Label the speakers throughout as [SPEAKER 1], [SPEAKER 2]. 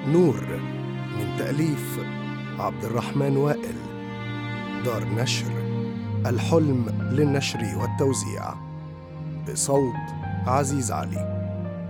[SPEAKER 1] نور، من تأليف عبد الرحمن وائل. دار نشر الحلم للنشر والتوزيع، بصوت عزيز علي.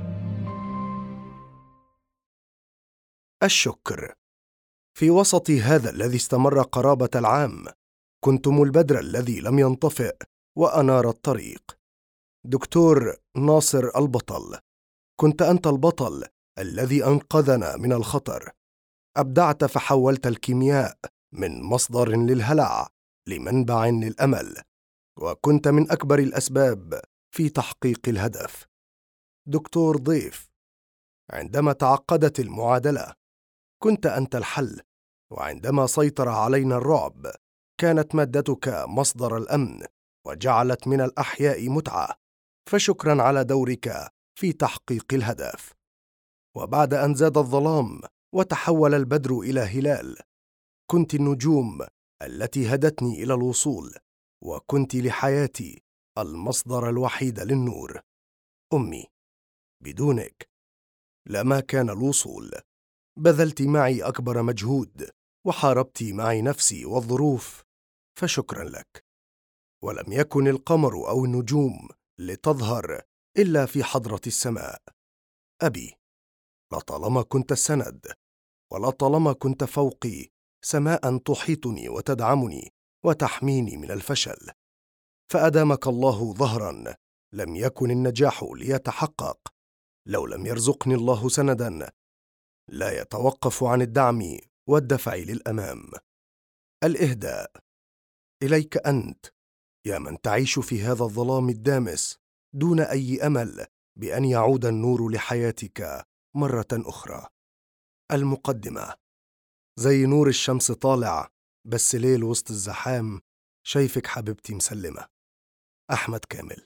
[SPEAKER 1] الشكر. في وسط هذا الذي استمر قرابة العام، كنتم البدر الذي لم ينطفئ وأنار الطريق. دكتور ناصر البطل، كنت أنت البطل الذي أنقذنا من الخطر. أبدعت فحولت الكيمياء من مصدر للهلع لمنبع للأمل، وكنت من أكبر الأسباب في تحقيق الهدف. دكتور ضيف، عندما تعقدت المعادلة كنت أنت الحل، وعندما سيطر علينا الرعب كانت مادتك مصدر الأمن وجعلت من الأحياء متعة. فشكرا على دورك في تحقيق الهدف. وبعد أن زاد الظلام وتحول البدر إلى هلال، كنت النجوم التي هدتني إلى الوصول، وكنت لحياتي المصدر الوحيد للنور. أمي، بدونك لما كان الوصول. بذلت معي أكبر مجهود، وحاربت معي نفسي والظروف، فشكرا لك. ولم يكن القمر أو النجوم لتظهر إلا في حضرة السماء. أبي، لطالما كنت السند، ولطالما كنت فوقي سماء تحيطني وتدعمني وتحميني من الفشل. فأدامك الله ظهرا لم يكن النجاح ليتحقق لو لم يرزقني الله سندا لا يتوقف عن الدعم والدفع للأمام. الإهداء إليك أنت، يا من تعيش في هذا الظلام الدامس دون أي أمل بأن يعود النور لحياتك مرة أخرى. المقدمة. زي نور الشمس طالع، بس ليل وسط الزحام، شايفك حبيبتي مسلمة. أحمد كامل.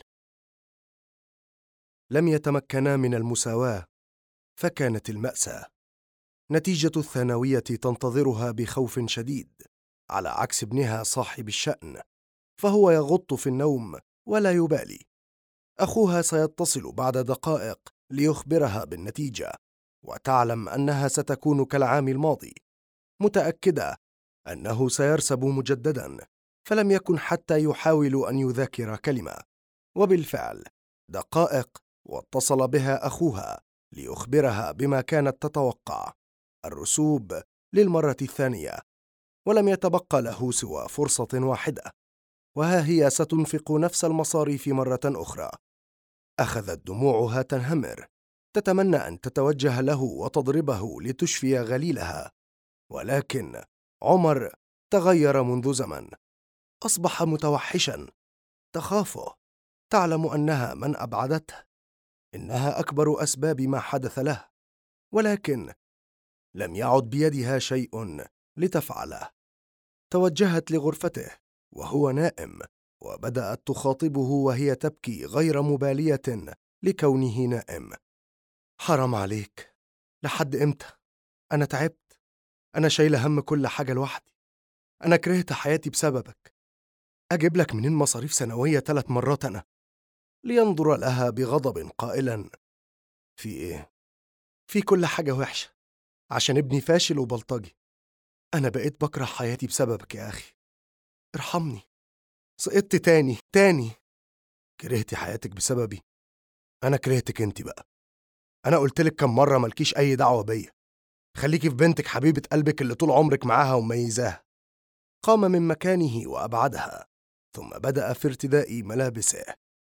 [SPEAKER 1] لم يتمكنا من المساواة، فكانت المأساة. نتيجة الثانوية تنتظرها بخوف شديد، على عكس ابنها صاحب الشأن، فهو يغط في النوم ولا يبالي. أخوها سيتصل بعد دقائق ليخبرها بالنتيجة، وتعلم أنها ستكون كالعام الماضي، متأكدة أنه سيرسب مجددا، فلم يكن حتى يحاول أن يذاكر كلمة. وبالفعل دقائق واتصل بها أخوها ليخبرها بما كانت تتوقع، الرسوب للمرة الثانية، ولم يتبقى له سوى فرصة واحدة، وها هي ستنفق نفس المصاريف مرة أخرى. أخذت دموعها تنهمر، تتمنى أن تتوجه له وتضربه لتشفي غليلها، ولكن عمر تغير منذ زمن، أصبح متوحشا، تخافه، تعلم أنها من أبعدته، إنها أكبر أسباب ما حدث له، ولكن لم يعد بيدها شيء لتفعله. توجهت لغرفته وهو نائم، وبدأت تخاطبه وهي تبكي غير مبالية لكونه نائم. حرام عليك، لحد إمتى؟ أنا تعبت، أنا شايلة هم كل حاجة لوحدي، أنا كرهت حياتي بسببك. أجيب لك منين مصاريف سنوية 3 مرات أنا؟ لينظر لها بغضب قائلا: في إيه؟ في كل حاجة وحشة، عشان ابني فاشل وبلطجي. أنا بقيت بكره حياتي بسببك يا أخي، ارحمني. سقطت تاني. كرهتي حياتك بسببي؟ أنا كرهتك انت بقى. أنا قلتلك كم مرة ملكيش أي دعوة بيا، خليكي في بنتك حبيبة قلبك اللي طول عمرك معاها ومميزاها. قام من مكانه وأبعدها، ثم بدأ في ارتداء ملابسه.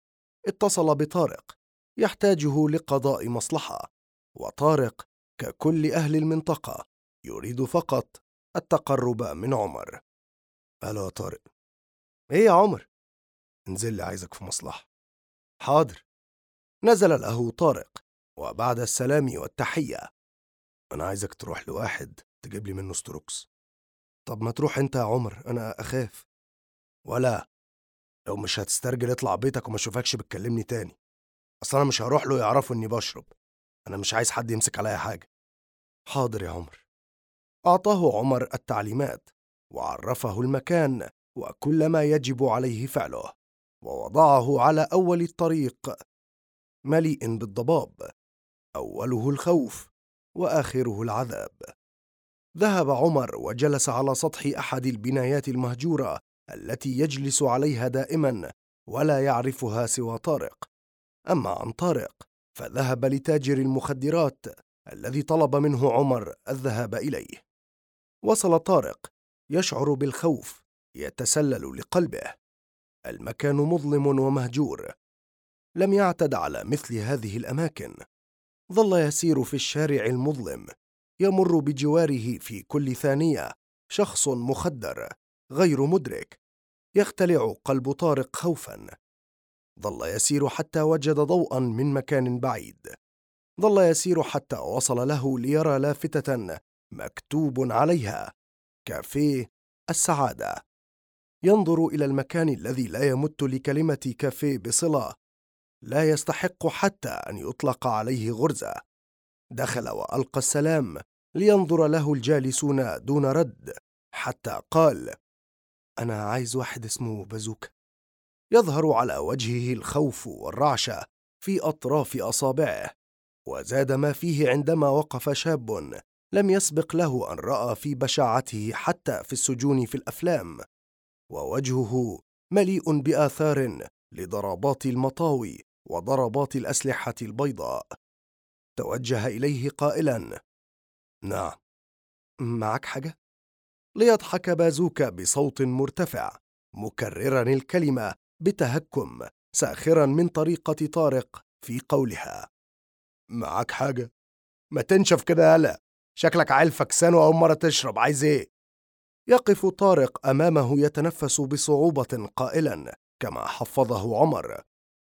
[SPEAKER 1] اتصل بطارق يحتاجه لقضاء مصلحة، وطارق ككل أهل المنطقة يريد فقط التقرب من عمر. ألو يا طارق. إيه يا عمر؟ انزل لي، عايزك في مصلحة. حاضر. نزل له طارق، وبعد السلام والتحية: أنا عايزك تروح لواحد تجيب لي منه ستروكس. طب ما تروح أنت يا عمر، أنا أخاف. ولا لو مش هتسترجل اطلع بيتك وما اشوفكش بتكلمني تاني، أصل أنا مش هروح له يعرفوا إني بشرب، أنا مش عايز حد يمسك عليا حاجة. حاضر يا عمر. أعطاه عمر التعليمات، وعرفه المكان وكل ما يجب عليه فعله، ووضعه على أول الطريق مليء بالضباب، أوله الخوف وآخره العذاب. ذهب عمر وجلس على سطح أحد البنايات المهجورة التي يجلس عليها دائما ولا يعرفها سوى طارق. أما عن طارق فذهب لتاجر المخدرات الذي طلب منه عمر الذهاب إليه. وصل طارق يشعر بالخوف يتسلل لقلبه. المكان مظلم ومهجور، لم يعتد على مثل هذه الأماكن. ظل يسير في الشارع المظلم، يمر بجواره في كل ثانية شخص مخدر غير مدرك. يختلع قلب طارق خوفا. ظل يسير حتى وجد ضوءا من مكان بعيد. ظل يسير حتى وصل له ليرى لافتة مكتوب عليها كافيه السعادة. ينظر إلى المكان الذي لا يمت لكلمة كافيه بصلة، لا يستحق حتى أن يطلق عليه غرزة. دخل وألقى السلام لينظر له الجالسون دون رد، حتى قال: أنا عايز واحد اسمه بازوكا. يظهر على وجهه الخوف والرعشة في أطراف أصابعه، وزاد ما فيه عندما وقف شاب لم يسبق له أن رأى في بشاعته حتى في السجون في الأفلام، ووجهه مليء بآثار لضربات المطاوي وضربات الأسلحة البيضاء. توجه إليه قائلا: نعم، معك حاجة؟ ليضحك بازوكا بصوت مرتفع، مكررا الكلمة بتهكم، ساخرا من طريقة طارق في قولها. معك حاجة؟ ما تنشف كده يالا، شكلك عيل فكسان وأول مرة تشرب، عايز ايه؟ يقف طارق أمامه يتنفس بصعوبة قائلا كما حفظه عمر: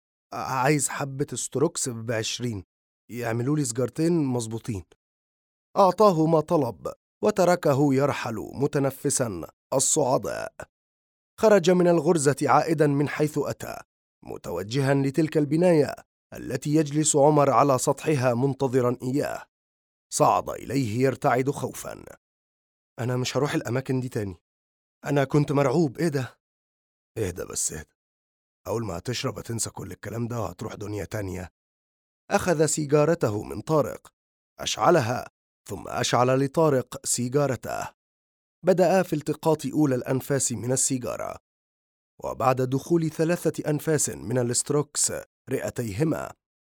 [SPEAKER 1] عايز حبة ستروكس ب20، يعملوا لي سجارتين مظبوطين. أعطاه ما طلب وتركه يرحل متنفسا الصعداء. خرج من الغرزة عائدا من حيث أتى، متوجها لتلك البناية التي يجلس عمر على سطحها منتظرا إياه. صعد إليه يرتعد خوفا: أنا مش هروح الأماكن دي تاني، أنا كنت مرعوب. إيه ده؟ اهدى بس اهدى، أول ما هتشرب هتنسى كل الكلام ده وهتروح دنيا تانية. أخذ سيجارته من طارق، أشعلها، ثم أشعل لطارق سيجارته. بدأ في التقاط أولى الأنفاس من السيجارة، وبعد دخول 3 أنفاس من الستروكس رئتيهما،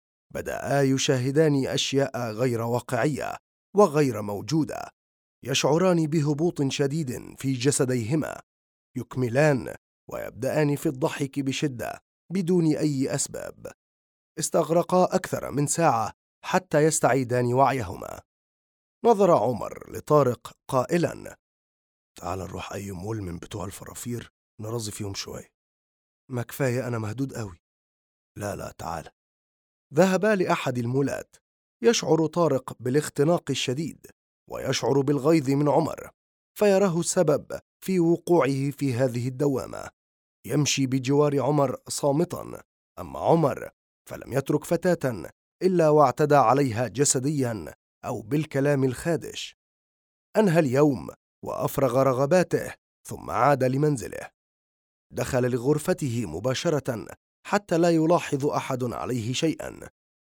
[SPEAKER 1] بدأ يشاهدان أشياء غير واقعية وغير موجودة. يشعران بهبوط شديد في جسديهما، يكملان ويبدأان في الضحك بشدة بدون أي أسباب. استغرقا أكثر من ساعة حتى يستعيدان وعيهما. نظر عمر لطارق قائلا: تعال نروح أي مول من بتوع الفرافير نرازي فيهم شوية، ما كفاية أنا مهدود قوي. لا تعال. ذهبا لأحد المولات. يشعر طارق بالاختناق الشديد ويشعر بالغيظ من عمر، فيراه السبب في وقوعه في هذه الدوامة. يمشي بجوار عمر صامتا، أما عمر فلم يترك فتاة إلا واعتدى عليها جسديا أو بالكلام الخادش. أنهى اليوم وأفرغ رغباته، ثم عاد لمنزله. دخل لغرفته مباشرة حتى لا يلاحظ أحد عليه شيئا.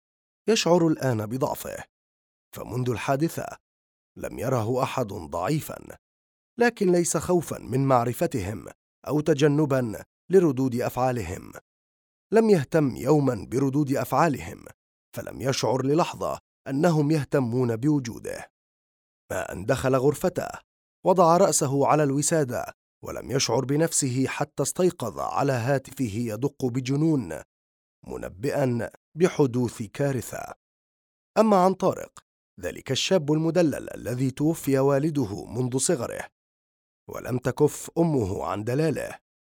[SPEAKER 1] يشعر الآن بضعفه، فمنذ الحادثة لم يره أحد ضعيفا، لكن ليس خوفا من معرفتهم أو تجنبا لردود أفعالهم. لم يهتم يوما بردود أفعالهم، فلم يشعر للحظة أنهم يهتمون بوجوده. ما أن دخل غرفته وضع رأسه على الوسادة، ولم يشعر بنفسه حتى استيقظ على هاتفه يدق بجنون، منبئا بحدوث كارثة. أما عن طارق، ذلك الشاب المدلل الذي توفي والده منذ صغره ولم تكف أمه عن دلاله،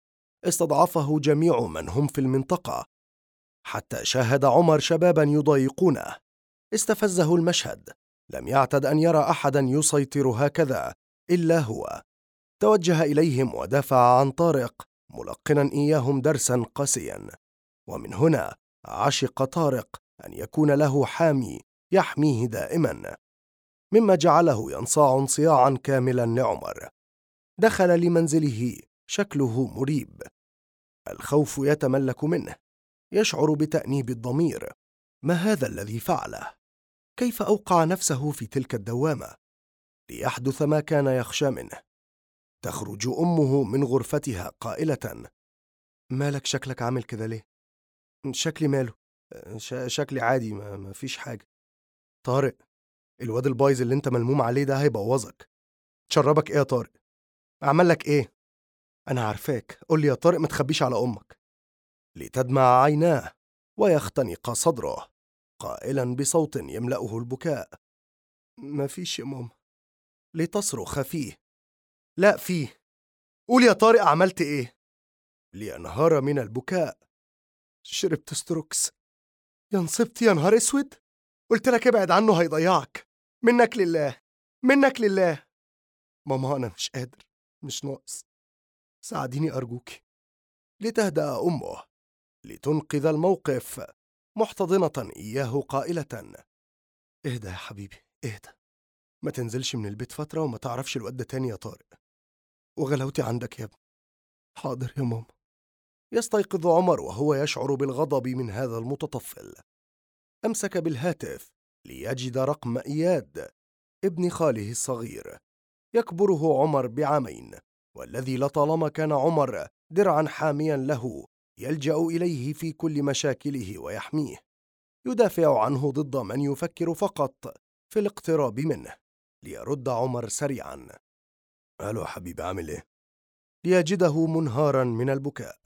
[SPEAKER 1] استضعفه جميع من هم في المنطقة، حتى شاهد عمر شبابا يضايقونه. استفزه المشهد، لم يعتد أن يرى أحدا يسيطر هكذا إلا هو. توجه إليهم ودافع عن طارق، ملقنا إياهم درسا قاسيا. ومن هنا عشق طارق أن يكون له حامي يحميه دائما، مما جعله ينصاع انصياعا كاملا لعمر. دخل لمنزله شكله مريب، الخوف يتملك منه. يشعر بتأنيب الضمير، ما هذا الذي فعله؟ كيف أوقع نفسه في تلك الدوامة ليحدث ما كان يخشى منه. تخرج أمه من غرفتها قائلة: مالك شكلك عامل كده ليه؟ شكلي ماله؟ شكلي عادي، ما فيش حاجة. طارق، الواد البايظ اللي انت ملموم عليه ده هيبوظك. تشربك ايه يا طارق؟ عمل لك ايه؟ انا عارفاك، قول لي يا طارق، ما تخبيش على امك. لتدمع عيناه ويختنق صدره، قائلا بصوت يملأه البكاء: ما فيش يا ماما. لتصرخ فيه: لا فيه، قول يا طارق عملت ايه؟ لينهار من البكاء: شربت ستروكس. يا نصبت يا نهار اسود، قلت لك ابعد عنه هيضيعك. منك لله، منك لله. ماما انا مش قادر، مش ناقص، ساعديني ارجوكي. لتهدأ امه لتنقذ الموقف، محتضنة اياه قائلة: اهدى يا حبيبي، اهدى. ما تنزلش من البيت فترة وما تعرفش الواد ده تاني يا طارق. وغلاوتي عندك يا ابني. حاضر يا ماما. يستيقظ عمر وهو يشعر بالغضب من هذا المتطفل. أمسك بالهاتف ليجد رقم إياد، ابن خاله الصغير، يكبره عمر بعامين، والذي لطالما كان عمر درعا حاميا له يلجأ إليه في كل مشاكله ويحميه، يدافع عنه ضد من يفكر فقط في الاقتراب منه. ليرد عمر سريعا: ألو حبيبي، عامل إيه؟ ليجده منهارا من البكاء.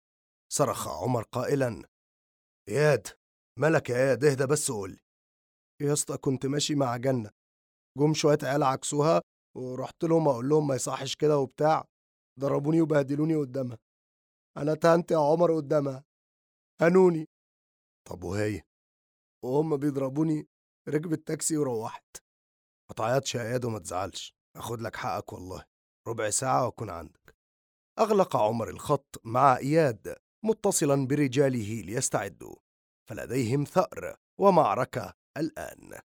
[SPEAKER 1] صرخ عمر قائلا: إياد، مالك يا إياد؟ اهدى بس قولي. يا اسطى كنت ماشي مع جنة، جم شوية عيال عكسوها، ورحت لهم أقول لهم ما يصحش كده وبتاع، ضربوني وبهدلوني قدامها. أنا تهنت يا عمر قدامها، هنوني. طب وهي؟ وهم بيضربوني ركبت تاكسي وروحت. ما تعيطش يا إياد وما تزعلش، أخد لك حقك والله، ربع ساعة وأكون عندك. أغلق عمر الخط مع إياد متصلا برجاله ليستعدوا، فلديهم ثأر ومعركة الآن.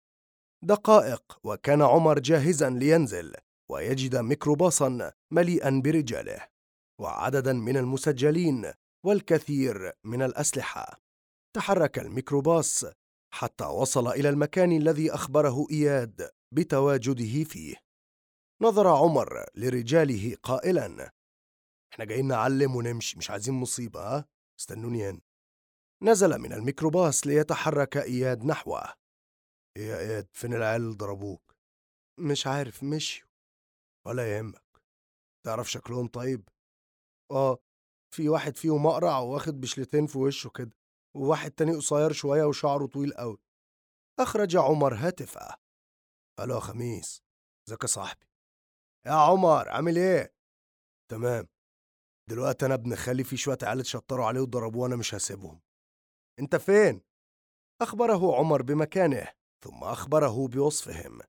[SPEAKER 1] دقائق وكان عمر جاهزا لينزل ويجد ميكروباصا مليئا برجاله وعددا من المسجلين والكثير من الأسلحة. تحرك الميكروباص حتى وصل إلى المكان الذي أخبره إياد بتواجده فيه. نظر عمر لرجاله قائلا: احنا جايين نعلم ونمشي، مش عايزين مصيبة، ها؟ استنوني هنا. نزل من الميكروباص ليتحرك إياد نحوه. إيه يا إياد، فين العيال اللي ضربوك؟ مش عارف، مشيوا. ولا يهمك. تعرف شكلهم طيب؟ في واحد فيهم أقرع واخد بشلتين في وشه كده، وواحد تاني قصير شوية وشعره طويل قوي. أخرج عمر هاتفه: ألو يا خميس، ازيك يا صاحبي؟ يا عمر عامل ايه؟ تمام. دلوقتي أنا ابن خالي في شوية عيال اتشطروا عليه وضربوه وأنا مش هسيبهم. أنت فين؟ أخبره عمر بمكانه، ثم أخبره بوصفهم.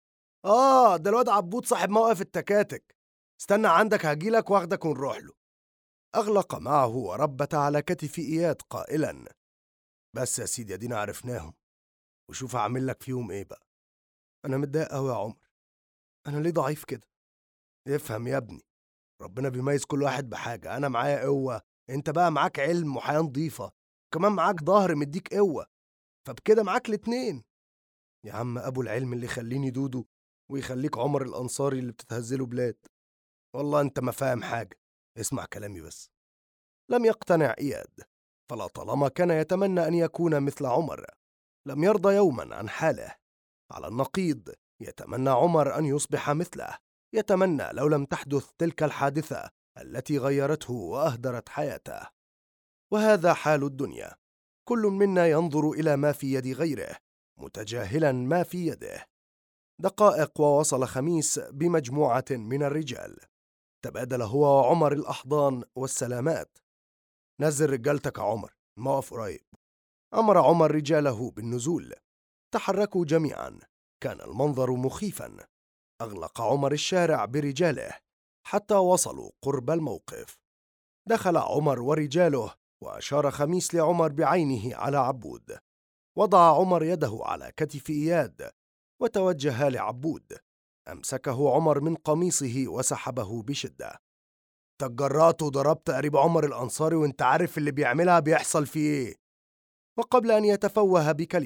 [SPEAKER 1] ده الواد عبود صاحب موقف التكاتك. استنى عندك، هجيلك واخدك ونروح له. أغلق معه وربت على كتف إياد قائلا: بس يا سيدي ادينا عرفناهم، وشوف هعمل لك فيهم ايه بقى. انا متضايق قوي يا عمر، انا ليه ضعيف كده؟ افهم يا ابني، ربنا بيميز كل واحد بحاجة. انا معايا قوة، انت بقى معاك علم وحياة نظيفة، كمان معاك ظهر مديك قوة، فبكده معاك الاتنين. يا عم ابو العلم اللي يخليني دودو ويخليك عمر الانصاري اللي بتتهزله بلاد. والله انت ما فاهم حاجة، اسمع كلامي بس. لم يقتنع اياد، فلا طالما كان يتمنى ان يكون مثل عمر لم يرضى يوما عن حاله. على النقيض، يتمنى عمر أن يصبح مثله، يتمنى لو لم تحدث تلك الحادثة التي غيرته وأهدرت حياته. وهذا حال الدنيا، كل منا ينظر إلى ما في يد غيره متجاهلا ما في يده. دقائق ووصل خميس بمجموعة من الرجال، تبادل هو وعمر الأحضان والسلامات. نزل رجالتك يا عمر، الموقف قريب. أمر عمر رجاله بالنزول. تحركوا جميعا، كان المنظر مخيفا. أغلق عمر الشارع برجاله حتى وصلوا قرب الموقف. دخل عمر ورجاله، وأشار خميس لعمر بعينه على عبود. وضع عمر يده على كتف إياد وتوجه لعبود. أمسكه عمر من قميصه وسحبه بشدة. تجرأت وضربت قريب عمر الأنصاري وانت عارف اللي بيعملها بيحصل فيه ايه. وقبل أن يتفوه بكلمة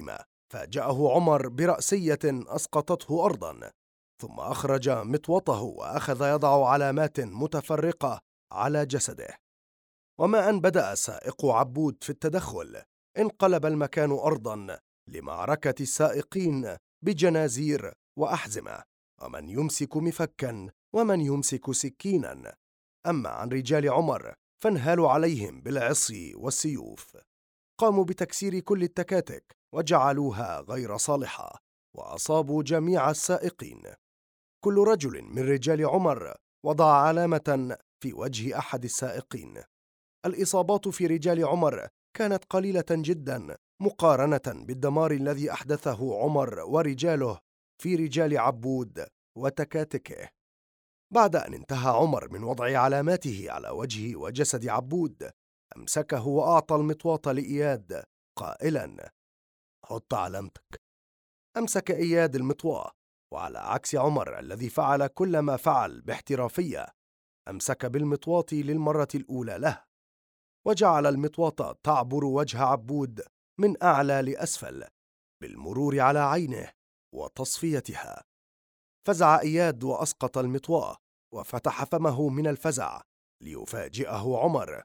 [SPEAKER 1] فاجأه عمر برأسية أسقطته أرضاً، ثم أخرج مطوطه وأخذ يضع علامات متفرقة على جسده. وما أن بدأ سائق عبود في التدخل، انقلب المكان أرضاً لمعركة السائقين بجنازير وأحزمة، ومن يمسك مفكاً ومن يمسك سكيناً. أما عن رجال عمر فانهالوا عليهم بالعصي والسيوف، قاموا بتكسير كل التكاتك وجعلوها غير صالحة، وأصابوا جميع السائقين. كل رجل من رجال عمر وضع علامة في وجه أحد السائقين. الإصابات في رجال عمر كانت قليلة جدا مقارنة بالدمار الذي أحدثه عمر ورجاله في رجال عبود وتكاتكه. بعد أن انتهى عمر من وضع علاماته على وجه وجسد عبود، أمسكه وأعطى المطواط لإياد قائلا: حط علامتك. أمسك إياد المطواة، وعلى عكس عمر الذي فعل كل ما فعل باحترافية، أمسك بالمطواط للمرة الأولى له، وجعل المطواط تعبر وجه عبود من أعلى لأسفل بالمرور على عينه وتصفيتها. فزع إياد وأسقط المطواة وفتح فمه من الفزع ليفاجئه عمر.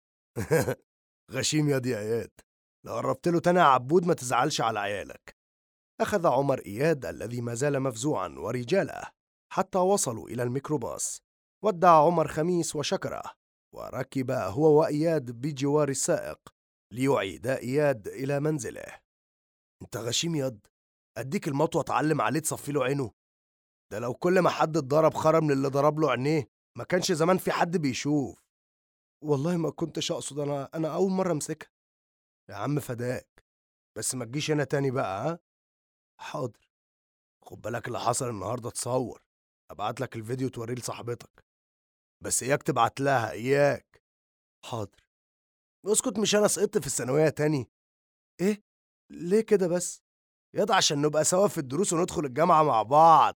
[SPEAKER 1] غشيم يا دي إياد، لو قربت له تاني يا عبود ما تزعلش على عيالك. أخذ عمر إياد الذي ما زال مفزوعا ورجاله حتى وصلوا إلى الميكروباص. ودع عمر خميس وشكره، وركب هو وإياد بجوار السائق ليعيد إياد إلى منزله. انت غشيم ياض، أديك المطوة تعلم عليه تصفي له عينه. ده لو كل ما حد اتضرب خرم من اللي ضرب له عينيه ما كانش زمان في حد بيشوف. والله ما كنتش أقصد، أنا أول مرة أمسكها. يا عم فداك، بس ما تجيش هنا تاني بقى، ها؟ حاضر. خد بالك اللي حصل النهارده تصور، ابعت لك الفيديو توريه لصاحبتك، بس اياك تبعت لها اياك. حاضر. اسكت، مش انا سقطت في الثانويه تاني؟ ايه؟ ليه كده بس؟ ياض عشان نبقى سوا في الدروس وندخل الجامعه مع بعض.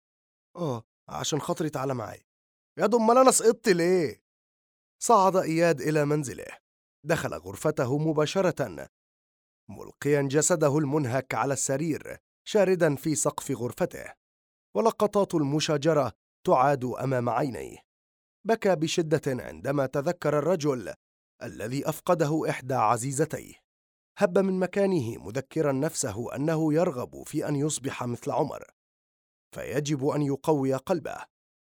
[SPEAKER 1] عشان خاطري تعالى معايا. ياض امال انا سقطت ليه؟ صعد اياد الى منزله، دخل غرفته مباشره، ملقيا جسده المنهك على السرير شاردا في سقف غرفته، ولقطات المشاجرة تعاد أمام عينيه. بكى بشدة عندما تذكر الرجل الذي أفقده إحدى عزيزتيه. هب من مكانه مذكرا نفسه أنه يرغب في أن يصبح مثل عمر، فيجب أن يقوي قلبه.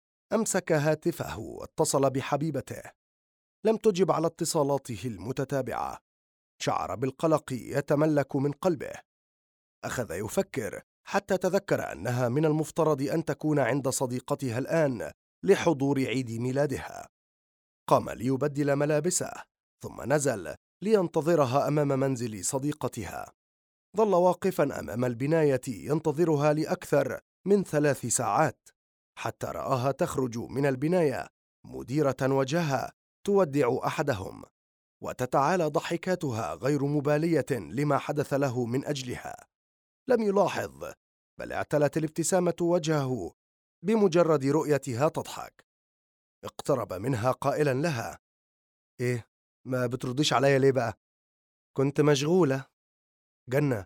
[SPEAKER 1] أمسك هاتفه واتصل بحبيبته. لم تجب على اتصالاته المتتابعة. شعر بالقلق يتملك من قلبه. أخذ يفكر حتى تذكر أنها من المفترض أن تكون عند صديقتها الآن لحضور عيد ميلادها. قام ليبدل ملابسه، ثم نزل لينتظرها أمام منزل صديقتها. ظل واقفا أمام البناية ينتظرها لأكثر من 3 ساعات، حتى رآها تخرج من البناية مديرة وجهها تودع أحدهم، وتتعالى ضحكاتها غير مبالية لما حدث له من أجلها. لم يلاحظ، بل اعتلت الابتسامة وجهه بمجرد رؤيتها تضحك. اقترب منها قائلا لها: إيه؟ ما بترديش عليا ليه بقى؟ كنت مشغولة. جنة،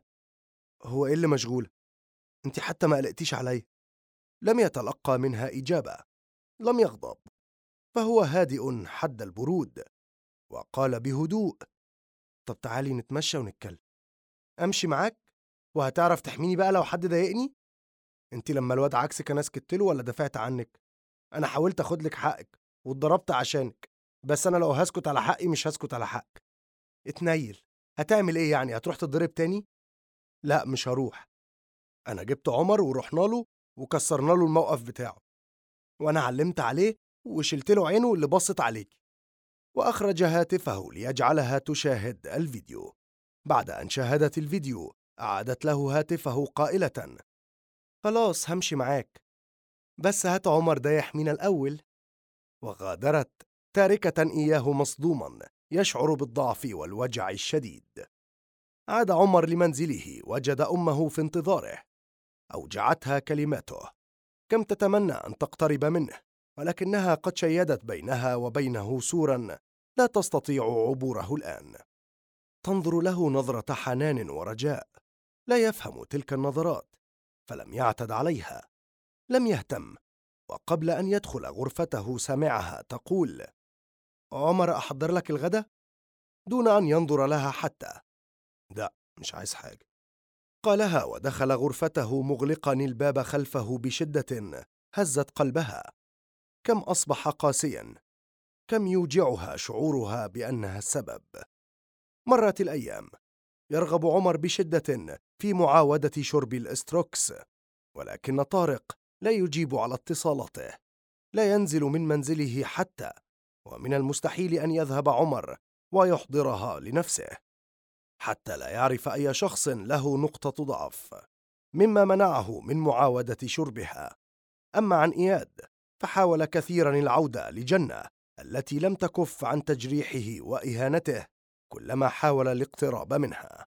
[SPEAKER 1] هو إيه اللي مشغولة؟ انت حتى ما قلقتيش عليا. لم يتلقى منها إجابة. لم يغضب، فهو هادئ حد البرود، وقال بهدوء: طب تعالي نتمشى ونتكلم. أمشي معاك؟ وهتعرف تحميني بقى لو حد ضايقني؟ انت لما الواد عكسك انا سكت له ولا دافعت عنك؟ انا حاولت اخد لك حقك واتضربت عشانك، بس انا لو هسكت على حقي مش هسكت على حقك. اتنيل. هتعمل ايه يعني؟ هتروح تضرب تاني؟ لا مش هروح. انا جبت عمر ورحنا له وكسرنا له الموقف بتاعه، وانا علمت عليه وشلت له عينه اللي بصت عليك. واخرج هاتفه ليجعلها تشاهد الفيديو. بعد ان شاهدت الفيديو اعادت له هاتفه قائلة: خلاص همشي معاك، بس هات عمر ده يحمينا الأول. وغادرت، تاركة إياه مصدوما يشعر بالضعف والوجع الشديد. عاد عمر لمنزله، وجد أمه في انتظاره. أوجعتها كلماته. كم تتمنى أن تقترب منه، ولكنها قد شيدت بينها وبينه سورا لا تستطيع عبوره الآن. تنظر له نظرة حنان ورجاء. لا يفهم تلك النظرات، فلم يعتد عليها. لم يهتم، وقبل أن يدخل غرفته سمعها تقول: عمر، أحضر لك الغداء؟ دون أن ينظر لها حتى. لا، مش عايز حاجة، قالها ودخل غرفته مغلقا الباب خلفه بشدة هزت قلبها. كم أصبح قاسيا، كم يوجعها شعورها بأنها السبب. مرت الأيام، يرغب عمر بشدة في معاودة شرب الاستروكس، ولكن طارق لا يجيب على اتصالاته، لا ينزل من منزله حتى، ومن المستحيل أن يذهب عمر ويحضرها لنفسه، حتى لا يعرف أي شخص له نقطة ضعف، مما منعه من معاودة شربها. أما عن إياد فحاول كثيرا العودة لجنة التي لم تكف عن تجريحه وإهانته كلما حاول الاقتراب منها.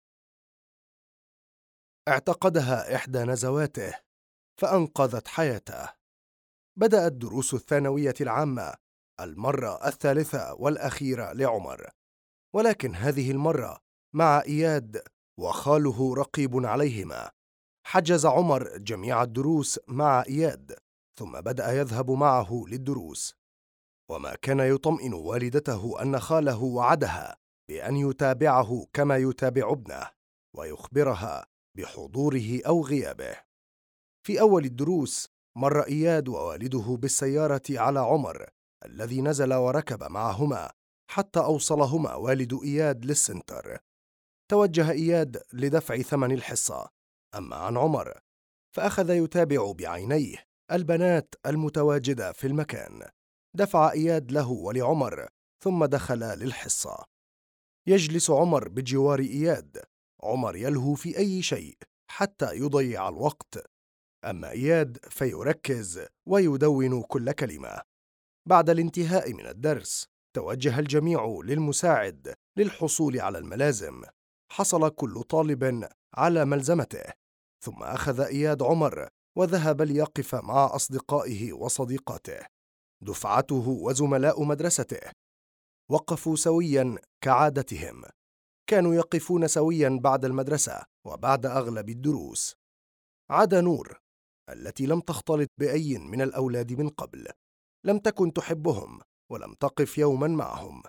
[SPEAKER 1] اعتقدها إحدى نزواته فأنقذت حياته. بدأت دروس الثانوية العامة، المرة الثالثة والأخيرة لعمر، ولكن هذه المرة مع إياد وخاله رقيب عليهما. حجز عمر جميع الدروس مع إياد، ثم بدأ يذهب معه للدروس، وما كان يطمئن والدته أن خاله وعدها بأن يتابعه كما يتابع ابنه، ويخبرها بحضوره أو غيابه. في أول الدروس مر إياد ووالده بالسيارة على عمر الذي نزل وركب معهما حتى أوصلهما والد إياد للسنتر. توجه إياد لدفع ثمن الحصة، أما عن عمر فأخذ يتابع بعينيه البنات المتواجدة في المكان. دفع إياد له ولعمر ثم دخل للحصة. يجلس عمر بجوار إياد. عمر يلهو في أي شيء حتى يضيع الوقت، أما إياد فيركز ويدون كل كلمة. بعد الانتهاء من الدرس توجه الجميع للمساعد للحصول على الملازم. حصل كل طالب على ملزمته، ثم أخذ إياد عمر وذهب ليقف مع أصدقائه وصديقاته. دفعته وزملاء مدرسته وقفوا سويا كعادتهم، كانوا يقفون سويا بعد المدرسة وبعد أغلب الدروس، عدا نور التي لم تختلط بأي من الأولاد من قبل. لم تكن تحبهم ولم تقف يوما معهم،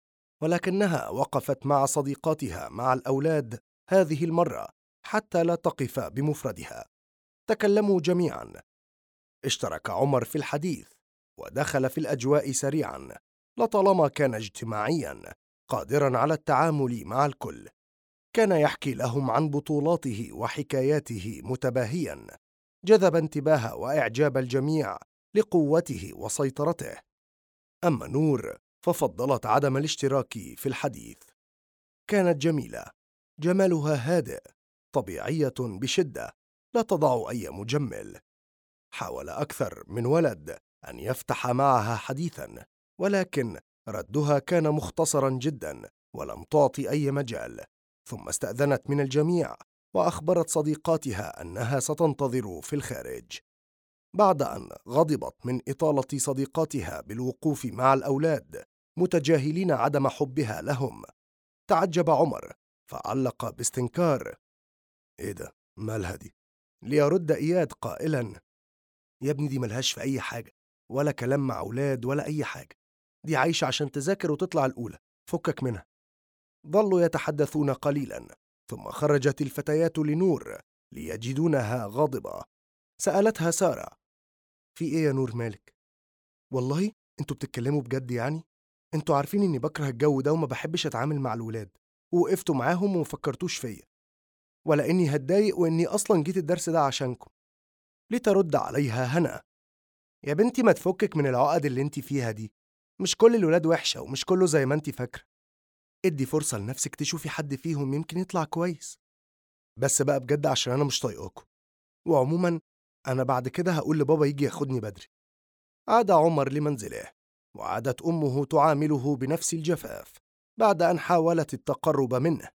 [SPEAKER 1] ولكنها وقفت مع صديقاتها مع الأولاد هذه المرة حتى لا تقف بمفردها. تكلموا جميعا. اشترك عمر في الحديث ودخل في الأجواء سريعا، لطالما كان اجتماعيا قادرا على التعامل مع الكل. كان يحكي لهم عن بطولاته وحكاياته متباهيا، جذب انتباه وإعجاب الجميع لقوته وسيطرته. أما نور ففضلت عدم الاشتراك في الحديث. كانت جميلة، جمالها هادئ، طبيعية بشدة، لا تضع أي مجمل. حاول أكثر من ولد أن يفتح معها حديثا، ولكن ردها كان مختصرا جدا ولم تعطي أي مجال. ثم استأذنت من الجميع وأخبرت صديقاتها أنها ستنتظر في الخارج. بعد أن غضبت من إطالة صديقاتها بالوقوف مع الأولاد متجاهلين عدم حبها لهم، تعجب عمر فعلق باستنكار: إيه ده؟ مالها دي؟ ليرد إياد قائلا: يا ابني دي ملهاش في أي حاجة، ولا كلام مع أولاد ولا أي حاجة، دي عايشة عشان تذاكر وتطلع الأولى، فكك منها. ظلوا يتحدثون قليلا، ثم خرجت الفتيات لنور ليجدونها غاضبة. سألتها سارة: في إيه يا نور، مالك؟ والله انتوا بتتكلموا بجد يعني؟ انتوا عارفين اني بكره الجو ده وما بحبش اتعامل مع الولاد، ووقفتوا معاهم ومفكرتوش فيا، ولا اني هتضايق واني اصلا جيت الدرس ده عشانكم. لترد عليها هنا: يا بنتي ما تفكك من العقد اللي انت فيها دي، مش كل الولاد وحشة ومش كله زي ما انت فاكرة. ادي فرصة لنفسك تشوفي حد فيهم يمكن يطلع كويس. بس بقى بجد عشان انا مش طايقاكم، وعموما انا بعد كده هقول لبابا يجي ياخدني بدري. عاد عمر لمنزله، وعادت أمه تعامله بنفس الجفاف بعد أن حاولت التقرب منه،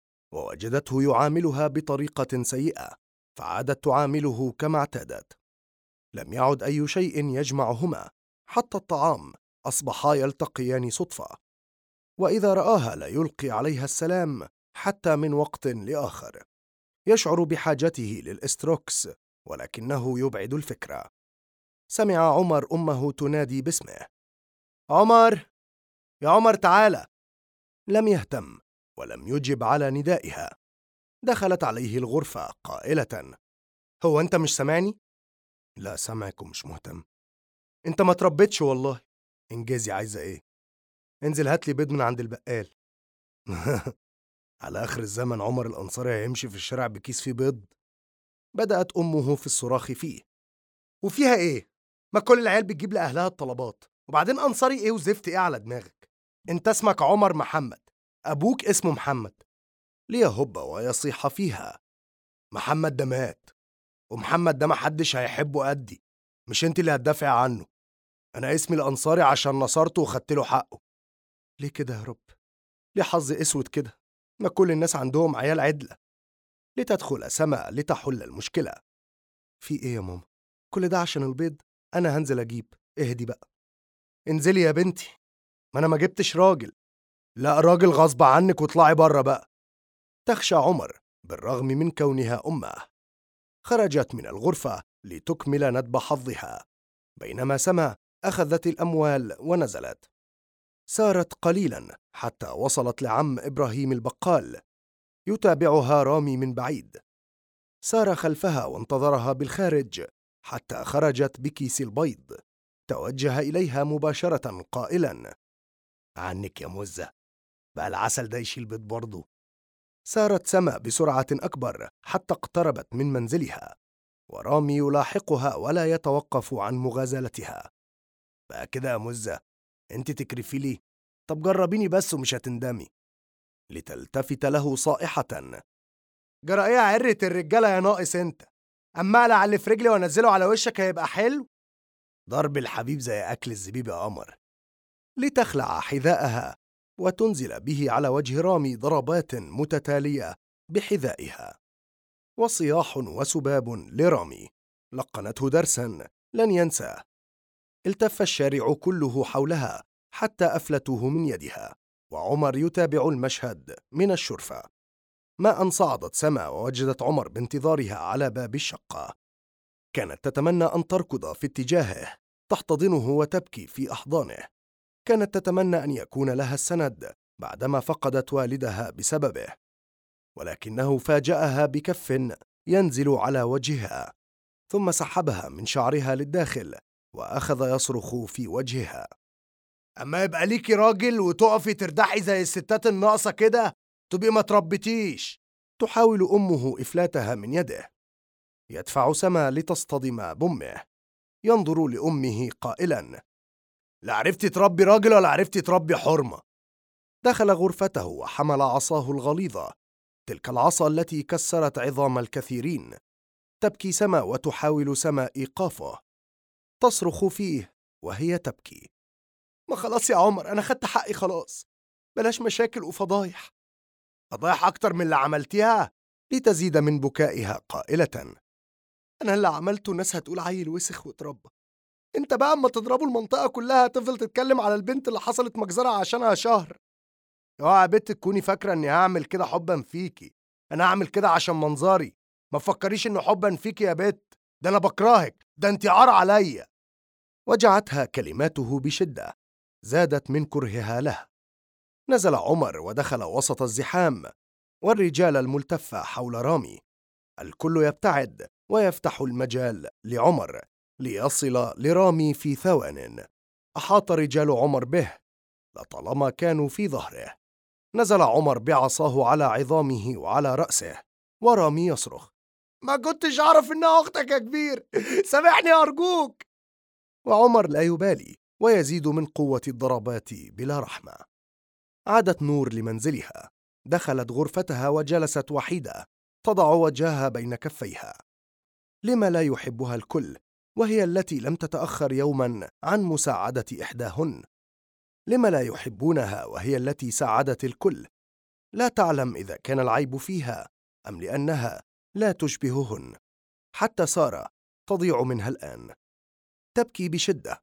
[SPEAKER 1] ووجدته يعاملها بطريقة سيئة، فعادت تعامله كما اعتادت. لم يعد أي شيء يجمعهما، حتى الطعام أصبحا يلتقيان صدفة، وإذا رآها لا يلقي عليها السلام حتى من وقت لآخر. يشعر بحاجته للإستروكس، ولكنه يبعد الفكرة. سمع عمر أمه تنادي باسمه: عمر، يا عمر تعالى. لم يهتم ولم يجب على ندائها. دخلت عليه الغرفة قائلة: هو أنت مش سامعني؟ لا سامعك ومش مهتم. أنت ما تربيتش والله. إنجازي عايزة إيه؟ انزل هاتلي بيض من عند البقال. على آخر الزمن عمر الأنصاري هيمشي في الشارع بكيس فيه بيض؟ بدأت أمه في الصراخ فيه: وفيها إيه؟ ما كل العيال بتجيب لأهلها الطلبات، وبعدين أنصاري إيه وزفت إيه على دماغك؟ أنت اسمك عمر محمد، أبوك اسمه محمد. ليهب ويصيح فيها: محمد ده مات، ومحمد ده محدش هيحبه قدي، مش انت اللي هتدافع عنه. أنا اسمي الأنصاري عشان نصرته وخدت له حقه. ليه كده يا رب؟ ليه حظ أسود كده؟ ما كل الناس عندهم عيال عدلة. لتدخل سما لتحل المشكلة. في إيه يا ماما؟ كل ده عشان البيض؟ أنا هنزل أجيب. اهدي بقى. انزلي يا بنتي، ما أنا ما جبتش راجل. لا راجل غصب عنك واطلعي بره بقى. تخشى عمر بالرغم من كونها أمه. خرجت من الغرفة لتكمل ندب حظها، بينما سما أخذت الأموال ونزلت. سارت قليلا حتى وصلت لعم إبراهيم البقال، يتابعها رامي من بعيد. سار خلفها وانتظرها بالخارج حتى خرجت بكيس البيض. توجه إليها مباشرة قائلا: عنك يا مزة، بقى العسل ده يشيل بيض برضه. سارت سما بسرعة أكبر حتى اقتربت من منزلها، ورامي يلاحقها ولا يتوقف عن مغازلتها. بقى كده يا مزة، انت تكرفي لي؟ طب جربيني بس ومش هتندمي. لتلتفت له صائحة: جرى ايه عرة الرجالة يا ناقص انت؟ اما اقلع اللي في رجلي وانزله على وشك هيبقى حلو؟ ضرب الحبيب زي اكل الزبيب يا قمر. لتخلع حذاءها وتنزل به على وجه رامي ضربات متتالية بحذائها، وصياح وسباب لرامي لقنته درسا لن ينساه. التف الشارع كله حولها حتى أفلتوه من يدها، وعمر يتابع المشهد من الشرفة. ما أن صعدت سما ووجدت عمر بانتظارها على باب الشقة. كانت تتمنى أن تركض في اتجاهه، تحتضنه وتبكي في أحضانه. كانت تتمنى أن يكون لها السند بعدما فقدت والدها بسببه، ولكنه فاجأها بكف ينزل على وجهها، ثم سحبها من شعرها للداخل وأخذ يصرخ في وجهها: أما يبقى ليكي راجل وتقفي تردحي زي الستات الناقصة كده تبقي ما تربتيش. تحاول أمه إفلاتها من يده. يدفع سما لتصطدم بأمه. ينظر لأمه قائلا: لا عرفتي تربي راجل ولا عرفتي تربي حرمة. دخل غرفته وحمل عصاه الغليظة، تلك العصا التي كسرت عظام الكثيرين. تبكي سما وتحاول سما إيقافه. تصرخ فيه وهي تبكي: ما خلاص يا عمر، أنا خدت حقي خلاص، بلاش مشاكل وفضايح. فضايح أكتر من اللي عملتيها. لتزيد من بكائها قائلة: أنا اللي عملته الناس هتقول عيل وسخ واتربى. انت بقى اما تضربوا المنطقة كلها تفضل تتكلم على البنت اللي حصلت مجزرة عشانها شهر. اوعى يا بت تكوني فاكرة اني هعمل كده حبا فيكي. انا هعمل كده عشان منظري. ما تفكريش انه حبا فيكي يا بت، ده انا بكرهك، ده انت عار عليا. وجعتها كلماته بشدة، زادت من كرهها له. نزل عمر ودخل وسط الزحام والرجال الملتفة حول رامي. الكل يبتعد ويفتح المجال لعمر ليصل لرامي في ثوان. أحاط رجال عمر به لطالما كانوا في ظهره. نزل عمر بعصاه على عظامه وعلى رأسه، ورامي يصرخ: ما كنتش أعرف إنها أختك يا كبير، سامحني أرجوك. وعمر لا يبالي ويزيد من قوة الضربات بلا رحمة. عادت نور لمنزلها. دخلت غرفتها وجلست وحيدة تضع وجهها بين كفيها. لما لا يحبها الكل وهي التي لم تتأخر يوما عن مساعدة إحداهن؟ لما لا يحبونها وهي التي ساعدت الكل؟ لا تعلم إذا كان العيب فيها أم لأنها لا تشبههن. حتى سارة تضيع منها الآن. تبكي بشدة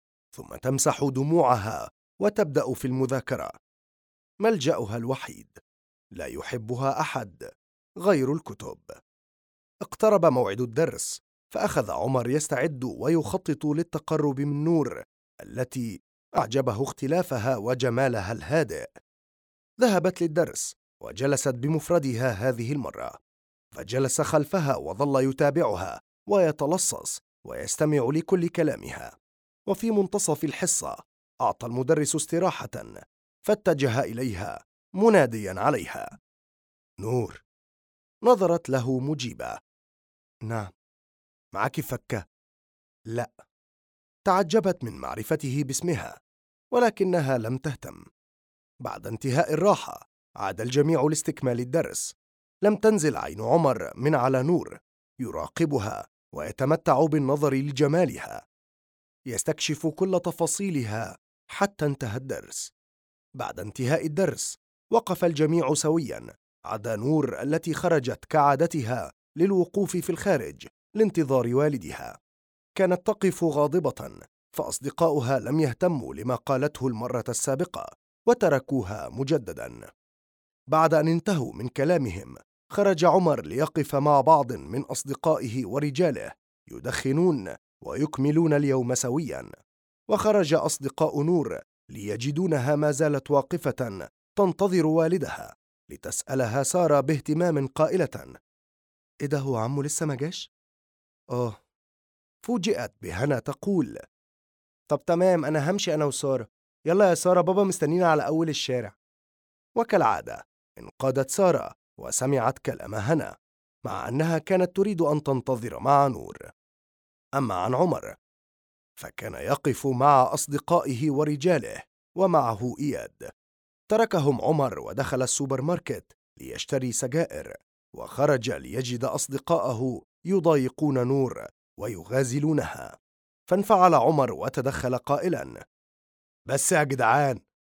[SPEAKER 1] ثم تمسح دموعها وتبدأ في المذاكرة. ملجأها الوحيد. لا يحبها أحد غير الكتب. اقترب موعد الدرس، فأخذ عمر يستعد ويخطط للتقرب من نور التي أعجبه اختلافها وجمالها الهادئ. ذهبت للدرس وجلست بمفردها هذه المرة، فجلس خلفها وظل يتابعها ويتلصص ويستمع لكل كلامها. وفي منتصف الحصة أعطى المدرس استراحة، فاتجه إليها مناديا عليها: نور. نظرت له مجيبة: نعم. معك فكة؟ لا. تعجبت من معرفته باسمها، ولكنها لم تهتم. بعد انتهاء الراحة عاد الجميع لاستكمال الدرس. لم تنزل عين عمر من على نور، يراقبها ويتمتع بالنظر لجمالها، يستكشف كل تفاصيلها حتى انتهى الدرس. بعد انتهاء الدرس وقف الجميع سويا عدا نور التي خرجت كعادتها للوقوف في الخارج لانتظار والدها. كانت تقف غاضبة، فأصدقاؤها لم يهتموا لما قالته المرة السابقة وتركوها مجددا. بعد أن انتهوا من كلامهم خرج عمر ليقف مع بعض من أصدقائه ورجاله يدخنون ويكملون اليوم سويا. وخرج أصدقاء نور ليجدونها ما زالت واقفة تنتظر والدها لتسألها سارة باهتمام قائلة: إيه ده، هو عمو لسه ما جاش؟ فوجئت بهنا تقول: طب تمام، أنا همشي أنا وسارة. يلا يا سارة، بابا مستنينا على أول الشارع. وكالعادة انقادت سارة وسمعت كلام هنا، مع أنها كانت تريد أن تنتظر مع نور. أما عن عمر فكان يقف مع أصدقائه ورجاله ومعه إياد. تركهم عمر ودخل السوبر ماركت ليشتري سجائر، وخرج ليجد أصدقاءه يضايقون نور ويغازلونها. فانفعل عمر وتدخل قائلا: بس يا جدعان،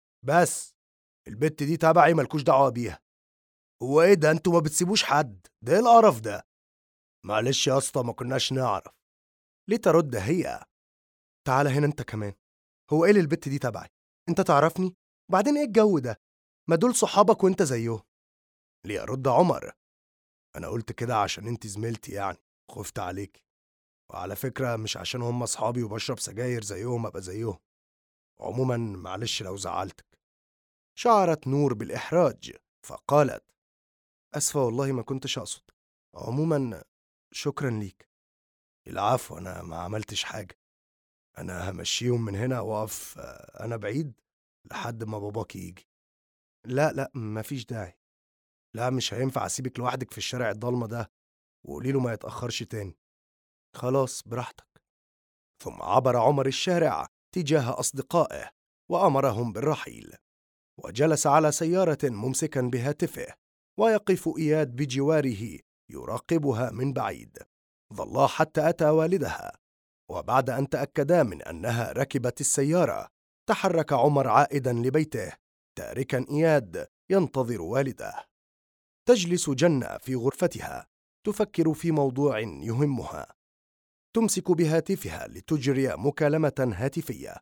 [SPEAKER 1] بس البت دي تبعي، ملكوش دعوة بيها. هو ايه ده، انتوا ما بتسيبوش حد؟ ده ايه القرف ده؟ معلش يا اسطى، ما كناش نعرف. لترد هي: تعال هنا انت كمان. هو ايه اللي البت دي تبعي؟ انت تعرفني؟ وبعدين ايه الجو ده؟ ما دول صحابك وانت زيهم. ليرد عمر: انا قلت كده عشان انت زميلتي، يعني خفت عليك. وعلى فكرة مش عشان هم اصحابي وبشرب سجاير زيهم ابقى زيهم. عموما معلش لو زعلتك. شعرت نور بالإحراج فقالت: أسفة والله، ما كنتش أقصد. عموما شكرا ليك. العفو، أنا ما عملتش حاجة. أنا همشيهم من هنا وأقف أنا بعيد لحد ما باباك يجي. لا لا، مفيش داعي. لا، مش هينفع أسيبك لوحدك في الشارع الضلمة ده، وقولي له ما يتأخرش تاني. خلاص براحتك. ثم عبر عمر الشارع تجاه أصدقائه وأمرهم بالرحيل، وجلس على سيارة ممسكا بهاتفه، ويقف إياد بجواره يراقبها من بعيد. ظلا حتى أتى والدها، وبعد أن تأكدا من أنها ركبت السيارة تحرك عمر عائدا لبيته، تاركا إياد ينتظر والده. تجلس جنة في غرفتها تفكر في موضوع يهمها. تمسك بهاتفها لتجري مكالمة هاتفية.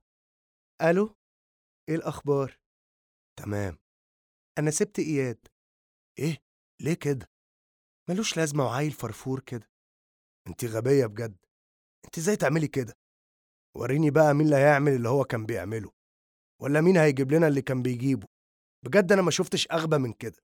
[SPEAKER 1] ألو، إيه الأخبار؟ تمام. أنا سبت إياد. إيه؟ ليه كده؟ ملوش لازمة وعيل فرفور كده. انت غبية بجد. انت ازاي تعملي كده؟ وريني بقى مين اللي هيعمل اللي هو كان بيعمله، ولا مين هيجيب لنا اللي كان بيجيبه. بجد أنا ما شفتش أغبى من كده.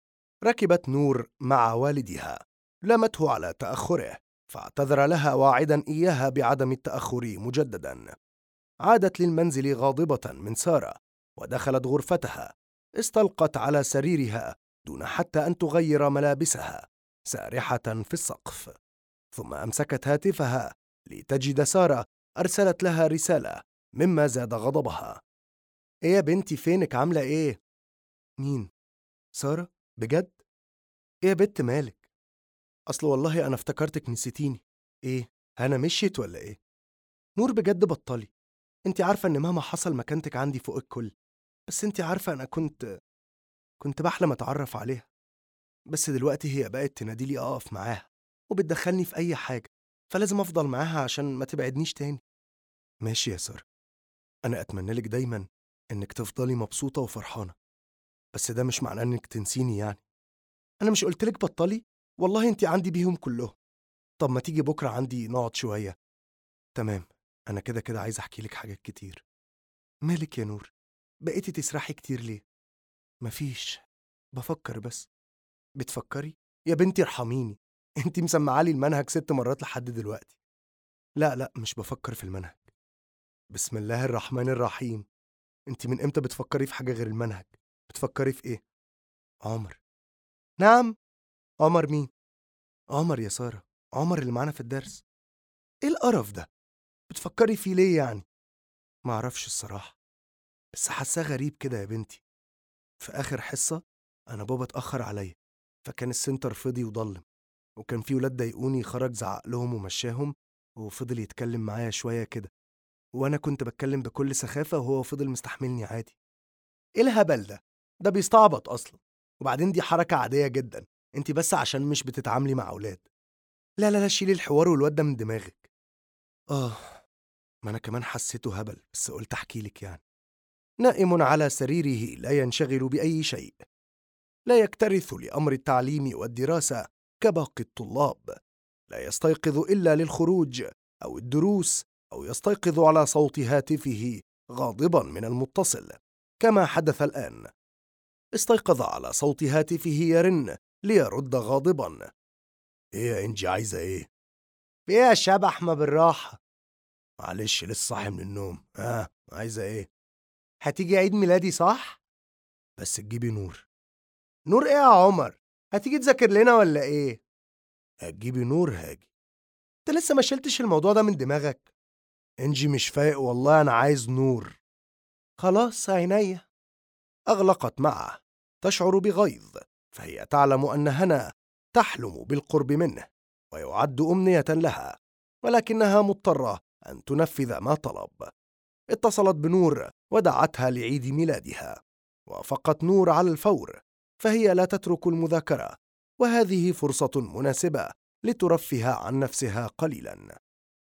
[SPEAKER 1] ركبت نور مع والدها، لامته على تأخره فاعتذر لها واعدا إياها بعدم التأخر مجددا. عادت للمنزل غاضبة من سارة، ودخلت غرفتها. استلقت على سريرها دون حتى أن تغير ملابسها، سارحة في السقف. ثم أمسكت هاتفها لتجد سارة أرسلت لها رسالة، مما زاد غضبها. إيه يا بنتي، فينك؟ عاملة إيه؟ مين؟ سارة؟ بجد؟ إيه يا بنت مالك؟ أصل والله أنا افتكرتك نسيتيني. إيه؟ هنا مشيت ولا إيه؟ نور بجد بطلي. انت عارفة إن مهما حصل مكانتك عندي فوق الكل. بس انت عارفة أنا كنت بحلم أتعرف عليها. بس دلوقتي هي بقت تناديلي أقف معاها، وبتدخلني في أي حاجة، فلازم أفضل معاها عشان ما تبعدنيش تاني. ماشي يا سارة، أنا أتمنى لك دايما إنك تفضلي مبسوطة وفرحانة، بس ده مش معناه إنك تنسيني يعني. أنا مش قلتلك بطلي؟ والله أنت عندي بيهم كلهم. طب ما تيجي بكرة عندي نقعد شوية. تمام. أنا كده كده عايز أحكيلك حاجات كتير. مالك يا نور؟ بقيتي تسرحي كتير ليه؟ مفيش، بفكر بس. بتفكري؟ يا بنتي ارحميني. انت مسمعالي المنهج 6 مرات لحد دلوقتي. لا لا، مش بفكر في المنهج. بسم الله الرحمن الرحيم. انت من امتى بتفكري في حاجة غير المنهج؟ بتفكري في ايه؟ عمر. نعم. عمر مين؟ عمر يا سارة، عمر اللي معانا في الدرس. ايه القرف ده؟ بتفكري فيه ليه يعني؟ معرفش الصراحة، بس حاساه غريب كده يا بنتي. في آخر حصة أنا بابا اتأخر عليا، فكان السنتر فضي وضلم، وكان في ولاد ضايقوني، خرج زعق لهم ومشاهم، وفضل يتكلم معايا شوية كده، وأنا كنت بتكلم بكل سخافة وهو فضل مستحملني عادي. إيه الهبل ده؟ ده بيستعبط أصلا. وبعدين دي حركة عادية جدا، انت بس عشان مش بتتعاملي مع أولاد. لا لا لا، شيلي الحوار والواد ده من دماغك. آه، ما أنا كمان حسيته هبل، بس قلت أحكيلك يعني. نائم على سريره لا ينشغل بأي شيء، لا يكترث لأمر التعليم والدراسة كباقي الطلاب، لا يستيقظ إلا للخروج أو الدروس، أو يستيقظ على صوت هاتفه غاضبا من المتصل كما حدث الآن. استيقظ على صوت هاتفه يرن ليرد غاضبا. إيه يا إنجي، عايزة إيه؟ في إيه يا شبح، ما بالراحة. معلش لسه صاحي من النوم. عايزة إيه؟ هتيجي عيد ميلادي صح؟ بس تجيبي نور. نور إيه يا عمر؟ هتيجي تذاكر لنا ولا إيه؟ هتجيبي نور هاجي. انت لسه ما شلتش الموضوع ده من دماغك؟ انجي مش فايق والله، انا عايز نور. خلاص عينيا. اغلقت معه، تشعر بغيظ، فهي تعلم ان هنا تحلم بالقرب منه ويعد امنيه لها، ولكنها مضطره ان تنفذ ما طلب. اتصلت بنور ودعتها لعيد ميلادها، وافقت نور على الفور، فهي لا تترك المذاكره، وهذه فرصه مناسبه لترفه عن نفسها قليلا.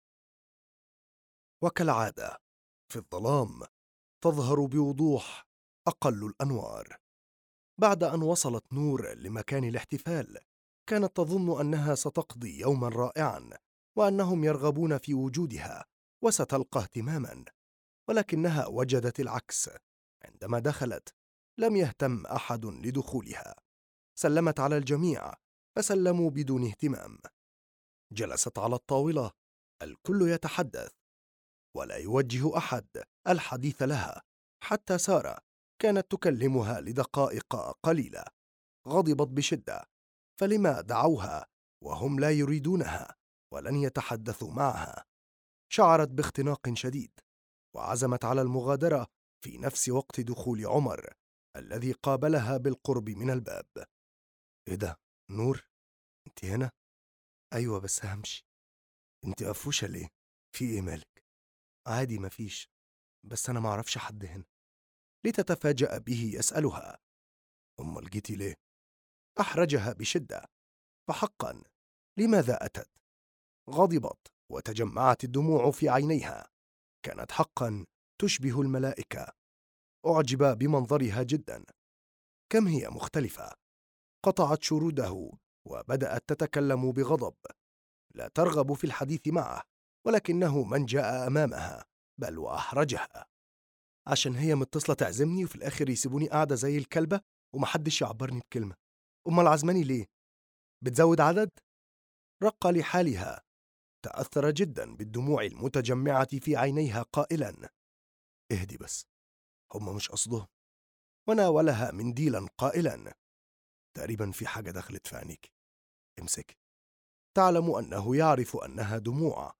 [SPEAKER 1] وكالعادة في الظلام تظهر بوضوح أقل الأنوار. بعد أن وصلت نور لمكان الاحتفال، كانت تظن أنها ستقضي يوما رائعا، وأنهم يرغبون في وجودها وستلقى اهتماما، ولكنها وجدت العكس. عندما دخلت لم يهتم أحد لدخولها، سلمت على الجميع فسلموا بدون اهتمام. جلست على الطاولة، الكل يتحدث ولا يوجه أحد الحديث لها، حتى سارة كانت تكلمها لدقائق قليلة. غضبت بشدة، فلما دعوها وهم لا يريدونها ولن يتحدثوا معها؟ شعرت باختناق شديد، وعزمت على المغادرة في نفس وقت دخول عمر الذي قابلها بالقرب من الباب. إيه ده؟ نور، انت هنا؟ أيوة بس همشي. انت قفوشة ليه؟ في إيه مالك؟ عادي مفيش، بس أنا معرفش حد هنا. لتتفاجأ به يسألها. أمال جيتي ليه؟ أحرجها بشدة، فحقا لماذا أتت؟ غضبت وتجمعت الدموع في عينيها، كانت حقا تشبه الملائكة. أعجب بمنظرها جدا، كم هي مختلفة. قطعت شروده وبدأت تتكلم بغضب، لا ترغب في الحديث معه، ولكنه من جاء أمامها بل وأحرجها. عشان هي متصلة تعزمني وفي الآخر يسيبوني قاعدة زي الكلبة ومحدش يعبرني بكلمة. أمال عزماني ليه؟ بتزود عدد؟ رق لحالها، تأثر جدا بالدموع المتجمعة في عينيها قائلا: اهدي بس، هم مش قصدهم. وناولها منديلا قائلا: تقريبا في حاجة دخلت في عينيك، امسك. تعلم أنه يعرف أنها دموع،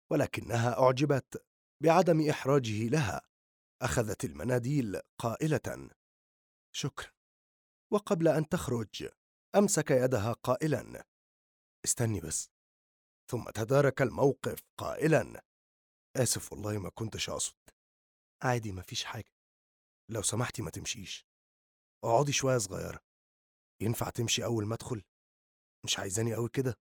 [SPEAKER 1] ولكنها أعجبت بعدم إحراجه لها. أخذت المناديل قائلة: شكرا. وقبل أن تخرج أمسك يدها قائلا: استني بس. ثم تدارك الموقف قائلا: آسف والله ما كنتش أقصد. عادي مفيش حاجة، لو سمحتي ما تمشيش، اقعدي شوية صغيرة. ينفع تمشي أول ما أدخل؟ مش عايزاني أوي كده؟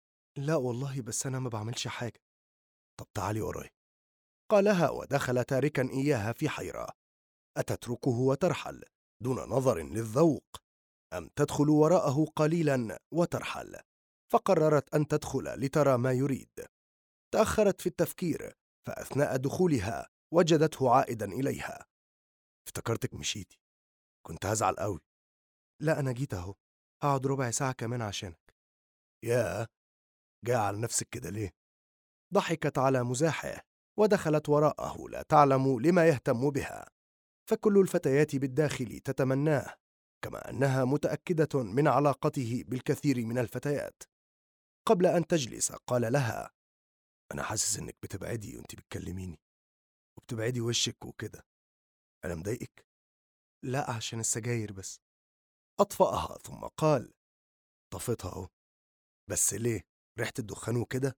[SPEAKER 1] لا والله بس أنا ما بعملش حاجة. طب تعالي وراي، قالها ودخل تاركا إياها في حيرة. أتتركه وترحل دون نظر للذوق؟ أم تدخل وراءه قليلا وترحل؟ فقررت أن تدخل لترى ما يريد. تأخرت في التفكير، فأثناء دخولها وجدته عائدا إليها. افتكرتك مشيتي، كنت هزعل قوي. لا، أنا جيت أهو، هقعد ربع ساعة كمان عشانك. ياه، جاي على نفسك كده ليه؟ ضحكت على مزاحه ودخلت وراءه لا تعلم لما يهتم بها، فكل الفتيات بالداخل تتمناه، كما أنها متأكدة من علاقته بالكثير من الفتيات. قبل أن تجلس قال لها: أنا حاسس إنك بتبعدي وإنت بتكلميني، وبتبعدي وشك وكده. أنا مضايقك؟ لا، عشان السجاير بس. أطفأها ثم قال: طفيتها أهو، بس ليه؟ ريحة الدخان وكده؟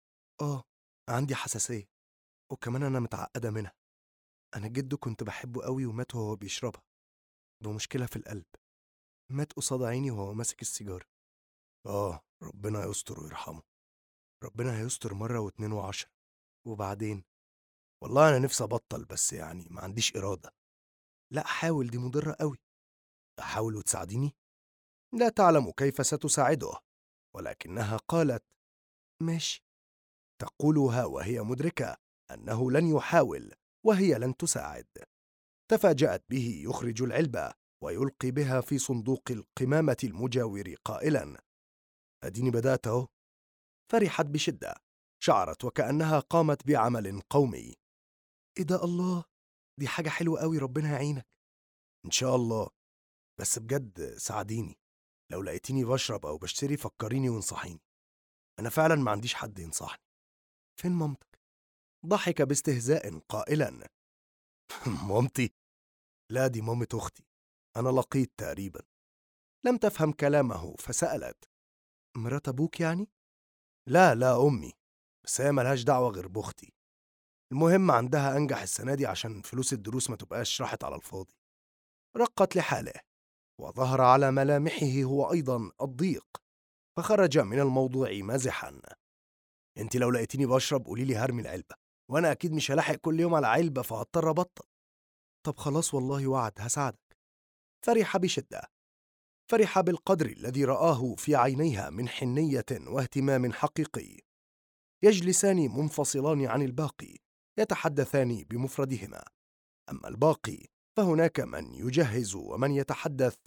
[SPEAKER 1] عندي حساسية، وكمان أنا متعقدة منها. أنا جده كنت بحبه قوي ومات وهو بيشربها، بمشكلة في القلب. مات قصاد عيني وهو ماسك السيجارة. ربنا يستر ويرحمه. ربنا هيستر مرة واتنين وعشرة. وبعدين؟ والله أنا نفسي أبطل، بس يعني ما عنديش إرادة. لا، حاول، دي مضرة قوي. أحاول وتساعديني؟ لا تعلم كيف ستساعده، ولكنها قالت: ماشي. تقولها وهي مدركة أنه لن يحاول وهي لن تساعد. تفاجأت به يخرج العلبة ويلقي بها في صندوق القمامة المجاور قائلا: أديني بدأت أهو. فرحت بشدة، شعرت وكأنها قامت بعمل قومي. إيه ده، الله، دي حاجة حلوة قوي، ربنا يعينك. إن شاء الله، بس بجد ساعديني. لو لقيتيني بشرب أو بشتري فكريني وانصحيني، أنا فعلا ما عنديش حد ينصحني. فين مامتك؟ ضحك باستهزاء قائلا: مامتي؟ لا، دي مامة أختي، أنا لقيت تقريبا. لم تفهم كلامه فسألت: مرات أبوك يعني؟ لا لا، أمي، بس هي ملهاش دعوة غير بأختي. المهم عندها أنجح السنة دي عشان فلوس الدروس ما تبقاش راحت على الفاضي. رقت لحاله، وظهر على ملامحه هو أيضا الضيق، فخرج من الموضوع مازحا: انت لو لقيتيني بشرب قوليلي هرمي العلبة، وأنا أكيد مش هلاحق كل يوم على علبة، فهضطر أبطل. طب خلاص، والله وعد، هساعدك. فرح بشدة، فرح بالقدر الذي رآه في عينيها من حنية واهتمام حقيقي. يجلسان منفصلان عن الباقي، يتحدثان بمفردهما. أما الباقي فهناك من يجهز ومن يتحدث.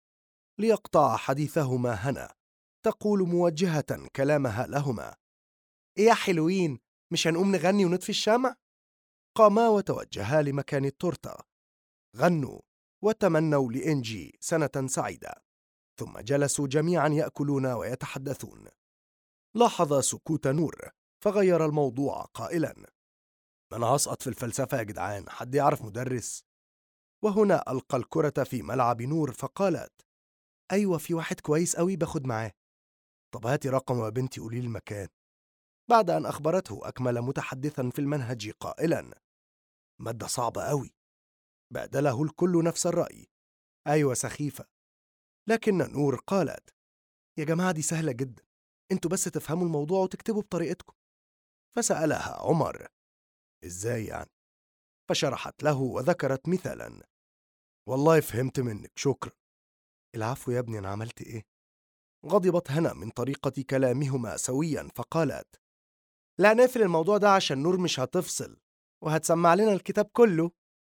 [SPEAKER 1] ليقطع حديثهما هنا، تقول موجهة كلامها لهما: إيه يا حلوين، مش هنقوم نغني ونطفي الشمع؟ قاما وتوجها لمكان التورتة، غنوا وتمنوا لإنجي سنة سعيدة، ثم جلسوا جميعا يأكلون ويتحدثون. لاحظ سكوت نور فغير الموضوع قائلا: أنا هسقط في الفلسفة يا جدعان، حد يعرف مدرس؟ وهنا ألقى الكرة في ملعب نور فقالت: أيوة، في واحد كويس قوي باخد معاه. طب هاتي رقم يا بنتي، قولي لي المكان. بعد أن أخبرته أكمل متحدثا في المنهج قائلا: مادة صعبة قوي. بادله الكل نفس الرأي: أيوة، سخيفة. لكن نور قالت: يا جماعة دي سهلة جدا، انتوا بس تفهموا الموضوع وتكتبوا بطريقتكم. فسألها عمر: إزاي يعني؟ فشرحت له وذكرت مثالا. والله فهمت منك، شكرا. العفو يا ابني، أنا عملت إيه؟ غضبت هنا من طريقة كلامهما سويا فقالت: لا، نقفل الموضوع ده عشان نور مش هتفصل وهتسمع لنا الكتاب كله.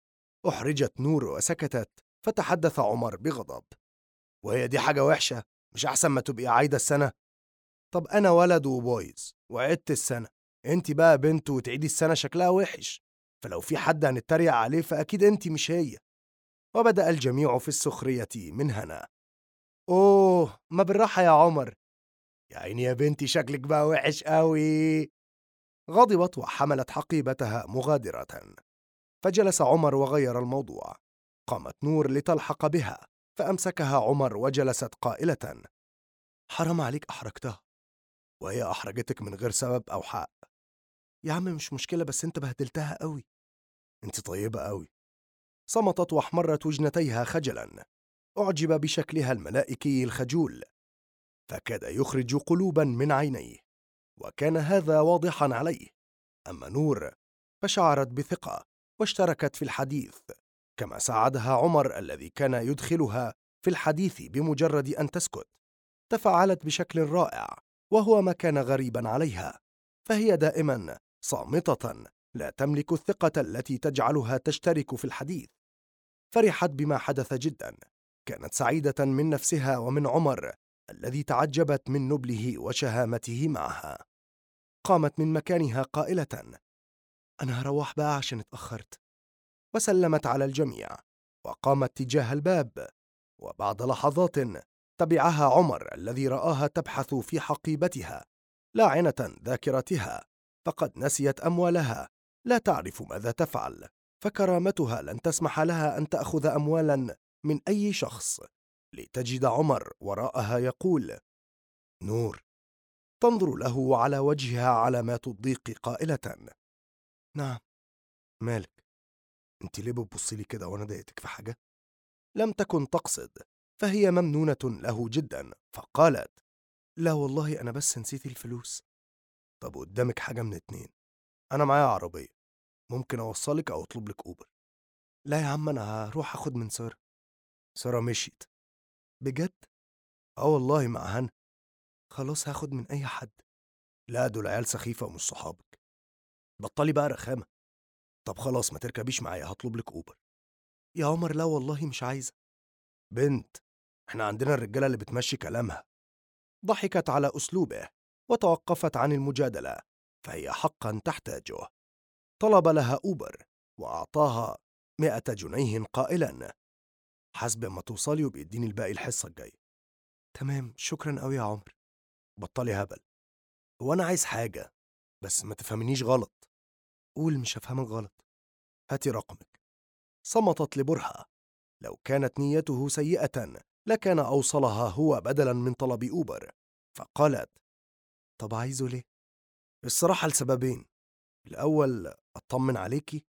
[SPEAKER 1] أحرجت نور وسكتت، فتحدث عمر بغضب: وهي دي حاجة وحشة؟ مش أحسن ما تبقي عايدة السنة؟ طب أنا ولد وبايظ وعدت السنة، انت بقى بنت وتعيدي السنة شكلها وحش، فلو في حد هنتريق عليه فأكيد انت مش هي. وبدأ الجميع في السخرية من هنا. أوه، ما بالراحة يا عمر. يا عيني يا بنتي، شكلك بقى وحش قوي. غضبت وحملت حقيبتها مغادرة، فجلس عمر وغير الموضوع. قامت نور لتلحق بها، فأمسكها عمر وجلست قائلة: حرام عليك، أحرجتها. وهي أحرجتك من غير سبب أو حق؟ يا عم مش مشكلة، بس انت بهدلتها قوي. انت طيبة قوي. صمتت واحمرت وجنتيها خجلا. أعجب بشكلها الملائكي الخجول، فكاد يخرج قلوبا من عينيه، وكان هذا واضحا عليه. أما نور فشعرت بثقة واشتركت في الحديث، كما ساعدها عمر الذي كان يدخلها في الحديث بمجرد أن تسكت. تفاعلت بشكل رائع، وهو ما كان غريبا عليها، فهي دائما صامتة، لا تملك الثقة التي تجعلها تشترك في الحديث. فرحت بما حدث جدا، كانت سعيدة من نفسها ومن عمر الذي تعجبت من نبله وشهامته معها. قامت من مكانها قائلة: أنا هروح بقى عشان اتأخرت. وسلمت على الجميع وقامت تجاه الباب. وبعد لحظات تبعها عمر الذي رآها تبحث في حقيبتها لاعنة ذاكرتها، فقد نسيت أموالها، لا تعرف ماذا تفعل، فكرامتها لن تسمح لها أن تأخذ أموالا من أي شخص. لتجد عمر وراءها يقول: نور. تنظر له وعلى وجهها علامات الضيق قائلة: نعم، مالك؟ انت ليه بتبصي لي كده وانا ضايقتك في حاجة؟ لم تكن تقصد، فهي ممنونة له جدا، فقالت: لا والله أنا بس نسيت الفلوس. طب قدامك حاجة من اتنين، أنا معايا عربية، ممكن أوصلك أو أطلب لك أوبر. لا يا عم، أنا هروح أخد من سارة. سارة مشيت؟ بجد؟ آه والله، مع هنا. خلاص هاخد من أي حد. لا دول عيال سخيفة ومش صحابك. بطلي بقى رخامة. طب خلاص ما تركبيش معايا، هطلب لك أوبر. يا عمر لا والله مش عايزة. بنت، احنا عندنا الرجالة اللي بتمشي كلامها. ضحكت على أسلوبه وتوقفت عن المجادلة، فهي حقا تحتاجه. طلب لها أوبر وأعطاها 100 جنيه قائلا: حسب ما توصلي وبيديني الباقي الحصة الجاية. تمام، شكرا أوي يا عمر. بطلي هبل. هو أنا عايز حاجة، بس ما تفهمنيش غلط. قول، مش هفهمك غلط. هاتي رقمك. صمتت لبرهة. لو كانت نيته سيئة لكان أوصلها هو بدلا من طلب أوبر، فقالت: طب عايزه ليه؟ الصراحة لسببين: الأول أطمن عليكي،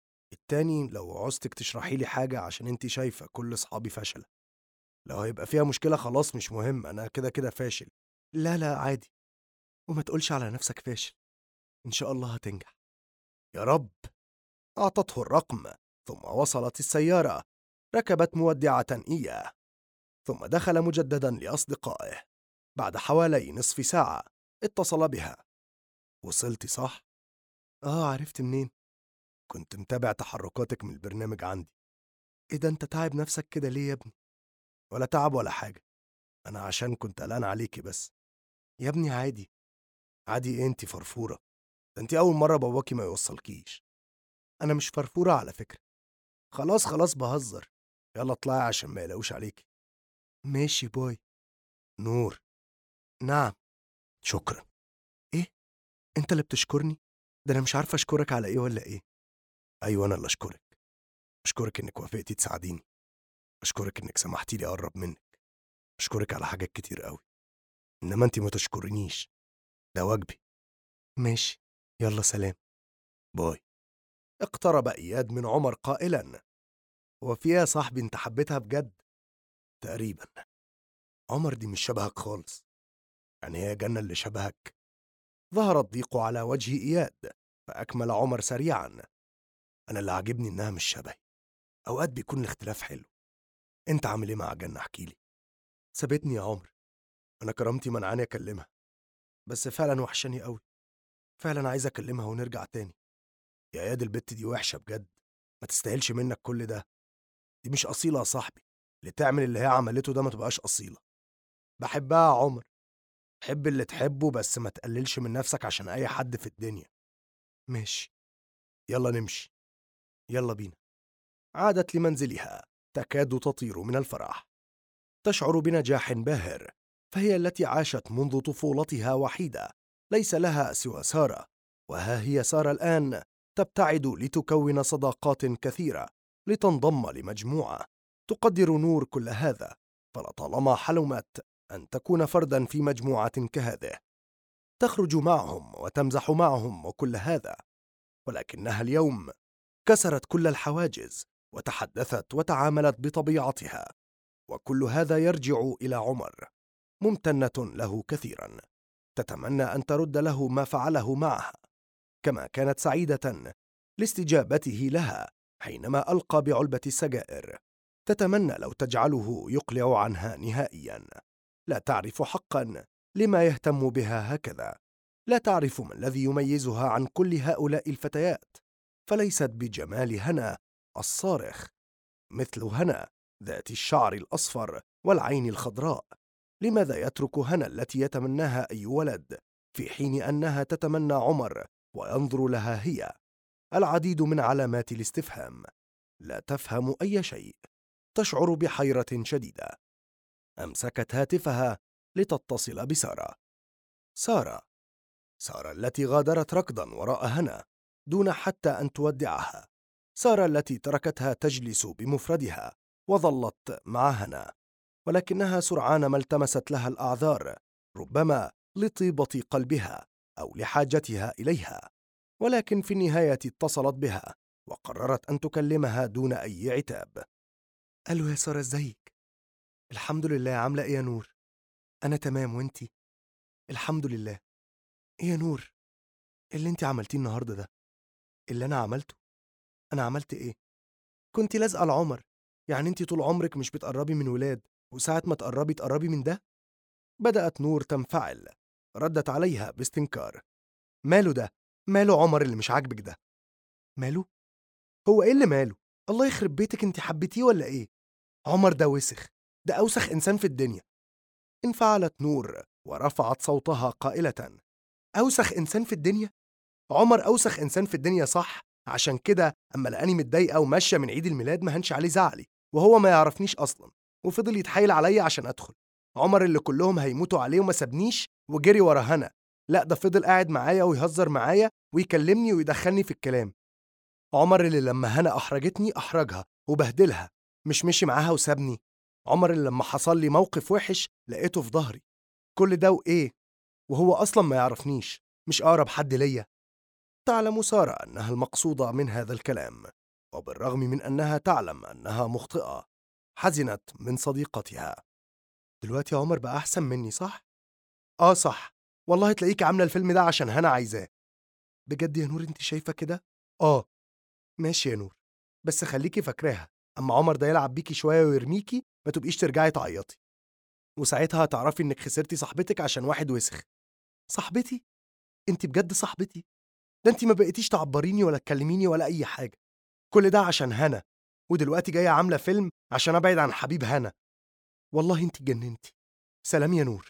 [SPEAKER 1] التاني لو عوزتك تشرحي لي حاجة عشان انتي شايفة كل أصحابي فاشلة. لو هيبقى فيها مشكلة خلاص مش مهم، أنا كده كده فاشل. لا لا عادي، وما تقولش على نفسك فاشل، إن شاء الله هتنجح. يا رب. أعطته الرقم، ثم وصلت السيارة. ركبت مودعة إياه، ثم دخل مجددا لأصدقائه. بعد حوالي نصف ساعة اتصل بها: وصلتي صح؟ عرفت منين؟ كنت متابع تحركاتك من البرنامج عندي. إيه ده، أنت تعب نفسك كده ليه يا ابني؟ ولا تعب ولا حاجة، أنا عشان كنت قلقان عليكي بس. يا ابني عادي. عادي إيه، أنتي فرفورة، ده أنتي أول مرة باباكي ما يوصلكيش. أنا مش فرفورة على فكرة. خلاص خلاص بهزر، يلا اطلعي عشان ما يلاقوش عليكي. ماشي باي. نور. نعم. شكرا. إيه؟ أنت اللي بتشكرني؟ ده أنا مش عارفة أشكرك على إيه ولا إيه. أيوة أنا اللي أشكرك. أشكرك إنك وافقتي تساعديني. أشكرك إنك سمحتي لي أقرب منك. أشكرك على حاجات كتير قوي، إنما أنتي ما تشكرنيش، ده واجبي. ماشي، يلا سلام. باي. اقترب إياد من عمر قائلا: هو في إيه يا صاحبي، انت حبيتها بجد؟ تقريبا. عمر دي مش شبهك خالص. يعني هي جنة اللي شبهك؟ ظهر الضيق على وجه إياد، فأكمل عمر سريعا: أنا اللي عاجبني إنها مش شبهي، أوقات بيكون الاختلاف حلو. أنت عامل إيه مع جنة؟ احكيلي. سابتني يا عمر، أنا كرامتي منعاني أكلمها، بس فعلا وحشاني قوي. فعلا عايز أكلمها ونرجع تاني. يا إياد البت دي وحشة بجد، ما تستاهلش منك كل ده. دي مش أصيلة يا صاحبي، اللي تعمل اللي هي عملته ده ما تبقاش أصيلة. بحبها يا عمر. حب اللي تحبه، بس ما تقللش من نفسك عشان أي حد في الدنيا. ماشي، يلا نمشي. يلا بينا. عادت لمنزلها تكاد تطير من الفرح. تشعر بنجاح باهر، فهي التي عاشت منذ طفولتها وحيدة، ليس لها سوى سارة. وها هي سارة الآن تبتعد لتكون صداقات كثيرة، لتنضم لمجموعة. تقدر نور كل هذا، فلطالما حلمت أن تكون فردا في مجموعة كهذه، تخرج معهم وتمزح معهم وكل هذا. ولكنها اليوم كسرت كل الحواجز، وتحدثت وتعاملت بطبيعتها. وكل هذا يرجع إلى عمر، ممتنة له كثيرا، تتمنى أن ترد له ما فعله معها، كما كانت سعيدة لاستجابته لها حينما ألقى بعلبة السجائر. تتمنى لو تجعله يقلع عنها نهائياً. لا تعرف حقاً لما يهتم بها هكذا. لا تعرف ما الذي يميزها عن كل هؤلاء الفتيات، فليست بجمال هنا الصارخ مثل هنا ذات الشعر الأصفر والعين الخضراء. لماذا يترك هنا التي يتمناها أي ولد في حين أنها تتمنى عمر وينظر لها هي؟ العديد من علامات الاستفهام. لا تفهم أي شيء. تشعر بحيرة شديدة. أمسكت هاتفها لتتصل بسارة. سارة. سارة التي غادرت ركضا وراء هنا دون حتى أن تودعها. سارة التي تركتها تجلس بمفردها وظلت مع هنا، ولكنها سرعان ما التمست لها الأعذار، ربما لطيبة قلبها أو لحاجتها إليها، ولكن في النهاية اتصلت بها وقررت أن تكلمها دون أي عتاب. ألو يا سارة، ازيك؟ الحمد لله. عاملة إيه يا نور؟ أنا تمام، وإنتي؟ الحمد لله. إيه يا نور اللي إنتي عملتيه النهاردة ده؟ اللي أنا عملته؟ أنا عملت إيه؟ كنت لازقة لعمر. يعني إنتي طول عمرك مش بتقربي من ولاد، وساعة ما تقربي من ده؟ بدأت نور تنفعل. ردت عليها باستنكار. ماله ده؟ ماله عمر اللي مش عاجبك ده؟ ماله؟ هو إيه اللي ماله؟ الله يخرب بيتك، إنتي حبيتيه ولا إيه؟ عمر ده وسخ، ده أوسخ إنسان في الدنيا. انفعلت نور ورفعت صوتها قائلة: أوسخ إنسان في الدنيا؟ عمر أوسخ إنسان في الدنيا، صح؟ عشان كده أما لقاني متضايقة وماشية من عيد الميلاد ما هنش عليه زعلي، وهو ما يعرفنيش أصلا، وفضل يتحايل عليا عشان أدخل. عمر اللي كلهم هيموتوا عليه وما سابنيش وجري ورا هنا، لا ده فضل قاعد معايا ويهزر معايا ويكلمني ويدخلني في الكلام. عمر اللي لما هنا أحرجتني أحرجها وبهدلها، مش مشي معاها وسابني. عمر اللي لما حصل لي موقف وحش لقيته في ظهري. كل ده وإيه؟ وهو أصلا ما يعرفنيش، مش أقرب حد ليا. تعلم سارة أنها المقصودة من هذا الكلام، وبالرغم من أنها تعلم أنها مخطئة حزنت من صديقتها. دلوقتي عمر بقى أحسن مني، صح؟ آه صح. والله تلاقيك عاملة الفيلم ده عشان هنا عايزاه. بجد يا نور أنت شايفة كده؟ آه. ماشي يا نور، بس خليكي فاكراها، أما عمر ده يلعب بيكي شوية ويرميكي ما تبقيش ترجعي تعيطي، وساعتها هتعرفي إنك خسرتي صاحبتك عشان واحد وسخ. صاحبتي؟ أنت بجد صاحبتي؟ ده أنت ما بقيتيش تعبريني ولا تكلميني ولا أي حاجة. كل ده عشان هنا، ودلوقتي جاية عاملة فيلم عشان أبعد عن حبيب هنا. والله أنت اتجننتي. سلام يا نور.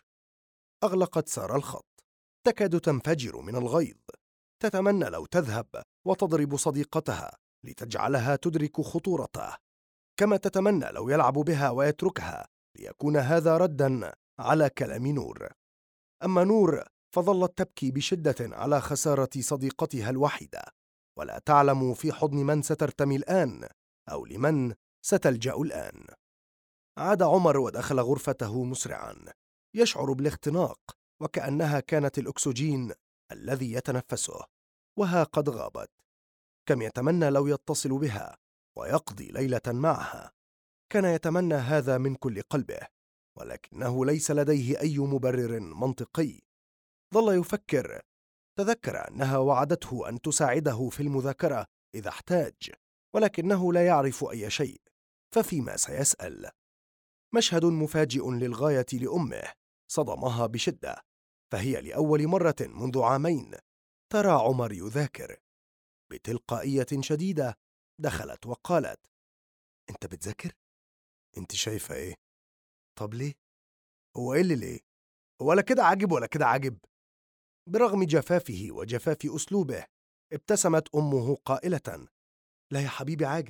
[SPEAKER 1] أغلقت سارة الخط، تكاد تنفجر من الغيظ. تتمنى لو تذهب وتضرب صديقتها لتجعلها تدرك خطورته، كما تتمنى لو يلعب بها ويتركها ليكون هذا رداً على كلام نور. أما نور فظلت تبكي بشدة على خسارة صديقتها الوحيدة، ولا تعلم في حضن من سترتمي الآن أو لمن ستلجأ الآن. عاد عمر ودخل غرفته مسرعاً، يشعر بالاختناق وكأنها كانت الأكسجين الذي يتنفسه، وها قد غابت. كم يتمنى لو يتصل بها ويقضي ليلة معها. كان يتمنى هذا من كل قلبه، ولكنه ليس لديه أي مبرر منطقي. ظل يفكر. تذكر أنها وعدته أن تساعده في المذاكرة إذا احتاج، ولكنه لا يعرف أي شيء، ففيما سيسأل؟ مشهد مفاجئ للغاية لأمه صدمها بشدة، فهي لأول مرة منذ عامين ترى عمر يذاكر. بتلقائية شديدة دخلت وقالت: أنت بتذاكر؟ أنت شايفة إيه؟ طب ليه؟ هو إيه اللي ليه؟ ولا كده عاجب ولا كده عاجب؟ برغم جفافه وجفاف أسلوبه ابتسمت أمه قائلة: لا يا حبيبي عاجب،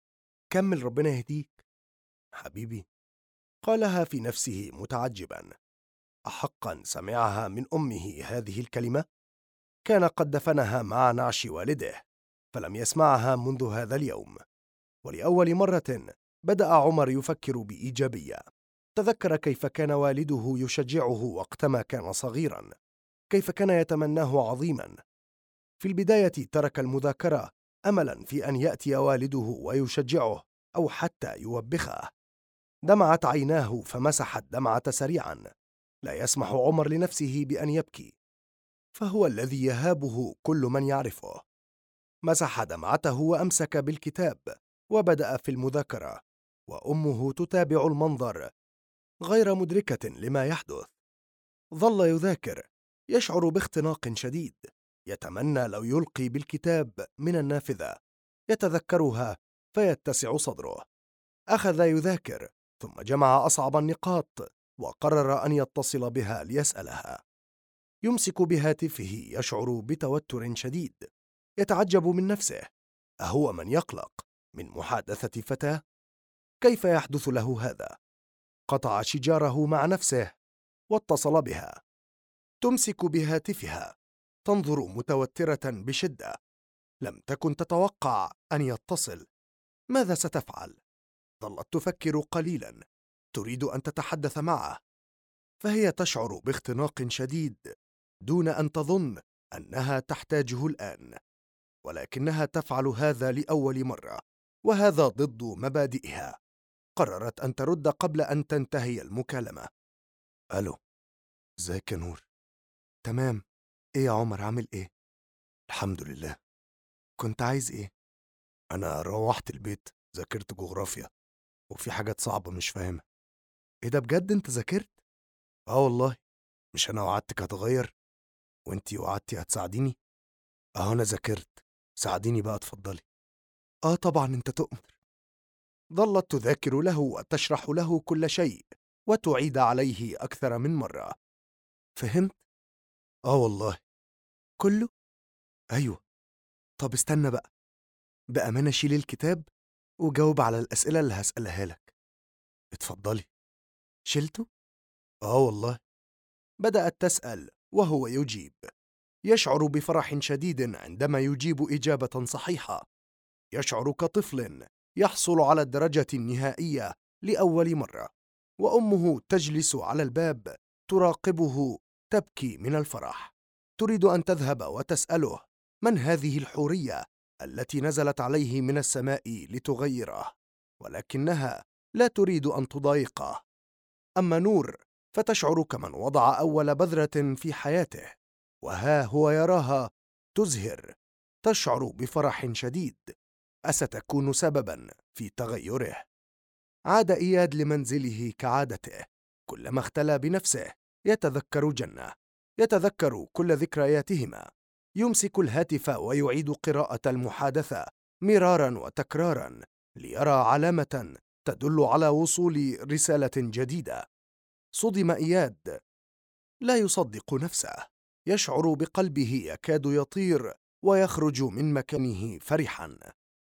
[SPEAKER 1] كمل ربنا يهديك. حبيبي، قالها في نفسه متعجبا. أحقا سمعها من أمه هذه الكلمة؟ كان قد دفنها مع نعش والده، فلم يسمعها منذ هذا اليوم. ولأول مرة بدأ عمر يفكر بإيجابية. تذكر كيف كان والده يشجعه وقتما كان صغيرا، كيف كان يتمناه عظيما. في البداية ترك المذاكرة أملا في أن يأتي والده ويشجعه أو حتى يوبخه. دمعت عيناه فمسح الدمعة سريعا. لا يسمح عمر لنفسه بأن يبكي، فهو الذي يهابه كل من يعرفه. مسح دمعته وأمسك بالكتاب وبدأ في المذاكرة. وأمه تتابع المنظر غير مدركة لما يحدث. ظل يذاكر، يشعر باختناق شديد، يتمنى لو يلقي بالكتاب من النافذة، يتذكرها فيتسع صدره. أخذ يذاكر ثم جمع أصعب النقاط وقرر أن يتصل بها ليسألها. يمسك بهاتفه يشعر بتوتر شديد، يتعجب من نفسه، أهو من يقلق من محادثة فتاة؟ كيف يحدث له هذا؟ قطع شجاره مع نفسه واتصل بها. تمسك بهاتفها، تنظر متوترة بشدة، لم تكن تتوقع أن يتصل. ماذا ستفعل؟ ظلت تفكر قليلا، تريد أن تتحدث معه، فهي تشعر باختناق شديد دون أن تظن أنها تحتاجه الآن، ولكنها تفعل هذا لأول مرة، وهذا ضد مبادئها. قررت أن ترد قبل أن تنتهي المكالمة. ألو، ازيك يا نور؟ تمام. إيه يا عمر، عامل إيه؟ الحمد لله. كنت عايز إيه؟ أنا روحت البيت، ذاكرت جغرافيا وفي حاجات صعبة مش فاهمها. إيه ده بجد، أنت ذاكرت؟ والله. مش أنا وعدتك هتغير وأنتي وعدتي هتساعديني؟ أنا ذاكرت، ساعديني بقى اتفضلي. طبعا، أنت تؤمر. ظلت تذاكر له وتشرح له كل شيء وتعيد عليه أكثر من مرة. فهمت؟ والله. كله؟ أيوه. طب استنى بأمانة شيل الكتاب وجاوب على الأسئلة اللي هسألها لك. اتفضلي. شلته؟ والله. بدأت تسأل وهو يجيب، يشعر بفرح شديد عندما يجيب إجابة صحيحة، يشعر كطفل يحصل على الدرجة النهائية لأول مرة، وأمه تجلس على الباب تراقبه تبكي من الفرح. تريد أن تذهب وتسأله من هذه الحورية التي نزلت عليه من السماء لتغيره، ولكنها لا تريد أن تضايقه. أما نور فتشعر كمن وضع أول بذرة في حياته، وها هو يراها تزهر. تشعر بفرح شديد، أستكون سبباً في تغيره؟ عاد إياد لمنزله كعادته، كلما اختلى بنفسه يتذكر جنة، يتذكر كل ذكرياتهما، يمسك الهاتف ويعيد قراءة المحادثة مراراً وتكراراً ليرى علامة تدل على وصول رسالة جديدة. صدم إياد، لا يصدق نفسه، يشعر بقلبه يكاد يطير ويخرج من مكانه فرحاً.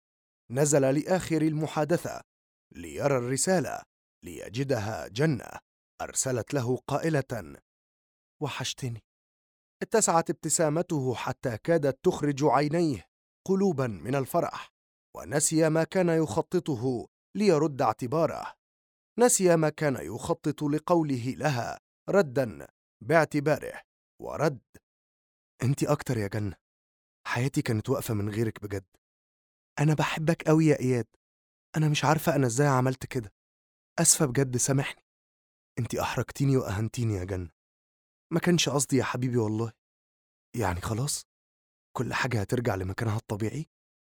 [SPEAKER 1] نزل لآخر المحادثة ليرى الرسالة، ليجدها جنة أرسلت له قائلة: وحشتني. اتسعت ابتسامته حتى كادت تخرج عينيه قلوبا من الفرح، ونسي ما كان يخططه ليرد اعتباره، نسي ما كان يخطط لقوله لها ردا باعتباره، ورد: انت أكتر يا جنة، حياتي كانت واقفة من غيرك بجد. أنا بحبك قوي يا إياد، أنا مش عارفة أنا إزاي عملت كده، أسفة بجد، سامحني. أنتِ أحرجتيني وأهنتيني يا جنة، ما كانش قصدي يا حبيبي والله. يعني خلاص كل حاجة هترجع لمكانها الطبيعي؟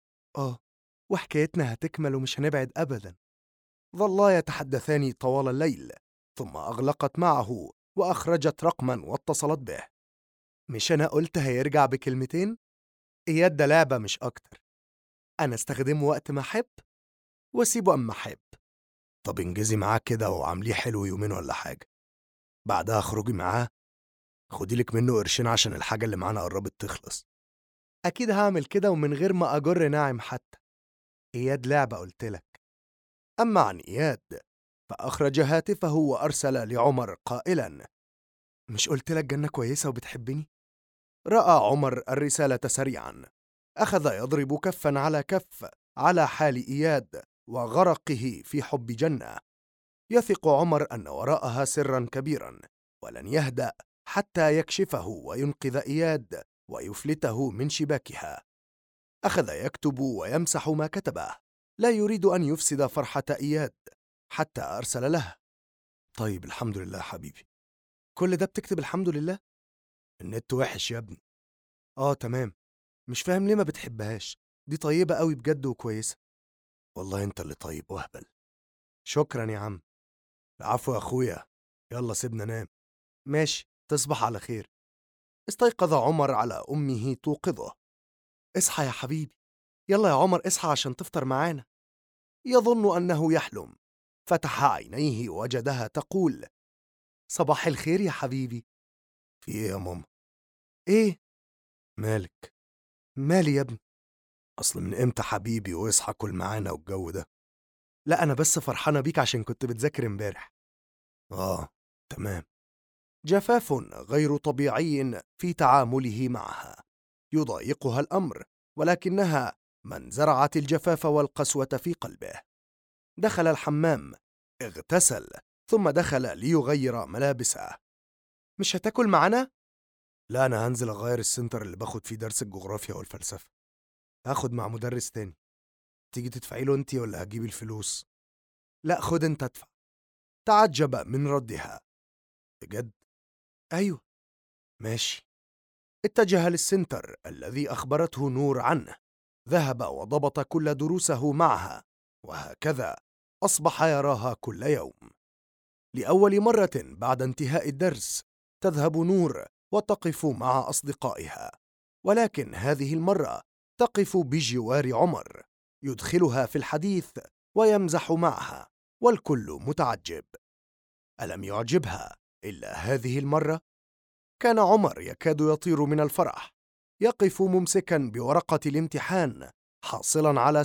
[SPEAKER 1] وحكايتنا هتكمل ومش هنبعد أبدا. ظلا يتحدثان طوال الليل، ثم أغلقت معه وأخرجت رقما واتصلت به. مش أنا قلت هيرجع بكلمتين؟ إياد ده لعبة مش أكتر، أنا استخدمه وقت ما أحب وأسيبه أما أحب. طب انجزي معاه كده وعامليه حلو يومين ولا حاجة، بعدها اخرجي معاه، خديلك منه قرشين عشان الحاجة اللي معانا قربت تخلص. أكيد هعمل كده ومن غير ما أجر ناعم حتى. إياد لعبة قلتلك. أما عن إياد فأخرج هاتفه وأرسل لعمر قائلا: مش قلتلك جنة كويسة وبتحبني؟ رأى عمر الرسالة سريعا، أخذ يضرب كفا على كف على حال إياد وغرقه في حب جنة. يثق عمر أن وراءها سرا كبيرا، ولن يهدأ حتى يكشفه وينقذ إياد ويفلته من شباكها. أخذ يكتب ويمسح ما كتبه، لا يريد أن يفسد فرحة إياد، حتى أرسل له: طيب الحمد لله حبيبي. كل ده بتكتب الحمد لله؟ النت وحش يا ابني. تمام. مش فاهم ليه ما بتحبهاش، دي طيبة قوي بجد وكويسة. والله انت اللي طيب وهبل. شكرا يا عم. العفو يا أخويا، يلا سيبنا نام. ماشي، تصبح على خير. استيقظ عمر على أمه توقظه. اصحى يا حبيبي، يلا يا عمر اصحى عشان تفطر معانا. يظن أنه يحلم، فتح عينيه وجدها تقول: صباح الخير يا حبيبي. في إيه يا ماما؟ إيه؟ مالك؟ مالي يا ابني؟ أصل من إمتى حبيبي واصحى كل معانا والجو ده؟ لا أنا بس فرحانة بيك عشان كنت بتذاكر امبارح. تمام. جفاف غير طبيعي في تعامله معها، يضايقها الأمر، ولكنها من زرعت الجفاف والقسوة في قلبه. دخل الحمام، اغتسل، ثم دخل ليغير ملابسه. مش هتاكل معنا؟ لا أنا هنزل أغير السنتر اللي باخد فيه درس الجغرافيا والفلسفة. هاخد مع مدرس تاني. تيجي تدفعي له انتي ولا هجيب الفلوس؟ لا خد انت ادفع. تعجب من ردها. بجد؟ أيوه. ماشي. اتجه للسنتر الذي أخبرته نور عنه. ذهب وضبط كل دروسه معها، وهكذا أصبح يراها كل يوم. لأول مرة بعد انتهاء الدرس تذهب نور وتقف مع أصدقائها، ولكن هذه المرة تقف بجوار عمر، يدخلها في الحديث ويمزح معها، والكل متعجب. ألم يعجبها إلا هذه المرة؟ كان عمر يكاد يطير من الفرح، يقف ممسكا بورقة الامتحان حاصلا على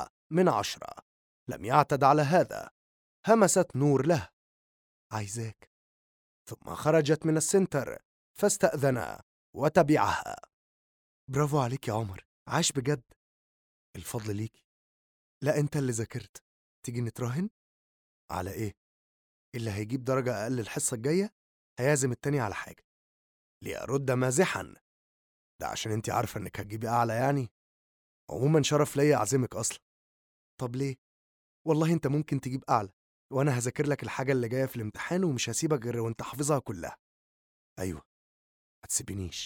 [SPEAKER 1] 7/10. لم يعتد على هذا. همست نور له: عايزاك. ثم خرجت من السنتر فاستأذن وتبعها. برافو عليك يا عمر، عاش بجد. الفضل ليك. لا انت اللي ذاكرت. تيجي نتراهن؟ على ايه؟ اللي هيجيب درجة أقل الحصة الجاية هيعزم التاني على حاجة. ليرد مازحا: ده عشان انت عارفة انك هتجيبي أعلى يعني. عموما شرف ليا أعزمك أصلا. طب ليه؟ والله انت ممكن تجيب أعلى، وأنا هذاكر لك الحاجة اللي جاية في الامتحان ومش هسيبك غير وانت حافظها كلها. أيوة، هتسيبنيش.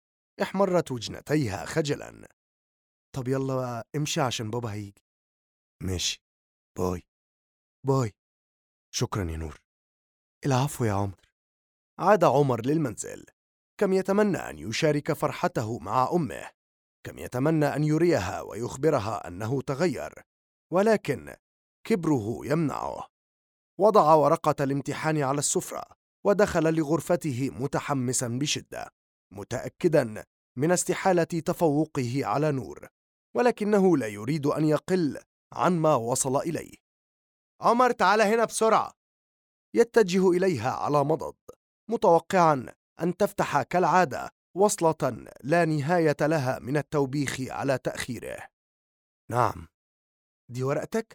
[SPEAKER 1] احمرت وجنتيها خجلا. طب يلا بقى امشي عشان بابا هيجي. ماشي. باي. باي. شكرا يا نور. العفو يا عمر. عاد عمر للمنزل. كم يتمنى أن يشارك فرحته مع أمه، كم يتمنى أن يريها ويخبرها أنه تغير، ولكن كبره يمنعه. وضع ورقة الامتحان على السفرة ودخل لغرفته متحمسا بشدة، متأكدا من استحالة تفوقه على نور، ولكنه لا يريد أن يقل عن ما وصل إليه. عمر تعال هنا بسرعة. يتجه إليها على مضض، متوقعا أن تفتح كالعادة وصلة لا نهاية لها من التوبيخ على تأخيره. نعم. دي ورقتك؟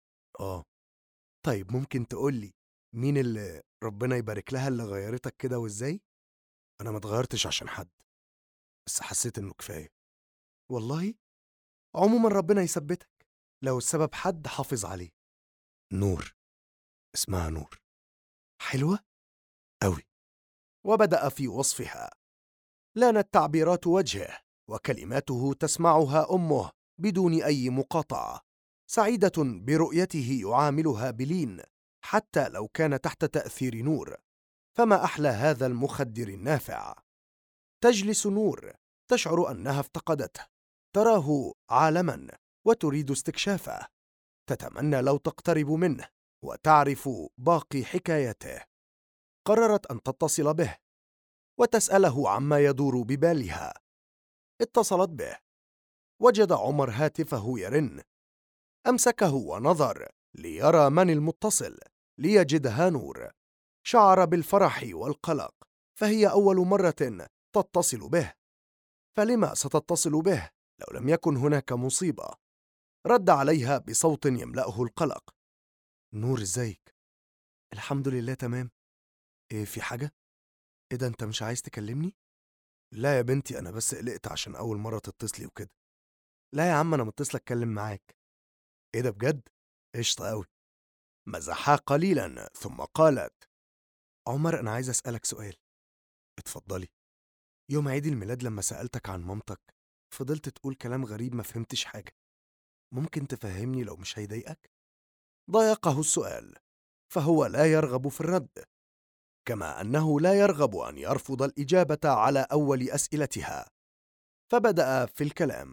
[SPEAKER 1] طيب ممكن تقولي مين اللي ربنا يبارك لها اللي غيرتك كده وإزاي؟ أنا ما اتغيرتش عشان حد، بس حسيت إنه كفاية. والله؟ عموما ربنا يثبتك، لو السبب حد حافظ عليه. نور. اسمها نور. حلوة؟ أوي. وبدأ في وصفها. لانت تعبيرات وجهه وكلماته تسمعها أمه بدون أي مقاطعة، سعيدة برؤيته يعاملها بلين حتى لو كان تحت تأثير نور. فما أحلى هذا المخدر النافع. تجلس نور تشعر أنها افتقدته، تراه عالما وتريد استكشافه، تتمنى لو تقترب منه وتعرف باقي حكايته. قررت أن تتصل به وتسأله عما يدور ببالها. اتصلت به، وجد عمر هاتفه يرن. أمسكه ونظر ليرى من المتصل، ليجدها نور. شعر بالفرح والقلق، فهي أول مرة تتصل به، فلما ستتصل به لو لم يكن هناك مصيبة؟ رد عليها بصوت يملأه القلق: نور ازيك؟ الحمد لله تمام. ايه في حاجة؟ ايه ده انت مش عايز تكلمني؟ لا يا بنتي انا بس قلقت عشان اول مرة تتصلي وكده. لا يا عم انا متصل اتكلم معاك. ايه ده بجد؟ قشطة قوي. مزحا قليلا ثم قالت: عمر انا عايز اسألك سؤال. اتفضلي. يوم عيد الميلاد لما سألتك عن مامتك فضلت تقول كلام غريب ما فهمتش حاجة، ممكن تفهمني لو مش هيضايقك؟ ضايقه السؤال، فهو لا يرغب في الرد، كما أنه لا يرغب أن يرفض الإجابة على أول أسئلتها. فبدأ في الكلام: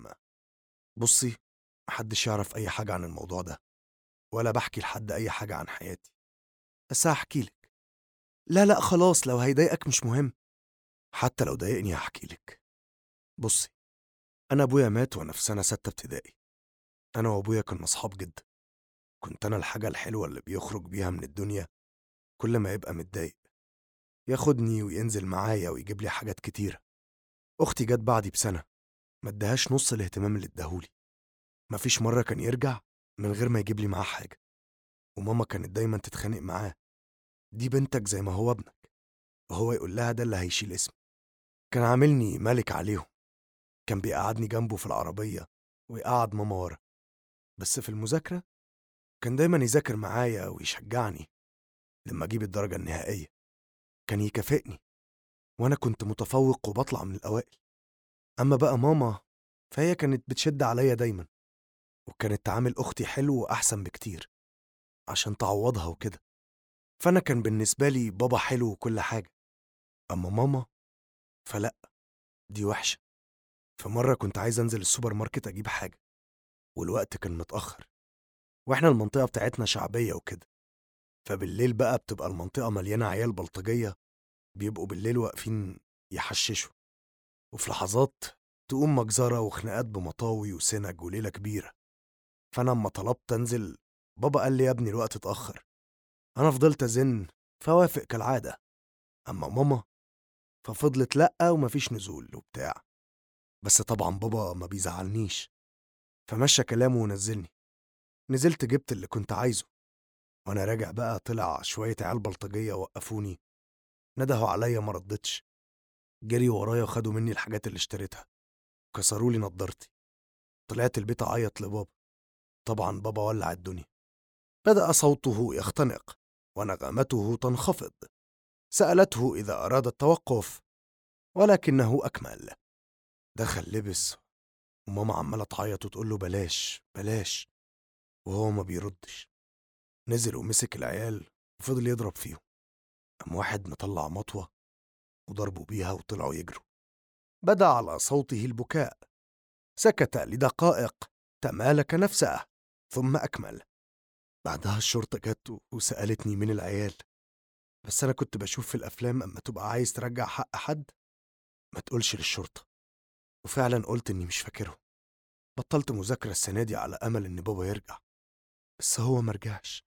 [SPEAKER 1] بصي، محدش يعرف أي حاجة عن الموضوع ده، ولا بحكي لحد أي حاجة عن حياتي، بس هحكي لك. لا لا خلاص، لو هيضايقك مش مهم. حتى لو ضايقني هحكي لك. بصي، أنا أبويا مات وأنا في سنة 6 ابتدائي. أنا وأبويا كنا أصحاب جدا. كنت أنا الحاجة الحلوة اللي بيخرج بيها من الدنيا كل ما يبقى متضايق، ياخدني وينزل معايا ويجيب لي حاجات كتيرة. أختي جت بعدي بسنة، ما ادهاش نص الاهتمام اللي اداهولي. مفيش مرة كان يرجع من غير ما يجيب لي معاه حاجة. وماما كانت دايما تتخانق معاه: دي بنتك زي ما هو ابنك، وهو يقول لها ده اللي هيشيل اسمي. كان عاملني ملك عليهم. كان بيقعدني جنبه في العربية ويقعد ماما ورا. بس في المذاكرة كان دايما يذاكر معايا ويشجعني لما أجيب الدرجة النهائية. كان يكافئني، وأنا كنت متفوق وبطلع من الأوائل. أما بقى ماما، فهي كانت بتشد عليا دايما، وكانت تعامل أختي حلو وأحسن بكتير عشان تعوضها وكده. فأنا كان بالنسبة لي بابا حلو وكل حاجة. أما ماما فلأ، دي وحشة. فمرة كنت عايز أنزل السوبر ماركت أجيب حاجة، والوقت كان متأخر، وإحنا المنطقة بتاعتنا شعبية وكده. فبالليل بقى بتبقى المنطقة مليانة عيال بلطجية، بيبقوا بالليل واقفين يحششوا، وفي لحظات تقوم مجزرة وخناقات بمطاوي وسنج وليلة كبيرة. فأنا أما طلبت أنزل، بابا قال لي يا ابني الوقت اتأخر. أنا فضلت أزن فوافق كالعادة. أما ماما ففضلت لأ ومفيش نزول وبتاع. بس طبعا بابا ما بيزعلنيش، فمشى كلامه ونزلني. نزلت جبت اللي كنت عايزه. وأنا راجع بقى طلع شوية عيال بلطجية وقفوني، ندهوا عليا ما ردتش. جري ورايا وخدوا مني الحاجات اللي اشتريتها، كسروا لي نضارتي. طلعت البيت أعيط لبابا. طبعا بابا ولع الدنيا. بدأ صوته يختنق ونغمته تنخفض. سألته إذا أراد التوقف، ولكنه أكمل. دخل لبس، وماما عمالة تعيط وتقول له بلاش بلاش، وهو ما بيردش. نزل ومسك العيال وفضل يضرب فيهم. قام واحد مطلع مطوة وضربوا بيها وطلعوا يجروا. بدأ على صوته البكاء. سكت لدقائق، تمالك نفسه، ثم أكمل: بعدها الشرطة جت وسألتني مين العيال. بس أنا كنت بشوف في الأفلام أما تبقى عايز ترجع حق حد ما تقولش للشرطة. وفعلا قلت إني مش فاكرهم. بطلت مذاكرة السنة دي على أمل إن بابا يرجع، بس هو مرجعش.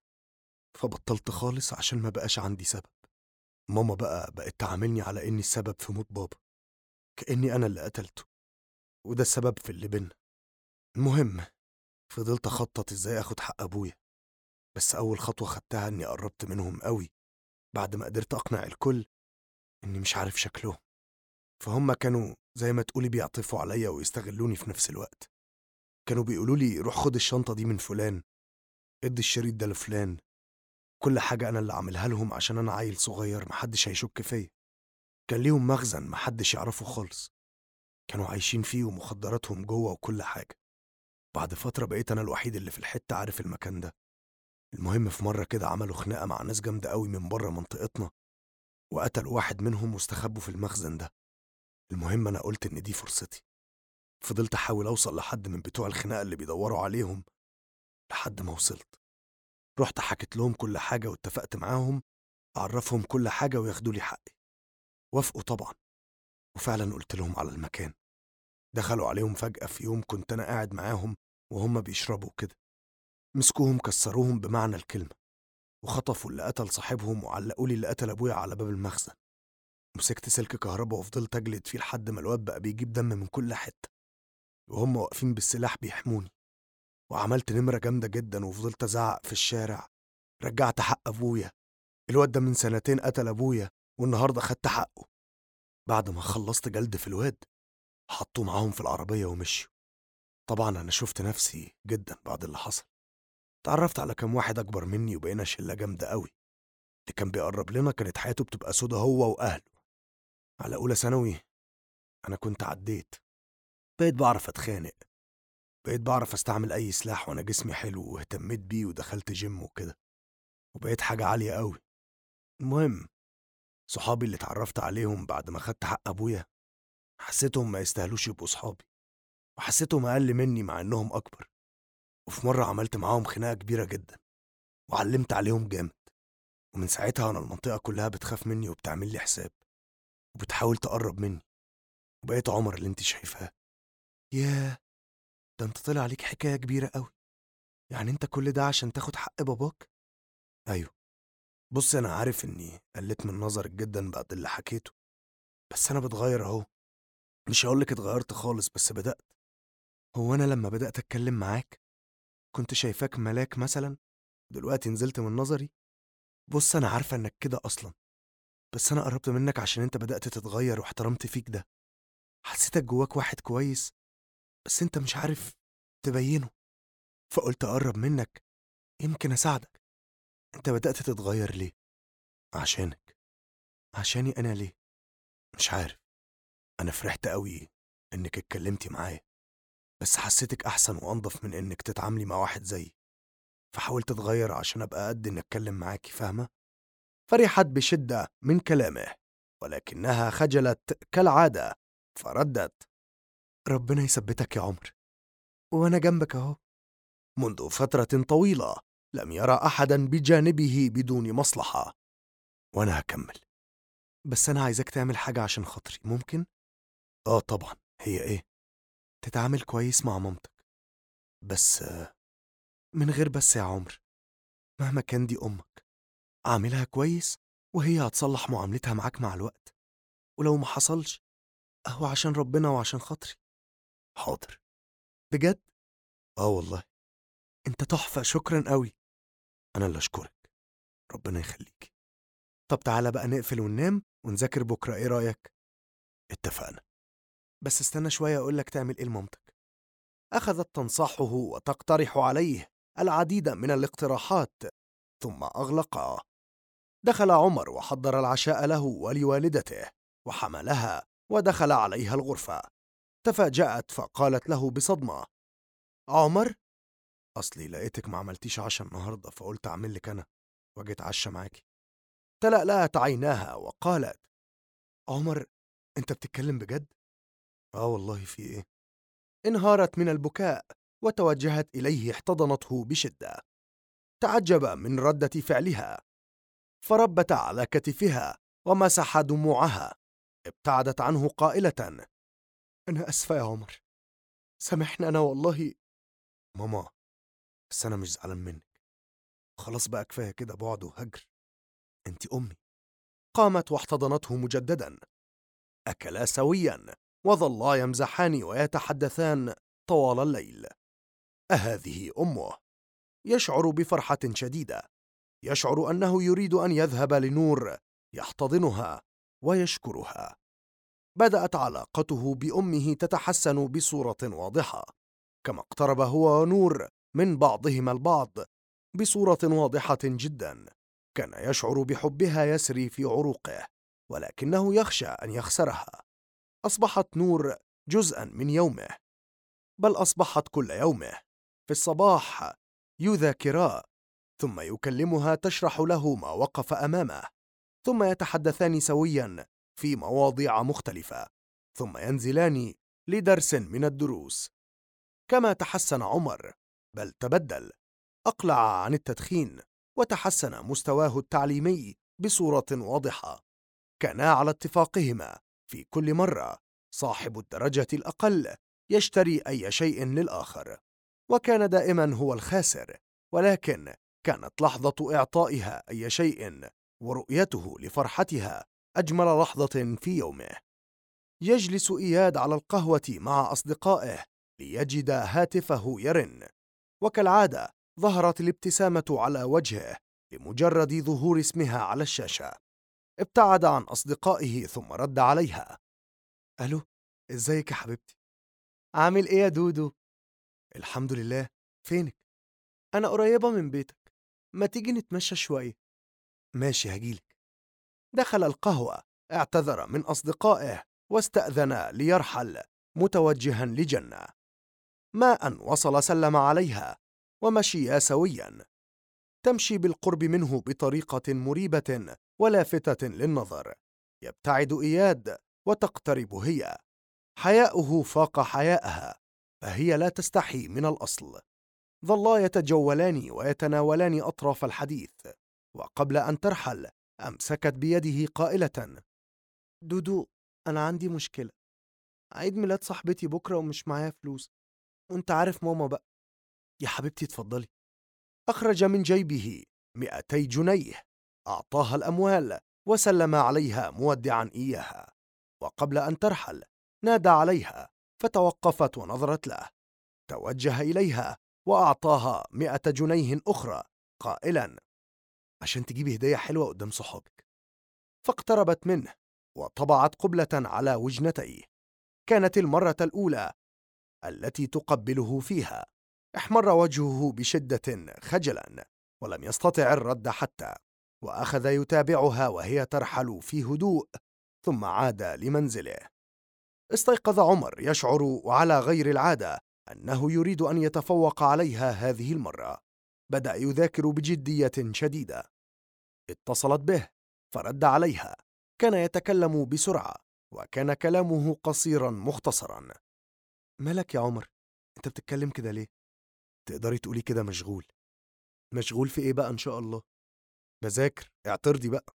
[SPEAKER 1] فبطلت خالص عشان ما بقاش عندي سبب. ماما بقت تعاملني على إني السبب في موت بابا، كأني أنا اللي قتلته، وده السبب في اللي بينا. المهم، فضلت أخطط إزاي أخد حق أبويا. بس أول خطوة خدتها إني قربت منهم قوي، بعد ما قدرت أقنع الكل إني مش عارف شكلهم. فهم كانوا زي ما تقولي بيعطفوا عليا ويستغلوني في نفس الوقت. كانوا بيقولوا لي روح خد الشنطة دي من فلان، ادي الشريط ده لفلان. كل حاجة أنا اللي عاملها لهم عشان أنا عيل صغير محدش هيشك فيا. كان ليهم مخزن محدش يعرفه خالص، كانوا عايشين فيه ومخدراتهم جوه وكل حاجة. بعد فترة بقيت أنا الوحيد اللي في الحتة عارف المكان ده. المهم في مرة كده عملوا خناقة مع ناس جامدة قوي من بره منطقتنا، وقتلوا واحد منهم واستخبوا في المخزن ده. المهم أنا قلت إن دي فرصتي. فضلت أحاول أوصل لحد من بتوع الخناقة اللي بيدوروا عليهم لحد ما وصلت. رحت حكيت لهم كل حاجة واتفقت معاهم أعرفهم كل حاجة وياخدوا لي حقي. وافقوا طبعا، وفعلا قلت لهم على المكان. دخلوا عليهم فجأة في يوم كنت أنا قاعد معاهم وهم بيشربوا كده. مسكوهم كسروهم بمعنى الكلمة، وخطفوا اللي قتل صاحبهم وعلقوا لي اللي قتل أبويا على باب المخزن. مسكت سلك كهرباء وفضلت أجلد فيه لحد ما الواد بقى بيجيب دم من كل حتة، وهم واقفين بالسلاح بيحموني. وعملت نمرة جامدة جدا وفضلت أزعق في الشارع: رجعت حق أبويا، الواد ده من 2 سنين قتل أبويا والنهاردة خدت حقه. بعد ما خلصت جلد في الواد حطوه معاهم في العربية ومشيوا. طبعا أنا شفت نفسي جدا بعد اللي حصل. تعرفت على كام واحد أكبر مني وبقينا شلة جامدة قوي. اللي كان بيقرب لنا كانت حياته بتبقى سودا هو وأهله. على أولى ثانوي أنا كنت عديت، بقيت بعرف أتخانق، بقيت بعرف أستعمل أي سلاح وأنا جسمي حلو، واهتميت بيه ودخلت جيم وكده، وبقيت حاجة عالية قوي. المهم، صحابي اللي اتعرفت عليهم بعد ما خدت حق أبويا حسيتهم ما يستاهلوش يبقوا صحابي، وحسيتهم أقل مني مع إنهم أكبر. وفي مرة عملت معاهم خناقة كبيرة جدا وعلمت عليهم جامد، ومن ساعتها وأنا المنطقة كلها بتخاف مني وبتعمل لي حساب وبتحاول تقرب مني، وبقيت عمر اللي انت شايفاه. ياه، ده انت طلع عليك حكاية كبيرة قوي. يعني انت كل ده عشان تاخد حق باباك؟ ايوه. بص، انا عارف اني قلت من نظرك جدا بعد اللي حكيته، بس انا بتغير اهو. مش هقولك اتغيرت خالص، بس بدأت. هو انا لما بدأت اتكلم معاك كنت شايفاك ملاك مثلا، دلوقتي نزلت من نظري؟ بص، انا عارفة انك كده اصلا، بس انا قربت منك عشان انت بدأت تتغير واحترمت فيك ده. حسيتك جواك واحد كويس، بس انت مش عارف تبينه، فقلت اقرب منك يمكن اساعدك. انت بدأت تتغير ليه؟ عشانك. عشاني انا ليه؟ مش عارف. انا فرحت قوي انك اتكلمتي معايا، بس حسيتك احسن وانضف من انك تتعاملي مع واحد زيي، فحاولت اتغير عشان ابقى قد اني اتكلم معاكي، فاهمه؟ فرحت بشده من كلامه، ولكنها خجلت كالعاده، فردت: ربنا يثبتك يا عمر، وانا جنبك اهو. منذ فتره طويله لم يرى احدا بجانبه بدون مصلحه. وانا هكمل، بس انا عايزك تعمل حاجه عشان خاطري، ممكن؟ اه طبعا. هي ايه؟ تتعامل كويس مع مامتك، بس من غير بس يا عمر. مهما كان دي أمك، عاملها كويس وهي هتصلح معاملتها معاك مع الوقت، ولو ما حصلش أهو عشان ربنا وعشان خاطري. حاضر. بجد؟ آه والله. أنت تحفة، شكرا قوي. أنا اللي أشكرك، ربنا يخليك. طب تعالى بقى نقفل وننام ونذاكر بكرة، إيه رأيك؟ اتفقنا. بس استنى شوية أقولك تعمل إيه لمامتك. أخذت تنصحه وتقترح عليه العديد من الاقتراحات، ثم أغلقا. دخل عمر وحضر العشاء له ولوالدته، وحملها ودخل عليها الغرفة. تفاجأت فقالت له بصدمة: عمر، أصلي لقيتك ما عملتيش عشاء النهاردة، فقلت أعمل لك أنا وأجي أتعشى معاكي. تلألأت عيناها وقالت: عمر، أنت بتتكلم بجد؟ آه والله، في إيه؟ انهارت من البكاء وتوجهت إليه، احتضنته بشدة. تعجب من ردة فعلها، فربت على كتفها ومسح دموعها. ابتعدت عنه قائلة: أنا أسفة يا عمر، سامحني أنا والله. ماما، بس أنا مش زعلان منك، خلاص بقى كفاية كده بعد وهجر، أنت أمي. قامت واحتضنته مجددا. أكلا سويا وظلا يمزحان ويتحدثان طوال الليل. أهذه أمه؟ يشعر بفرحة شديدة، يشعر أنه يريد أن يذهب لنور يحتضنها ويشكرها. بدأت علاقته بأمه تتحسن بصورة واضحة، كما اقترب هو ونور من بعضهما البعض بصورة واضحة جدا. كان يشعر بحبها يسري في عروقه، ولكنه يخشى أن يخسرها. أصبحت نور جزءا من يومه، بل أصبحت كل يومه. في الصباح يذاكرا، ثم يكلمها تشرح له ما وقف أمامه، ثم يتحدثان سويا في مواضيع مختلفة، ثم ينزلان لدرس من الدروس. كما تحسن عمر، بل تبدل، أقلع عن التدخين وتحسن مستواه التعليمي بصورة واضحة. كانا على اتفاقهما في كل مرة صاحب الدرجة الأقل يشتري أي شيء للآخر، وكان دائما هو الخاسر، ولكن كانت لحظة إعطائها أي شيء ورؤيته لفرحتها أجمل لحظة في يومه. يجلس إياد على القهوة مع أصدقائه ليجد هاتفه يرن، وكالعادة ظهرت الابتسامة على وجهه لمجرد ظهور اسمها على الشاشة. ابتعد عن أصدقائه ثم رد عليها: ألو، إزيك يا حبيبتي؟ عامل إيه يا دودو؟ الحمد لله. فينك؟ أنا قريبة من بيتك، ما تيجي نتمشى شوية؟ ماشي، هجيلك. دخل القهوة، اعتذر من أصدقائه واستأذن ليرحل، متوجها لجنة. ما أن وصل سلم عليها ومشيا سويا، تمشي بالقرب منه بطريقة مريبة ولافتة للنظر. يبتعد إياد وتقترب هي. حياؤه فاق حياءها، فهي لا تستحي من الأصل. ظلا يتجولان ويتناولان أطراف الحديث، وقبل أن ترحل أمسكت بيده قائلة: دودو، أنا عندي مشكلة. عيد ميلاد صاحبتي بكرة ومش معايا فلوس، وانت عارف ماما بقى. يا حبيبتي اتفضلي. أخرج من جيبه 200 جنيه، أعطاها الأموال وسلم عليها مودعا إياها. وقبل أن ترحل نادى عليها فتوقفت ونظرت له. توجه إليها وأعطاها 100 جنيه أخرى قائلا: عشان تجيبي هدية حلوة قدام صحابك. فاقتربت منه وطبعت قبلة على وجنتيه. كانت المرة الأولى التي تقبله فيها. احمر وجهه بشدة خجلا، ولم يستطع الرد حتى، وأخذ يتابعها وهي ترحل في هدوء، ثم عاد لمنزله. استيقظ عمر يشعر على غير العادة أنه يريد أن يتفوق عليها هذه المرة. بدأ يذاكر بجدية شديدة. اتصلت به فرد عليها. كان يتكلم بسرعة، وكان كلامه قصيرا مختصرا. مالك يا عمر؟ انت بتتكلم كده ليه؟ تقدري تقولي كده مشغول. مشغول في ايه بقى ان شاء الله؟ بذاكر، اعترضي بقى.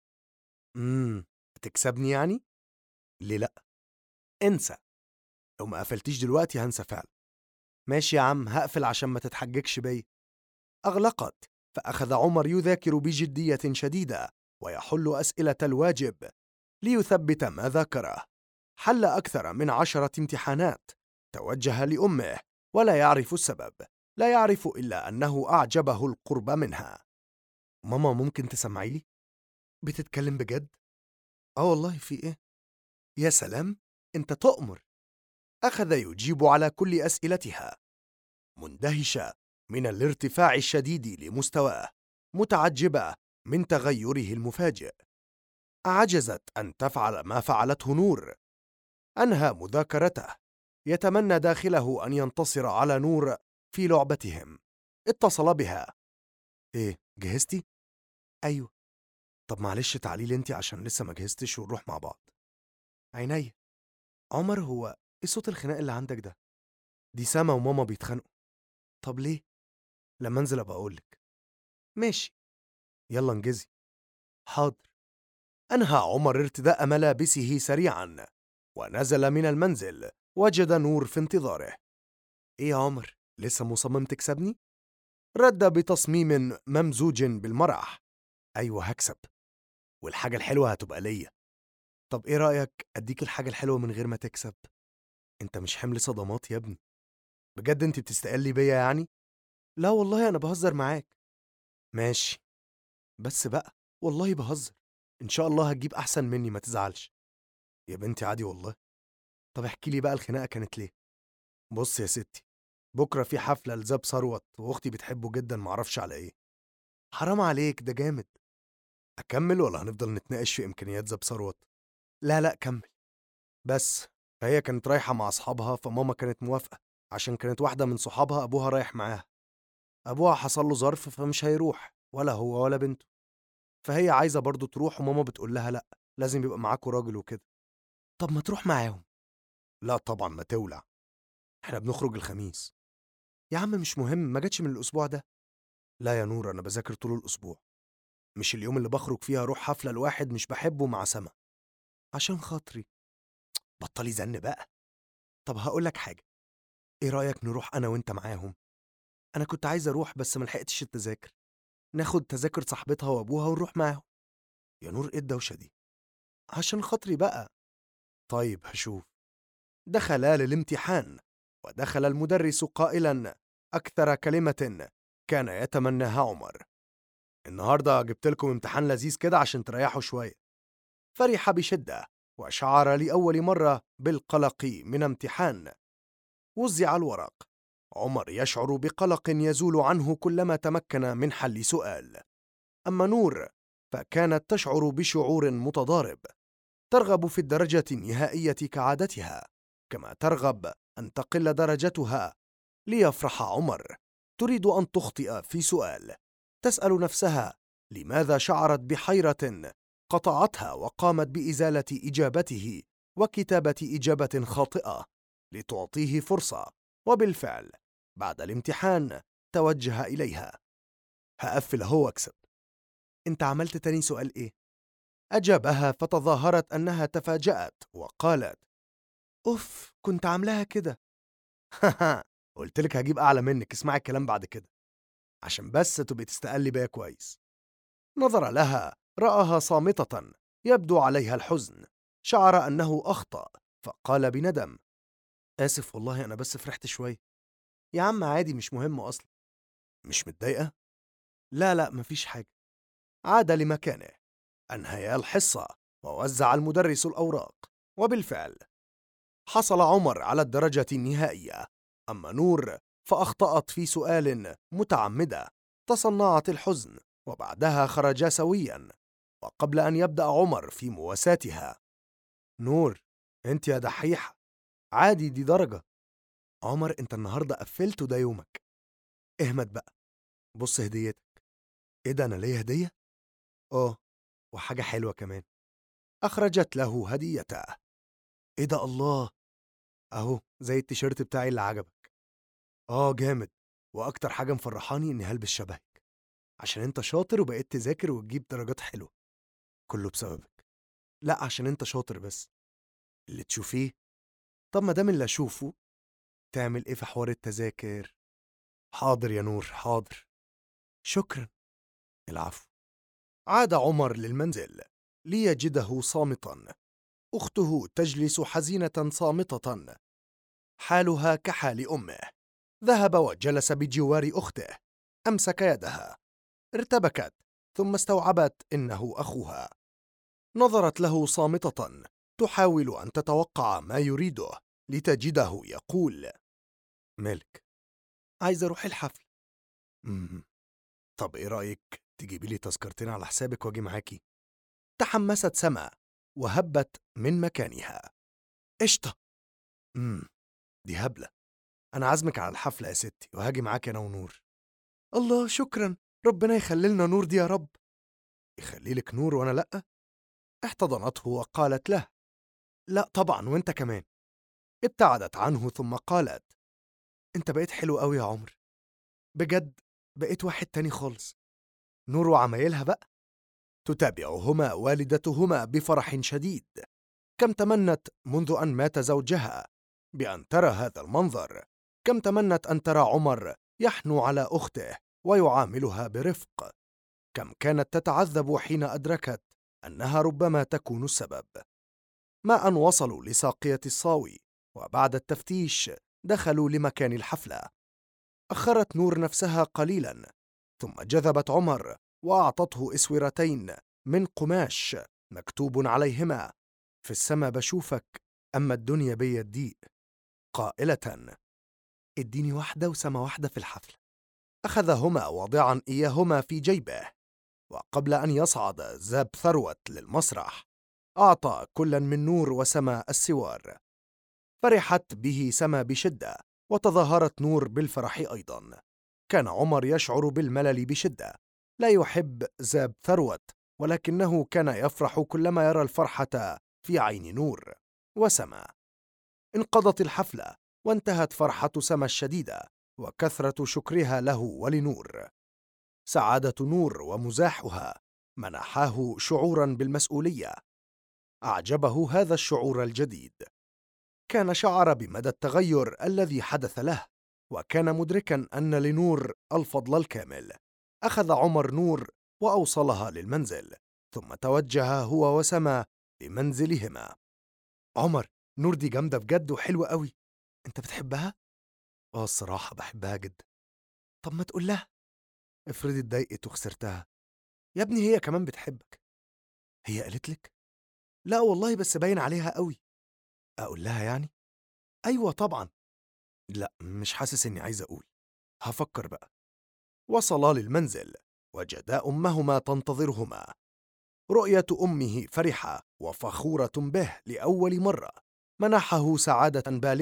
[SPEAKER 1] هتكسبني يعني؟ ليه لا؟ انسى. لو ما قفلتيش دلوقتي هنسى فعلا. ماشي يا عم، هقفل عشان ما تتحججش بيا. أغلقت، فأخذ عمر يذاكر بجدية شديدة ويحل أسئلة الواجب ليثبت ما ذاكره. حل أكثر من 10 امتحانات. توجه لأمه ولا يعرف السبب. لا يعرف إلا أنه أعجبه القرب منها. ماما ممكن تسمعي لي؟ بتتكلم بجد؟ والله، في إيه؟ يا سلام، أنت تؤمر. أخذ يجيب على كل أسئلتها، مندهشة من الارتفاع الشديد لمستواه، متعجبة من تغيره المفاجئ. عجزت أن تفعل ما فعلته نور. أنهى مذاكرته، يتمنى داخله أن ينتصر على نور في لعبتهم. اتصل بها. إيه، جهزتي؟ أيوه. طب معلش تعالي لي انتِ عشان لسه ما جهزتش ونروح مع بعض. عينيا. عمر، هو ايه صوت الخناق اللي عندك ده؟ دي سما وماما بيتخانقوا. طب ليه؟ لما انزل ابقى اقولك. ماشي. يلا انجزي. حاضر. انهى عمر ارتداء ملابسه سريعا ونزل من المنزل. وجد نور في انتظاره. ايه يا عمر، لسه مصمم تكسبني؟ رد بتصميم ممزوج بالمرح. ايوه هكسب، والحاجة الحلوة هتبقى ليا. طب ايه رأيك اديك الحاجة الحلوة من غير ما تكسب؟ انت مش حمل صدمات يا ابني. بجد انت بتستقلي بيا يعني؟ لا والله انا بهزر معاك. ماشي، بس بقى والله بهزر. ان شاء الله هتجيب احسن مني، ما تزعلش. يا بنتي عادي والله. طب احكي لي بقى الخناقة كانت ليه؟ بص يا ستي، بكرة في حفلة لزاب ثروت واختي بتحبه جدا، معرفش على ايه. حرام عليك، ده جامد. اكمل ولا هنفضل نتناقش في امكانيات زاب ثروت؟ لا لا كمل. بس فهي كانت رايحة مع أصحابها، فماما كانت موافقة عشان كانت واحدة من صحابها أبوها رايح معاها. أبوها حصل له ظرف فمش هيروح، ولا هو ولا بنته. فهي عايزة برضه تروح، وماما بتقول لها لأ، لازم يبقى معاكوا راجل وكده. طب ما تروح معاهم. لا طبعا، ما تولع. احنا بنخرج الخميس. يا عم مش مهم، ما جاتش من الأسبوع ده. لا يا نور، أنا بذاكر طول الأسبوع. مش اليوم اللي بخرج فيها أروح حفلة لواحد مش بحبه مع سما. عشان خاطري. بطلي زن بقى. طب هقولك حاجة، ايه رأيك نروح أنا وأنت معاهم؟ أنا كنت عايز أروح بس ملحقتش التذاكر. ناخد تذاكر صاحبتها وأبوها ونروح معاهم. يا نور إيه الدوشة دي؟ عشان خاطري بقى. طيب هشوف. دخلا للامتحان، ودخل المدرس قائلا أكثر كلمة كان يتمناها عمر: النهاردة جبت لكم امتحان لذيذ كده عشان تريحوا شوية. فرح بشدة، وشعر لأول مرة بالقلق من امتحان. وزع الورق. عمر يشعر بقلق يزول عنه كلما تمكن من حل سؤال. أما نور فكانت تشعر بشعور متضارب. ترغب في الدرجة النهائية كعادتها، كما ترغب أن تقل درجتها ليفرح عمر. تريد أن تخطئ في سؤال. تسأل نفسها لماذا شعرت بحيرة قطعتها، وقامت بإزالة إجابته وكتابة إجابة خاطئة لتعطيه فرصة. وبالفعل بعد الامتحان توجه إليها. هقفل هو واكسب. انت عملت تاني سؤال ايه؟ أجابها، فتظاهرت أنها تفاجأت وقالت: أوف، كنت عاملاها كده. قلتلك هجيب أعلى منك، اسمعي الكلام بعد كده عشان بس تبقي تستقلي بيا كويس. نظر لها، رآها صامتة يبدو عليها الحزن. شعر أنه أخطأ فقال بندم: آسف والله، أنا بس فرحت شوية. يا عم عادي، مش مهم أصلا. مش متضايقة؟ لا لا، مفيش حاجة. عاد لمكانه. أنهيا الحصة ووزع المدرس الأوراق. وبالفعل حصل عمر على الدرجة النهائية. أما نور فأخطأت في سؤال متعمدة. تصنعت الحزن وبعدها خرجا سويا. وقبل أن يبدأ عمر في مواساتها: نور، انت يا دحيحة، عادي دي درجة. عمر، انت النهاردة قفلت وده يومك. اهمت بقى. بص هديتك. ايه ده، انا ليا هدية؟ اه، وحاجة حلوة كمان. أخرجت له هديته. ايه ده، الله، اهو زي التيشيرت بتاعي اللي عجبك. اه جامد. واكتر حاجة مفرحاني اني هلبس شبهك عشان انت شاطر وبقيت تذاكر وتجيب درجات حلوة. كله بسببك. لا، عشان انت شاطر بس. اللي تشوفيه. طب ما دام اللي اشوفه، تعمل ايه في حوار التذاكر؟ حاضر يا نور، حاضر. شكرا. العفو. عاد عمر للمنزل ليجده صامتا. أخته تجلس حزينة صامتة، حالها كحال أمه. ذهب وجلس بجوار أخته. أمسك يدها. ارتبكت ثم استوعبت إنه أخوها. نظرت له صامتة، تحاول أن تتوقع ما يريده، لتجده يقول: مالك؟ عايز أروح الحفل. طب إيه رأيك تجيبي لي تذكرتين على حسابك وأجي معاكي؟ تحمست سما وهبت من مكانها. قشطة. دي هبلة. أنا عازمك على الحفلة يا ستي، وهاجي معاك أنا ونور. الله، شكرا. ربنا يخلي لنا نور دي يا رب. يخلي لك نور وأنا لأ؟ احتضنته وقالت له: لا طبعا، وانت كمان. ابتعدت عنه ثم قالت: انت بقيت حلو قوي يا عمر، بجد بقيت واحد تاني خالص. نور وعمايلها بقى. تتابعهما والدتهما بفرح شديد. كم تمنت منذ أن مات زوجها بأن ترى هذا المنظر. كم تمنت أن ترى عمر يحنو على أخته ويعاملها برفق. كم كانت تتعذب حين أدركت أنها ربما تكون السبب. ما أن وصلوا لساقية الصاوي، وبعد التفتيش دخلوا لمكان الحفلة. أخرت نور نفسها قليلا، ثم جذبت عمر وأعطته إسورتين من قماش مكتوب عليهما: في السما بشوفك، أما الدنيا بيا الضيق، قائلة: اديني واحدة وسما واحدة في الحفلة. أخذهما واضعا إياهما في جيبه. وقبل أن يصعد زاب ثروت للمسرح، أعطى كلا من نور وسما السوار. فرحت به سما بشدة، وتظاهرت نور بالفرح أيضا. كان عمر يشعر بالملل بشدة. لا يحب زاب ثروت، ولكنه كان يفرح كلما يرى الفرحة في عين نور وسما. انقضت الحفلة، وانتهت فرحة سما الشديدة وكثرة شكرها له ولنور. سعادة نور ومزاحها منحاه شعورا بالمسؤولية. أعجبه هذا الشعور الجديد. كان شعر بمدى التغير الذي حدث له، وكان مدركا أن لنور الفضل الكامل. أخذ عمر نور وأوصلها للمنزل، ثم توجه هو وسما لمنزلهما. عمر، نور دي جامدة بجد وحلوة قوي. انت بتحبها؟ الصراحة بحبها جدا. طب ما تقول لها. افرضي اتضايقت وخسرتها. يا ابني هي كمان بتحبك. هي قالت لك؟ لا والله، بس باين عليها قوي. اقول لها يعني؟ ايوه طبعا. لا، مش حاسس اني عايز اقول. هفكر بقى. وصلا للمنزل، وجدا امهما تنتظرهما. رؤية امه فرحة وفخورة به لأول مرة منحه سعادة بالغة.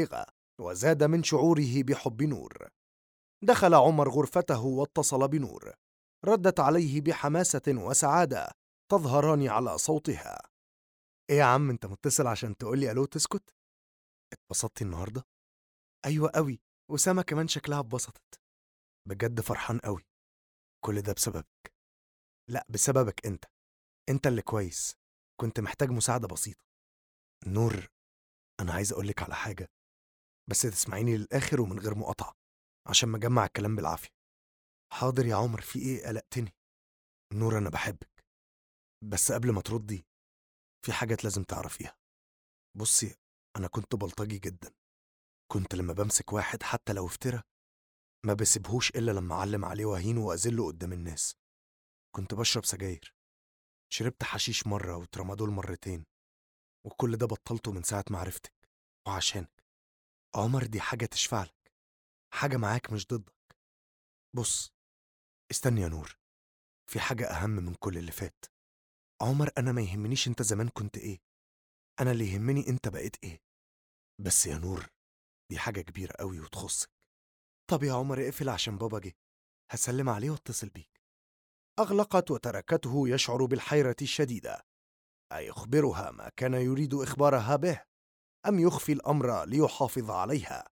[SPEAKER 1] وزاد من شعوره بحب نور. دخل عمر غرفته واتصل بنور. ردت عليه بحماسة وسعادة تظهران على صوتها. ايه يا عم، انت متصل عشان تقولي الو تسكت؟ اتبسطتي النهارده؟ ايوه قوي، وسما كمان شكلها اتبسطت. بجد فرحان قوي. كل ده بسببك. لا، بسببك انت. انت اللي كويس. كنت محتاج مساعدة بسيطة. نور، انا عايز اقولك على حاجة، بس تسمعيني للاخر ومن غير مقاطعة عشان مجمع الكلام بالعافية. حاضر يا عمر، في ايه؟ قلقتني. نور، انا بحبك، بس قبل ما تردي في حاجات لازم تعرفيها. بصي، انا كنت بلطجي جدا. كنت لما بمسك واحد حتى لو افترى ما بسيبهوش الا لما اعلم عليه واهينه واذله قدام الناس. كنت بشرب سجاير، شربت حشيش مرة وترامادول مرتين، وكل ده بطلته من ساعة ما عرفتك وعشانك. عمر، دي حاجة تشفع لك، حاجة معاك مش ضدك. بص، استني يا نور، في حاجة أهم من كل اللي فات. عمر، أنا ما يهمنيش أنت زمان كنت إيه، أنا اللي يهمني أنت بقيت إيه. بس يا نور، دي حاجة كبيرة قوي وتخصك. طب يا عمر اقفل عشان بابا جه، هسلم عليه واتصل بيك. أغلقت وتركته يشعر بالحيرة الشديدة. أيخبرها ما كان يريد إخبارها به، أم يخفي الأمر ليحافظ عليها؟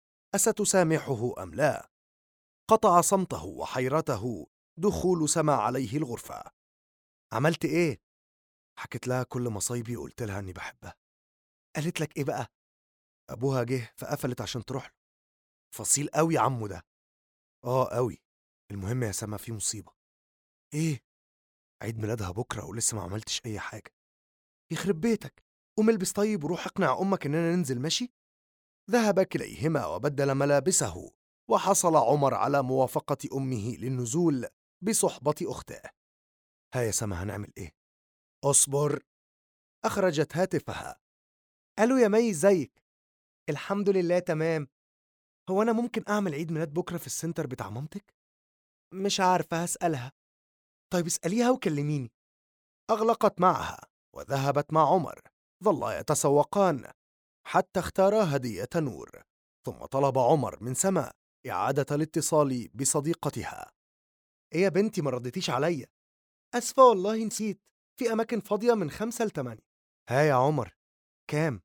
[SPEAKER 1] أستسامحه أم لا؟ قطع صمته وحيرته دخول سما عليه الغرفة. عملت إيه؟ حكيت لها كل مصايبي وقلت لها إني بحبها. قالت لك إيه بقى؟ أبوها جه فقفلت عشان تروح له. فصيل قوي عمو ده. قوي. المهم يا سما، في مصيبة. إيه؟ عيد ميلادها بكرة ولسه ما عملتش أي حاجة. يخرب بيتك، قوم البس طيب وروح اقنع أمك إننا ننزل ماشي. ذهب كليهما وبدل ملابسه، وحصل عمر على موافقة أمه للنزول بصحبة أخته. ها يا سما، هنعمل إيه؟ أصبر. أخرجت هاتفها. ألو يا مي، ازيك؟ الحمد لله تمام. هو أنا ممكن أعمل عيد ميلاد بكرة في السنتر بتاع مامتك؟ مش عارفة، هسألها. طيب اسأليها وكلميني. أغلقت معها وذهبت مع عمر. ظلا يتسوقان حتى اختارا هدية نور. ثم طلب عمر من سما إعادة الاتصال بصديقتها. إيه يا بنتي، ما ردتيش عليا؟ أسفة والله نسيت، في أماكن فاضية من 5 ل8. ها يا عمر، كام؟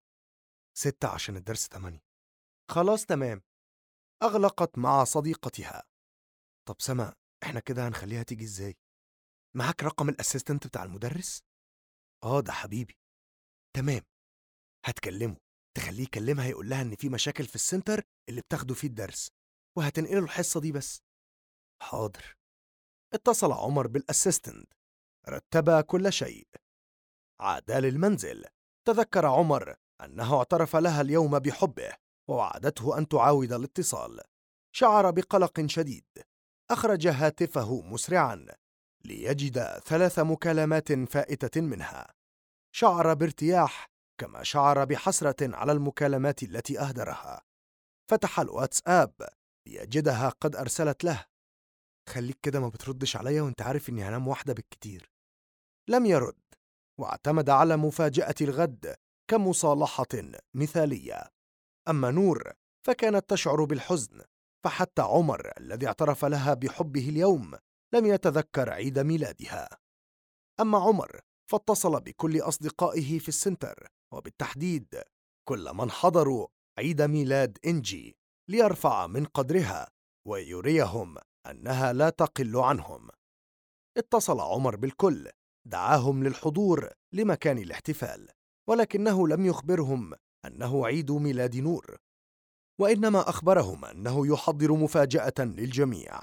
[SPEAKER 1] 6 عشان الدرس 8. خلاص تمام. أغلقت مع صديقتها. طب سما، إحنا كده هنخليها تيجي إزاي؟ معاك رقم الأسيستنت بتاع المدرس؟ ده حبيبي. تمام. هتكلمه، تخليه يكلمها يقول لها إن في مشاكل في السنتر اللي بتاخده فيه الدرس، وهتنقله الحصة دي بس. حاضر. اتصل عمر بالأسيستنت. رتب كل شيء. عادا للمنزل. تذكر عمر أنه اعترف لها اليوم بحبه، ووعدته أن تعاود الاتصال. شعر بقلق شديد. أخرج هاتفه مسرعا ليجد 3 مكالمات فائتة منها. شعر بارتياح، كما شعر بحسرة على المكالمات التي أهدرها. فتح الواتساب ليجدها قد أرسلت له. خليك كده ما بتردش عليا وانت عارف اني هنام واحدة بالكتير. لم يرد، واعتمد على مفاجأة الغد كمصالحة مثالية. أما نور فكانت تشعر بالحزن، فحتى عمر الذي اعترف لها بحبه اليوم لم يتذكر عيد ميلادها. أما عمر فاتصل بكل أصدقائه في السنتر، وبالتحديد كل من حضروا عيد ميلاد إنجي، ليرفع من قدرها ويريهم أنها لا تقل عنهم. اتصل عمر بالكل، دعاهم للحضور لمكان الاحتفال، ولكنه لم يخبرهم أنه عيد ميلاد نور، وإنما أخبرهم أنه يحضر مفاجأة للجميع.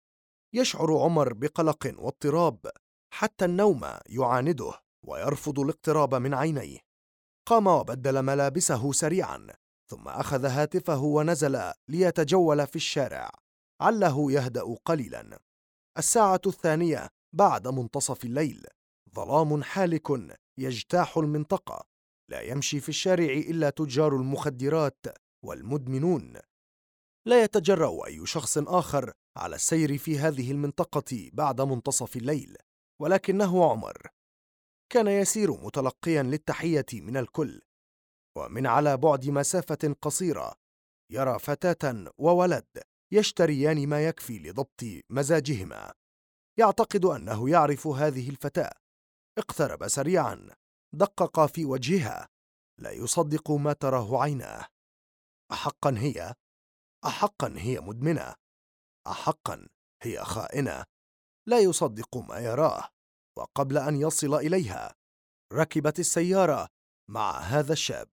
[SPEAKER 1] يشعر عمر بقلق واضطراب، حتى النوم يعانده ويرفض الاقتراب من عينيه. قام وبدل ملابسه سريعا، ثم أخذ هاتفه ونزل ليتجول في الشارع عله يهدأ قليلا. 2:00 بعد منتصف الليل. ظلام حالك يجتاح المنطقة. لا يمشي في الشارع إلا تجار المخدرات والمدمنون. لا يتجرأ أي شخص آخر على السير في هذه المنطقة بعد منتصف الليل، ولكنه عمر كان يسير متلقيا للتحية من الكل، ومن على بعد مسافة قصيرة يرى فتاة وولد يشتريان ما يكفي لضبط مزاجهما. يعتقد أنه يعرف هذه الفتاة. اقترب سريعا، دقق في وجهها. لا يصدق ما تراه عيناه. أحقا هي؟ أحقا هي مدمنة؟ أحقا هي خائنة؟ لا يصدق ما يراه. وقبل أن يصل إليها ركبت السيارة مع هذا الشاب.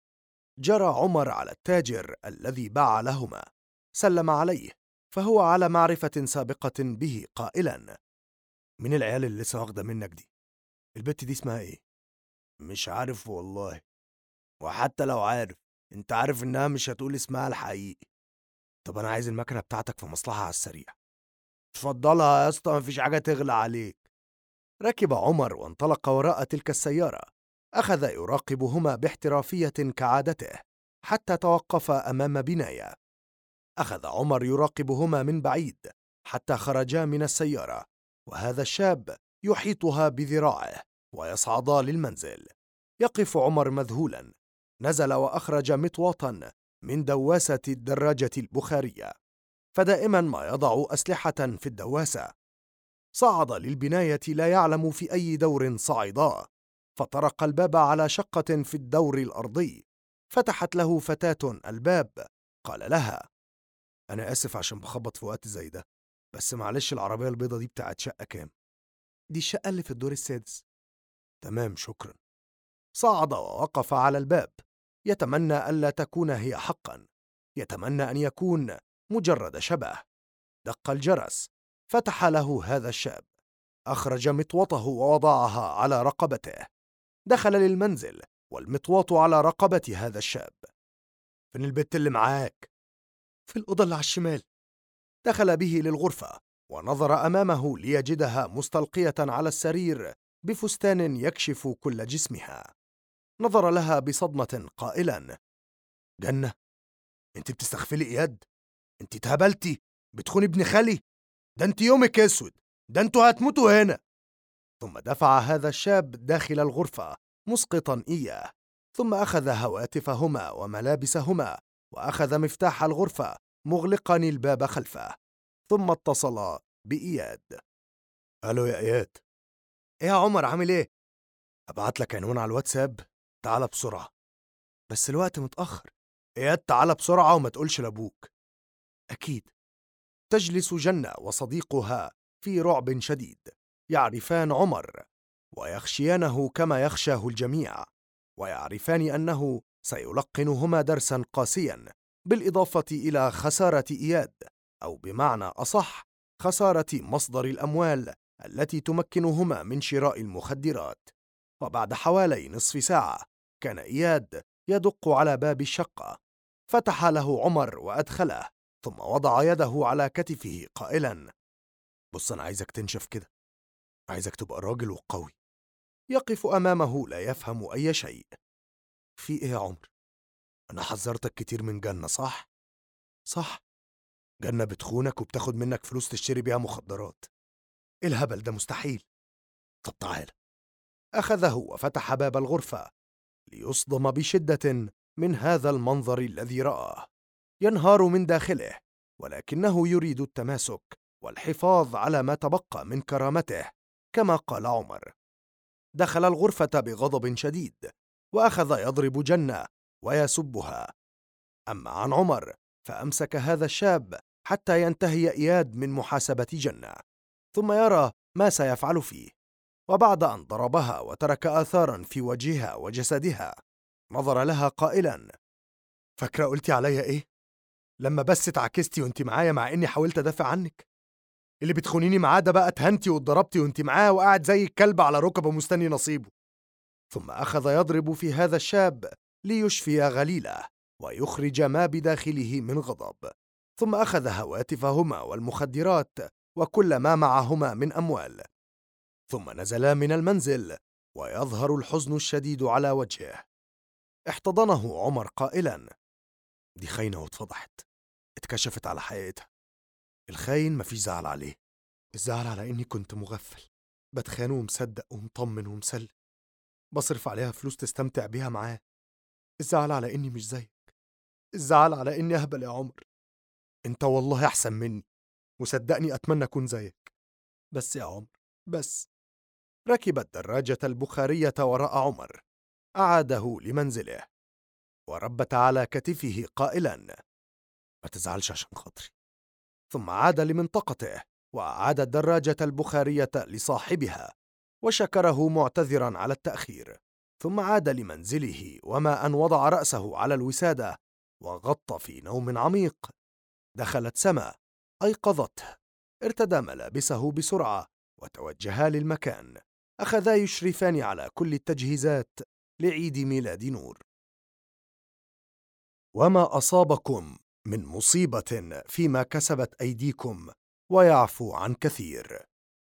[SPEAKER 1] جرى عمر على التاجر الذي باع لهما، سلم عليه، فهو على معرفة سابقة به، قائلا: من العيال اللي لسه واخدة منك دي؟ البت دي اسمها ايه؟ مش عارف والله. وحتى لو عارف، انت عارف انها مش هتقول اسمها الحقيقي. طب انا عايز المكنة بتاعتك في مصلحة على السريع. اتفضلها يا اسطى، مفيش حاجة تغلى عليك. ركب عمر وانطلق وراء تلك السيارة. أخذ يراقبهما باحترافية كعادته حتى توقف أمام بناية. أخذ عمر يراقبهما من بعيد حتى خرجا من السيارة، وهذا الشاب يحيطها بذراعه ويصعدا للمنزل. يقف عمر مذهولا. نزل وأخرج مطواطا من دواسة الدراجة البخارية، فدائما ما يضع أسلحة في الدواسة. صعد للبناية لا يعلم في أي دور صعدا، فطرق الباب على شقة في الدور الأرضي. فتحت له فتاة الباب. قال لها: أنا آسف عشان بخبط في وقت زي ده، بس معلش العربية البيضة دي بتاعت شقة كام؟ دي الشقة اللي في الدور السادس. تمام، شكرا. صعد ووقف على الباب، يتمنى ألا تكون هي حقا، يتمنى أن يكون مجرد شبه. دق الجرس. فتح له هذا الشاب. أخرج مطوطه ووضعها على رقبته. دخل للمنزل والمطواط على رقبة هذا الشاب. فين البت اللي معاك؟ في الأوضة اللي على الشمال. دخل به للغرفة ونظر أمامه ليجدها مستلقية على السرير بفستان يكشف كل جسمها. نظر لها بصدمة قائلا: جنة، انت بتستغفلي إياد؟ انت اتهبلتي؟ بتخوني ابن خالي؟ ده انت يومك اسود، ده انتوا هتموتوا هنا. ثم دفع هذا الشاب داخل الغرفة مسقطا إياه. ثم أخذ هواتفهما وملابسهما، وأخذ مفتاح الغرفة مغلقا الباب خلفه. ثم اتصل بإياد. ألو يا إياد. إيه يا عمر، عامل إيه؟ أبعت لك عنوان على الواتساب، تعال بسرعة. بس الوقت متأخر. إياد تعال بسرعة وما تقولش لأبوك. أكيد. تجلس جنة وصديقها في رعب شديد. يعرفان عمر ويخشيانه كما يخشاه الجميع، ويعرفان أنه سيلقنهما درسا قاسيا، بالإضافة إلى خسارة إياد، أو بمعنى أصح خسارة مصدر الأموال التي تمكنهما من شراء المخدرات. وبعد حوالي نصف ساعة كان إياد يدق على باب الشقة. فتح له عمر وأدخله، ثم وضع يده على كتفه قائلا: بص، أنا عايزك تنشف كده، عايزك تبقى راجل وقوي. يقف أمامه لا يفهم أي شيء. في إيه يا عمر؟ أنا حذرتك كتير من جنة، صح؟ صح. جنة بتخونك وبتاخد منك فلوس تشتري بيها مخدرات. إيه الهبل ده؟ مستحيل. طب تعال. أخذه وفتح باب الغرفة ليصدم بشدة من هذا المنظر الذي رآه. ينهار من داخله، ولكنه يريد التماسك والحفاظ على ما تبقى من كرامته كما قال عمر. دخل الغرفة بغضب شديد وأخذ يضرب جنة ويسبها. أما عن عمر فأمسك هذا الشاب حتى ينتهي إياد من محاسبة جنة، ثم يرى ما سيفعل فيه. وبعد أن ضربها وترك آثارا في وجهها وجسدها، نظر لها قائلا: فاكرة قلتي عليا إيه؟ لما بس اتعكستي وانت معايا مع إني حاولت أدافع عنك. اللي بتخونيني معاه ده بقى اتهنتي واتضربتي وانت معاه وقاعد زي الكلب على ركبه مستني نصيبه. ثم أخذ يضرب في هذا الشاب ليشفي غليله ويخرج ما بداخله من غضب. ثم أخذ هواتفهما والمخدرات وكل ما معهما من أموال. ثم نزلا من المنزل ويظهر الحزن الشديد على وجهه. احتضنه عمر قائلا: دي خاينة واتفضحت، اتكشفت على حقيقتها. الخاين مفيش زعل عليه، الزعل على إني كنت مغفل، بتخان ومصدق ومطمن ومسلم، بصرف عليها فلوس تستمتع بيها معاه. الزعل على إني مش زيك. الزعل على إني أهبل يا عمر. أنت والله أحسن مني، وصدقني أتمنى أكون زيك. بس يا عمر، بس. ركب الدراجة البخارية وراء عمر، أعاده لمنزله، وربت على كتفه قائلا: ما تزعلش عشان خاطري. ثم عاد لمنطقته، وأعاد الدراجة البخارية لصاحبها، وشكره معتذرا على التأخير. ثم عاد لمنزله، وما أن وضع رأسه على الوسادة وغط في نوم عميق، دخلت سما، أيقظته. ارتدى ملابسه بسرعة وتوجها للمكان. أخذا يشرفان على كل التجهيزات لعيد ميلاد نور. وما أصابكم من مصيبة فيما كسبت أيديكم ويعفو عن كثير.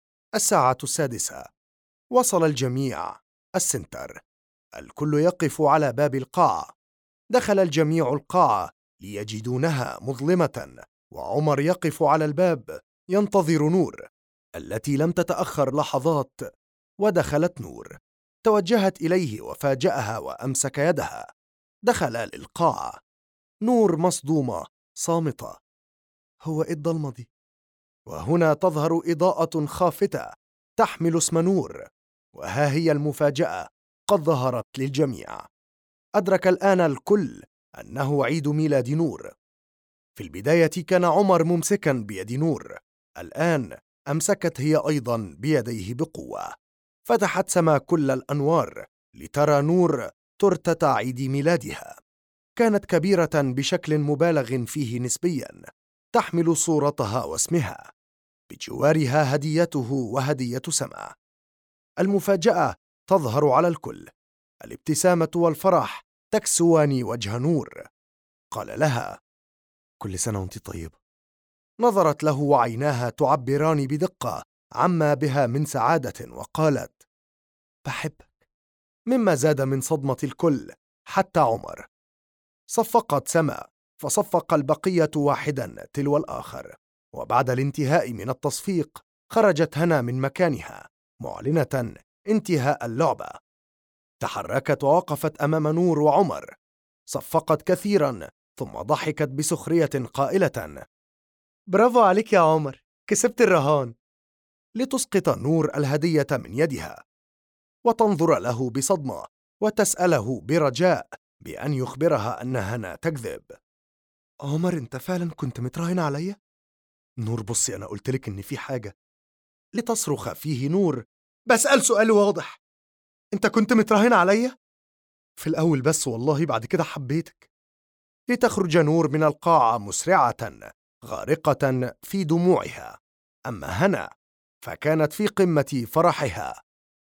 [SPEAKER 1] 6:00. وصل الجميع السنتر. الكل يقف على باب القاعة. دخل الجميع القاعة ليجدونها مظلمة، وعمر يقف على الباب ينتظر نور، التي لم تتأخر لحظات. ودخلت نور، توجهت إليه وفاجأها وأمسك يدها. دخل للقاعة. نور مصدومة صامتة. هو إيه الضلمة دي؟ وهنا تظهر إضاءة خافتة تحمل اسم نور، وها هي المفاجأة قد ظهرت للجميع. أدرك الآن الكل أنه عيد ميلاد نور. في البداية كان عمر ممسكا بيد نور، الآن أمسكت هي أيضا بيديه بقوة. فتحت سما كل الأنوار لترى نور تورتة عيد ميلادها. كانت كبيرة بشكل مبالغ فيه نسبيا، تحمل صورتها واسمها، بجوارها هديته وهدية سما. المفاجأة تظهر على الكل. الابتسامة والفرح تكسوان وجه نور. قال لها: كل سنة وانت طيبة. نظرت له وعيناها تعبران بدقة عما بها من سعادة، وقالت: بحبك، مما زاد من صدمة الكل حتى عمر. صفقت سما، فصفق البقية واحدا تلو الآخر. وبعد الانتهاء من التصفيق خرجت هنا من مكانها معلنة انتهاء اللعبة. تحركت ووقفت أمام نور وعمر. صفقت كثيرا ثم ضحكت بسخرية قائلة: برافو عليك يا عمر، كسبت الرهان. لتسقط نور الهدية من يدها وتنظر له بصدمة، وتسأله برجاء بأن يخبرها أن هنا تكذب. عمر، أنت فعلا كنت متراهن عليا؟ نور، بصي، أنا قلتلك إن في حاجة. لتصرخ فيه نور: بسأل سؤال واضح، أنت كنت متراهن عليا؟ في الأول بس والله، بعد كده حبيتك. لتخرج نور من القاعة مسرعة غارقة في دموعها. أما هنا فكانت في قمة فرحها،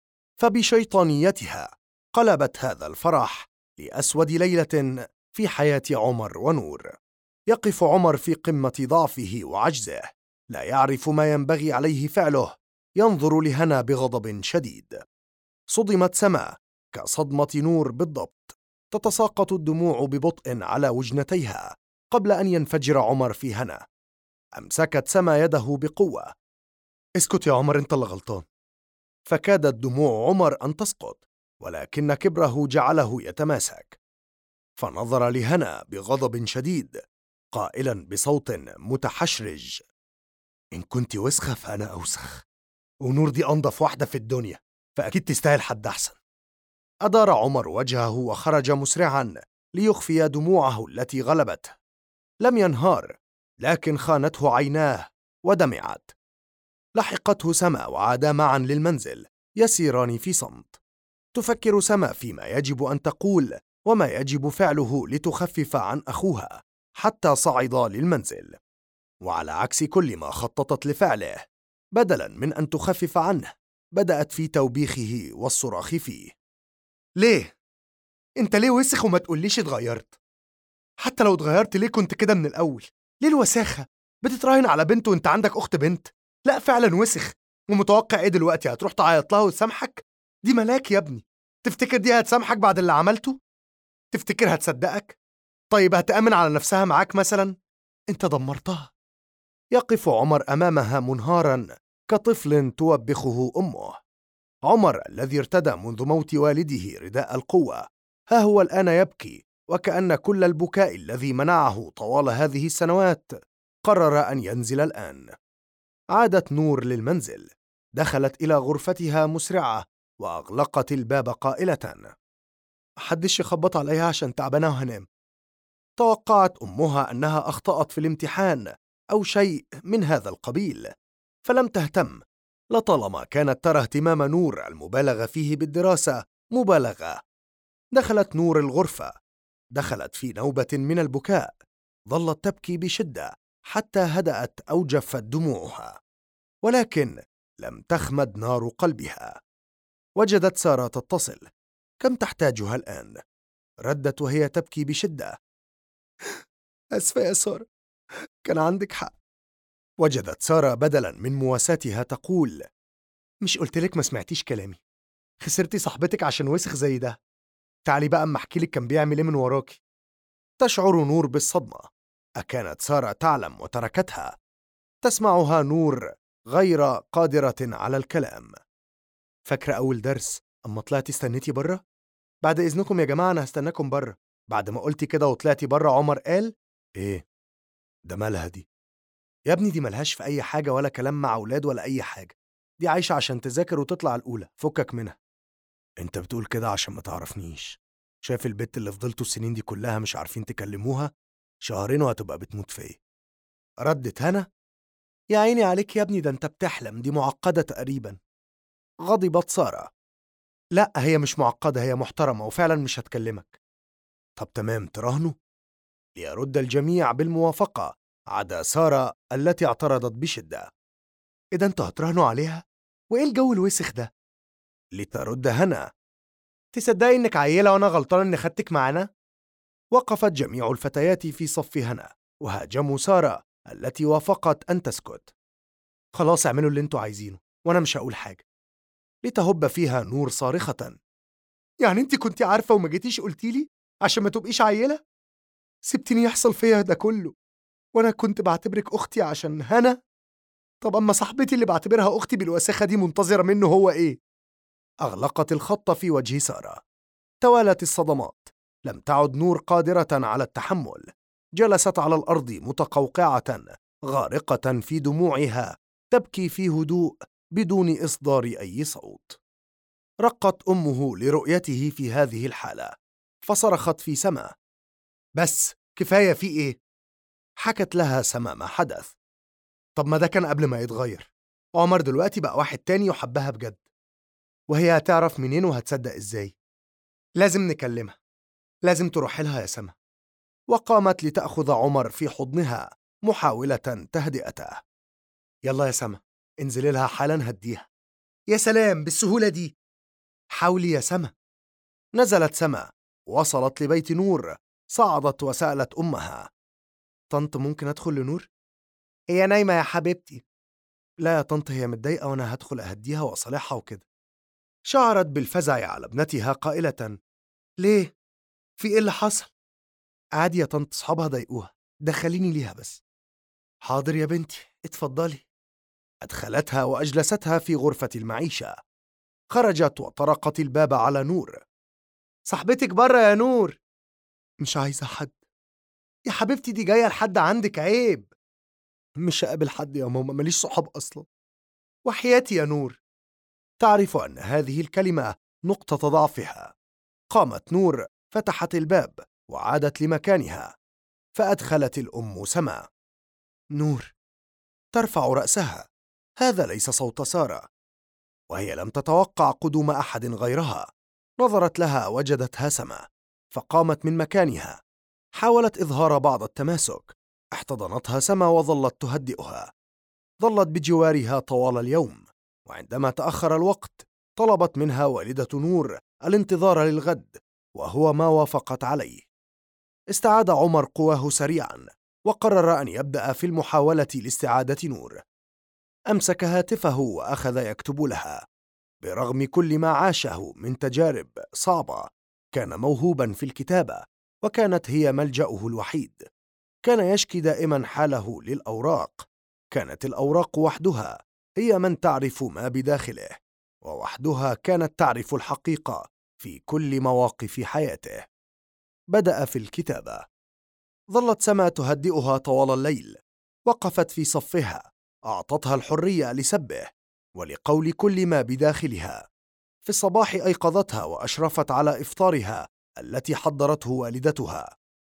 [SPEAKER 1] فبشيطانيتها قلبت هذا الفرح لأسود ليلة في حياة عمر ونور. يقف عمر في قمة ضعفه وعجزه، لا يعرف ما ينبغي عليه فعله. ينظر لهنا بغضب شديد. صدمت سما كصدمة نور بالضبط. تتساقط الدموع ببطء على وجنتيها قبل أن ينفجر عمر في هنا. أمسكت سما يده بقوة. اسكت يا عمر، أنت اللي غلطان. فكادت دموع عمر أن تسقط، ولكن كبره جعله يتماسك. فنظر لهنا بغضب شديد قائلا بصوت متحشرج: إن كنت وسخة فأنا أوسخ، ونور دي أنظف واحدة في الدنيا، فأكيد تستاهل حد أحسن. أدار عمر وجهه وخرج مسرعا ليخفي دموعه التي غلبته. لم ينهار، لكن خانته عيناه ودمعت. لحقته سما وعادا معا للمنزل، يسيران في صمت. تفكر سما فيما يجب أن تقول وما يجب فعله لتخفف عن أخوها، حتى صعد للمنزل. وعلى عكس كل ما خططت لفعله، بدلا من أن تخفف عنه، بدأت في توبيخه والصراخ فيه. ليه؟ انت ليه وسخ وما تقوليش اتغيرت؟ حتى لو اتغيرت ليه كنت كده من الأول؟ ليه الوساخة؟ بتتراهن على بنت وانت عندك أخت بنت؟ لا فعلا وسخ. ومتوقع ايه دلوقتي؟ هتروح تعيط لها وتسامحك؟ دي ملاك يا ابني. تفتكر دي هتسامحك بعد اللي عملته؟ تفتكر هتصدقك؟ طيب هتأمن على نفسها معاك مثلا؟ انت دمرتها. يقف عمر أمامها منهارا كطفل توبخه أمه. عمر الذي ارتدى منذ موت والده رداء القوة، ها هو الآن يبكي وكأن كل البكاء الذي منعه طوال هذه السنوات قرر أن ينزل الآن. عادت نور للمنزل، دخلت إلى غرفتها مسرعة وأغلقت الباب قائلة: محدش يخبط عليها عشان تعبانة وهنام. توقعت أمها أنها أخطأت في الامتحان أو شيء من هذا القبيل، فلم تهتم، لطالما كانت ترى اهتمام نور المبالغ فيه بالدراسة مبالغة. دخلت نور الغرفة، دخلت في نوبة من البكاء، ظلت تبكي بشدة حتى هدأت أو جفت دموعها، ولكن لم تخمد نار قلبها. وجدت سارة تتصل. كم تحتاجها الآن؟ ردت وهي تبكي بشدة: أسفة يا سارة، كان عندك حق. وجدت سارة بدلاً من مواساتها تقول: مش قلتلك ما سمعتيش كلامي؟ خسرتي صاحبتك عشان وسخ زي ده. تعالي بقى أما أحكيلك كان بيعمل إيه من وراكي. تشعر نور بالصدمة. أكانت سارة تعلم وتركتها؟ تسمعها نور غير قادرة على الكلام. فاكرة أول درس أما طلعتي استنيتي برا؟ بعد إذنكم يا جماعة أنا هستناكم برا. بعد ما قلتي كده وطلعتي برا عمر قال: إيه ده مالها دي؟ يا ابني دي ملهاش في أي حاجة ولا كلام مع أولاد ولا أي حاجة. دي عايشة عشان تذاكر وتطلع الأولى، فكك منها. أنت بتقول كده عشان ما تعرفنيش. شايف البت اللي فضلتوا السنين دي كلها مش عارفين تكلموها؟ شهرين وهتبقى بتموت فيا. ردت هنا: يا عيني عليك يا ابني، ده أنت بتحلم، دي معقدة تقريبا. غضبت سارة: لا هي مش معقدة، هي محترمة وفعلا مش هتكلمك. طب تمام، تراهنوا؟ ليرد الجميع بالموافقة عدا سارة التي اعترضت بشدة: إذا أنتوا هتراهنوا عليها؟ وإيه الجو الوسخ ده؟ لترد هنا: تصدقي إنك عيلة وأنا غلطان إني خدتك معانا؟ وقفت جميع الفتيات في صف هنا وهاجموا سارة التي وافقت أن تسكت. خلاص اعملوا اللي انتوا عايزينه وأنا مش هقول حاجة. لتهب فيها نور صارخة: يعني انت كنتي عارفة وما جيتيش قلتيلي عشان ما تبقيش عيلة؟ سبتيني يحصل فيها ده كله وأنا كنت بعتبرك أختي عشان هنا؟ طب أما صاحبتي اللي بعتبرها أختي بالوساخة دي منتظرة منه هو إيه؟ أغلقت الخط في وجه سارة. توالت الصدمات، لم تعد نور قادرة على التحمل. جلست على الأرض متقوقعة غارقة في دموعها، تبكي في هدوء بدون إصدار أي صوت. رقت أمه لرؤيته في هذه الحالة، فصرخت في سما: بس كفاية، في إيه؟ حكت لها سما ما حدث. طب ما ده كان قبل ما يتغير. عمر دلوقتي بقى واحد تاني وحبها بجد، وهي هتعرف منين وهتصدق إزاي؟ لازم نكلمها، لازم تروح لها يا سما. وقامت لتأخذ عمر في حضنها محاولة تهدئته. يلا يا سما، انزلي لها حالا هديها. يا سلام بالسهولة دي، حاولي يا سما. نزلت سما، وصلت لبيت نور، صعدت وسألت أمها: طنط ممكن أدخل لنور؟ هي نايمة يا حبيبتي. لا يا طنط، هي متضايقة وأنا هدخل أهديها وأصالحها وكده. شعرت بالفزع على ابنتها قائلة: ليه؟ في إيه اللي حصل؟ عادي يا طنط، صحابها ضايقوها، دخليني ليها بس. حاضر يا بنتي، اتفضلي. أدخلتها وأجلستها في غرفة المعيشة. خرجت وطرقت الباب على نور. صاحبتك بره يا نور. مش عايزة حد يا حبيبتي، دي جاية لحد عندك، عيب. مش هقابل حد يا ماما، ماليش صحاب أصلا. وحياتي يا نور. تعرف أن هذه الكلمة نقطة ضعفها. قامت نور، فتحت الباب وعادت لمكانها، فأدخلت الأم سما. نور ترفع رأسها. هذا ليس صوت سارة، وهي لم تتوقع قدوم أحد غيرها. نظرت لها وجدتها سما، فقامت من مكانها. حاولت إظهار بعض التماسك. احتضنتها سما وظلت تهدئها. ظلت بجوارها طوال اليوم، وعندما تأخر الوقت طلبت منها والدة نور الانتظار للغد، وهو ما وافقت عليه. استعاد عمر قواه سريعا، وقرر أن يبدأ في المحاولة لاستعادة نور. أمسك هاتفه وأخذ يكتب لها. برغم كل ما عاشه من تجارب صعبة، كان موهوبا في الكتابة، وكانت هي ملجأه الوحيد. كان يشكي دائما حاله للأوراق. كانت الأوراق وحدها هي من تعرف ما بداخله، ووحدها كانت تعرف الحقيقة في كل مواقف حياته. بدأ في الكتابة. ظلت سما تهدئها طوال الليل، وقفت في صفها، أعطتها الحرية لسبه ولقول كل ما بداخلها. في الصباح أيقظتها وأشرفت على إفطارها التي حضرته والدتها.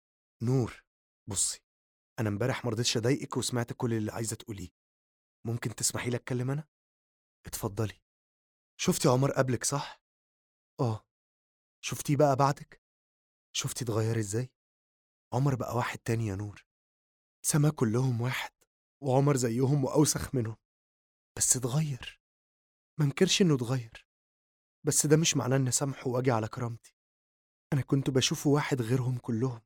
[SPEAKER 1] نور، بصي، أنا امبارح مرضتش أضايقك وسمعت كل اللي عايزة تقوليه. ممكن تسمحي لي أتكلم أنا؟ اتفضلي. شفتي عمر قبلك صح؟ آه. شفتيه بقى بعدك؟ شفتي اتغير إزاي؟ عمر بقى واحد تاني يا نور. سما كلهم واحد، وعمر زيهم وأوسخ منهم، بس اتغير. منكرش إنه اتغير، بس ده مش معناه إني سامحه وأجي على كرامتي. أنا كنت بشوفه واحد غيرهم كلهم،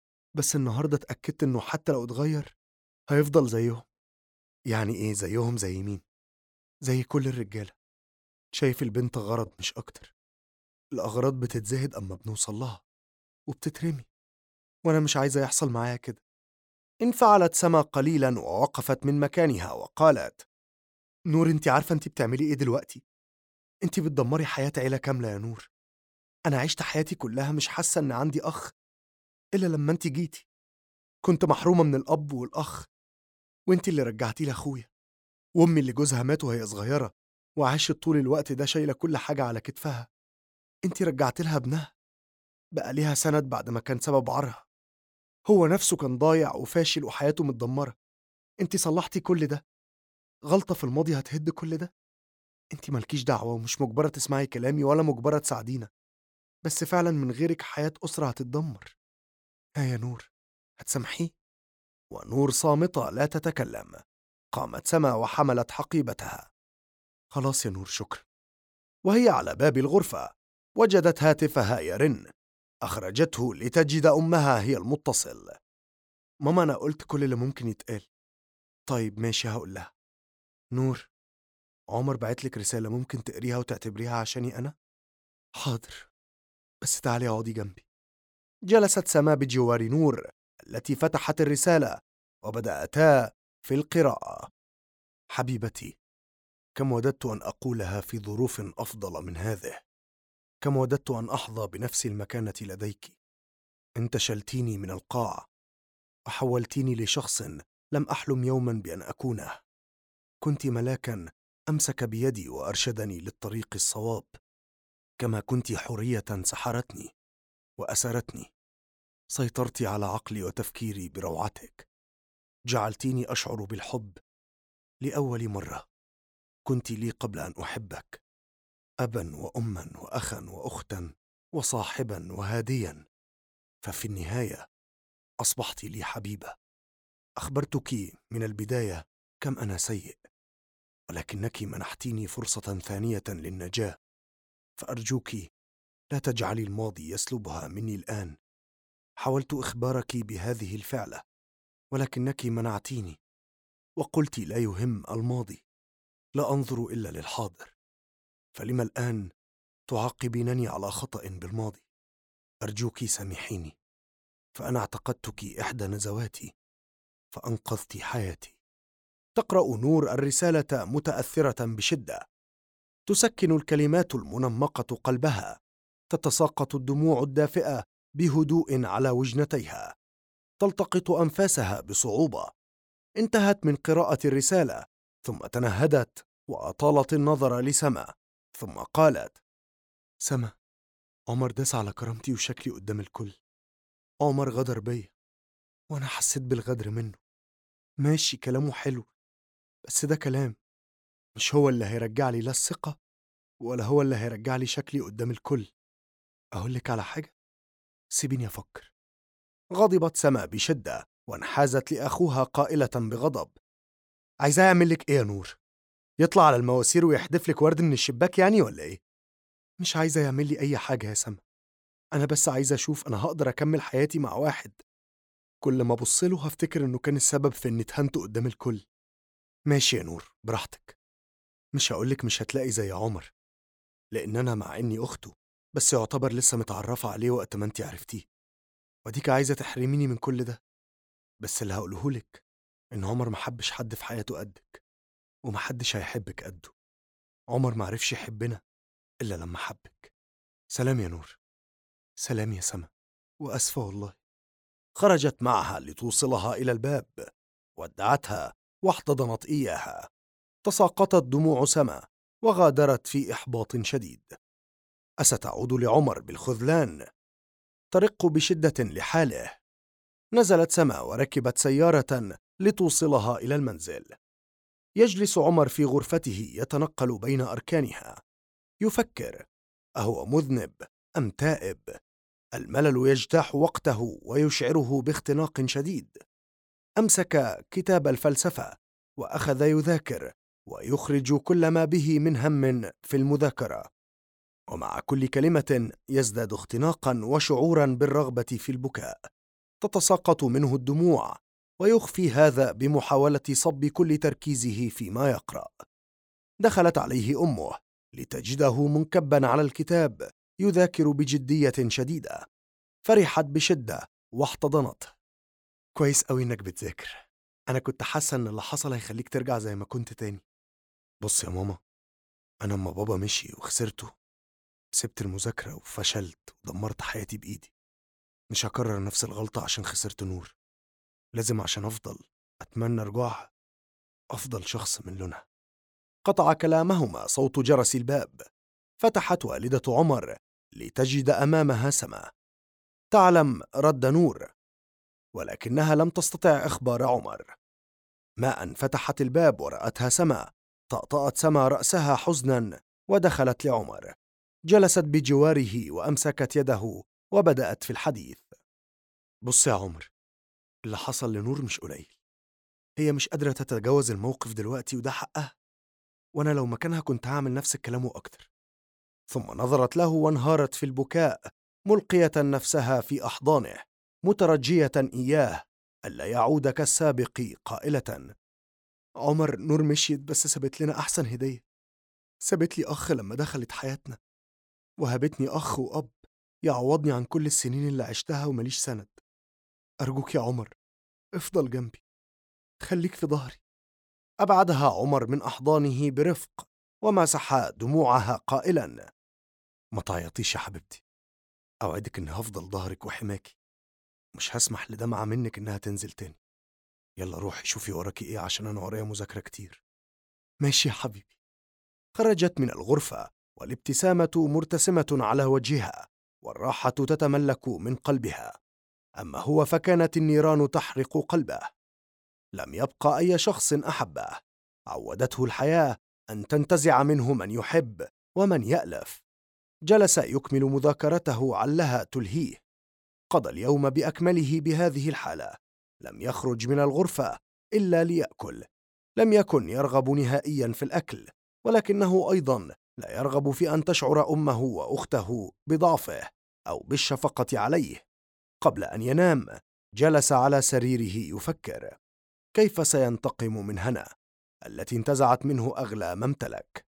[SPEAKER 1] بس النهاردة اتأكدت إنه حتى لو اتغير هيفضل زيهم. يعني إيه زيهم؟ زي مين؟ زي كل الرجالة. شايف البنت غرض مش أكتر. الأغراض بتتزهد أما بنوصل لها وبتترمي، وأنا مش عايزة يحصل معايا كده. انفعلت سما قليلا ووقفت من مكانها وقالت: نور، انت عارفة انت بتعملي ايه دلوقتي؟ انت بتدمري حياة عيلة كاملة يا نور. أنا عشت حياتي كلها مش حاسة إن عندي أخ إلا لما انت جيتي. كنت محرومة من الأب والأخ، وانت اللي رجعتي لي أخويا. وأمي اللي جوزها مات وهي صغيرة وعاشت طول الوقت ده شايلة كل حاجة على كتفها، انت رجعت لها ابنها بقى ليها سند بعد ما كان سبب عرها. هو نفسه كان ضايع وفاشل وحياته متدمرة. انت صلحتي كل ده. غلطة في الماضي هتهد كل ده؟ انت مالكيش دعوة ومش مجبرة تسمعي كلامي ولا مجبرة تساعدينا، بس فعلا من غيرك حياة أسرة هتتدمر. ها يا نور، هتسامحيه؟ ونور صامتة لا تتكلم. قامت سما وحملت حقيبتها. خلاص يا نور، شكرا. وهي على باب الغرفة وجدت هاتفها يرن. أخرجته لتجد أمها هي المتصل. ماما، أنا قلت كل اللي ممكن يتقال. طيب ماشي، هقول لها. نور، عمر بعتلك رسالة، ممكن تقريها وتعتبريها عشاني أنا؟ حاضر، بس تعالي اقعدي جنبي. جلست سما بجوار نور التي فتحت الرسالة وبدأتا في القراءة. حبيبتي، كم وددت أن أقولها في ظروف أفضل من هذه. كم وددت أن أحظى بنفس المكانة لديك. انتشلتيني من القاع وحولتيني لشخص لم أحلم يوما بأن أكونه. كنت ملاكا أمسك بيدي وأرشدني للطريق الصواب، كما كنت حورية سحرتني وأسرتني. سيطرت على عقلي وتفكيري بروعتك. جعلتيني أشعر بالحب لأول مرة. كنت لي قبل أن أحبك أبا وأما وأخا وأختا وصاحبا وهاديا، ففي النهاية أصبحت لي حبيبة. أخبرتك من البداية كم أنا سيء، ولكنك منحتيني فرصة ثانية للنجاة، فأرجوك لا تجعلي الماضي يسلبها مني الآن. حاولت إخبارك بهذه الفعلة، ولكنك منعتيني وقلت لا يهم الماضي، لا أنظر إلا للحاضر. فلما الآن تعاقبينني على خطأ بالماضي؟ أرجوك سامحيني، فأنا اعتقدتك إحدى نزواتي فأنقذت حياتي. تقرأ نور الرسالة متأثرة بشدة. تسكن الكلمات المنمقة قلبها. تتساقط الدموع الدافئة بهدوء على وجنتيها. تلتقط أنفاسها بصعوبة. انتهت من قراءة الرسالة، ثم تنهدت وأطالت النظر لسما، ثم قالت: سما، عمر داس على كرامتي وشكلي قدام الكل. عمر غدر بيا وأنا حسيت بالغدر منه. ماشي، كلامه حلو، بس ده كلام، مش هو اللي هيرجع لي لا الثقة ولا هو اللي هيرجع لي شكلي قدام الكل. أقولك على حاجة، سيبيني أفكر. غضبت سما بشدة وانحازت لأخوها قائلة بغضب: عايزاه يعمل لك إيه يا نور؟ يطلع على المواسير ويحدف لك ورد من الشباك يعني ولا إيه؟ مش عايزة يعمل لي أي حاجة يا سما. أنا بس عايزة أشوف أنا هقدر أكمل حياتي مع واحد كل ما أبص له هفتكر إنه كان السبب في إني اتهنت قدام الكل. ماشي يا نور، براحتك. مش هقولك مش هتلاقي زي عمر، لأن أنا مع إني أخته بس يعتبر لسه متعرفة عليه وقت ما أنتي عرفتيه، وديك عايزة تحرميني من كل ده. بس اللي هقولهولك إن عمر محبش حد في حياته قدك، ومحدش هيحبك قده. عمر معرفش يحبنا إلا لما حبك. سلام يا نور. سلام يا سما. وأسفة والله. خرجت معها لتوصلها إلى الباب، ودعتها واحتضنت إياها. تساقطت دموع سما وغادرت في إحباط شديد. أستعود لعمر بالخذلان؟ ترق بشدة لحاله. نزلت سما وركبت سيارة لتوصلها إلى المنزل. يجلس عمر في غرفته يتنقل بين أركانها، يفكر: أهو مذنب أم تائب؟ الملل يجتاح وقته ويشعره باختناق شديد. أمسك كتاب الفلسفة وأخذ يذاكر ويخرج كل ما به من هم في المذاكرة، ومع كل كلمة يزداد اختناقا وشعورا بالرغبة في البكاء. تتساقط منه الدموع ويخفي هذا بمحاولة صب كل تركيزه فيما يقرأ. دخلت عليه أمه لتجده منكبا على الكتاب يذاكر بجدية شديدة. فرحت بشدة واحتضنته. كويس قوي إنك بتذاكر. أنا كنت حاسة إن اللي حصل هيخليك ترجع زي ما كنت تاني. بص يا ماما، أنا أما بابا مشي وخسرته سبت المذاكرة وفشلت ودمرت حياتي بإيدي. مش هكرر نفس الغلطة عشان خسرت نور. لازم عشان أفضل أتمنى رجوعها، أفضل شخص من لونها. قطع كلامهما صوت جرس الباب. فتحت والدة عمر لتجد أمامها سما. تعلم رد نور، ولكنها لم تستطع إخبار عمر. ما أن فتحت الباب ورأتها سما، طأطأت سما رأسها حزنا ودخلت لعمر. جلست بجواره وأمسكت يده وبدأت في الحديث. بص يا عمر، اللي حصل لنور مش قليل. هي مش قادرة تتجاوز الموقف دلوقتي وده حقها، وأنا لو مكانها كنت هعمل نفس الكلام وأكتر. ثم نظرت له وانهارت في البكاء، ملقية نفسها في أحضانه، مترجية إياه ألا يعود كالسابق، قائلة: عمر، نور مشيت بس سابت لنا أحسن هدية. سابت لي أخ لما دخلت حياتنا، وهبتني أخ وأب يعوضني عن كل السنين اللي عشتها ومليش سند. أرجوك يا عمر، افضل جنبي، خليك في ظهري. أبعدها عمر من أحضانه برفق ومسح دموعها قائلا: ما تعيطيش يا حبيبتي، أوعدك إني هفضل ظهرك وحماكي. مش هسمح لدمعة منك إنها تنزل تاني. يلا روحي شوفي وراكي إيه عشان أنا ورايا مذاكرة كتير. ماشي يا حبيبي. خرجت من الغرفة والابتسامة مرتسمة على وجهها والراحة تتملك من قلبها. أما هو فكانت النيران تحرق قلبه. لم يبقى أي شخص أحبه. عودته الحياة أن تنتزع منه من يحب ومن يألف. جلس يكمل مذاكرته علها تلهيه. قضى اليوم بأكمله بهذه الحالة. لم يخرج من الغرفة إلا ليأكل. لم يكن يرغب نهائيا في الأكل، ولكنه أيضا لا يرغب في أن تشعر أمه وأخته بضعفه أو بالشفقة عليه. قبل أن ينام جلس على سريره يفكر: كيف سينتقم من هنا التي انتزعت منه أغلى ما امتلك؟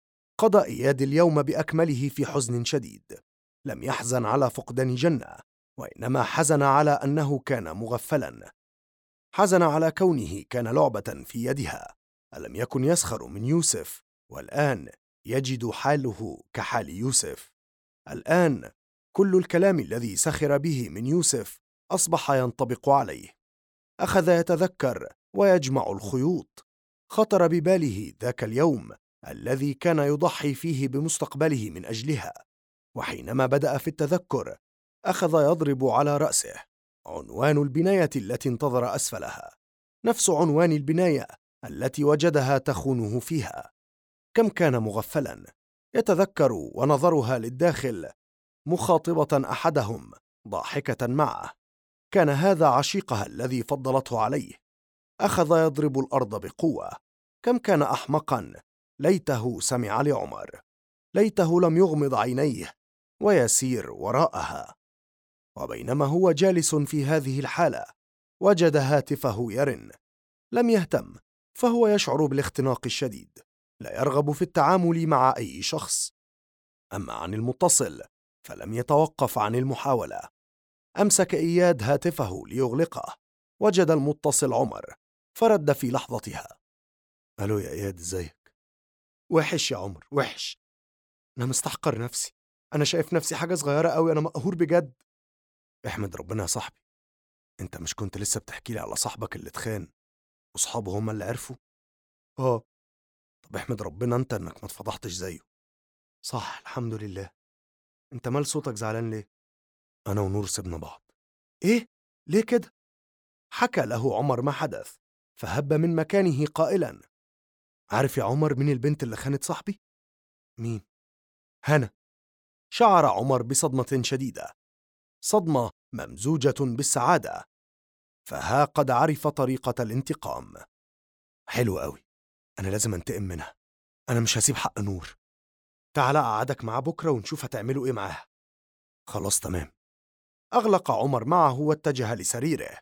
[SPEAKER 1] قضى إياد اليوم بأكمله في حزن شديد. لم يحزن على فقدان جنة، وإنما حزن على أنه كان مغفلا. حزن على كونه كان لعبة في يدها. ألم يكن يسخر من يوسف، والآن يجد حاله كحال يوسف. الآن كل الكلام الذي سخر به من يوسف أصبح ينطبق عليه. أخذ يتذكر ويجمع الخيوط. خطر بباله ذاك اليوم الذي كان يضحي فيه بمستقبله من أجلها، وحينما بدأ في التذكر أخذ يضرب على رأسه عنوان البناية التي انتظر أسفلها، نفس عنوان البناية التي وجدها تخونه فيها. كم كان مغفلا. يتذكر ونظرها للداخل مخاطبة أحدهم ضاحكة معه. كان هذا عشيقها الذي فضلته عليه. أخذ يضرب الأرض بقوة. كم كان أحمقا. ليته سمع لعمر. ليته لم يغمض عينيه ويسير وراءها. وبينما هو جالس في هذه الحالة وجد هاتفه يرن. لم يهتم، فهو يشعر بالاختناق الشديد. لا يرغب في التعامل مع أي شخص. أما عن المتصل فلم يتوقف عن المحاولة. أمسك إياد هاتفه ليغلقه. وجد المتصل عمر، فرد في لحظتها: ألو يا إياد، ازيك؟ وحش يا عمر، وحش. أنا مستحقر نفسي. أنا شايف نفسي حاجة صغيرة قوي. أنا مقهور بجد. احمد ربنا يا صاحبي، انت مش كنت لسه بتحكي لي على صاحبك اللي اتخان وصحابه هما اللي عرفوا؟ اه. طب احمد ربنا انت انك ما اتفضحتش زيه. صح، الحمد لله. انت مال صوتك زعلان ليه؟ انا ونور سيبنا بعض. ايه؟ ليه كده؟ حكى له عمر ما حدث، فهب من مكانه قائلا: عارف يا عمر مين البنت اللي خانت صاحبي؟ مين؟ هنا. شعر عمر بصدمة شديدة، صدمة ممزوجة بالسعادة، فها قد عرف طريقة الانتقام. حلو قوي، أنا لازم أنتقم منها. أنا مش هسيب حق نور. تعال أقعدك معاه بكرة ونشوف هتعملوا إيه معاها. خلاص تمام. أغلق عمر معه واتجه لسريره.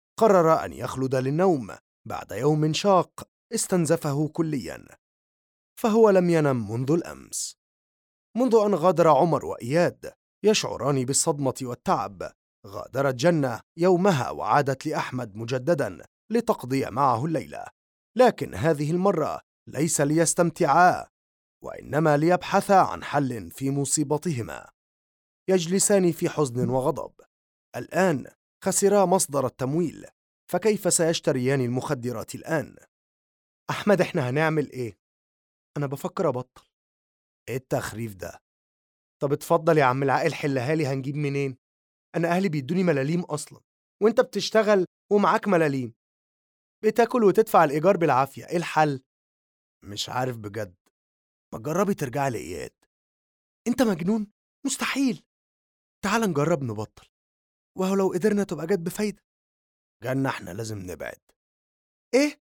[SPEAKER 1] قرر أن يخلد للنوم بعد يوم شاق استنزفه كليا، فهو لم ينم منذ الأمس. منذ أن غادر عمر وإياد يشعران بالصدمة والتعب، غادرت جنة يومها وعادت لأحمد مجددا لتقضي معه الليلة، لكن هذه المرة ليس ليستمتعا، وإنما ليبحثا عن حل في مصيبتهما. يجلسان في حزن وغضب. الآن خسرا مصدر التمويل، فكيف سيشتريان المخدرات الآن؟ أحمد، إحنا هنعمل إيه؟ أنا بفكر أبطل. إيه التخريف ده؟ طب اتفضل يا عم العاقل، حلها لي. هنجيب منين؟ أنا أهلي بيدوني ملاليم أصلا، وأنت بتشتغل ومعاك ملاليم، بتاكل وتدفع الإيجار بالعافية. إيه الحل؟ مش عارف بجد. ما تجربي ترجعي لإياد. أنت مجنون؟ مستحيل. تعال نجرب نبطل، وهو لو قدرنا تبقى جت بفايدة. جنة، احنا لازم نبعد. إيه؟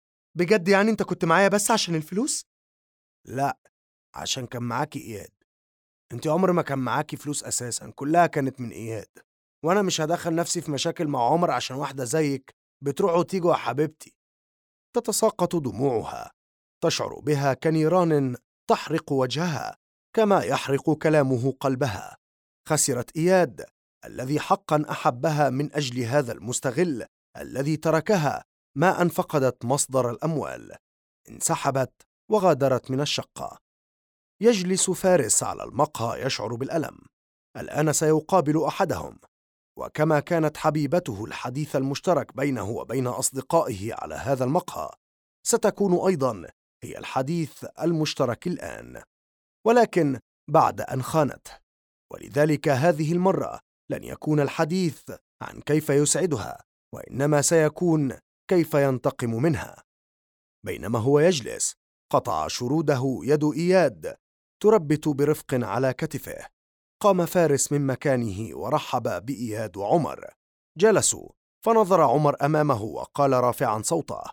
[SPEAKER 1] بجد يعني أنت كنت معايا بس عشان الفلوس؟ لا، عشان كان معاكي إياد. أنت عمر ما كان معاكي فلوس أساسا، كلها كانت من إياد. وأنا مش هدخل نفسي في مشاكل مع عمر عشان واحدة زيك بتروح وتيجي يا حبيبتي. تتساقط دموعها، تشعر بها كنيران تحرق وجهها كما يحرق كلامه قلبها. خسرت إياد الذي حقا أحبها من أجل هذا المستغل الذي تركها ما أن فقدت مصدر الأموال. انسحبت وغادرت من الشقة. يجلس فارس على المقهى يشعر بالألم. الآن سيقابل أحدهم، وكما كانت حبيبته الحديث المشترك بينه وبين أصدقائه على هذا المقهى، ستكون أيضا هي الحديث المشترك الآن، ولكن بعد أن خانته. ولذلك هذه المرة لن يكون الحديث عن كيف يسعدها، وإنما سيكون كيف ينتقم منها. بينما هو يجلس، قطع شروده يد إياد تربت برفق على كتفه. قام فارس من مكانه ورحب بإياد وعمر. جلسوا، فنظر عمر أمامه وقال رافعا صوته: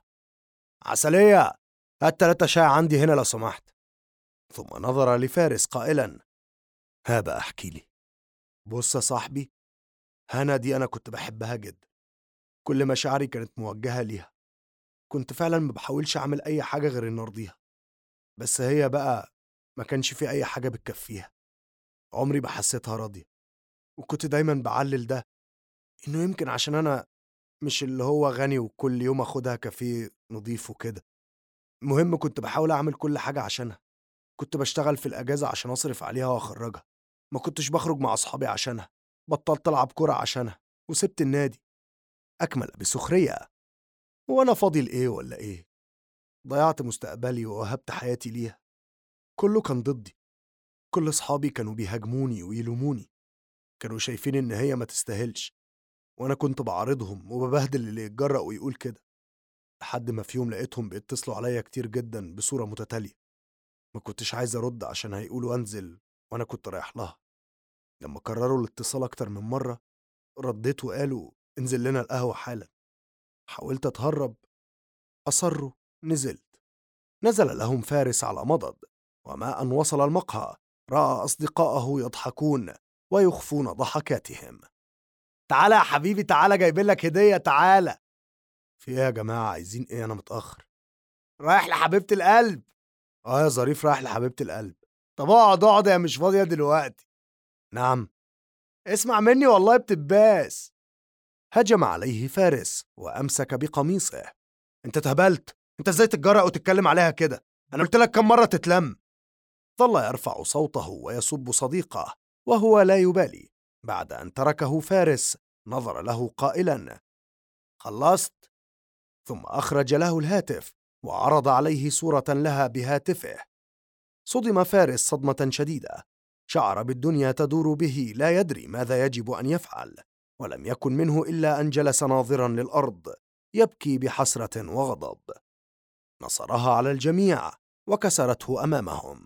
[SPEAKER 1] عسلية، هات 3 شاي عندي هنا لو سمحت. ثم نظر لفارس قائلا: هابا أحكي لي. بص يا صاحبي، هنا دي أنا كنت بحبها جدا، كل مشاعري كانت موجهة ليها، كنت فعلا ما بحاولش أعمل أي حاجة غير إن أرضيها، بس هي بقى ما كانش في أي حاجة بتكفيها. عمري ما حسيتها راضية، وكنت دايما بعلل ده إنه يمكن عشان أنا مش اللي هو غني وكل يوم أخدها كافيه نضيف وكده. المهم كنت بحاول أعمل كل حاجة عشانها. كنت بشتغل في الأجازة عشان أصرف عليها وأخرجها، ما كنتش بخرج مع أصحابي عشانها، بطلت ألعب كرة عشانها وسبت النادي. أكمل بسخرية: وأنا فاضي لإيه ولا إيه؟ ضيعت مستقبلي ووهبت حياتي ليها. كله كان ضدي، كل أصحابي كانوا بيهاجموني ويلوموني، كانوا شايفين إن هي ما تستاهلش، وأنا كنت بعارضهم وببهدل اللي يتجرأ ويقول كده. لحد ما في يوم لقيتهم بيتصلوا عليا كتير جدا بصورة متتالية. ما كنتش عايز أرد عشان هيقولوا أنزل، وأنا كنت رايح لها. لما كرروا الاتصال أكتر من مرة، رديت وقالوا انزل لنا القهوة حالا. حاولت أتهرب، أصروا، نزلت. نزل لهم فارس على مضض، وما أن وصل المقهى رأى أصدقاءه يضحكون ويخفون ضحكاتهم. تعالى يا حبيبي، تعالى جايبين لك هدية، تعالى. في ايه يا جماعة؟ عايزين ايه؟ أنا متأخر. رايح لحبيبة القلب. اه يا ظريف، رايح لحبيبة القلب. طب اقعد اقعد، يا مش فاضية دلوقتي. نعم. اسمع مني والله بتباس. هجم عليه فارس وأمسك بقميصه. انت اتهبلت؟ انت ازاي تتجرأ وتتكلم عليها كده؟ انا قلت لك كم مرة تتلم. ظل يرفع صوته ويسب صديقه وهو لا يبالي، بعد أن تركه فارس نظر له قائلا: خلصت؟ ثم أخرج له الهاتف وعرض عليه صورة لها بهاتفه. صدم فارس صدمة شديدة، شعر بالدنيا تدور به لا يدري ماذا يجب أن يفعل، ولم يكن منه إلا أن جلس ناظرا للأرض يبكي بحسرة وغضب. نصرها على الجميع وكسرته أمامهم.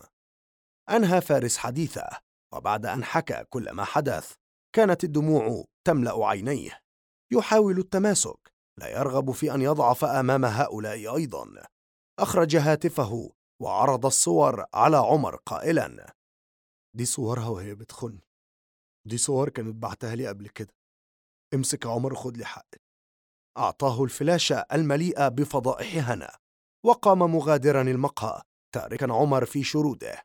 [SPEAKER 1] أنهى فارس حديثه، وبعد أن حكى كل ما حدث كانت الدموع تملأ عينيه. يحاول التماسك، لا يرغب في أن يضعف أمام هؤلاء أيضا. أخرج هاتفه وعرض الصور على عمر قائلا: دي صورها وهي بتخن، دي صور كانت بعتها لي قبل كده، امسك يا عمر وخد لي حقي. أعطاه الفلاشة المليئة بفضائح هنا، وقام مغادرا المقهى تاركا عمر في شروده.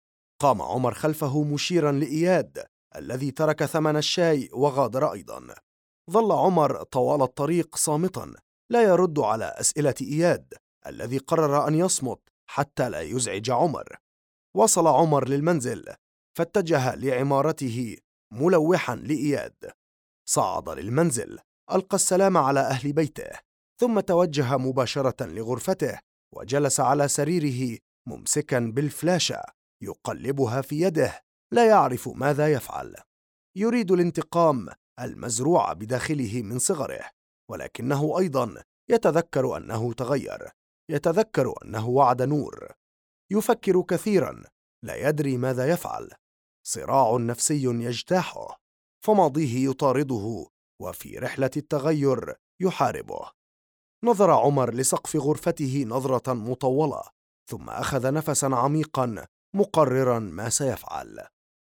[SPEAKER 1] قام عمر خلفه مشيرا لإياد الذي ترك ثمن الشاي وغادر أيضا. ظل عمر طوال الطريق صامتا، لا يرد على أسئلة إياد الذي قرر أن يصمت حتى لا يزعج عمر. وصل عمر للمنزل فاتجه لعمارته ملوحا لإياد. صعد للمنزل، ألقى السلام على أهل بيته، ثم توجه مباشرة لغرفته وجلس على سريره ممسكا بالفلاشة يقلبها في يده، لا يعرف ماذا يفعل. يريد الانتقام المزروع بداخله من صغره، ولكنه أيضا يتذكر أنه تغير، يتذكر أنه وعد نور. يفكر كثيرا، لا يدري ماذا يفعل. صراع نفسي يجتاحه، فماضيه يطارده، وفي رحلة التغير يحاربه. نظر عمر لسقف غرفته نظرة مطولة، ثم أخذ نفسا عميقا مقررا ما سيفعل.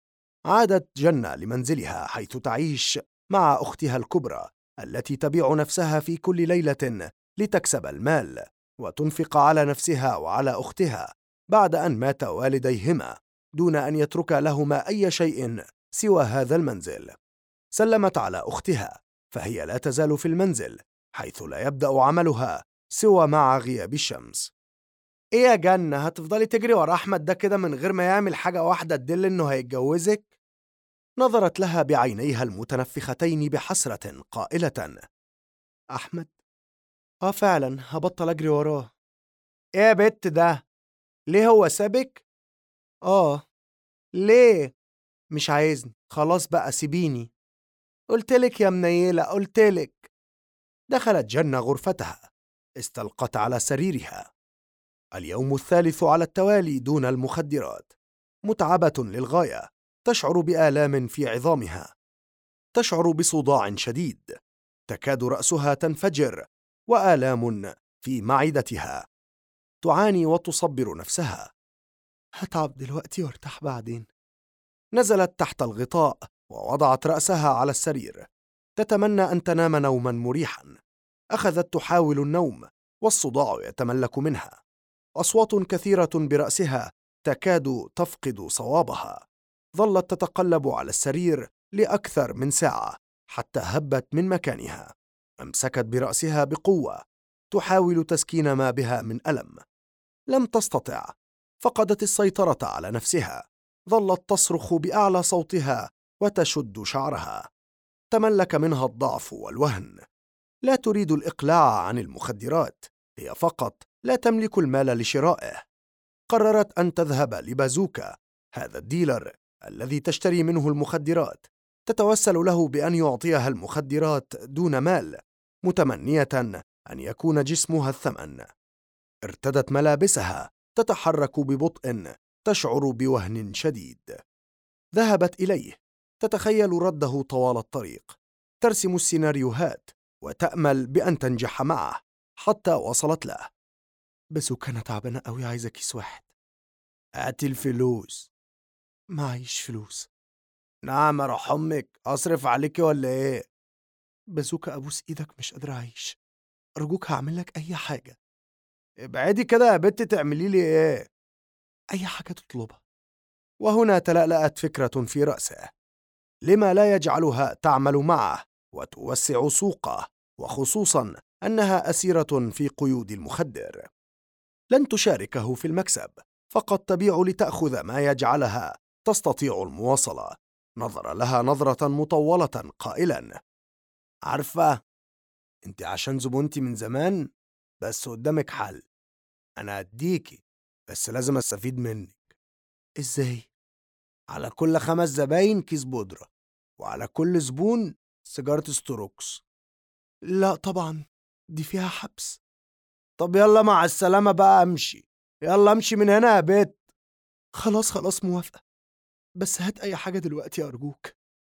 [SPEAKER 1] عادت جنة لمنزلها حيث تعيش مع أختها الكبرى التي تبيع نفسها في كل ليلة لتكسب المال وتنفق على نفسها وعلى أختها بعد أن مات والديهما، دون أن يترك لهما أي شيء سوى هذا المنزل. سلمت على أختها، فهي لا تزال في المنزل حيث لا يبدأ عملها سوى مع غياب الشمس. إيه يا جنة، هتفضلي تجري ورا أحمد ده كده من غير ما يعمل حاجة واحدة تدل إنه هيتجوزك؟ نظرت لها بعينيها المتنفختين بحسرة قائلة: أحمد؟ فعلا هبطل أجري وراه. إيه يا بت ده؟ ليه هو سابك؟ ليه؟ مش عايزني، خلاص بقى سيبيني. قلتلك يا منيلة، قلتلك. دخلت جنة غرفتها، استلقت على سريرها. اليوم الثالث على التوالي دون المخدرات. متعبة للغاية، تشعر بآلام في عظامها، تشعر بصداع شديد، تكاد رأسها تنفجر، وآلام في معدتها. تعاني وتصبر نفسها: هتعب دلوقتي وارتاح بعدين. نزلت تحت الغطاء ووضعت رأسها على السرير، تتمنى أن تنام نوما مريحا. أخذت تحاول النوم والصداع يتملك منها. أصوات كثيرة برأسها تكاد تفقد صوابها. ظلت تتقلب على السرير لأكثر من ساعة حتى هبت من مكانها. أمسكت برأسها بقوة، تحاول تسكين ما بها من ألم. لم تستطع، فقدت السيطرة على نفسها. ظلت تصرخ بأعلى صوتها وتشد شعرها. تملك منها الضعف والوهن. لا تريد الإقلاع عن المخدرات، هي فقط لا تملك المال لشرائه. قررت أن تذهب لبازوكا، هذا الديلر الذي تشتري منه المخدرات. تتوسل له بأن يعطيها المخدرات دون مال، متمنية أن يكون جسمها الثمن. ارتدت ملابسها، تتحرك ببطء، تشعر بوهن شديد. ذهبت إليه، تتخيل رده طوال الطريق، ترسم السيناريوهات وتأمل بأن تنجح معه، حتى وصلت له. بازوكا أنا تعبانة أوي، عايزة كيس واحد. هات الفلوس. معيش فلوس. نعم أروح أمك، أصرف عليكي ولا إيه؟ بازوكا أبوس إيدك، مش قادرة أعيش، أرجوك هعمل لك أي حاجة. ابعدي كده يا بنت، تعملي لي إيه؟ أي حاجة تطلبها. وهنا تلألأت فكرة في رأسه: لما لا يجعلها تعمل معه وتوسع سوقه، وخصوصا أنها أسيرة في قيود المخدر. لن تشاركه في المكسب، فقط تبيع لتأخذ ما يجعلها تستطيع المواصلة. نظر لها نظرة مطولة قائلا: عارفة، انت عشان زبونتي من زمان، بس قدامك حل. انا هديكي، بس لازم استفيد منك. ازاي؟ على كل 5 زباين كيس بودرة، وعلى كل زبون سيجارة ستروكس. لا طبعا، دي فيها حبس. طب يلا مع السلامة بقى، امشي. يلا امشي من هنا يا بيت. خلاص خلاص، موافقة، بس هات أي حاجة دلوقتي أرجوك.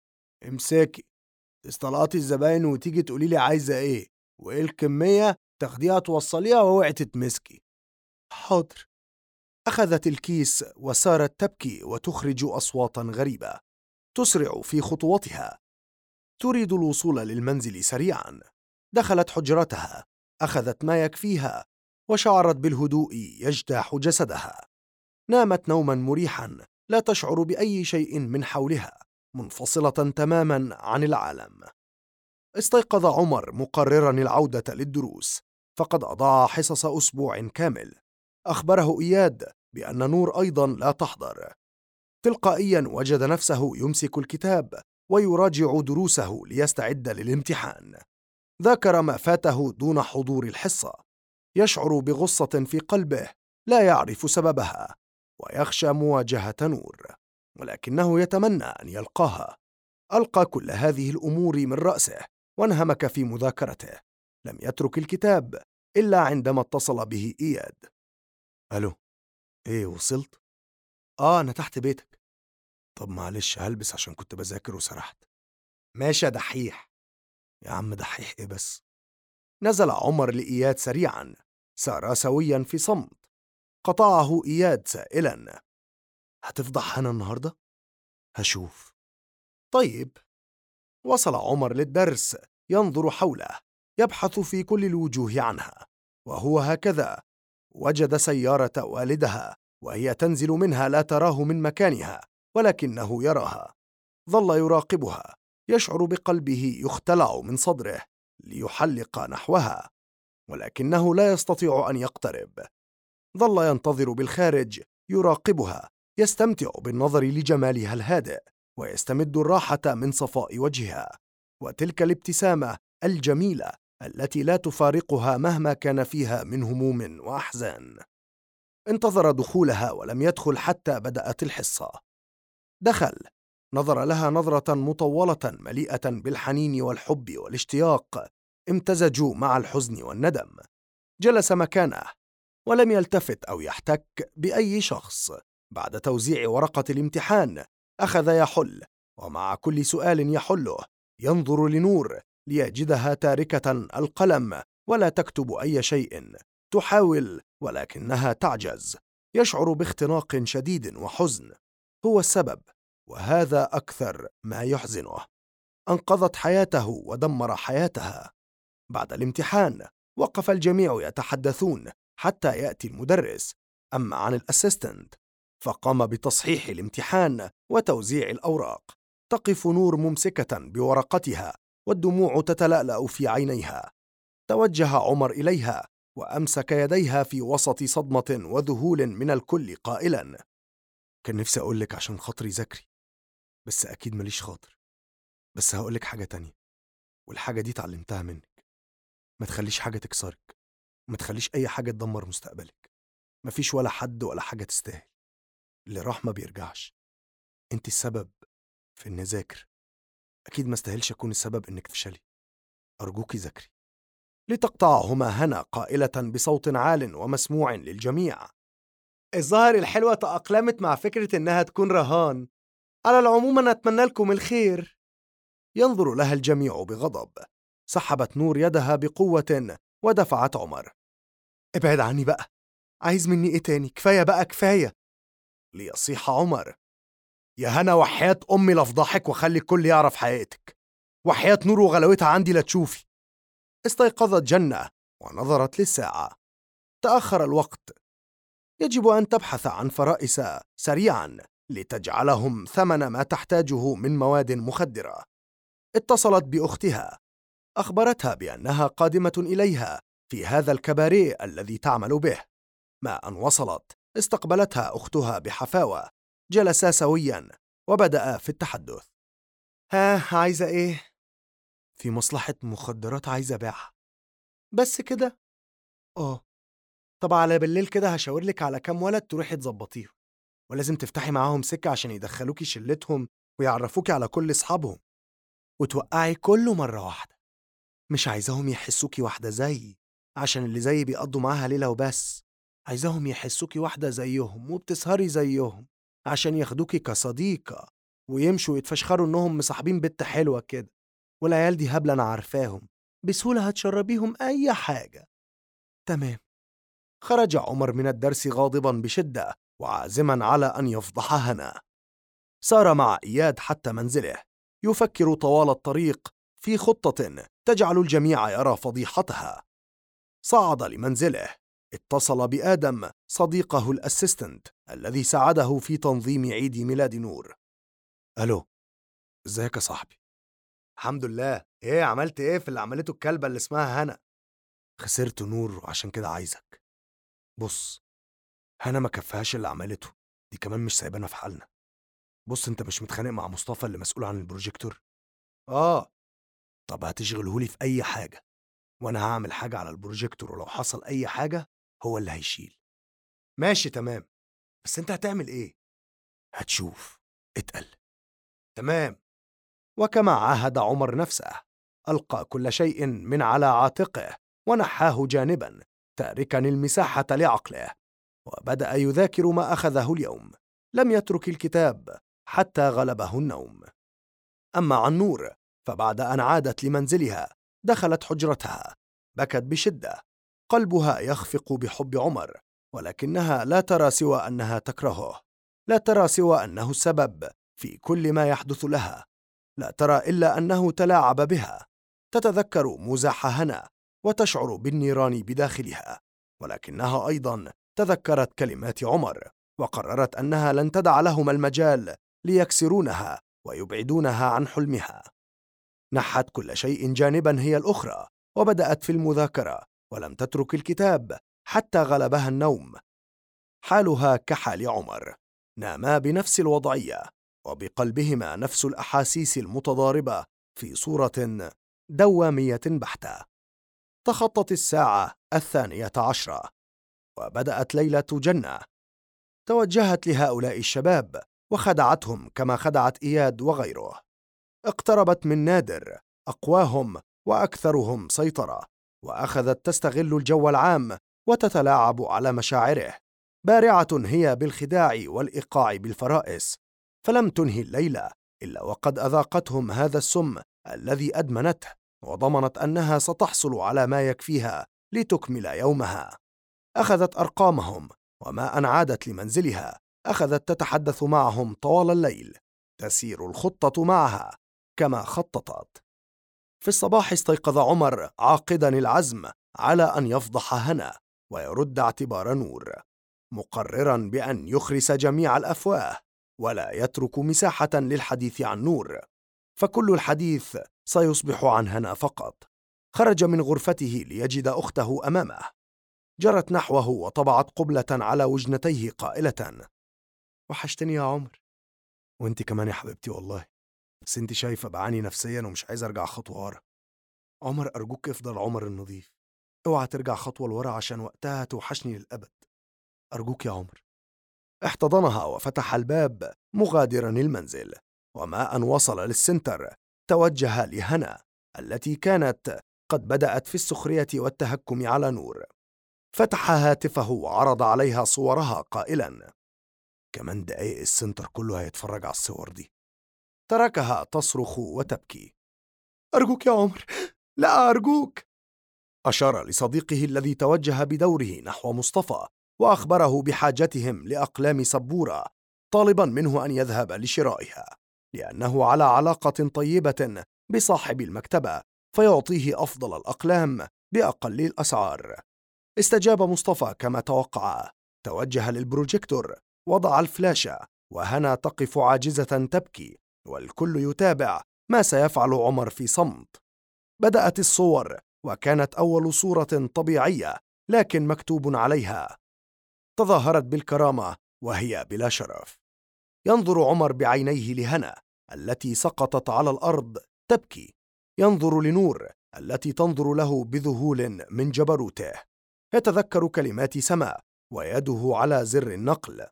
[SPEAKER 1] امسكي، استلقطي الزباين وتيجي تقولي لي عايزة إيه، وإيه الكمية، تاخديها توصليها واوعي تتمسكي. حاضر. أخذت الكيس وسارت تبكي وتخرج أصواتا غريبة، تسرع في خطواتها، تريد الوصول للمنزل سريعا. دخلت حجرتها، أخذت ما يكفيها، وشعرت بالهدوء يجتاح جسدها. نامت نوما مريحا، لا تشعر بأي شيء من حولها، منفصلة تماما عن العالم. استيقظ عمر مقررا العودة للدروس، فقد أضاع حصص أسبوع كامل. أخبره إياد بأن نور أيضا لا تحضر. تلقائيا وجد نفسه يمسك الكتاب ويراجع دروسه ليستعد للامتحان. ذكر ما فاته دون حضور الحصة، يشعر بغصة في قلبه لا يعرف سببها، ويخشى مواجهة نور، ولكنه يتمنى أن يلقاها. ألقى كل هذه الأمور من رأسه وانهمك في مذاكرته. لم يترك الكتاب إلا عندما اتصل به إياد. ألو، إيه وصلت؟ أنا تحت بيتك. طب معلش، هلبس عشان كنت بذاكر وسرحت. ماشي يا دحيح. يا عم دحيح إيه بس؟ نزل عمر لإياد سريعا، سارا سويا في صمت. قطعه إياد سائلا: هتفضح هنا النهاردة؟ هشوف. طيب. وصل عمر للدرس، ينظر حوله، يبحث في كل الوجوه عنها، وهو هكذا وجد سيارة والدها، وهي تنزل منها لا تراه من مكانها، ولكنه يراها. ظل يراقبها، يشعر بقلبه يختلع من صدره ليحلق نحوها، ولكنه لا يستطيع أن يقترب. ظل ينتظر بالخارج، يراقبها، يستمتع بالنظر لجمالها الهادئ، ويستمد الراحة من صفاء وجهها، وتلك الابتسامة الجميلة التي لا تفارقها مهما كان فيها من هموم وأحزان. انتظر دخولها ولم يدخل حتى بدأت الحصة. دخل، نظر لها نظرة مطولة مليئة بالحنين والحب والاشتياق، امتزجوا مع الحزن والندم. جلس مكانه ولم يلتفت أو يحتك بأي شخص. بعد توزيع ورقة الامتحان أخذ يحل، ومع كل سؤال يحله ينظر لنور ليجدها تاركة القلم ولا تكتب أي شيء. تحاول ولكنها تعجز. يشعر باختناق شديد وحزن. هو السبب، وهذا أكثر ما يحزنه. أنقذت حياته ودمر حياتها. بعد الامتحان وقف الجميع يتحدثون حتى يأتي المدرس. أما عن الأسيستنت فقام بتصحيح الامتحان وتوزيع الأوراق. تقف نور ممسكة بورقتها والدموع تتلألأ في عينيها. توجه عمر إليها وأمسك يديها في وسط صدمة وذهول من الكل قائلا: كان نفسي أقولك عشان خاطري ذاكري، بس أكيد ماليش خاطر. بس هقولك حاجة تانية، والحاجة دي اتعلمتها منك. ما تخليش حاجة تكسرك، ما تخليش أي حاجة تدمر مستقبلك. مفيش ولا حد ولا حاجة تستاهل. اللي راح ما بيرجعش. انت السبب في إني أذاكر، أكيد ما استاهلش أكون السبب إنك تفشلي. أرجوكي ذاكري. لتقطعهما هنا قائلة بصوت عال ومسموع للجميع: الظاهر الحلوة تأقلمت مع فكرة إنها تكون رهان. على العموم أنا أتمنى لكم الخير. ينظر لها الجميع بغضب. سحبت نور يدها بقوة ودفعت عمر. ابعد عني بقى، عايز مني إيه تاني؟ كفاية بقى كفاية. ليصيح عمر: يا هنا وحياة أمي لفضحك وخلي الكل يعرف حقيقتك، وحياة نور وغلاوتها عندي لا تشوفي. استيقظت جنة ونظرت للساعة. تأخر الوقت. يجب أن تبحث عن فرائس سريعا لتجعلهم ثمن ما تحتاجه من مواد مخدرة. اتصلت بأختها، أخبرتها بأنها قادمة إليها في هذا الكباريه الذي تعمل به. ما أن وصلت استقبلتها أختها بحفاوة. جلسا سويا وبدأ في التحدث. ها، عايزة إيه؟ في مصلحة مخدرات عايزة أبيعها. بس كده؟ طب على بالليل كده هشاورلك على كام ولد تروحي تظبطيهم، ولازم تفتحي معاهم سكة عشان يدخلوكي شلتهم ويعرفوكي على كل أصحابهم، وتوقعي كله مرة واحدة. مش عايزاهم يحسوكي واحدة زيي، عشان اللي زيي بيقضوا معاها ليلة وبس. عايزاهم يحسوكي واحدة زيهم وبتسهري زيهم، عشان ياخدوكي كصديقة ويمشوا يتفشخروا إنهم مصاحبين بنت حلوة كده. والعيال دي هبلة أنا عارفاهم، بسهولة هتشربيهم أي حاجة. تمام. خرج عمر من الدرس غاضبا بشدة وعازما على أن يفضح هنا. سار مع إياد حتى منزله، يفكر طوال الطريق في خطة تجعل الجميع يرى فضيحتها. صعد لمنزله، اتصل بآدم صديقه الأسيستنت الذي ساعده في تنظيم عيد ميلاد نور. ألو، ازيك يا صاحبي؟ الحمد لله. ايه عملت ايه في اللي عملته الكلبة اللي اسمها هنا؟ خسرت نور وعشان كده عايزك. بص، هنا ما كفاهاش اللي عملته، دي كمان مش سايبانا في حالنا. بص، انت مش متخانق مع مصطفى اللي مسؤول عن البروجيكتور؟ طب هتشغلهولي في اي حاجة، وانا هعمل حاجة على البروجيكتور، ولو حصل اي حاجة هو اللي هيشيل. ماشي تمام، بس انت هتعمل ايه؟ هتشوف، اتقل. تمام. وكما عاهد عمر نفسه، ألقى كل شيء من على عاتقه ونحاه جانبا، تاركا المساحة لعقله، وبدأ يذاكر ما أخذه اليوم. لم يترك الكتاب حتى غلبه النوم. أما عن نور، فبعد أن عادت لمنزلها دخلت حجرتها، بكت بشدة، قلبها يخفق بحب عمر، ولكنها لا ترى سوى أنها تكرهه، لا ترى سوى أنه السبب في كل ما يحدث لها، لا ترى إلا أنه تلاعب بها. تتذكر مزاح هنا وتشعر بالنيران بداخلها، ولكنها أيضا تذكرت كلمات عمر، وقررت أنها لن تدع لهما المجال ليكسرونها ويبعدونها عن حلمها. نحت كل شيء جانبا هي الأخرى، وبدأت في المذاكرة، ولم تترك الكتاب حتى غلبها النوم. حالها كحال عمر، ناما بنفس الوضعية، وبقلبهما نفس الأحاسيس المتضاربة في صورة دوامية بحتة. تخطت الساعة 12:00، وبدأت ليلة جنة. توجهت لهؤلاء الشباب وخدعتهم كما خدعت إياد وغيره. اقتربت من نادر، أقواهم وأكثرهم سيطرة، وأخذت تستغل الجو العام وتتلاعب على مشاعره. بارعة هي بالخداع والإيقاع بالفرائس، فلم تنهي الليلة إلا وقد أذاقتهم هذا السم الذي أدمنته، وضمنت أنها ستحصل على ما يكفيها لتكمل يومها. أخذت أرقامهم، وما أن عادت لمنزلها أخذت تتحدث معهم طوال الليل، تسير الخطة معها كما خططت. في الصباح استيقظ عمر عاقدا العزم على أن يفضح هنا ويرد اعتبار نور، مقررا بأن يخرس جميع الأفواه ولا يترك مساحة للحديث عن نور، فكل الحديث سيصبح عن هنا فقط. خرج من غرفته ليجد أخته أمامه، جرت نحوه وطبعت قبلة على وجنتيه قائلة: وحشتني يا عمر. وانت كمان يا حبيبتي والله، بس انت شايفة بعاني نفسيا ومش عايز ارجع خطوة ورا. عمر أرجوك افضل عمر النظيف، اوعى ترجع خطوة لورا عشان وقتها توحشني للأبد، أرجوك يا عمر. احتضنها وفتح الباب مغادرا المنزل، وما أن وصل للسنتر توجه لهنا التي كانت قد بدأت في السخرية والتهكم على نور. فتح هاتفه وعرض عليها صورها قائلا: كمان دقايق السنتر كله هيتفرج على الصور دي. تركها تصرخ وتبكي. أرجوك يا عمر، لا أرجوك. أشار لصديقه الذي توجه بدوره نحو مصطفى وأخبره بحاجتهم لأقلام سبورة، طالبا منه أن يذهب لشرائها، لأنه على علاقة طيبة بصاحب المكتبة فيعطيه أفضل الأقلام بأقل الأسعار. استجاب مصطفى كما توقع، توجه للبروجيكتور، وضع الفلاشة، وهنا تقف عاجزة تبكي، والكل يتابع ما سيفعل عمر في صمت. بدأت الصور، وكانت أول صورة طبيعية لكن مكتوب عليها: تظاهرت بالكرامة وهي بلا شرف. ينظر عمر بعينيه لهنا التي سقطت على الأرض تبكي، ينظر لنور التي تنظر له بذهول من جبروته. يتذكر كلمات سماء ويده على زر النقل.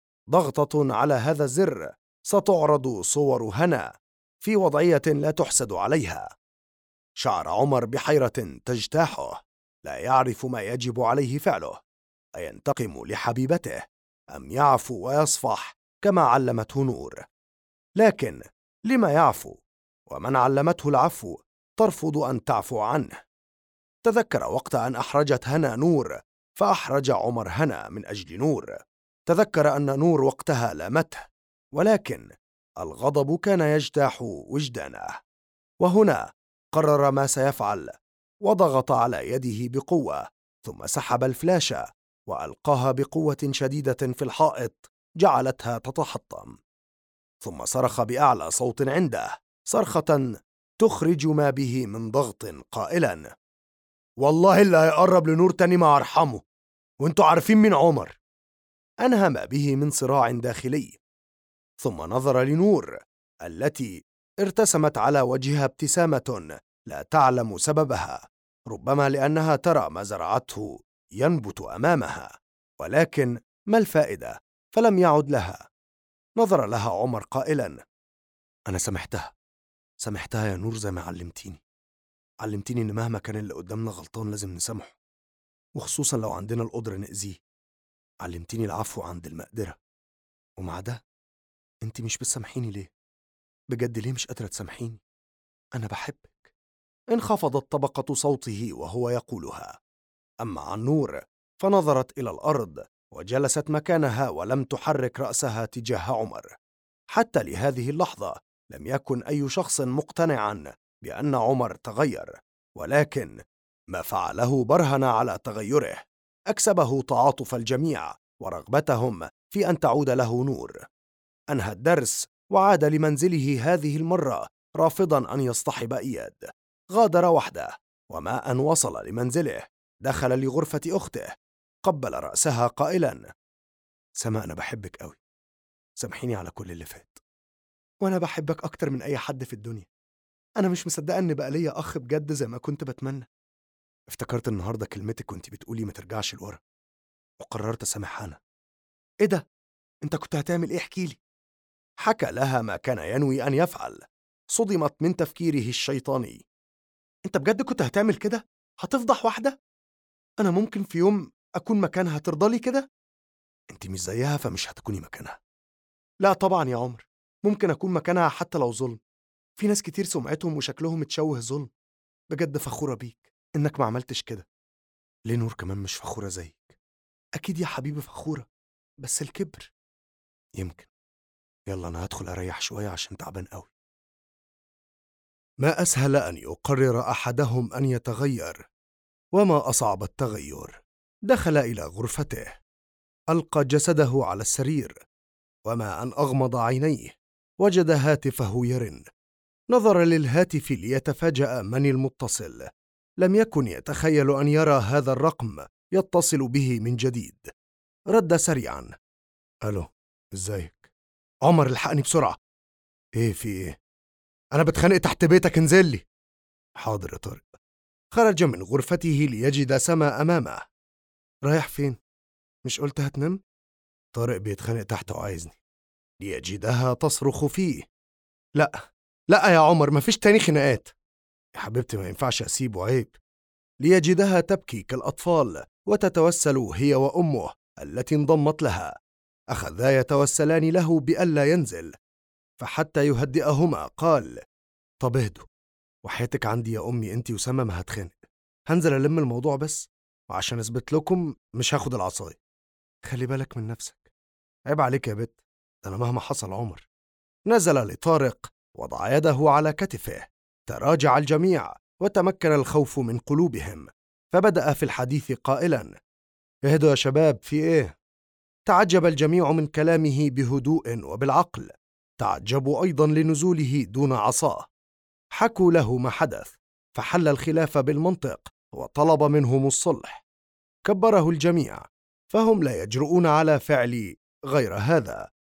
[SPEAKER 1] ضغطة على هذا الزر ستعرض صور هنا في وضعية لا تحسد عليها. شعر عمر بحيرة تجتاحه، لا يعرف ما يجب عليه فعله، أينتقم لحبيبته أم يعفو ويصفح كما علمته نور؟ لكن لما يعفو ومن علمته العفو ترفض أن تعفو عنه؟ تذكر وقت أن أحرجت هنا نور فأحرج عمر هنا من أجل نور. تذكر أن نور وقتها لامته، ولكن الغضب كان يجتاح وجدانه. وهنا قرر ما سيفعل، وضغط على يده بقوة، ثم سحب الفلاشة وألقاها بقوة شديدة في الحائط جعلتها تتحطم. ثم صرخ بأعلى صوت عنده صرخة تخرج ما به من ضغط قائلا: والله اللي هيقرب لنور تاني ما أرحمه، وانتوا عارفين مين عمر. أنهى ما به من صراع داخلي، ثم نظر لنور التي ارتسمت على وجهها ابتسامة لا تعلم سببها، ربما لأنها ترى ما زرعته ينبت أمامها، ولكن ما الفائدة؟ فلم يعد لها. نظر لها عمر قائلا: أنا سامحتها يا نور، زي ما علمتيني إن مهما كان اللي قدامنا غلطان لازم نسامحه، وخصوصا لو عندنا القدرة نأذيه. علمتيني العفو عند المقدرة، ومع ده انت مش بتسامحيني ليه؟ بجد ليه مش قادرة تسامحيني؟ أنا بحبك. انخفضت طبقة صوته وهو يقولها. أما عن نور فنظرت إلى الأرض وجلست مكانها ولم تحرك رأسها تجاه عمر. حتى لهذه اللحظة لم يكن أي شخص مقتنعا بأن عمر تغير، ولكن ما فعله برهن على تغيره، أكسبه تعاطف الجميع ورغبتهم في أن تعود له نور. أنهى الدرس وعاد لمنزله هذه المرة رافضا أن يصطحب إياد. غادر وحده، وما أن وصل لمنزله دخل لغرفة أخته، قبل رأسها قائلا: سما، أنا بحبك قوي، سامحيني على كل اللي فات، وأنا بحبك أكتر من أي حد في الدنيا. أنا مش مصدقة إن بقى ليا أخ بجد زي ما كنت بتمنى. افتكرت النهاردة كلمتك وانت بتقولي ما ترجعش لورا، وقررت أسامح أنا. إيه ده؟ أنت كنت هتعمل إيه؟ احكيلي. حكى لها ما كان ينوي أن يفعل. صدمت من تفكيره الشيطاني. أنت بجد كنت هتعمل كده؟ هتفضح واحدة؟ أنا ممكن في يوم أكون مكانها ترضى لي كده؟ أنت مش زيها فمش هتكوني مكانها. لا طبعا يا عمر، ممكن أكون مكانها حتى لو ظلم. في ناس كتير سمعتهم وشكلهم متشوه ظلم. بجد فخورة بيك إنك ما عملتش كده. ليه نور كمان مش فخورة زيك؟ أكيد يا حبيبي فخورة، بس الكبر. يمكن. يلا أنا هدخل أريح شوية عشان تعبان قوي. ما أسهل أن يقرر أحدهم أن يتغير، وما أصعب التغير. دخل إلى غرفته، ألقى جسده على السرير، وما أن أغمض عينيه وجد هاتفه يرن. نظر للهاتف ليتفاجأ من المتصل. لم يكن يتخيل أن يرى هذا الرقم يتصل به من جديد. رد سريعا: ألو، إزيك؟ عمر، الحقني بسرعة. إيه في إيه؟ أنا بتخانق تحت بيتك، انزل لي. حاضر يا طارق. خرج من غرفته ليجد سما أمامه. رايح فين؟ مش قلت هتنام؟ طارق بيتخانق تحت وعايزني. ليجدها تصرخ فيه: لا لا يا عمر، مفيش تاني خناقات. يا حبيبتي ما ينفعش أسيبه، عيب. ليجدها تبكي كالأطفال وتتوسل هي وأمه التي انضمت لها. أخذا يتوسلان له بألا ينزل، فحتى يهدئهما قال: طب اهدوا، وحياتك عندي يا أمي، أنتي وسما ما هتخانق. هنزل ألم الموضوع بس، وعشان أثبت لكم مش هاخد العصاية. خلي بالك من نفسك. عيب عليك يا بت، أنا مهما حصل عمر. نزل لطارق، وضع يده على كتفه. تراجع الجميع وتمكن الخوف من قلوبهم، فبدأ في الحديث قائلا: اهدوا يا شباب، في إيه؟ تعجب الجميع من كلامه بهدوء وبالعقل. تعجبوا أيضا لنزوله دون عصاه. حكوا له ما حدث، فحل الخلاف بالمنطق وطلب منهم الصلح. كبره الجميع، فهم لا يجرؤون على فعل غير هذا.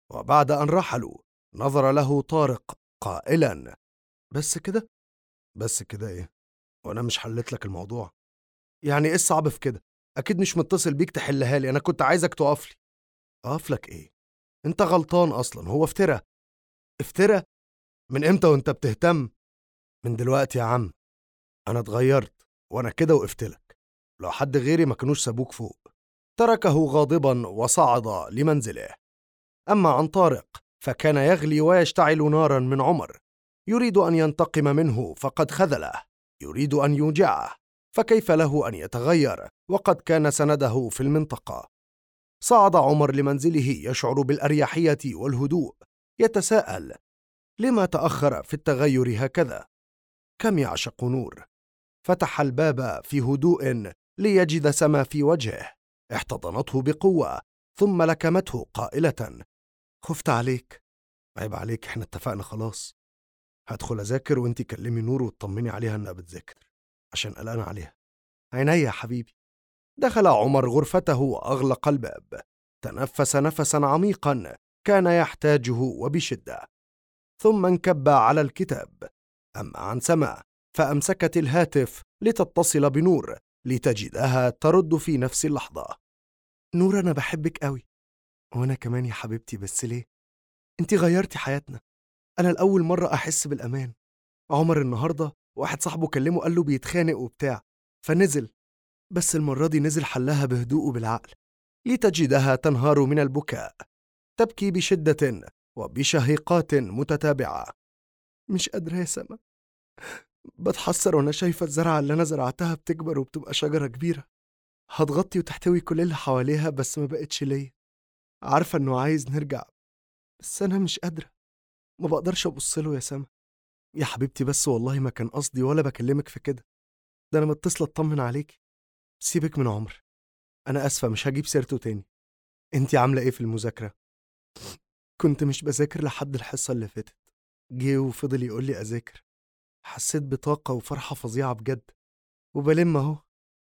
[SPEAKER 1] وبعد أن رحلوا نظر له طارق قائلا: بس كده؟ بس كده إيه؟ وأنا مش حلت لك الموضوع؟ يعني إيه الصعب في كده؟ أكيد مش متصل بيك تحلها لي، أنا كنت عايزك تقف لي. أقف لك إيه؟ أنت غلطان أصلا، هو افترى. افترى؟ من إمتى وأنت بتهتم؟ من دلوقتي يا عم. أنا اتغيرت وأنا كده وقفت لك. لو حد غيري ما كانوش سابوك فوق. تركه غاضبا وصعد لمنزله. أما عن طارق فكان يغلي ويشتعل نارا من عمر، يريد أن ينتقم منه فقد خذله، يريد أن يوجعه، فكيف له أن يتغير وقد كان سنده في المنطقة؟ صعد عمر لمنزله يشعر بالأريحية والهدوء، يتساءل: لما تأخر في التغير هكذا؟ كم يعشق نور. فتح الباب في هدوء ليجد سما في وجهه، احتضنته بقوة ثم لكمته قائلة: خفت عليك. عيب عليك، احنا اتفقنا خلاص. هدخل اذاكر وانتي كلمي نور وتطمني عليها انها بتذاكر، عشان قلقان عليها. عينيا يا حبيبي. دخل عمر غرفته واغلق الباب، تنفس نفسا عميقا كان يحتاجه وبشدة، ثم انكب على الكتاب. أما عن سما فأمسكت الهاتف لتتصل بنور لتجدها ترد في نفس اللحظة: نور، أنا بحبك قوي. وأنا كمان يا حبيبتي، بس ليه؟ انتي غيرتي حياتنا. أنا لأول مرة أحس بالأمان. عمر النهاردة واحد صاحبه كلمه قال له بيتخانق وبتاع، فنزل، بس المرة دي نزل حلها بهدوء وبالعقل، لتجدها تنهار من البكاء، تبكي بشدة وبشهيقات متتابعة. مش قادرة يا سما، بتحسر وأنا شايفة الزرعة اللي أنا زرعتها بتكبر وبتبقى شجرة كبيرة، هتغطي وتحتوي كل اللي حواليها، بس ما بقتش ليا. عارفة إنه عايز نرجع، بس أنا مش قادرة، ما بقدرش أبصله يا سما. يا حبيبتي بس والله ما كان قصدي ولا بكلمك في كده، ده أنا متصلة أطمن عليك. سيبك من عمر، أنا آسفة مش هجيب سيرته تاني. أنتي عاملة إيه في المذاكرة؟ كنت مش بذاكر لحد الحصة اللي فاتت، جه وفضل يقول لي أذاكر، حسيت بطاقة وفرحة فظيعة بجد، وبلم أهو.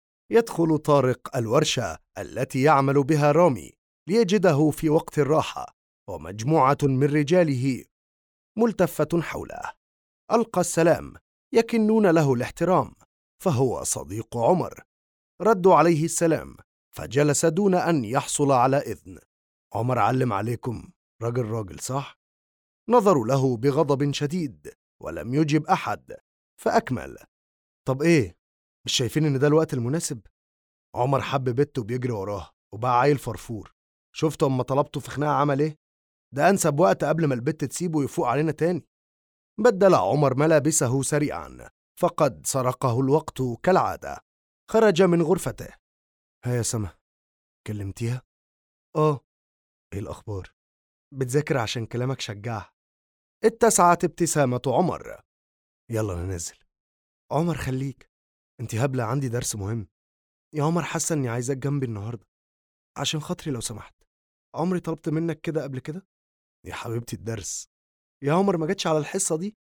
[SPEAKER 1] يدخل طارق الورشة التي يعمل بها رامي ليجده في وقت الراحة، ومجموعة من رجاله ملتفة حوله. ألقى السلام، يكنون له الاحترام، فهو صديق عمر. ردوا عليه السلام، فجلس دون أن يحصل على إذن. عمر علم عليكم، راجل صح؟ نظروا له بغضب شديد ولم يجب أحد، فأكمل: طب إيه؟ مش شايفين إن ده الوقت المناسب؟ عمر حب بنته وبيجري وراها وبقى عيل فرفور. شفتوا أما طلبته في خناقة عمل إيه؟ ده أنسب وقت قبل ما البت تسيبه ويفوق علينا تاني. بدل عمر ملابسه سريعا، فقد سرقه الوقت كالعادة. خرج من غرفته. ها يا سما، كلمتيها؟ آه. إيه الأخبار؟ بتذاكر عشان كلامك شجعها. اتسعت ابتسامة عمر. يلا أنا نازل. عمر خليك، انتي هبلة، عندي درس مهم. يا عمر حاسة إني عايزاك جنبي النهاردة، عشان خاطري لو سمحت. عمري طلبت منك كده قبل كده؟ يا حبيبتي الدرس. يا عمر ما جتش على الحصة دي؟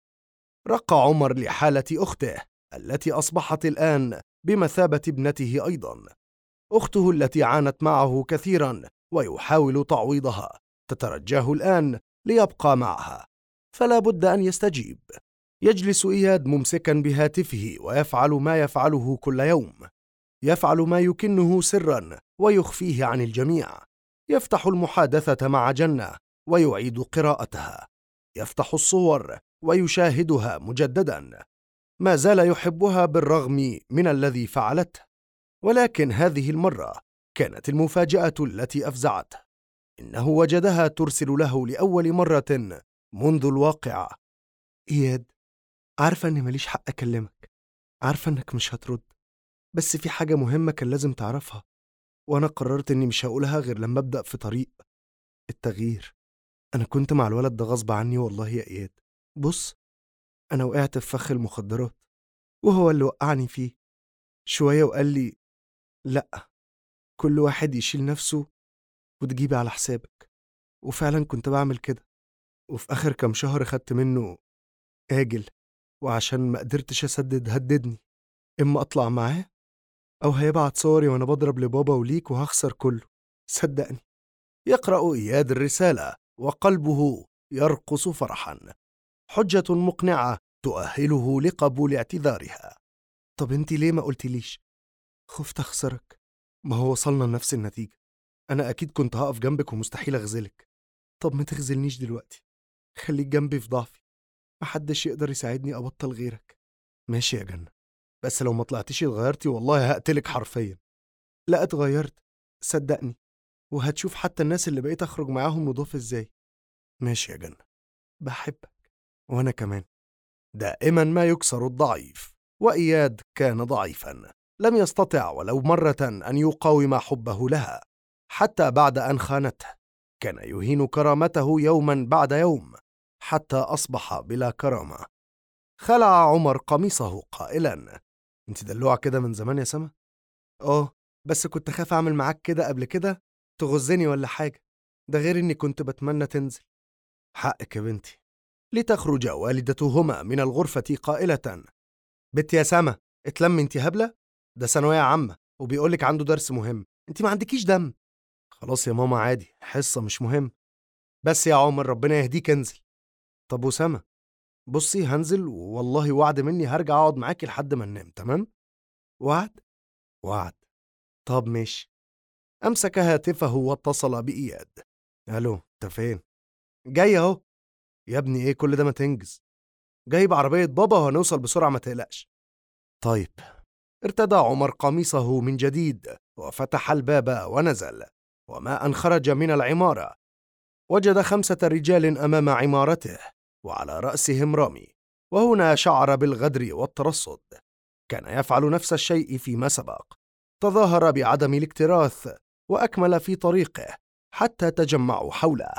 [SPEAKER 1] رق عمر لحالة أخته التي أصبحت الآن بمثابة ابنته أيضا. أخته التي عانت معه كثيرا ويحاول تعويضها تترجاه الآن ليبقى معها، فلا بد أن يستجيب. يجلس إياد ممسكا بهاتفه ويفعل ما يفعله كل يوم، يفعل ما يكنه سرا ويخفيه عن الجميع. يفتح المحادثة مع جنة ويعيد قراءتها، يفتح الصور ويشاهدها مجددا. ما زال يحبها بالرغم من الذي فعلته، ولكن هذه المرة كانت المفاجأة التي أفزعته. إنه وجدها ترسل له لأول مرة منذ الواقعة: إياد، عارفة إني ماليش حق أكلمك، عارفة إنك مش هترد، بس في حاجة مهمة كان لازم تعرفها، وأنا قررت إني مش هقولها غير لما أبدأ في طريق التغيير. أنا كنت مع الولد ده غصب عني والله يا إياد. بص، أنا وقعت في فخ المخدرات، وهو اللي وقعني فيه شوية وقال لي: لأ، كل واحد يشيل نفسه وتجيبي على حسابك. وفعلا كنت بعمل كده، وفي آخر كام شهر خدت منه آجل، وعشان ما قدرتش أسدد هددني إما أطلع معاه أو هيبعت صوري وأنا بضرب لبابا وليك وهخسر كله. صدقني. يقرأ إياد الرسالة وقلبه يرقص فرحا، حجة مقنعة تؤهله لقبول اعتذارها. طب انت ليه ما قلتليش؟ خفت اخسرك. ما هو وصلنا لنفس النتيجة. انا اكيد كنت هقف جنبك ومستحيل اخذلك. طب ما تخذلنيش دلوقتي، خليك جنبي في ضعفي. محدش يقدر يساعدني ابطل غيرك. ماشي يا جنة، بس لو ما طلعتيش اتغيرتي والله هقتلك حرفيا. لا اتغيرت، صدقني، وهتشوف حتى الناس اللي بقيت اخرج معاهم نضاف ازاي. ماشي يا جنة، بحبك. وانا كمان. دائما ما يكسر الضعيف، وإياد كان ضعيفا، لم يستطع ولو مرة أن يقاوم حبه لها، حتى بعد أن خانته كان يهين كرامته يوما بعد يوم، حتى أصبح بلا كرامة. خلع عمر قميصه قائلا: انت دلوعة كده من زمان يا سما؟ بس كنت خاف أعمل معاك كده قبل كده، تغزني ولا حاجة. ده غير إني كنت بتمنى تنزل. حقك يا بنتي. لتخرج والدتهما من الغرفة قائلة: بنت يا سما، اتلم انت هبلة. ده ثانوية عامة وبيقولك عنده درس مهم، انت ما عندكيش دم. خلاص يا ماما عادي، حصة مش مهم. بس يا عمر ربنا يهديك انزل. طب وسما؟ بصي هنزل والله، وعد مني هرجع اقعد معاكي لحد ما ننام، تمام؟ وعد؟ وعد. طب ماشي. أمسك هاتفه واتصل بإياد. الو، انت فين؟ جاي اهو. يا ابني ايه كل ده، ما تنجز. جاي بعربية بابا وهنوصل بسرعة، ما تقلقش. طيب. ارتدى عمر قميصه من جديد وفتح الباب ونزل، وما أن خرج من العمارة وجد 5 رجال أمام عمارته، وعلى رأسهم رامي، وهنا شعر بالغدر والترصد. كان يفعل نفس الشيء فيما سبق. تظاهر بعدم الاكتراث وأكمل في طريقه حتى تجمعوا حوله.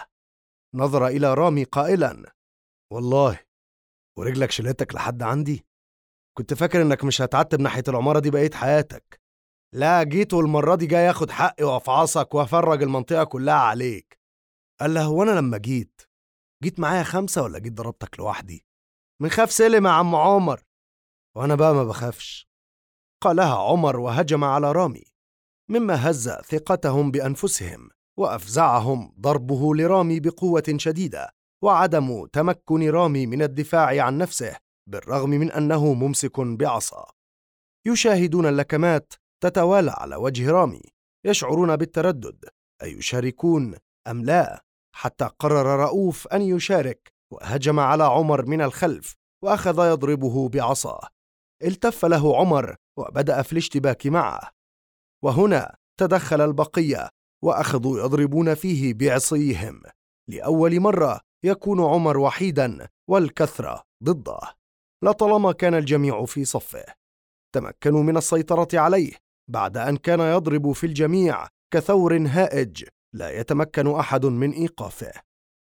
[SPEAKER 1] نظر إلى رامي قائلا: والله ورجلك شلتك لحد عندي؟ كنت فاكر إنك مش هتعتب ناحية العمارة دي بقية حياتك. لا، جيت والمرة دي جاي اخد حقي وافعصك وافرج المنطقة كلها عليك. قال له: هو انا لما جيت معايا 5 ولا جيت ضربتك لوحدي؟ منخاف سلم يا عم عمر. وانا بقى ما بخافش. قالها عمر وهجم على رامي، مما هز ثقتهم بأنفسهم وأفزعهم ضربه لرامي بقوة شديدة، وعدم تمكن رامي من الدفاع عن نفسه بالرغم من أنه ممسك بعصا. يشاهدون اللكمات تتوالى على وجه رامي، يشعرون بالتردد أيشاركون أم لا، حتى قرر رؤوف أن يشارك وهجم على عمر من الخلف وأخذ يضربه بعصاه. التف له عمر وبدأ في الاشتباك معه، وهنا تدخل البقية وأخذوا يضربون فيه بعصيهم. لأول مرة يكون عمر وحيدا والكثرة ضده، لطالما كان الجميع في صفه. تمكنوا من السيطرة عليه بعد أن كان يضرب في الجميع كثور هائج لا يتمكن أحد من إيقافه.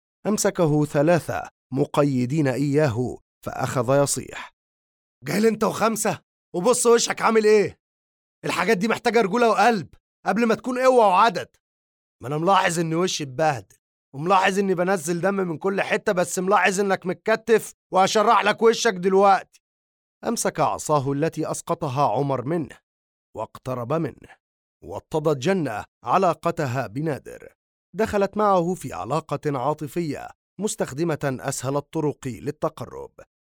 [SPEAKER 1] أمسكه 3 مقيدين إياه فأخذ يصيح: جاهل أنت و5، وبص وشك عامل إيه؟ الحاجات دي محتاجة رجولة وقلب قبل ما تكون قوة وعدد. ما أنا ملاحظ إن وشي اتبهدل، وملاحظ إني بنزل دم من كل حتة، بس ملاحظ إنك متكتف وهشرح لك وشك دلوقتي. أمسك عصاه التي أسقطها عمر منه واقترب منه، واتضت جنة علاقتها بنادر. دخلت معه في علاقة عاطفية مستخدمة أسهل الطرق للتقرب،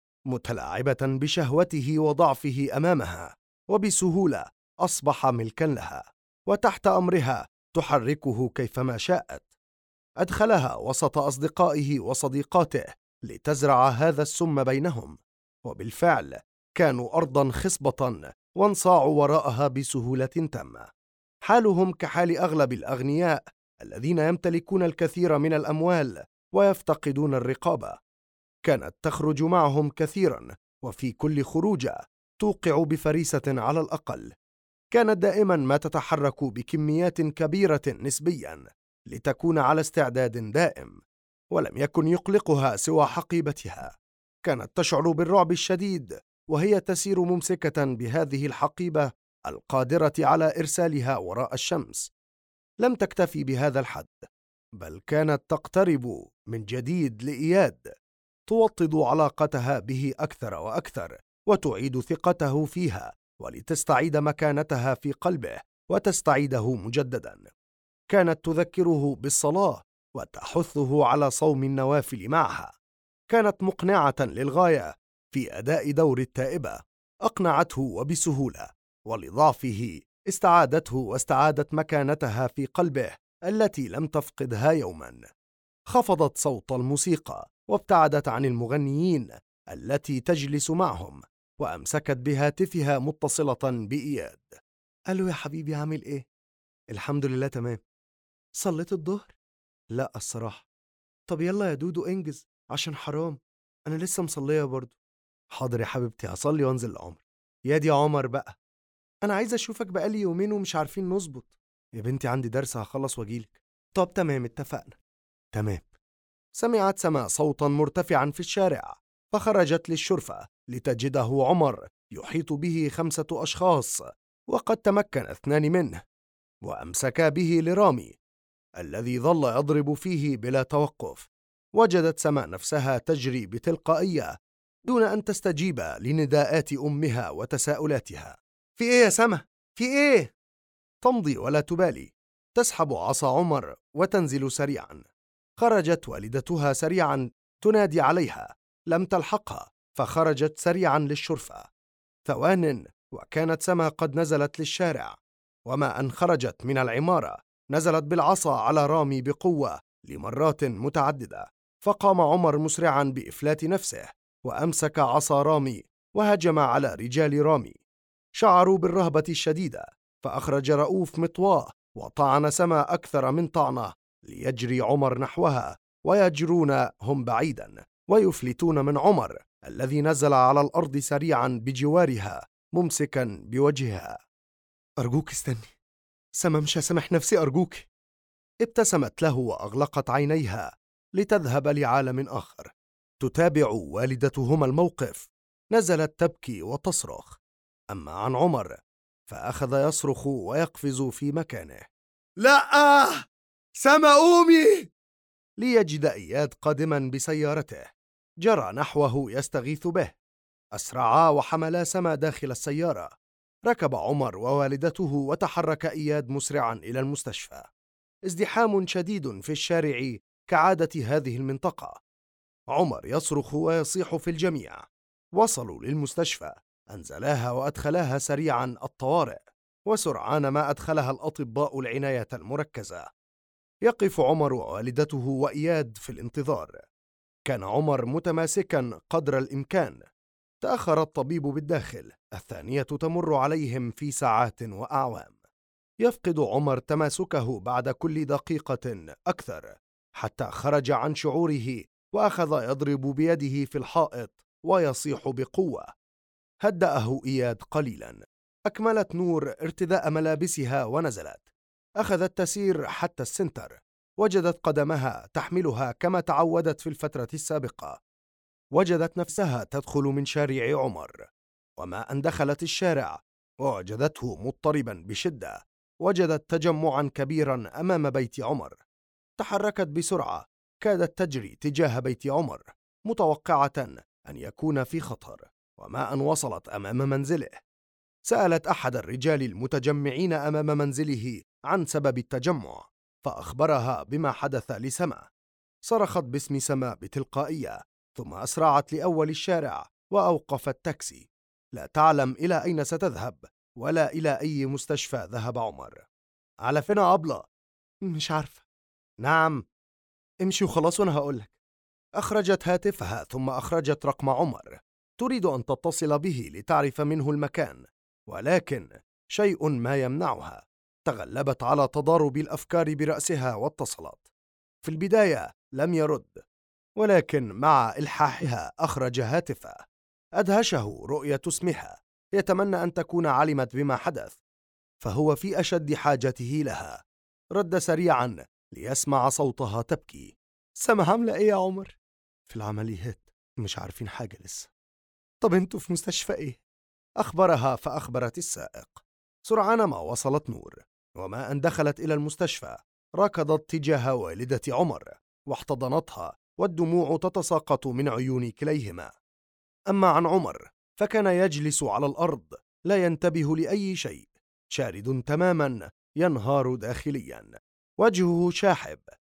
[SPEAKER 1] متلاعبة بشهوته وضعفه أمامها، وبسهولة أصبح ملكا لها وتحت أمرها تحركه كيفما شاءت. أدخلها وسط أصدقائه وصديقاته لتزرع هذا السم بينهم، وبالفعل كانوا أرضا خصبة وانصاعوا وراءها بسهولة تامة. حالهم كحال أغلب الأغنياء الذين يمتلكون الكثير من الأموال ويفتقدون الرقابة. كانت تخرج معهم كثيرا، وفي كل خروجة توقع بفريسة على الأقل. كانت دائما ما تتحرك بكميات كبيرة نسبيا لتكون على استعداد دائم، ولم يكن يقلقها سوى حقيبتها. كانت تشعر بالرعب الشديد وهي تسير ممسكة بهذه الحقيبة القادرة على إرسالها وراء الشمس. لم تكتفي بهذا الحد، بل كانت تقترب من جديد لإياد، توطد علاقتها به أكثر وأكثر وتعيد ثقته فيها ولتستعيد مكانتها في قلبه وتستعيده مجددا. كانت تذكره بالصلاة وتحثه على صوم النوافل معها. كانت مقنعة للغاية في أداء دور التائبة، أقنعته وبسهولة، ولضعفه استعادته واستعادت مكانتها في قلبه التي لم تفقدها يوما. خفضت صوت الموسيقى وابتعدت عن المغنيين التي تجلس معهم، وأمسكت بهاتفها متصلة بإياد. قال له: يا حبيبي، عامل إيه؟ الحمد لله تمام. صليت الظهر؟ لا الصراحة. طب يلا يا دودو انجز عشان حرام، أنا لسه مصلية برضو. حاضر يا حبيبتي، هصلي وانزل لعمر. يا دي عمر بقى، أنا عايزة أشوفك بقالي يومين ومش عارفين نظبط. يا بنتي عندي درس، هخلص واجيلك. طب تمام، اتفقنا. تمام. سمعت سما صوتا مرتفعا في الشارع، فخرجت للشرفة لتجده عمر يحيط به 5 أشخاص، وقد تمكن 2 منه وأمسكا به لرامي الذي ظل يضرب فيه بلا توقف. وجدت سما نفسها تجري بتلقائية دون أن تستجيب لنداءات أمها وتساؤلاتها. في إيه يا سما؟ في إيه؟ تمضي ولا تبالي، تسحب عصا عمر وتنزل سريعا. خرجت والدتها سريعا تنادي عليها، لم تلحقها، فخرجت سريعا للشرفة. ثوان وكانت سما قد نزلت للشارع، وما أن خرجت من العمارة نزلت بالعصا على رامي بقوة لمرات متعددة. فقام عمر مسرعا بإفلات نفسه وأمسك عصا رامي وهجم على رجال رامي. شعروا بالرهبة الشديدة، فأخرج رؤوف مطواه وطعن سما أكثر من طعنة، ليجري عمر نحوها، ويجرون هم بعيدا ويفلتون من عمر الذي نزل على الأرض سريعا بجوارها ممسكا بوجهها. أرجوك استني سما، مش هسامح نفسي، أرجوك. ابتسمت له وأغلقت عينيها لتذهب لعالم آخر. تتابع والدتهما الموقف، نزلت تبكي وتصرخ. أما عن عمر فأخذ يصرخ ويقفز في مكانه: لا، سما قومي! ليجد إياد قادما بسيارته. جرى نحوه يستغيث به. أسرعا وحملا سما داخل السيارة. ركب عمر ووالدته وتحرك إياد مسرعا إلى المستشفى. ازدحام شديد في الشارع كعادة هذه المنطقة. عمر يصرخ ويصيح في الجميع. وصلوا للمستشفى، أنزلاها وأدخلاها سريعا الطوارئ، وسرعان ما أدخلها الأطباء العناية المركزة. يقف عمر ووالدته وإياد في الانتظار. كان عمر متماسكا قدر الإمكان. تأخر الطبيب بالداخل، الثانية تمر عليهم في ساعات وأعوام. يفقد عمر تماسكه بعد كل دقيقة أكثر، حتى خرج عن شعوره وأخذ يضرب بيده في الحائط ويصيح بقوة. هدأه إياد قليلا. أكملت نور ارتداء ملابسها ونزلت. أخذت تسير حتى السنتر. وجدت قدمها تحملها كما تعودت في الفترة السابقة. وجدت نفسها تدخل من شارع عمر. وما أن دخلت الشارع ووجدته مضطربا بشدة، وجدت تجمعا كبيرا أمام بيت عمر. تحركت بسرعة، كادت تجري تجاه بيت عمر، متوقعة أن يكون في خطر. وما أن وصلت أمام منزله، سألت أحد الرجال المتجمعين أمام منزله عن سبب التجمع، فأخبرها بما حدث لسما. صرخت باسم سما بتلقائية، ثم أسرعت لأول الشارع وأوقفت تاكسي. لا تعلم إلى أين ستذهب ولا إلى أي مستشفى ذهب عمر. على فين يا أبلة؟ مش عارفة. نعم، امشي وخلاص وأنا هقولك. أخرجت هاتفها ثم أخرجت رقم عمر، تريد أن تتصل به لتعرف منه المكان، ولكن شيء ما يمنعها. تغلبت على تضارب الأفكار برأسها واتصلت. في البداية لم يرد، ولكن مع إلحاحها أخرج هاتفه. أدهشه رؤية اسمها. يتمنى أن تكون علمت بما حدث، فهو في أشد حاجته لها. رد سريعا ليسمع صوتها تبكي. سما عاملة إيه يا عمر؟ في العمليات، مش عارفين حاجة لسه. طب انتوا في مستشفى إيه؟ أخبرها فأخبرت السائق. سرعان ما وصلت نور، وما أن دخلت إلى المستشفى ركضت تجاه والدة عمر واحتضنتها، والدموع تتساقط من عيون كليهما. أما عن عمر فكان يجلس على الأرض لا ينتبه لأي شيء، شارد تماما، ينهار داخليا، وجهه شاحب.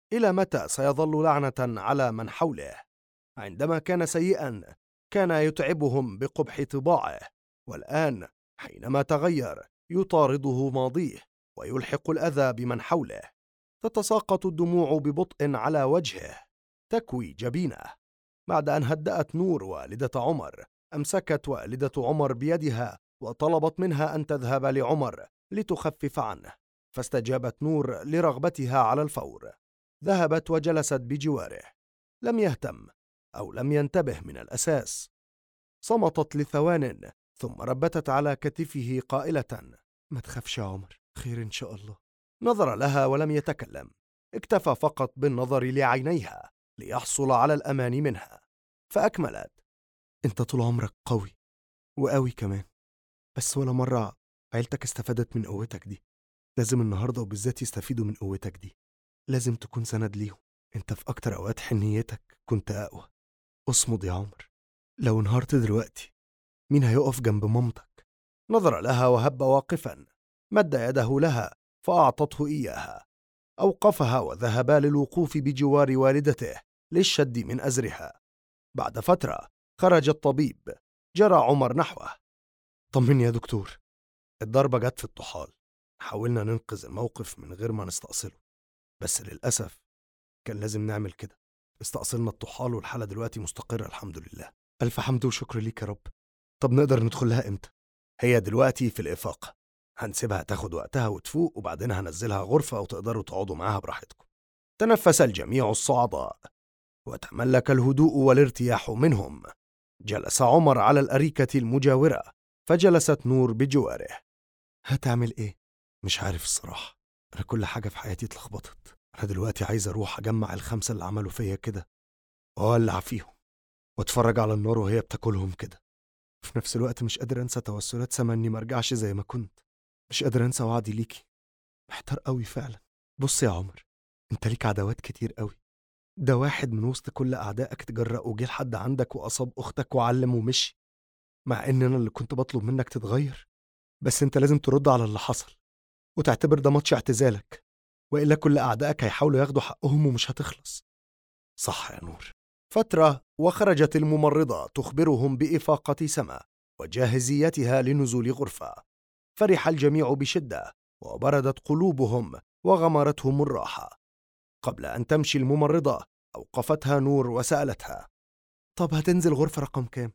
[SPEAKER 1] إلى متى سيظل لعنة على من حوله؟ عندما كان سيئا كان يتعبهم بقبح طباعه، والآن حينما تغير يطارده ماضيه ويلحق الأذى بمن حوله. تتساقط الدموع ببطء على وجهه، تكوي جبينه. بعد أن هدأت نور والدة عمر، أمسكت والدة عمر بيدها وطلبت منها أن تذهب لعمر لتخفف عنه، فاستجابت نور لرغبتها على الفور. ذهبت وجلست بجواره. لم يهتم أو لم ينتبه من الأساس. صمتت لثوان ثم ربتت على كتفه قائلة: ما تخافش يا عمر، خير إن شاء الله. نظر لها ولم يتكلم، اكتفى فقط بالنظر لعينيها ليحصل على الأمان منها، فأكملت: أنت طول عمرك قوي وقوي كمان، بس ولا مرة عيلتك استفادت من قوتك دي. لازم النهاردة وبالذات يستفيدوا من قوتك دي. لازم تكون سند ليهم. انت في أكتر أوقات حنيتك كنت أقوى. اصمد يا عمر، لو انهارت دلوقتي مين هيقف جنب مامتك؟ نظر لها وهب واقفا، مد يده لها فأعطته إياها. أوقفها وذهبا للوقوف بجوار والدته للشد من أزرها. بعد فترة خرج الطبيب. جرى عمر نحوه: طمني يا دكتور، الضربة جت في الطحال. حاولنا ننقذ الموقف من غير ما نستأصله، بس للأسف كان لازم نعمل كده. استأصلنا الطحال والحالة دلوقتي مستقرة الحمد لله. ألف حمد وشكر ليك يا رب. طب نقدر ندخلها إمتى؟ هي دلوقتي في الإفاقة، هنسيبها تاخد وقتها وتفوق، وبعدين هنزلها غرفة وتقدروا تقعدوا معاها براحتكم. تنفس الجميع الصعداء وتملك الهدوء والارتياح منهم. جلس عمر على الأريكة المجاورة، فجلست نور بجواره. هتعمل إيه؟ مش عارف الصراحة. أنا كل حاجة في حياتي اتلخبطت. أنا دلوقتي عايز أروح أجمع الخمسة اللي عملوا فيا كده وأولع فيهم وأتفرج على النار وهي بتاكلهم كده. في نفس الوقت مش قادر أنسى توسلات سما إني مرجعش زي ما كنت. مش قادر أنسى وعدي ليكي. محتار قوي فعلا. بص يا عمر، أنت ليك عداوات كتير قوي. ده واحد من وسط كل أعدائك تجرأ وجه لحد عندك وأصاب أختك وعلم ومشي، مع إن أنا اللي كنت بطلب منك تتغير. بس أنت لازم ترد على اللي حصل وتعتبر ده ماتش اعتزالك، وإلا كل أعدائك هيحاولوا ياخدوا حقهم ومش هتخلص. صح يا نور. فترة وخرجت الممرضة تخبرهم بإفاقة سما وجاهزيتها لنزول غرفة. فرح الجميع بشدة وبردت قلوبهم وغمرتهم الراحة. قبل أن تمشي الممرضة أوقفتها نور وسألتها: طب هتنزل غرفة رقم كام؟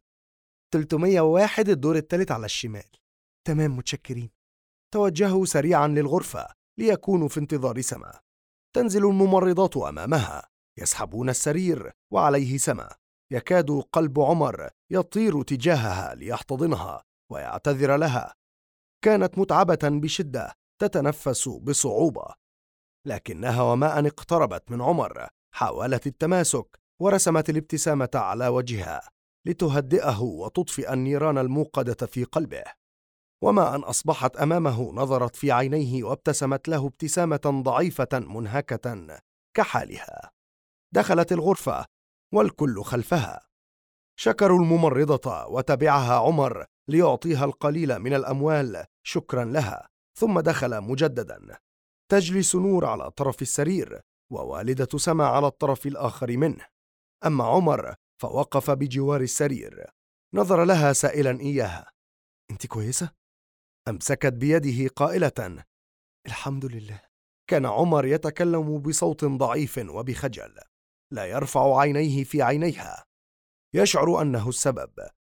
[SPEAKER 1] 301، الدور الثالث على الشمال. تمام، متشكرين. توجهوا سريعا للغرفة ليكونوا في انتظار سما. تنزل الممرضات أمامها، يسحبون السرير وعليه سما. يكاد قلب عمر يطير تجاهها ليحتضنها ويعتذر لها. كانت متعبة بشدة، تتنفس بصعوبة، لكنها وما أن اقتربت من عمر حاولت التماسك ورسمت الابتسامة على وجهها لتهدئه وتطفئ النيران الموقدة في قلبه. وما أن أصبحت أمامه نظرت في عينيه وابتسمت له ابتسامة ضعيفة منهكة كحالها. دخلت الغرفة والكل خلفها. شكروا الممرضة وتبعها عمر ليعطيها القليل من الأموال شكرا لها، ثم دخل مجددا. تجلس نور على طرف السرير ووالدة سما على الطرف الآخر منه. أما عمر فوقف بجوار السرير. نظر لها سائلا إياها: أنت كويسة؟ أمسكت بيده قائلة: الحمد لله. كان عمر يتكلم بصوت ضعيف وبخجل، لا يرفع عينيه في عينيها. يشعر أنه السبب،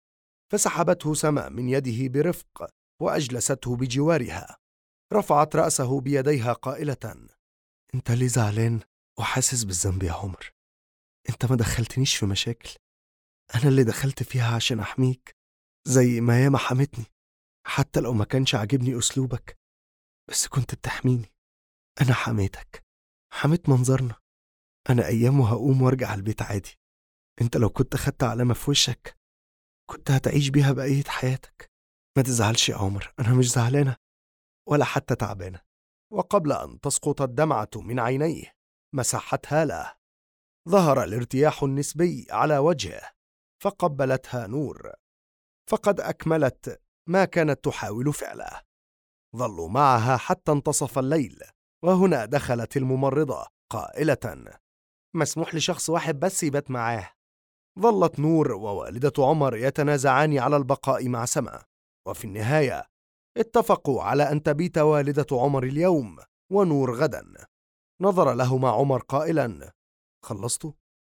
[SPEAKER 1] فسحبته سما من يده برفق وأجلسته بجوارها. رفعت رأسه بيديها قائلة: أنت ليه زعلان وحاسس بالذنب يا عمر؟ أنت ما دخلتنيش في مشاكل، أنا اللي دخلت فيها عشان أحميك زي ما ياما حمتني. حتى لو ما كانش عاجبني أسلوبك، بس كنت بتحميني. أنا حميتك، حميت منظرنا. أنا أيام وهقوم وارجع البيت عادي. أنت لو كنت خدت علامة في وشك كنت هتعيش بيها بقية حياتك. ما تزعلش يا عمر، أنا مش زعلانة ولا حتى تعبانة. وقبل أن تسقط الدمعة من عينيه مسحتها له. ظهر الارتياح النسبي على وجهه، فقبلتها نور. فقد أكملت ما كانت تحاول فعله. ظلوا معها حتى انتصف الليل، وهنا دخلت الممرضة قائلة: مسموح لشخص واحد بس يبات معاه. ظلت نور ووالدة عمر يتنازعان على البقاء مع سما، وفي النهاية اتفقوا على أن تبيت والدة عمر اليوم ونور غدا. نظر لهما عمر قائلا: خلصتوا؟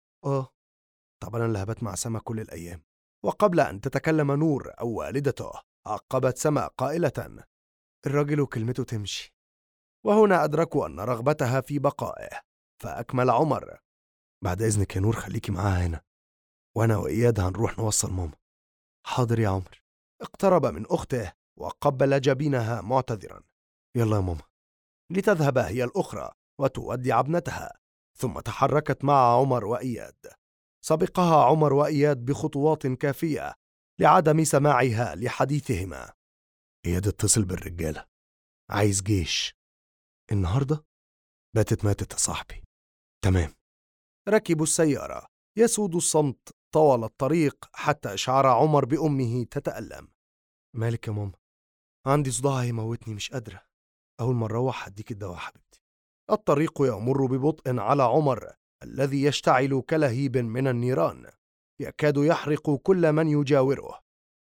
[SPEAKER 1] طب أنا اللي هبات مع سما كل الأيام. وقبل أن تتكلم نور أو والدته عقبت سما قائلة: الراجل وكلمته تمشي. وهنا أدركوا أن رغبتها في بقائه، فأكمل عمر: بعد إذنك يا نور خليكي معاها هنا، وأنا وإياد هنروح نوصل ماما. حاضر يا عمر. اقترب من أخته وقبل جبينها معتذرا: يلا يا ماما. لتذهب هي الأخرى وتودع ابنتها، ثم تحركت مع عمر وإياد. سبقها عمر وإياد بخطوات كافية لعدم سماعها لحديثهما. إياد اتصل بالرجالة، عايز جيش النهاردة. ماتت يا صاحبي. تمام. ركبوا السيارة. يسود الصمت طوال الطريق حتى شعر عمر بأمه تتألم. مالك يا ماما؟ عندي صداع هيموتني، مش قادرة. أول ما نروح هديك الدواء حبيبتي. الطريق يمر ببطء على عمر الذي يشتعل كلهيب من النيران، يكاد يحرق كل من يجاوره،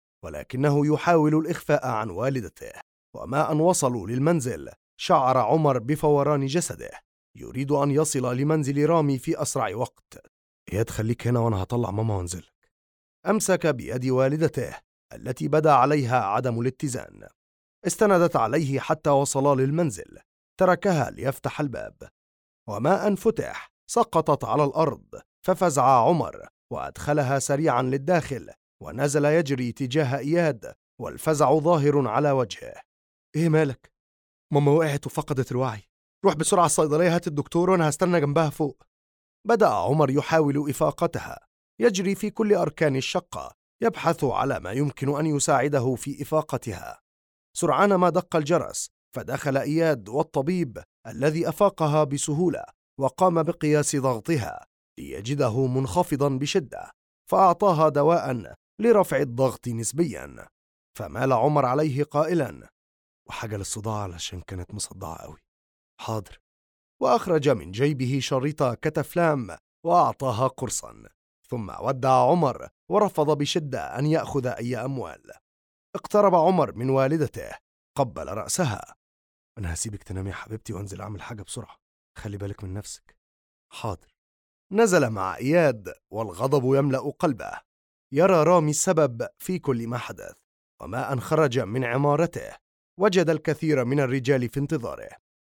[SPEAKER 1] ولكنه يحاول الإخفاء عن والدته. وما أن وصلوا للمنزل شعر عمر بفوران جسده، يريد أن يصل لمنزل رامي في أسرع وقت. إياد خليك هنا وأنا هطلع ماما وانزلك. أمسك بيد والدته التي بدا عليها عدم الاتزان. استندت عليه حتى وصلا للمنزل. تركها ليفتح الباب، وما أن فتح سقطت على الأرض، ففزع عمر وأدخلها سريعا للداخل، ونزل يجري تجاه إياد والفزع ظاهر على وجهه. إيه مالك؟ ماما وقعت وفقدت الوعي. روح بسرعة الصيدلية، هات الدكتور وأنا هستنى جنبها فوق. بدأ عمر يحاول إفاقتها، يجري في كل أركان الشقة، يبحث على ما يمكن أن يساعده في إفاقتها. سرعان ما دق الجرس، فدخل إياد والطبيب الذي أفاقها بسهولة، وقام بقياس ضغطها ليجده منخفضا بشدة، فأعطاها دواء لرفع الضغط نسبيا. فمال عمر عليه قائلا: وحاجة للصداع علشان كانت مصدعة قوي. حاضر. وأخرج من جيبه شريط كتفلام وأعطاها قرصا، ثم ودع عمر ورفض بشدة أن يأخذ أي أموال. اقترب عمر من والدته، قبل رأسها: أنا هسيبك تنامي يا حبيبتي وأنزل أعمل حاجة بسرعة، خلي بالك من نفسك. حاضر. نزل مع إياد والغضب يملأ قلبه، يرى رامي السبب في كل ما حدث. وما أن خرج من عمارته وجد الكثير من الرجال في انتظاره.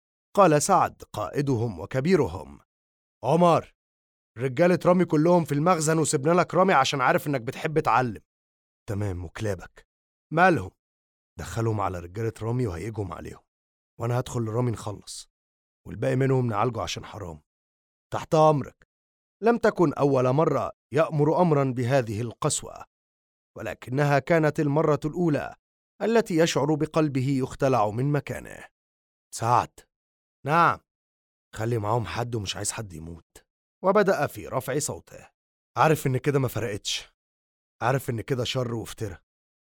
[SPEAKER 1] قال سعد قائدهم وكبيرهم: عمر، رجالة رامي كلهم في المخزن، وسبنا لك رامي عشان عارف إنك بتحب تعلم. تمام. وكلابك مالهم؟ دخلهم على رجالة رامي وهيجهم عليهم، وأنا هدخل لرامي نخلص، والباقي منهم نعالجه عشان حرام. تحت أمرك. لم تكن أول مرة يأمر أمرا بهذه القسوة، ولكنها كانت المرة الأولى التي يشعر بقلبه يختلع من مكانه. سعد. نعم. خلي معاهم حد ومش عايز حد يموت. وبدأ في رفع صوته: عارف إن كده ما فرقتش، عارف إن كده شر وافتراء،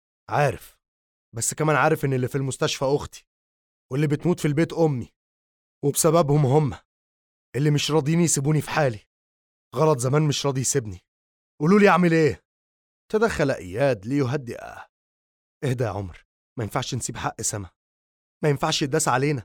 [SPEAKER 1] عارف، بس كمان عارف إن اللي في المستشفى أختي، واللي بتموت في البيت أمي، وبسببهم هم اللي مش راضيين يسيبوني في حالي. غلط زمان مش راضي يسيبني، قولوا لي أعمل إيه؟ تدخل إياد ليهدئه. اهدى يا عمر، ما ينفعش نسيب حق سما، ما ينفعش يداس علينا.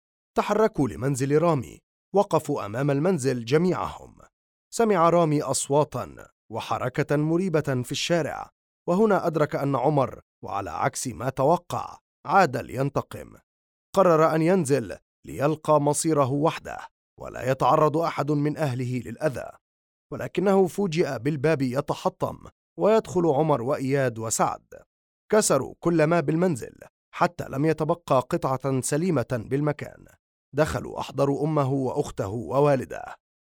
[SPEAKER 1] تحركوا لمنزل رامي. وقفوا أمام المنزل جميعهم. سمع رامي أصواتا وحركة مريبة في الشارع، وهنا أدرك أن عمر، وعلى عكس ما توقع، عاد لينتقم. قرر أن ينزل ليلقى مصيره وحده، ولا يتعرض أحد من أهله للأذى. ولكنه فوجئ بالباب يتحطم، ويدخل عمر وإياد وسعد. كسروا كل ما بالمنزل حتى لم يتبقى قطعة سليمة بالمكان. دخلوا أحضروا أمه وأخته ووالده.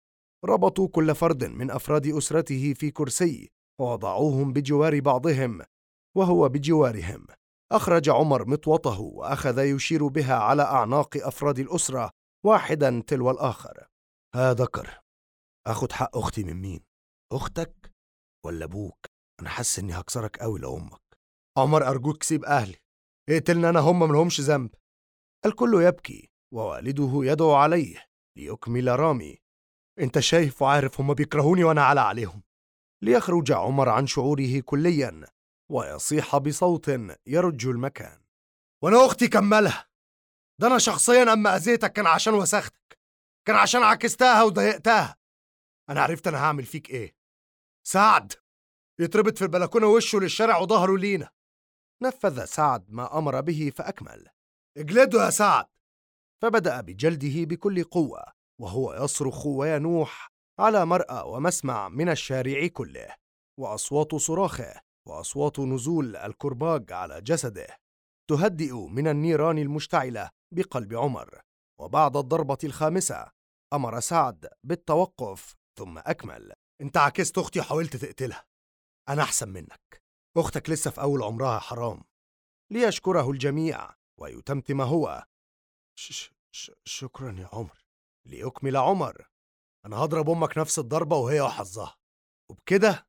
[SPEAKER 1] ربطوا كل فرد من أفراد أسرته في كرسي ووضعوهم بجوار بعضهم وهو بجوارهم. أخرج عمر مطوطه وأخذ يشير بها على أعناق أفراد الأسرة واحدا تلو الآخر. ها ذكر، أخد حق أختي من مين؟ أختك ولا أبوك؟ أنا حاسس إني هكسرك قوي لو أمك. عمر أرجوك سيب أهلي، اقتلنا أنا، هم ملهمش ذنب. الكل يبكي، ووالده يدعو عليه ليكمل رامي انت شايف وعارف هم بيكرهوني وانا على عليهم. ليخرج عمر عن شعوره كليا ويصيح بصوت يرج المكان: وانا اختي كملها. ده انا شخصيا اما اذيتك كان عشان وسختك، كان عشان عكستها وضايقتها. انا عرفت انا هعمل فيك ايه. سعد يتربط في البلكونه وشه للشارع وظهره لينا. نفذ سعد ما امر به فاكمل: اجلده يا سعد. فبدأ بجلده بكل قوة وهو يصرخ وينوح على مرأى ومسمع من الشارع كله، وأصوات صراخه وأصوات نزول الكرباج على جسده تهدئ من النيران المشتعلة بقلب عمر. وبعد الضربة الخامسة أمر سعد بالتوقف ثم أكمل: انت عكست أختي وحاولت تقتلها. أنا أحسن منك، أختك لسه في أول عمرها حرام. ليشكره الجميع ويتمتم هو: شكرا يا عمر. ليكمل عمر: أنا هضرب أمك نفس الضربة وهي وحظها، وبكده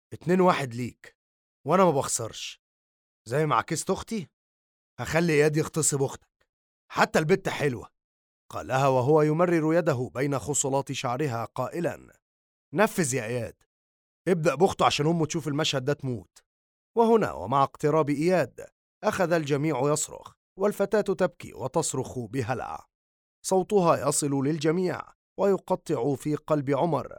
[SPEAKER 1] 2-1 ليك، وأنا ما بخسرش. زي ما عكست أختي هخلي إياد يغتصب أختك، حتى البت حلوة. قالها وهو يمرر يده بين خصلات شعرها قائلا: نفذ يا إياد، ابدأ بأخته عشان أمه تشوف المشهد ده تموت. وهنا ومع اقتراب إياد أخذ الجميع يصرخ، والفتاة تبكي وتصرخ بهلع. صوتها يصل للجميع ويقطع في قلب عمر.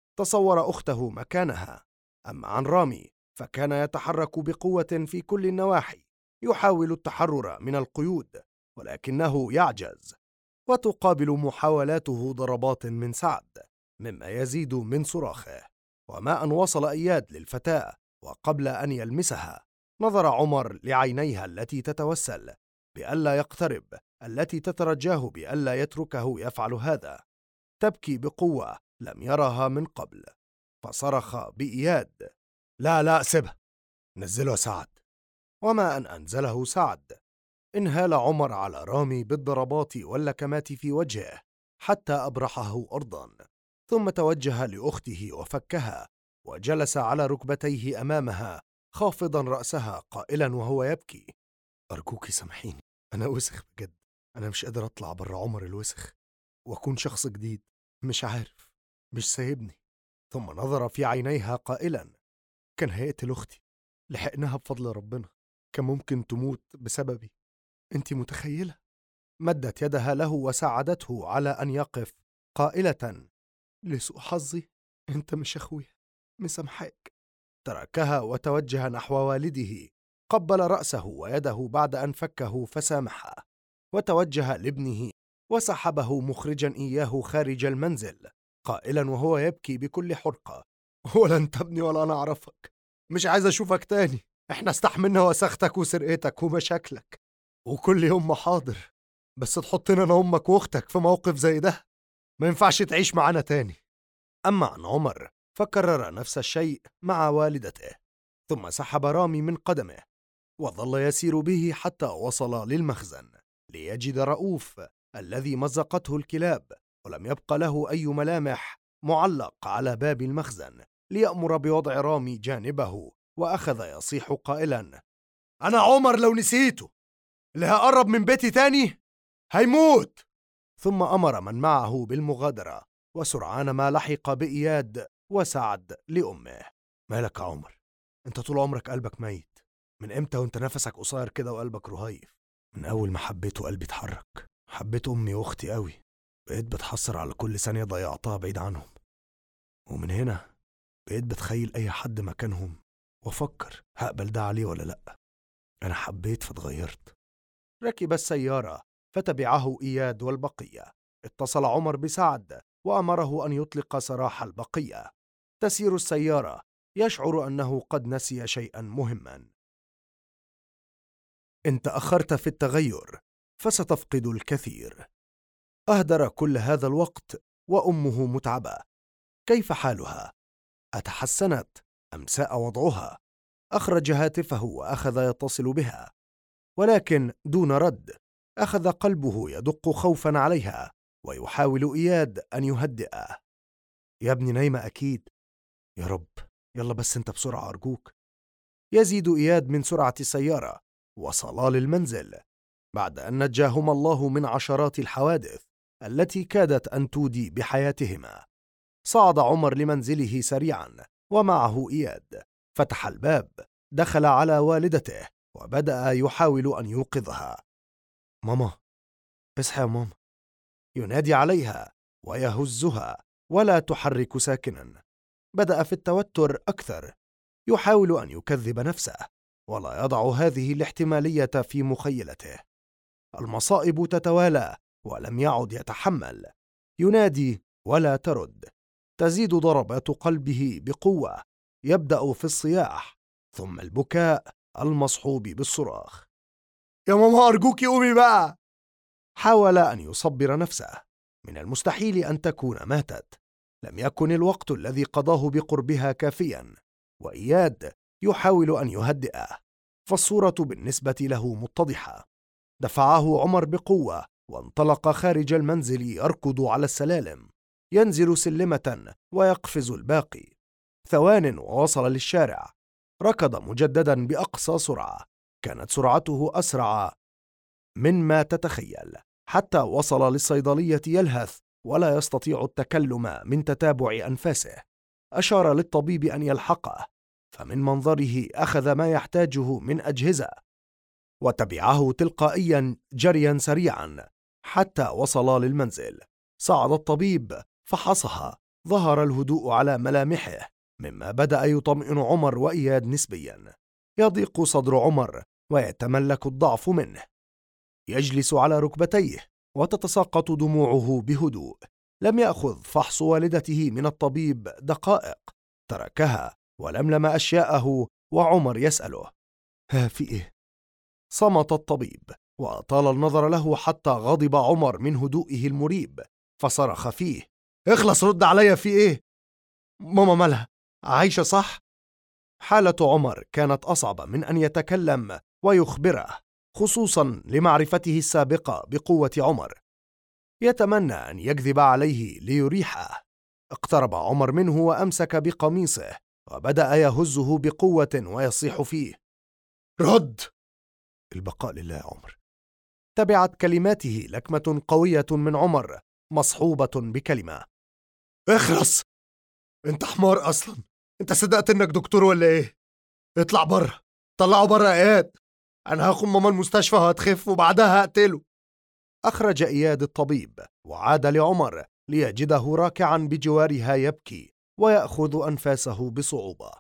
[SPEAKER 1] تصور أخته مكانها. أما عن رامي فكان يتحرك بقوة في كل النواحي، يحاول التحرر من القيود ولكنه يعجز، وتقابل محاولاته ضربات من سعد مما يزيد من صراخه. وما أن وصل إياد للفتاة وقبل أن يلمسها نظر عمر لعينيها التي تتوسل بألا يقترب، التي تترجاه بألا يتركه يفعل هذا. تبكي بقوة لم يرها من قبل، فصرخ بإياد: لا لا سيبها، نزله سعد. وما أن أنزله سعد انهال عمر على رامي بالضربات واللكمات في وجهه حتى أبرحه أرضا، ثم توجه لأخته وفكها وجلس على ركبتيه أمامها خافضا رأسها قائلا وهو يبكي: أرجوك سامحيني، أنا وسخ بجد. أنا مش قادر أطلع بره عمر الوسخ وأكون شخص جديد. مش عارف، مش سايبني. ثم نظر في عينيها قائلا: كان هيقتل أختي، لحقناها بفضل ربنا، كان ممكن تموت بسببي. أنت متخيلة؟ مدت يدها له وساعدته على أن يقف قائلة: لسوء حظي أنت مش أخويا، مسامحاك. تركها وتوجه نحو والده، قبل رأسه ويده بعد أن فكه فسامحه، وتوجه لابنه وسحبه مخرجا إياه خارج المنزل قائلا وهو يبكي بكل حرقة: ولا أنت ابني ولا أنا أعرفك، مش عايز أشوفك تاني. إحنا استحملنا وسختك وسرقتك ومشاكلك وكل يوم محاضر، بس تحطنا أنا أمك وأختك في موقف زي ده؟ ما ينفعش تعيش معانا تاني. أما عن عمر فكرر نفس الشيء مع والدته، ثم سحب رامي من قدمه وظل يسير به حتى وصل للمخزن ليجد رؤوف الذي مزقته الكلاب ولم يبق له أي ملامح معلق على باب المخزن، ليأمر بوضع رامي جانبه، وأخذ يصيح قائلا: أنا عمر لو نسيته، اللي هقرب من بيتي تاني هيموت. ثم أمر من معه بالمغادرة، وسرعان ما لحق بإياد وسعد لأمه: مالك يا عمر؟ انت طول عمرك قلبك ميت. من امتى وانت نفسك قصير كده وقلبك رهيف؟ من اول ما حبيته قلبي اتحرك، حبيت امي واختي قوي، بقيت بتحسر على كل ثانية ضيعتها بعيد عنهم، ومن هنا بقيت بتخيل اي حد مكانهم وافكر هقبل ده عليه ولا لا. انا حبيت فاتغيرت. ركب السيارة فتبعه إياد والبقية. اتصل عمر بسعد وأمره أن يطلق سراح البقية. تسير السيارة يشعر أنه قد نسي شيئا مهما. إن تأخرت في التغير فستفقد الكثير. أهدر كل هذا الوقت وأمه متعبة. كيف حالها؟ أتحسنت أم ساء وضعها؟ أخرج هاتفه وأخذ يتصل بها، ولكن دون رد. أخذ قلبه يدق خوفا عليها، ويحاول إياد أن يهدئه: يا ابني نايمة أكيد. يا رب يلا بس انت بسرعة أرجوك. يزيد إياد من سرعة السيارة. وصلا للمنزل بعد أن نجاهما الله من عشرات الحوادث التي كادت أن تودي بحياتهما. صعد عمر لمنزله سريعا ومعه إياد. فتح الباب، دخل على والدته وبدأ يحاول أن يوقظها. ماما، اصحى يا ماما، ينادي عليها ويهزها ولا تحرك ساكنا. بدأ في التوتر أكثر، يحاول أن يكذب نفسه ولا يضع هذه الاحتمالية في مخيلته. المصائب تتوالى ولم يعد يتحمل. ينادي ولا ترد. تزيد ضربات قلبه بقوة. يبدأ في الصياح ثم البكاء المصحوب بالصراخ. يا ماما أرجوكي قومي بقى. حاول أن يصبر نفسه. من المستحيل أن تكون ماتت. لم يكن الوقت الذي قضاه بقربها كافيا، وإياد يحاول أن يهدئه، فالصورة بالنسبة له متضحة. دفعه عمر بقوة وانطلق خارج المنزل يركض على السلالم. ينزل سلمة ويقفز الباقي. ثوان ووصل للشارع. ركض مجددا بأقصى سرعة. كانت سرعته أسرع مما تتخيل، حتى وصل للصيدلية يلهث ولا يستطيع التكلم من تتابع أنفاسه. أشار للطبيب أن يلحقه، فمن منظره أخذ ما يحتاجه من أجهزة وتبعه تلقائيا جريا سريعا حتى وصل للمنزل. صعد الطبيب فحصها. ظهر الهدوء على ملامحه مما بدأ يطمئن عمر وإياد نسبيا. يضيق صدر عمر ويتملك الضعف منه. يجلس على ركبتيه وتتساقط دموعه بهدوء. لم يأخذ فحص والدته من الطبيب دقائق. تركها ولملم أشياءه وعمر يسأله: ها في إيه؟ صمت الطبيب وأطال النظر له حتى غضب عمر من هدوئه المريب، فصرخ فيه: اخلص، رد عليا، في إيه؟ ماما مالها؟ عايشة صح؟ حالة عمر كانت أصعب من أن يتكلم ويخبره، خصوصا لمعرفته السابقة بقوة عمر. يتمنى أن يكذب عليه ليريحه. اقترب عمر منه وأمسك بقميصه وبدأ يهزه بقوة ويصيح فيه: رد! البقاء لله يا عمر. تبعت كلماته لكمة قوية من عمر مصحوبة بكلمة: اخرس! انت حمار أصلا، انت صدقت انك دكتور ولا ايه؟ اطلع بره، طلعه بره يا اياد، انا هاخد ماما المستشفى وهتخف وبعدها هقتله. أخرج إياد الطبيب وعاد لعمر ليجده راكعا بجوارها يبكي ويأخذ أنفاسه بصعوبة.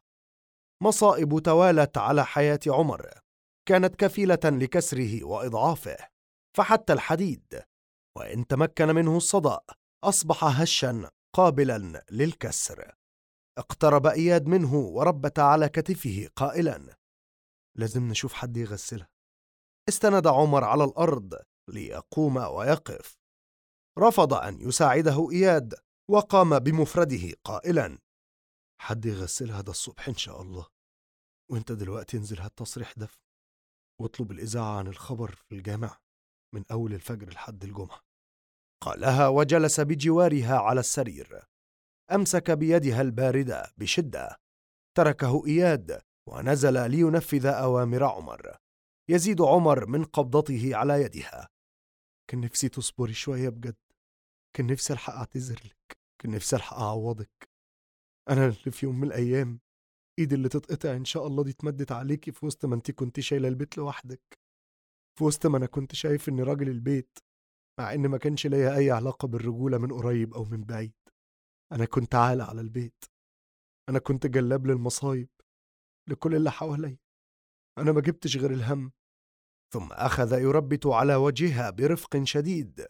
[SPEAKER 1] مصائب توالت على حياة عمر كانت كفيلة لكسره وإضعافه، فحتى الحديد وإن تمكن منه الصدأ أصبح هشا قابلا للكسر. اقترب إياد منه وربت على كتفه قائلا: لازم نشوف حد يغسلها. استند عمر على الأرض ليقوم ويقف. رفض أن يساعده إياد وقام بمفرده قائلا: حد يغسلها ده الصبح إن شاء الله، وانت دلوقتي انزل هات تصريح دفن واطلب الإذاعة عن الخبر في الجامع من أول الفجر لحد الجمعة. قالها وجلس بجوارها على السرير. أمسك بيدها الباردة بشدة. تركه إياد ونزل لينفذ أوامر عمر. يزيد عمر من قبضته على يدها. كان نفسي تصبري شوية بجد، كان نفسي ألحق أعتذر لك، كان نفسي ألحق أعوضك. أنا اللي في يوم من الأيام إيدي اللي تتقطع إن شاء الله دي اتمدت عليكي في وسط ما أنتي كنت شايلة البيت لوحدك، في وسط ما أنا كنت شايف إني راجل البيت، مع إن ما كانش ليا أي علاقة بالرجولة من قريب أو من بعيد. أنا كنت عالة على البيت، أنا كنت جلاب للمصايب لكل اللي حوالي، أنا ما جبتش غير الهم. ثم أخذ يربت على وجهها برفق شديد،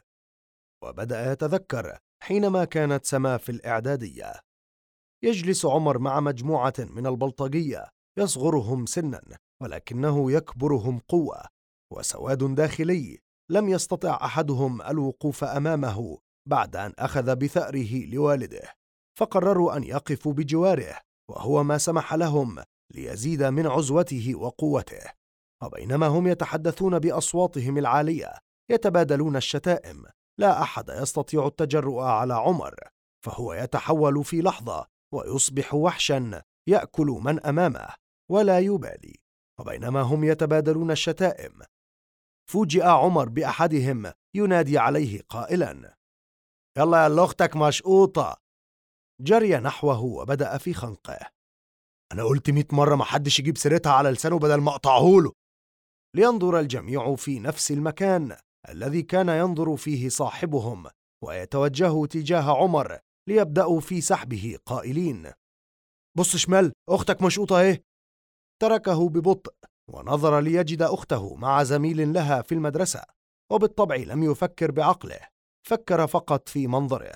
[SPEAKER 1] وبدأ يتذكر حينما كانت سما في الإعدادية. يجلس عمر مع مجموعة من البلطجية يصغرهم سنا ولكنه يكبرهم قوة وسواد داخلي. لم يستطع أحدهم الوقوف أمامه بعد أن أخذ بثأره لوالده، فقرروا أن يقفوا بجواره وهو ما سمح لهم ليزيد من عزوته وقوته. وبينما هم يتحدثون بأصواتهم العالية يتبادلون الشتائم، لا أحد يستطيع التجرؤ على عمر، فهو يتحول في لحظة ويصبح وحشا يأكل من أمامه ولا يبالي. وبينما هم يتبادلون الشتائم فوجئ عمر بأحدهم ينادي عليه قائلا: يلا يا اللي أختك مشقوطة. جري نحوه وبدأ في خنقه. أنا قلت 100 مرة محدش يجيب سيرتها على لسانه بدل ما أقطعهوله. لينظر الجميع في نفس المكان الذي كان ينظر فيه صاحبهم، ويتوجهوا تجاه عمر ليبدأوا في سحبه قائلين: بص شمال، أختك مشقوطة اهي. تركه ببطء ونظر ليجد أخته مع زميل لها في المدرسة، وبالطبع لم يفكر بعقله، فكر فقط في منظره.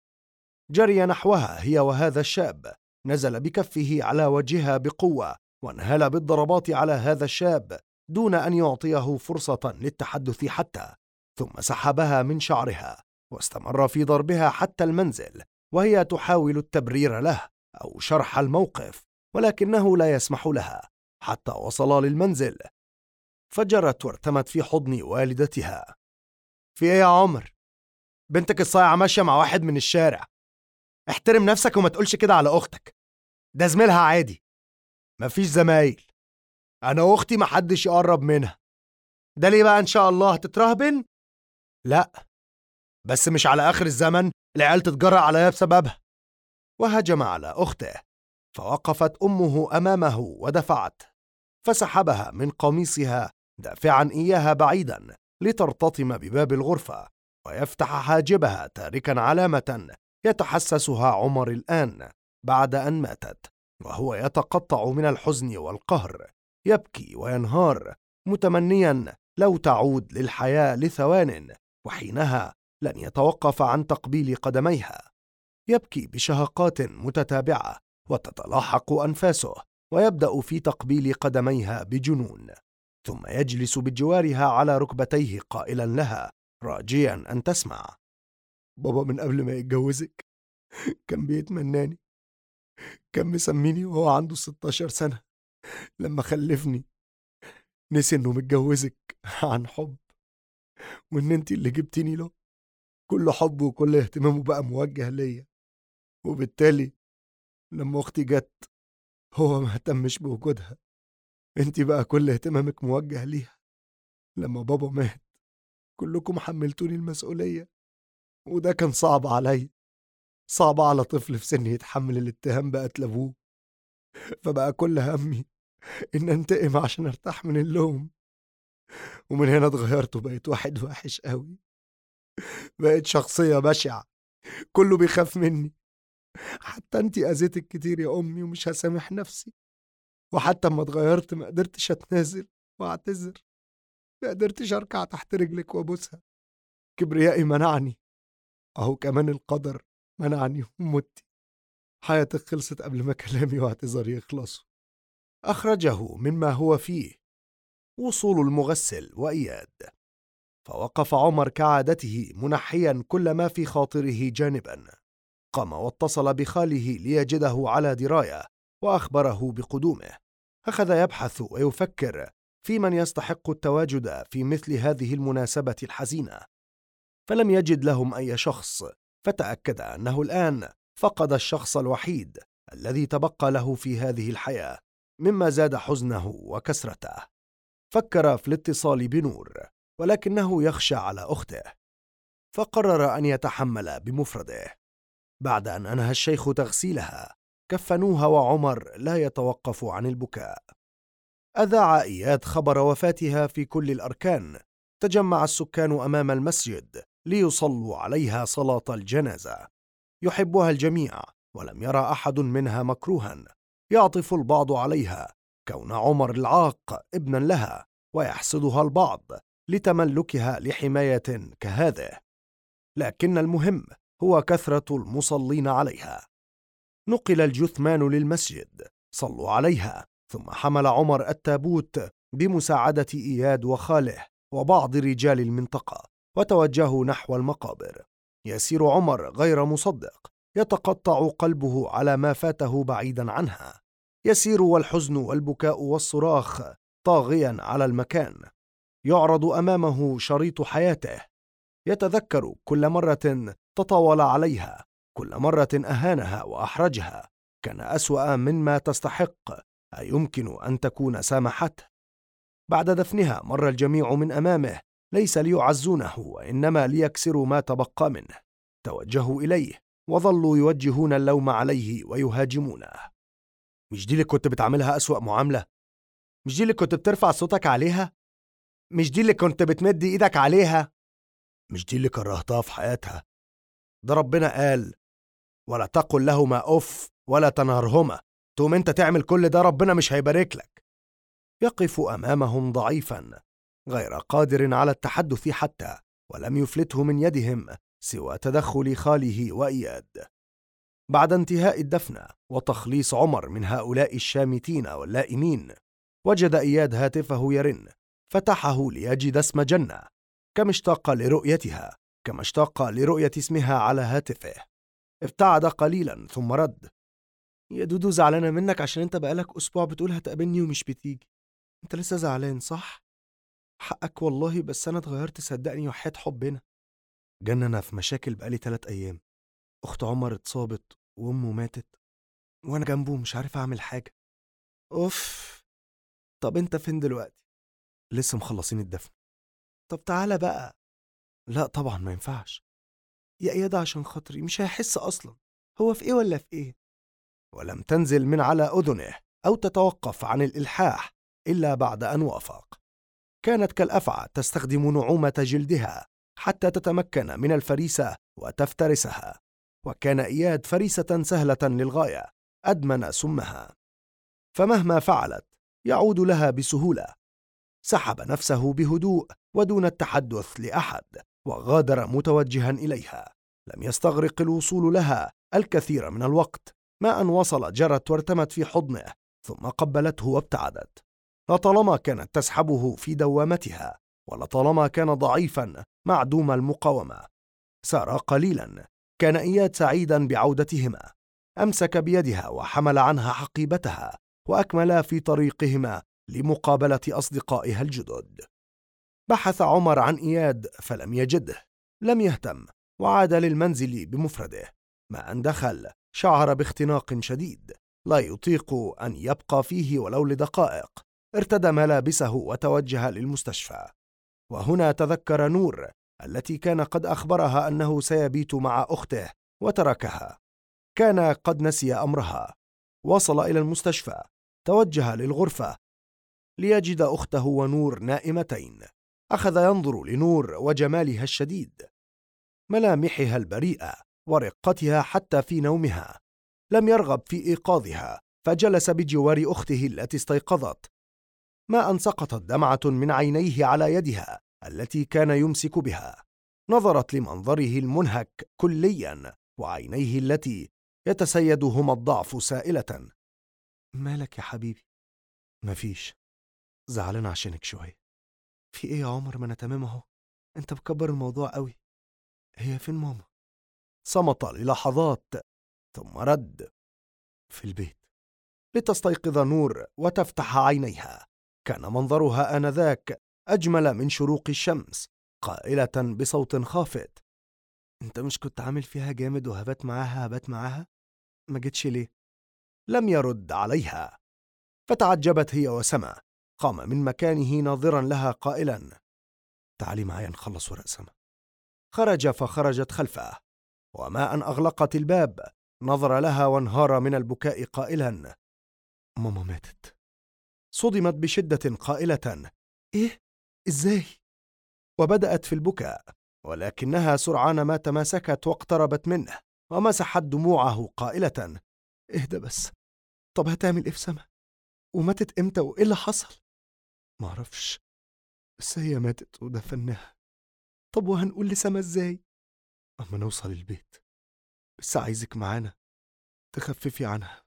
[SPEAKER 1] جري نحوها هي وهذا الشاب، نزل بكفه على وجهها بقوة وانهال بالضربات على هذا الشاب دون أن يعطيه فرصة للتحدث حتى، ثم سحبها من شعرها واستمر في ضربها حتى المنزل، وهي تحاول التبرير له أو شرح الموقف، ولكنه لا يسمح لها حتى وصلا للمنزل، فجرت وارتمت في حضن والدتها. في ايه يا عمر؟ بنتك الصايعة ماشية مع واحد من الشارع، احترم نفسك وما تقولش كده على أختك، ده زميلها عادي، مفيش زمايل، أنا أختي محدش يقرب منها. ده ليه بقى إن شاء الله هتترهبن؟ لا، بس مش على آخر الزمن العيال تتجرأ عليا بسببها. وهجم على أخته، فوقفت أمه أمامه ودفعت، فسحبها من قميصها دافعا إياها بعيدا لترتطم بباب الغرفة ويفتح حاجبها، تاركا علامة يتحسسها عمر الآن بعد أن ماتت، وهو يتقطع من الحزن والقهر، يبكي وينهار متمنيا لو تعود للحياة لثوان، وحينها لن يتوقف عن تقبيل قدميها. يبكي بشهقات متتابعة وتتلاحق أنفاسه، ويبدأ في تقبيل قدميها بجنون، ثم يجلس بجوارها على ركبتيه قائلا لها راجيا أن تسمع: بابا من قبل ما يتجوزك كان بيتمناني، كان مسميني وهو عنده 16 سنة لما خلفني، نسي انه متجوزك عن حب، وان انتي اللي جبتيني له، كل حب وكل اهتمامه بقى موجه ليا، وبالتالي لما اختي جت هو ما اهتمش بوجودها، انتي بقى كل اهتمامك موجه ليها. لما بابا مات كلكم حملتوني المسؤولية، وده كان صعب عليا، صعب على طفل في سني يتحمل الاتهام بقتل أبوه، فبقى كل همي إن أنتقم عشان أرتاح من اللوم. ومن هنا اتغيرت وبقيت واحد وحش قوي، بقيت شخصية بشعة، كله بيخاف مني، حتى أنتي أذيتك كتير يا أمي ومش هسامح نفسي. وحتى أما اتغيرت ما قدرتش أتنازل وأعتذر، ما قدرتش أركع تحت رجلك وأبوسها، كبريائي منعني، أهو كمان القدر منعني ومت. حياتك خلصت قبل ما كلامي واعتذاري يخلصوا. أخرجه مما هو فيه وصول المغسل وإياد، فوقف عمر كعادته منحيا كل ما في خاطره جانبا. قام واتصل بخاله ليجده على دراية وأخبره بقدومه. أخذ يبحث ويفكر في من يستحق التواجد في مثل هذه المناسبة الحزينة، فلم يجد لهم أي شخص، فتأكد أنه الآن فقد الشخص الوحيد الذي تبقى له في هذه الحياة، مما زاد حزنه وكسرته. فكر في الاتصال بنور، ولكنه يخشى على أخته، فقرر أن يتحمل بمفرده. بعد أن أنهى الشيخ تغسيلها كفنوها، وعمر لا يتوقف عن البكاء. أذاع إياد خبر وفاتها في كل الأركان، تجمع السكان أمام المسجد ليصلوا عليها صلاة الجنازة. يحبها الجميع ولم يرى أحد منها مكروها، يعطف البعض عليها كون عمر العاق ابنا لها، ويحسدها البعض لتملكها لحماية كهذه، لكن المهم هو كثرة المصلين عليها. نقل الجثمان للمسجد، صلوا عليها، ثم حمل عمر التابوت بمساعدة إياد وخاله وبعض رجال المنطقة، وتوجهوا نحو المقابر. يسير عمر غير مصدق، يتقطع قلبه على ما فاته بعيدا عنها، يسير والحزن والبكاء والصراخ طاغيا على المكان. يعرض أمامه شريط حياته، يتذكر كل مرة تطاول عليها، كل مرة أهانها وأحرجها، كان أسوأ مما تستحق، أيمكن أن تكون سامحته. بعد دفنها مر الجميع من أمامه، ليس ليعزونه وإنما ليكسروا ما تبقى منه. توجهوا إليه وظلوا يوجهون اللوم عليه ويهاجمونه. مش دي اللي كنت بتعملها أسوأ معاملة؟ مش دي اللي كنت بترفع صوتك عليها؟ مش دي اللي كنت بتمد إيدك عليها؟ مش دي اللي كرهتها في حياتها؟ ده ربنا قال: ولا تقل لهما أف ولا تنهرهما. تقوم انت تعمل كل ده، ربنا مش هيبارك لك. يقف أمامهم ضعيفا غير قادر على التحدث حتى، ولم يفلته من يدهم سوى تدخل خاله وإياد. بعد انتهاء الدفن وتخليص عمر من هؤلاء الشامتين واللائمين، وجد إياد هاتفه يرن، فتحه ليجد اسم جنة، كما اشتاق لرؤيتها كما اشتاق لرؤية اسمها على هاتفه. ابتعد قليلا ثم رد: يا دودو، زعلانة منك عشان انت بقالك أسبوع بتقول هتقابلني ومش بتيجي. انت لسه زعلان صح؟ حقك والله، بس انا اتغيرت صدقني وحياة حبنا. جنة، انا في مشاكل بقالي 3 أيام. أخت عمر اتصابت وأمه ماتت، وأنا جنبه مش عارف أعمل حاجة. أوف. طب أنت فين دلوقتي؟ لسه مخلصين الدفن. طب تعالى بقى. لا طبعا ما ينفعش يا إياد، عشان خاطري مش هيحس أصلا. هو في إيه ولا في إيه؟ ولم تنزل من على أذنه أو تتوقف عن الإلحاح إلا بعد أن وافق. كانت كالأفعى تستخدم نعومة جلدها حتى تتمكن من الفريسة وتفترسها، وكان إياد فريسة سهلة للغاية، أدمن سمها، فمهما فعلت يعود لها بسهولة. سحب نفسه بهدوء ودون التحدث لأحد، وغادر متوجها إليها. لم يستغرق الوصول لها الكثير من الوقت، ما أن وصل جرت وارتمت في حضنه، ثم قبلته وابتعدت. لطالما كانت تسحبه في دوامتها، ولطالما كان ضعيفا معدوم المقاومة. سار قليلا، كان إياد سعيدا بعودتهما. أمسك بيدها وحمل عنها حقيبتها، وأكملا في طريقهما لمقابلة أصدقائها الجدد. بحث عمر عن إياد فلم يجده، لم يهتم، وعاد للمنزل بمفرده. ما أن دخل شعر باختناق شديد لا يطيق أن يبقى فيه ولو لدقائق. ارتدى ملابسه وتوجه للمستشفى، وهنا تذكر نور التي كان قد أخبرها أنه سيبيت مع أخته وتركها. كان قد نسي أمرها. وصل إلى المستشفى، توجه للغرفة ليجد أخته ونور نائمتين. أخذ ينظر لنور وجمالها الشديد، ملامحها البريئة ورقتها حتى في نومها. لم يرغب في إيقاظها، فجلس بجوار أخته التي استيقظت. ما أن سقطت دمعة من عينيه على يدها التي كان يمسك بها. نظرت لمنظره المنهك كليا، وعينيه التي يتسيدهما الضعف سائلة: مالك يا حبيبي؟ مفيش، زعلان عشانك شوية. في ايه يا عمر؟ ما انا تمام اهو، انت مكبر الموضوع قوي. هي فين ماما؟ صمت للحظات ثم رد: في البيت. لتستيقظ نور وتفتح عينيها. كان منظرها آنذاك أجمل من شروق الشمس، قائلة بصوت خافت: انت مش كنت عامل فيها جامد وهبات معاها هبات معاها؟ ما جتش ليه؟ لم يرد عليها، فتعجبت هي وسما. قام من مكانه ناظرا لها قائلا: تعالي معايا نخلص ورق سما. خرج فخرجت خلفه، وما أن أغلقت الباب نظر لها وانهار من البكاء قائلا: ماما ماتت. صدمت بشدة قائلة: إيه؟ إزاي؟ وبدأت في البكاء، ولكنها سرعان ما تماسكت واقتربت منه ومسحت دموعه قائلة: اهدى بس. طب هتعمل إيه في سما؟ وماتت إمتى وإيه اللي حصل؟ معرفش، بس هي ماتت ودفناها. طب وهنقول لسما إزاي؟ أما نوصل البيت، بس عايزك معانا تخففي عنها.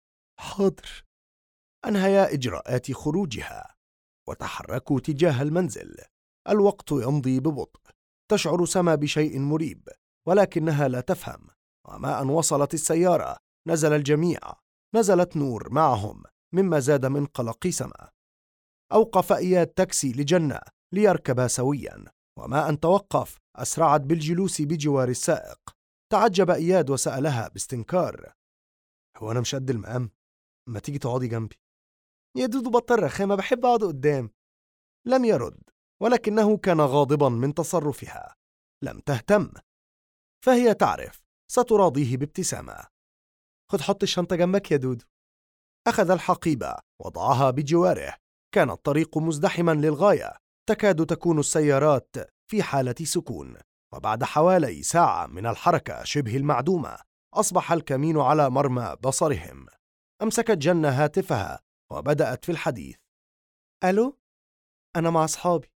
[SPEAKER 1] حاضر. أنهيا إجراءات خروجها وتحركوا تجاه المنزل. الوقت يمضي ببطء. تشعر سما بشيء مريب، ولكنها لا تفهم. وما أن وصلت السيارة نزل الجميع. نزلت نور معهم، مما زاد من قلق سما. أوقف إياد تاكسي لجنة ليركبا سويا، وما أن توقف أسرعت بالجلوس بجوار السائق. تعجب إياد وسألها باستنكار: هو أنا مش قد المقام؟ ما تيجي تقعدي جنبي؟ يا دودو بطل رخامة، بحب أقعد قدام. لم يرد، ولكنه كان غاضبا من تصرفها. لم تهتم، فهي تعرف ستراضيه بابتسامة. خد حط الشنطة جنبك يا دودو. أخذ الحقيبة وضعها بجواره. كان الطريق مزدحما للغاية، تكاد تكون السيارات في حالة سكون. وبعد حوالي ساعة من الحركة شبه المعدومة أصبح الكمين على مرمى بصرهم. أمسكت جنة هاتفها وبدأت في الحديث. ألو، أنا مع أصحابي.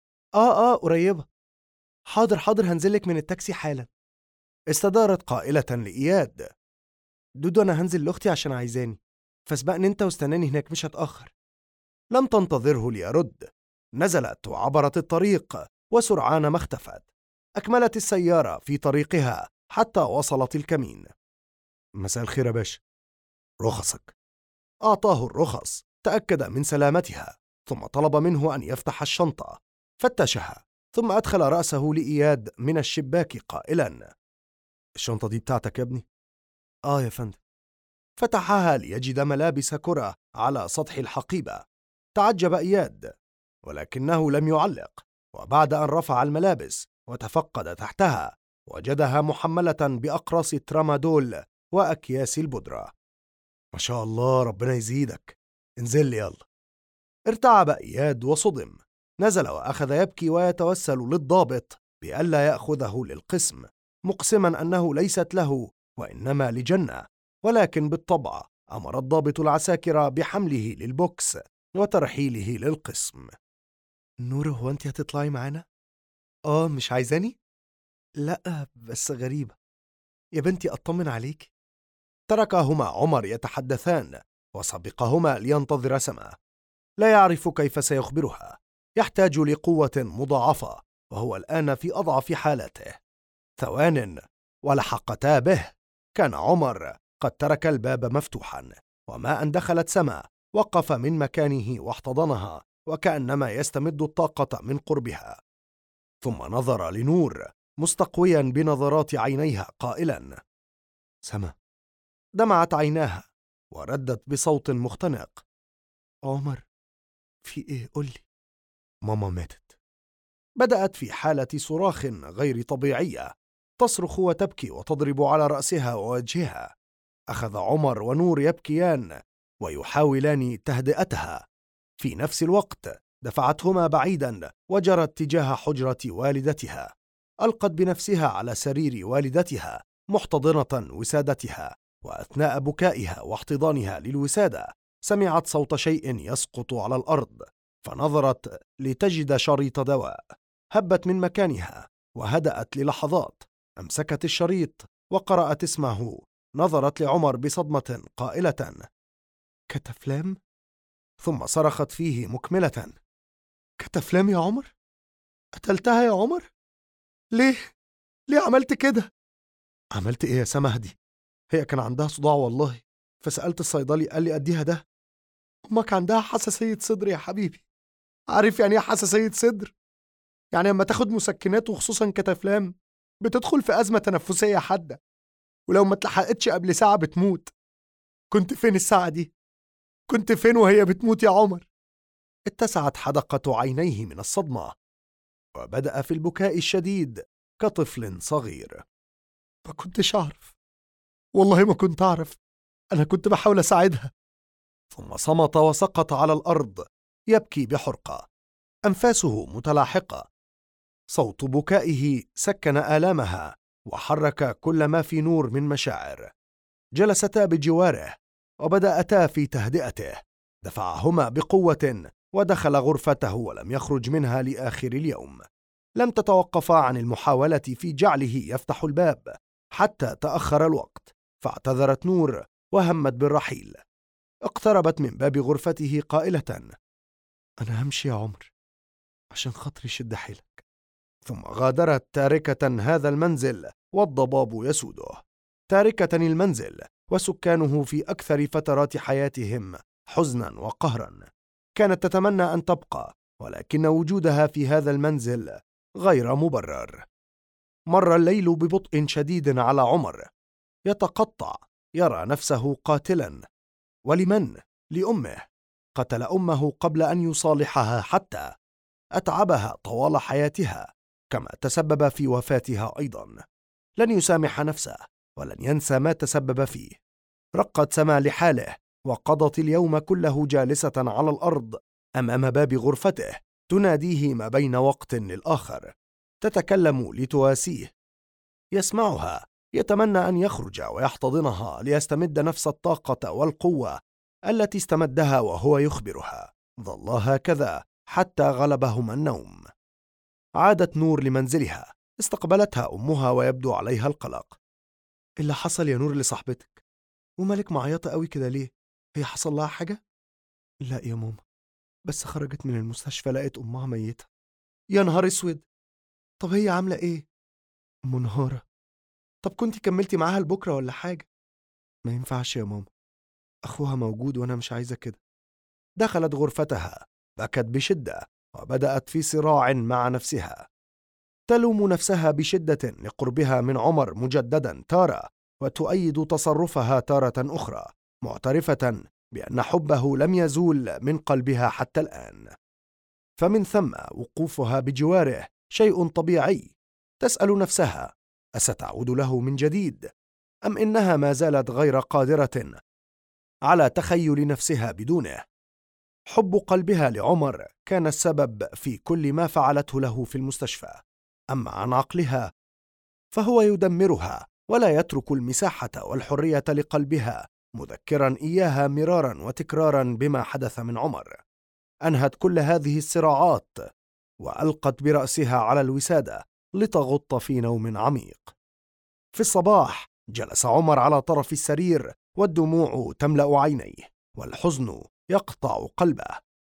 [SPEAKER 1] قريبة. حاضر هنزلك من التاكسي حالا. استدارت قائلة لإياد. دودو أنا هنزل لأختي عشان عايزاني، فاسبقني انت واستناني هناك مش هتأخر. لم تنتظره ليرد. نزلت وعبرت الطريق وسرعان ما اختفت. أكملت السيارة في طريقها حتى وصلت الكمين. مساء الخير يا باشا. رخصك. أعطاه الرخص، تأكد من سلامتها، ثم طلب منه أن يفتح الشنطة. فتشها ثم أدخل رأسه لإياد من الشباك قائلا: الشنطة دي بتاعتك يا ابني؟ يا فندم. فتحها ليجد ملابس كرة على سطح الحقيبة. تعجب إياد ولكنه لم يعلق، وبعد أن رفع الملابس وتفقد تحتها وجدها محملة بأقراص ترامادول وأكياس البودرة. ما شاء الله، ربنا يزيدك. انزل لي يلا. ارتعب إياد وصدم. نزل وأخذ يبكي ويتوسل للضابط بألا يأخذه للقسم، مقسما أنه ليست له وإنما لجنة. ولكن بالطبع أمر الضابط العساكر بحمله للبوكس وترحيله للقسم. نور، هو أنت هتطلعي معانا؟ مش عايزاني؟ لا بس غريبة يا بنتي، أطمن عليك. تركهما عمر يتحدثان وسبقهما لينتظر سما. لا يعرف كيف سيخبرها، يحتاج لقوة مضاعفة وهو الآن في أضعف حالاته. ثوان ولحقتا به. كان عمر قد ترك الباب مفتوحا، وما أن دخلت سما وقف من مكانه واحتضنها وكأنما يستمد الطاقة من قربها. ثم نظر لنور مستقويا بنظرات عينيها قائلا: سما. دمعت عيناها وردت بصوت مختنق: عمر، في إيه؟ قولي. ماما ماتت. بدأت في حالة صراخ غير طبيعية، تصرخ وتبكي وتضرب على رأسها ووجهها. أخذ عمر ونور يبكيان ويحاولان تهدئتها. في نفس الوقت دفعتهما بعيدا وجرت تجاه حجرة والدتها. ألقت بنفسها على سرير والدتها محتضنة وسادتها، وأثناء بكائها واحتضانها للوسادة سمعت صوت شيء يسقط على الأرض، فنظرت لتجد شريط دواء. هبت من مكانها وهدأت للحظات. أمسكت الشريط وقرأت اسمه. نظرت لعمر بصدمة قائلة: كتافلام؟ ثم صرخت فيه مكملة: كتافلام يا عمر؟ قتلتها يا عمر؟ ليه عملت كده؟ عملت ايه يا سما؟ هدي، هي كان عندها صداع والله، فسألت الصيدلي قال لي أديها ده. أمك عندها حساسية صدر يا حبيبي. عارف يعني ايه حساسية صدر؟ يعني لما تاخد مسكنات وخصوصا كتافلام بتدخل في أزمة تنفسية حادة، ولو ما اتلحقتش قبل ساعة بتموت. كنت فين الساعة دي؟ كنت فين وهي بتموت يا عمر؟ اتسعت حدقة عينيه من الصدمة وبدأ في البكاء الشديد كطفل صغير. ما كنتش أعرف، والله ما كنت أعرف، أنا كنت بحاول أساعدها. ثم صمت وسقط على الأرض يبكي بحرقة، أنفاسه متلاحقة. صوت بكائه سكن آلامها وحرك كل ما في نور من مشاعر. جلستا بجواره وبدأتا في تهدئته. دفعهما بقوة ودخل غرفته ولم يخرج منها لآخر اليوم. لم تتوقفا عن المحاولة في جعله يفتح الباب حتى تأخر الوقت، فاعتذرت نور وهمت بالرحيل. اقتربت من باب غرفته قائلة: أنا همشي يا عمر، عشان خاطري شد حيلك. ثم غادرت تاركة هذا المنزل والضباب يسوده. تاركة المنزل وسكانه في أكثر فترات حياتهم حزنا وقهرا. كانت تتمنى أن تبقى، ولكن وجودها في هذا المنزل غير مبرر. مر الليل ببطء شديد على عمر، يتقطع، يرى نفسه قاتلا. ولمن؟ لأمه. قتل أمه قبل أن يصالحها حتى. أتعبها طوال حياتها، كما تسبب في وفاتها أيضا. لن يسامح نفسه ولن ينسى ما تسبب فيه. رقت سما لحاله، وقضت اليوم كله جالسة على الأرض أمام باب غرفته، تناديه ما بين وقت للآخر، تتكلم لتواسيه. يسمعها، يتمنى أن يخرج ويحتضنها ليستمد نفس الطاقة والقوة التي استمدها وهو يخبرها. ظل هكذا حتى غلبهما النوم. عادت نور لمنزلها، استقبلتها أمها ويبدو عليها القلق. اللي حصل يا نور لصاحبتك؟ ومالك معيطة قوي كده ليه؟ هي حصل لها حاجة؟ لا يا ماما، بس خرجت من المستشفى لقيت أمها ميتة. يا نهار اسود! طب هي عاملة ايه؟ منهارة. طب كنتي كملتي معاها لبكرة ولا حاجة؟ ما ينفعش يا ماما، أخوها موجود وأنا مش عايزة كده. دخلت غرفتها، بكت بشدة وبدأت في صراع مع نفسها، تلوم نفسها بشدة لقربها من عمر مجددا تارة، وتؤيد تصرفها تارة أخرى، معترفة بأن حبه لم يزول من قلبها حتى الآن. فمن ثم وقوفها بجواره شيء طبيعي. تسأل نفسها: أستعود له من جديد؟ أم إنها ما زالت غير قادرة على تخيل نفسها بدونه؟ حب قلبها لعمر كان السبب في كل ما فعلته له في المستشفى. أما عن عقلها فهو يدمرها ولا يترك المساحة والحرية لقلبها، مذكرا إياها مرارا وتكرارا بما حدث من عمر. أنهت كل هذه الصراعات وألقت برأسها على الوسادة لتغط في نوم عميق. في الصباح جلس عمر على طرف السرير والدموع تملأ عينيه والحزن يقطع قلبه.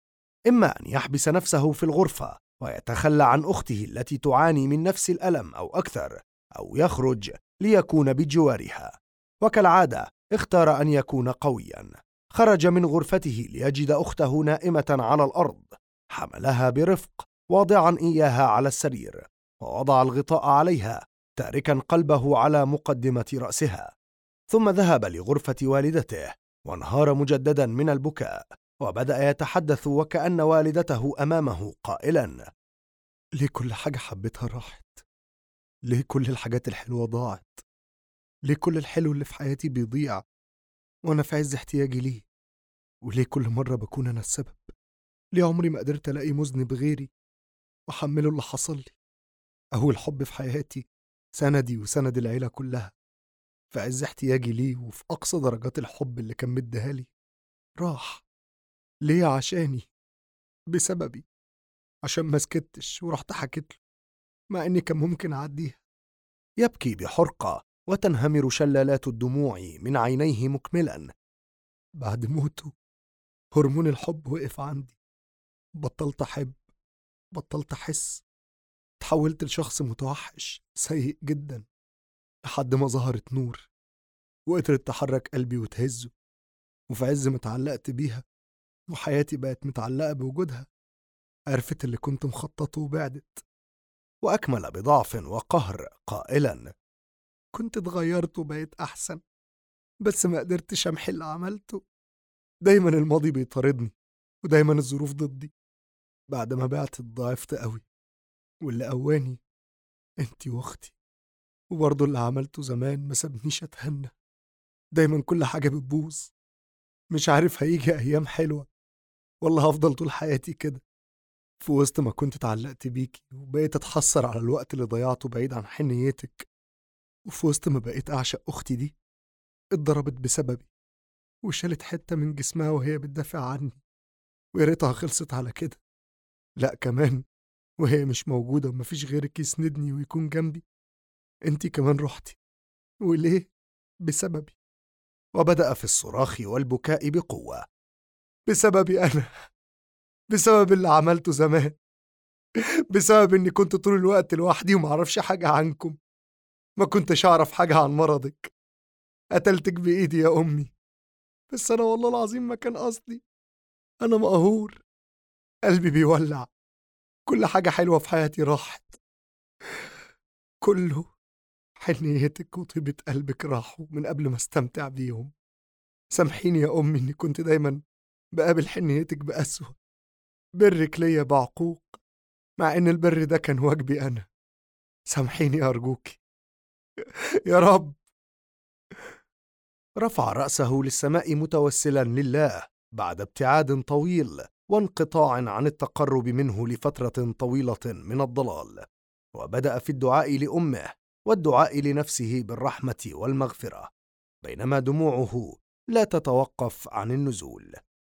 [SPEAKER 1] إما أن يحبس نفسه في الغرفة ويتخلى عن أخته التي تعاني من نفس الألم أو أكثر، أو يخرج ليكون بجوارها. وكالعادة اختار أن يكون قويا. خرج من غرفته ليجد أخته نائمة على الأرض، حملها برفق واضعا إياها على السرير، ووضع الغطاء عليها تاركا قلبه على مقدمة رأسها. ثم ذهب لغرفة والدته وانهار مجددا من البكاء، وبدأ يتحدث وكأن والدته أمامه قائلا: ليه كل حاجة حبيتها راحت؟ ليه كل الحاجات الحلوة ضاعت؟ ليه كل الحلو اللي في حياتي بيضيع وأنا في عز احتياجي ليه؟ وليه كل مرة بكون أنا السبب؟ ليه عمري ما قدرت ألاقي مذنب غيري وأحمله اللي حصل لي؟ أهو الحب في حياتي سندي وسند العيلة كلها، في عز احتياجي ليه وفي أقصى درجات الحب اللي كان مديها لي راح. ليه؟ عشاني، بسببي، عشان ما سكتش ورحت حكيت له مع إني كان ممكن أعديها. يبكي بحرقة وتنهمر شلالات الدموع من عينيه مكملا: بعد موته هرمون الحب وقف عندي، بطلت أحب، بطلت أحس، تحولت لشخص متوحش سيء جدا، لحد ما ظهرت نور وقدرت تحرك قلبي وتهزه، وفي عز ما اتعلقت بيها وحياتي بقت متعلقة بوجودها، عرفت اللي كنت مخططه وبعدت. وأكمل بضعف وقهر قائلا: كنت اتغيرت وبقيت أحسن، بس ما قدرتش أمحي اللي عملته. دايما الماضي بيطاردني، ودايما الظروف ضدي. بعد ما بعت ضعفت قوي، واللي قواني انتي واختي، وبرضه اللي عملته زمان ما سابنيش أتهنى. دايما كل حاجة بتبوظ، مش عارف هيجي أيام حلوة ولا هفضل طول حياتي كده. في وسط ما كنت اتعلقت بيكي وبقيت أتحسر على الوقت اللي ضيعته بعيد عن حنيتك، وفي وسط ما بقيت أعشق أختي دي، اتضربت بسببي وشالت حتة من جسمها وهي بتدافع عني، ويا ريتها خلصت على كده. لأ، كمان وهي مش موجودة ومفيش غيرك يسندني ويكون جنبي، انتي كمان رحتي. وليه؟ بسببي. وبدأ في الصراخ والبكاء بقوة: بسببي أنا، بسبب اللي عملته زمان، بسبب إني كنت طول الوقت لوحدي ومعرفش حاجة عنكم، ما كنتش أعرف حاجة عن مرضك، قتلتك بإيدي يا أمي، بس أنا والله العظيم ما كان قصدي. أنا مقهور، قلبي بيولع، كل حاجة حلوة في حياتي راحت، كله حنيتك وطيبة قلبك راحوا من قبل ما استمتع بيهم. سامحيني يا أمي إني كنت دايما بقابل حنيتك بقسوة، برك ليا بعقوق، مع إن البر ده كان واجبي أنا. سامحيني أرجوكي يا رب، رفع رأسه للسماء متوسلا لله بعد ابتعاد طويل وانقطاع عن التقرب منه لفترة طويلة من الضلال، وبدأ في الدعاء لأمه والدعاء لنفسه بالرحمة والمغفرة، بينما دموعه لا تتوقف عن النزول.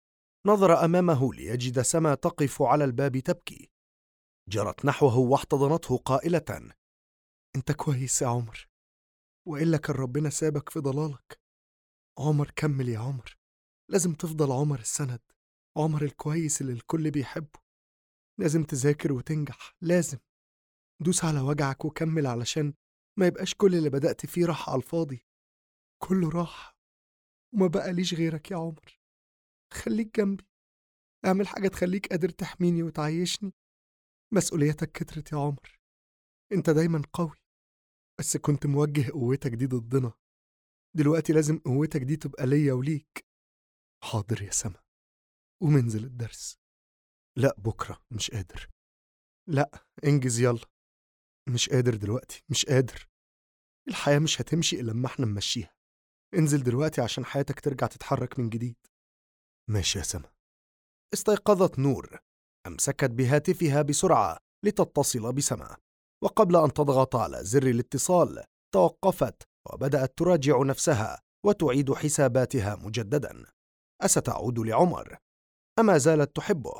[SPEAKER 1] نظر أمامه ليجد سما تقف على الباب تبكي. جرت نحوه واحتضنته قائلة: أنت كويس يا عمر، وإلا كان ربنا سابك في ضلالك. عمر كمل يا عمر، لازم تفضل عمر السند، عمر الكويس اللي الكل بيحبه. لازم تذاكر وتنجح، لازم. دوس على وجعك وكمل علشان ما يبقاش كل اللي بدأت فيه راح على الفاضي. كله راح وما بقى ليش غيرك يا عمر. خليك جنبي، اعمل حاجة تخليك قادر تحميني وتعيشني. مسؤوليتك كترت يا عمر، انت دايما قوي، بس كنت موجه قوتك دي ضدنا. دلوقتي لازم قوتك دي تبقى ليا وليك. حاضر يا سما، ومنزل الدرس. لا بكرة، مش قادر. لا، انجز يلا. مش قادر دلوقتي، مش قادر. الحياة مش هتمشي إلا لما احنا نمشيها. انزل دلوقتي عشان حياتك ترجع تتحرك من جديد. ماشي يا سما. استيقظت نور، أمسكت بهاتفها بسرعة لتتصل بسما، وقبل أن تضغط على زر الاتصال توقفت وبدأت تراجع نفسها وتعيد حساباتها مجددا. أستعود لعمر؟ أما زالت تحبه؟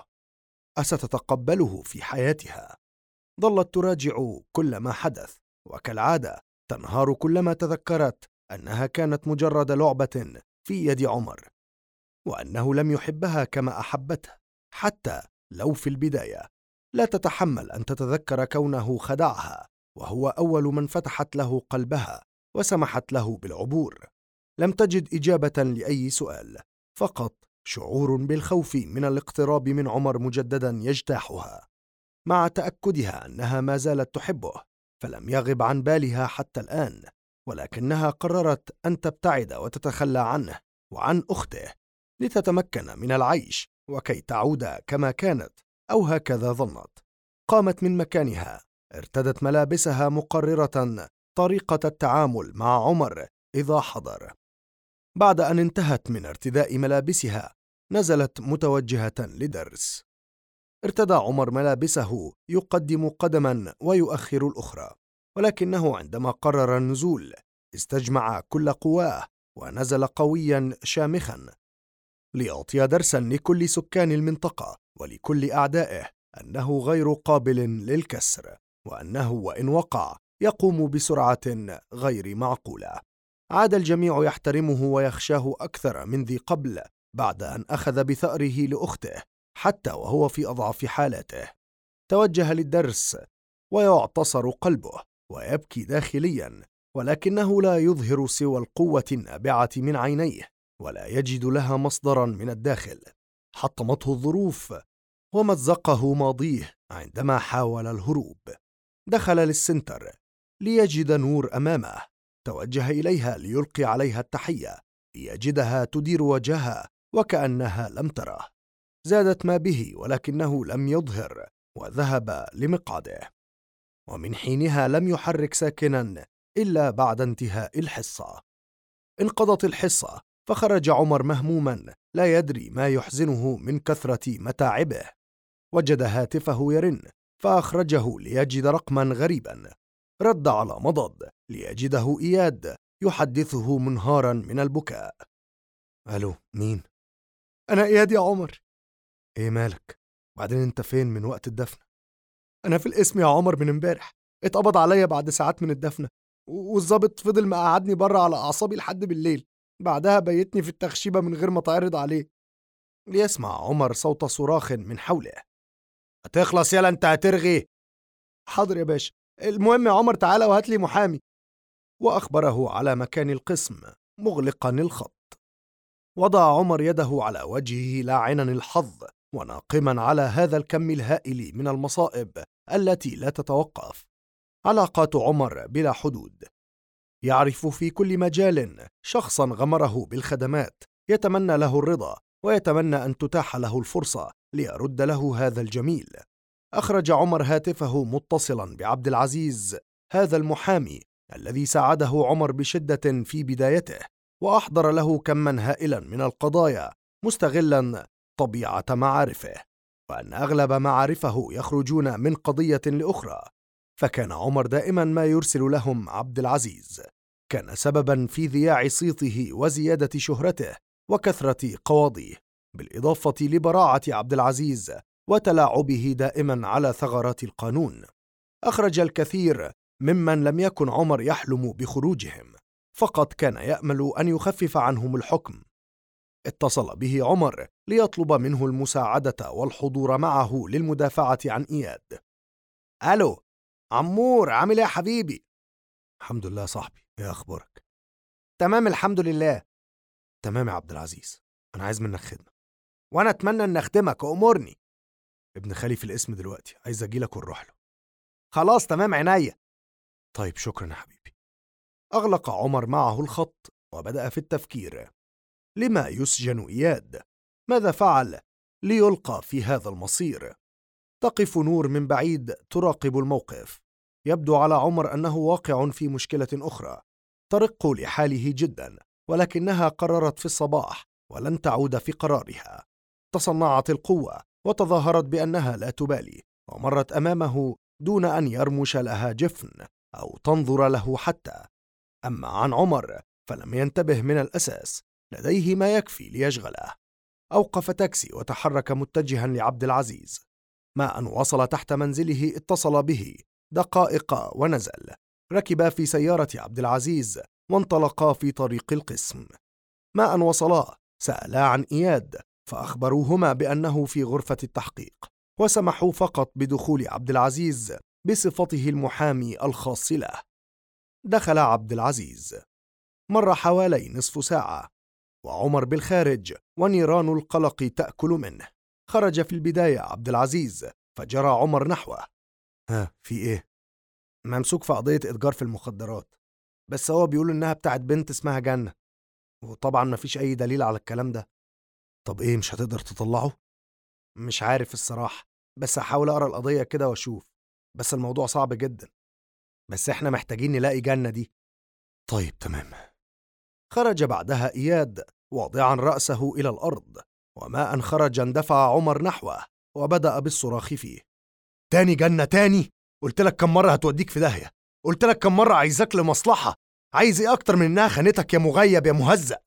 [SPEAKER 1] أستتقبله في حياتها؟ ظلت تراجع كل ما حدث، وكالعادة تنهار كلما تذكرت أنها كانت مجرد لعبة في يد عمر، وأنه لم يحبها كما أحبته حتى لو في البداية. لا تتحمل أن تتذكر كونه خدعها، وهو أول من فتحت له قلبها وسمحت له بالعبور. لم تجد إجابة لأي سؤال، فقط شعور بالخوف من الاقتراب من عمر مجددا يجتاحها، مع تأكدها أنها ما زالت تحبه، فلم يغب عن بالها حتى الآن، ولكنها قررت أن تبتعد وتتخلى عنه وعن أخته لتتمكن من العيش وكي تعود كما كانت، أو هكذا ظنت. قامت من مكانها، ارتدت ملابسها مقررة طريقة التعامل مع عمر إذا حضر. بعد أن انتهت من ارتداء ملابسها نزلت متوجهة لدرس. ارتدى عمر ملابسه يقدم قدما ويؤخر الأخرى، ولكنه عندما قرر النزول استجمع كل قواه ونزل قويا شامخا ليعطي درسا لكل سكان المنطقة ولكل أعدائه أنه غير قابل للكسر، وأنه وإن وقع يقوم بسرعة غير معقولة. عاد الجميع يحترمه ويخشاه أكثر من ذي قبل بعد أن أخذ بثأره لأخته حتى وهو في أضعف حالاته. توجه للدرس ويعتصر قلبه ويبكي داخليا، ولكنه لا يظهر سوى القوة النابعة من عينيه، ولا يجد لها مصدرا من الداخل. حطمته الظروف ومزقه ماضيه عندما حاول الهروب. دخل للسنتر ليجد نور أمامه، توجه إليها ليلقي عليها التحية، ليجدها تدير وجهها وكأنها لم تره. زادت ما به ولكنه لم يظهر، وذهب لمقعده، ومن حينها لم يحرك ساكنا إلا بعد انتهاء الحصة. انقضت الحصة فخرج عمر مهموما لا يدري ما يحزنه من كثرة متاعبه. وجد هاتفه يرن فأخرجه ليجد رقما غريبا. رد على مضض ليجده إياد يحدثه منهارا من البكاء. ألو، مين؟ أنا إياد يا عمر. إيه مالك؟ بعدين أنت فين من وقت الدفن؟ أنا في القسم يا عمر من امبارح، اتقبض عليا بعد ساعات من الدفنة، والظابط فضل مقعدني بره على أعصابي لحد بالليل، بعدها بيتني في التخشيبة من غير ما تعرض عليه. ليسمع عمر صوت صراخ من حوله: هتخلص يلا أنت هترغي. حاضر يا باشا، المهم يا عمر تعالى وهات لي محامي. وأخبره على مكان القسم مغلقا الخط. وضع عمر يده على وجهه لاعنا الحظ وناقما على هذا الكم الهائل من المصائب التي لا تتوقف. علاقات عمر بلا حدود. يعرف في كل مجال شخصا غمره بالخدمات يتمنى له الرضا ويتمنى أن تتاح له الفرصة ليرد له هذا الجميل. أخرج عمر هاتفه متصلا بعبد العزيز، هذا المحامي الذي ساعده عمر بشدة في بدايته وأحضر له كماً هائلاً من القضايا مستغلاً طبيعة معارفه، وأن أغلب معارفه يخرجون من قضية لأخرى. فكان عمر دائماً ما يرسل لهم عبد العزيز، كان سبباً في ذياع صيته وزيادة شهرته وكثرة قواضيه، بالإضافة لبراعة عبد العزيز وتلاعبه دائماً على ثغرات القانون. أخرج الكثير ممن لم يكن عمر يحلم بخروجهم، فقط كان يأمل أن يخفف عنهم الحكم. اتصل به عمر ليطلب منه المساعدة والحضور معه للمدافعة عن إياد. ألو عمور، عامل إيه يا حبيبي؟ الحمد لله صاحبي، إيه أخبارك؟ تمام الحمد لله. تمام يا عبد العزيز، أنا عايز منك خدمة. وأنا أتمنى أن أخدمك، أمرني. ابن خالي في الاسم دلوقتي، عايز أجيلك ونروح له. خلاص تمام عينيا. طيب شكرا يا حبيبي. أغلق عمر معه الخط وبدأ في التفكير. لما يسجن إياد؟ ماذا فعل ليلقى في هذا المصير؟ تقف نور من بعيد تراقب الموقف. يبدو على عمر أنه واقع في مشكلة أخرى ترق لحاله جدا، ولكنها قررت في الصباح ولن تعود في قرارها. تصنعت القوة وتظاهرت بأنها لا تبالي، ومرت أمامه دون أن يرمش لها جفن أو تنظر له حتى. أما عن عمر فلم ينتبه من الأساس، لديه ما يكفي ليشغله. أوقف تاكسي وتحرك متجها لعبد العزيز. ما أن وصل تحت منزله اتصل به دقائق ونزل. ركبا في سيارة عبد العزيز وانطلقا في طريق القسم. ما أن وصلا سألا عن إياد، فأخبروهما بأنه في غرفة التحقيق، وسمحوا فقط بدخول عبد العزيز بصفته المحامي الخاص له. دخل عبد العزيز. مر حوالي نصف ساعة وعمر بالخارج ونيران القلق تأكل منه. خرج في البداية عبد العزيز فجرى عمر نحوه. ها في ايه؟ ممسوك في قضية إتجار في المخدرات، بس هو بيقول إنها بتاعت بنت اسمها جنة، وطبعا مفيش أي دليل على الكلام ده. طب ايه، مش هتقدر تطلعه؟ مش عارف الصراحة، بس هحاول أقرأ القضية كده وأشوف. بس الموضوع صعب جدا، بس احنا محتاجين نلاقي جنة دي. طيب تمام. خرج بعدها إياد واضعا رأسه إلى الأرض، وما أن خرج اندفع عمر نحوه وبدأ بالصراخ فيه. تاني جنة تاني؟ قلت لك كم مرة هتوديك في داهية؟ قلت لك كم مرة عايزك لمصلحة؟ عايز ايه أكتر من إنها خانتك يا مغيب يا مهزأ؟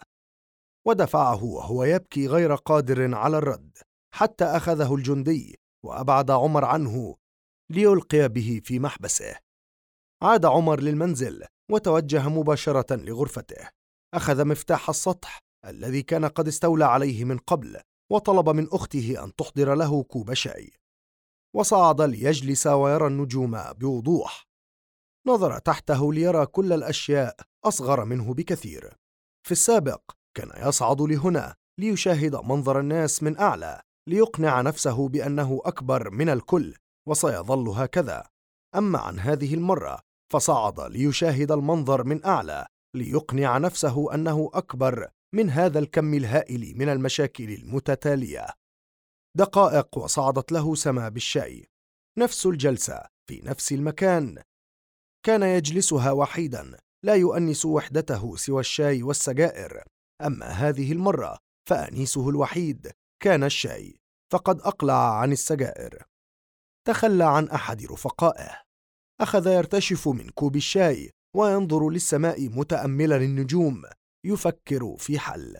[SPEAKER 1] ودفعه وهو يبكي غير قادر على الرد، حتى أخذه الجندي وأبعد عمر عنه ليلقي به في محبسه. عاد عمر للمنزل وتوجه مباشرة لغرفته. أخذ مفتاح السطح الذي كان قد استولى عليه من قبل، وطلب من أخته أن تحضر له كوب شاي. وصعد ليجلس ويرى النجوم بوضوح. نظر تحته ليرى كل الأشياء أصغر منه بكثير. في السابق كان يصعد لهنا ليشاهد منظر الناس من أعلى، ليقنع نفسه بأنه أكبر من الكل وسيظل هكذا. أما عن هذه المرة فصعد ليشاهد المنظر من أعلى، ليقنع نفسه أنه أكبر من هذا الكم الهائل من المشاكل المتتالية. دقائق وصعدت له سما بالشاي. نفس الجلسة في نفس المكان، كان يجلسها وحيدا لا يؤنس وحدته سوى الشاي والسجائر. أما هذه المرة فأنيسه الوحيد كان الشاي، فقد أقلع عن السجائر. تخلى عن أحد رفقائه. أخذ يرتشف من كوب الشاي وينظر للسماء متأملا النجوم، يفكر في حل.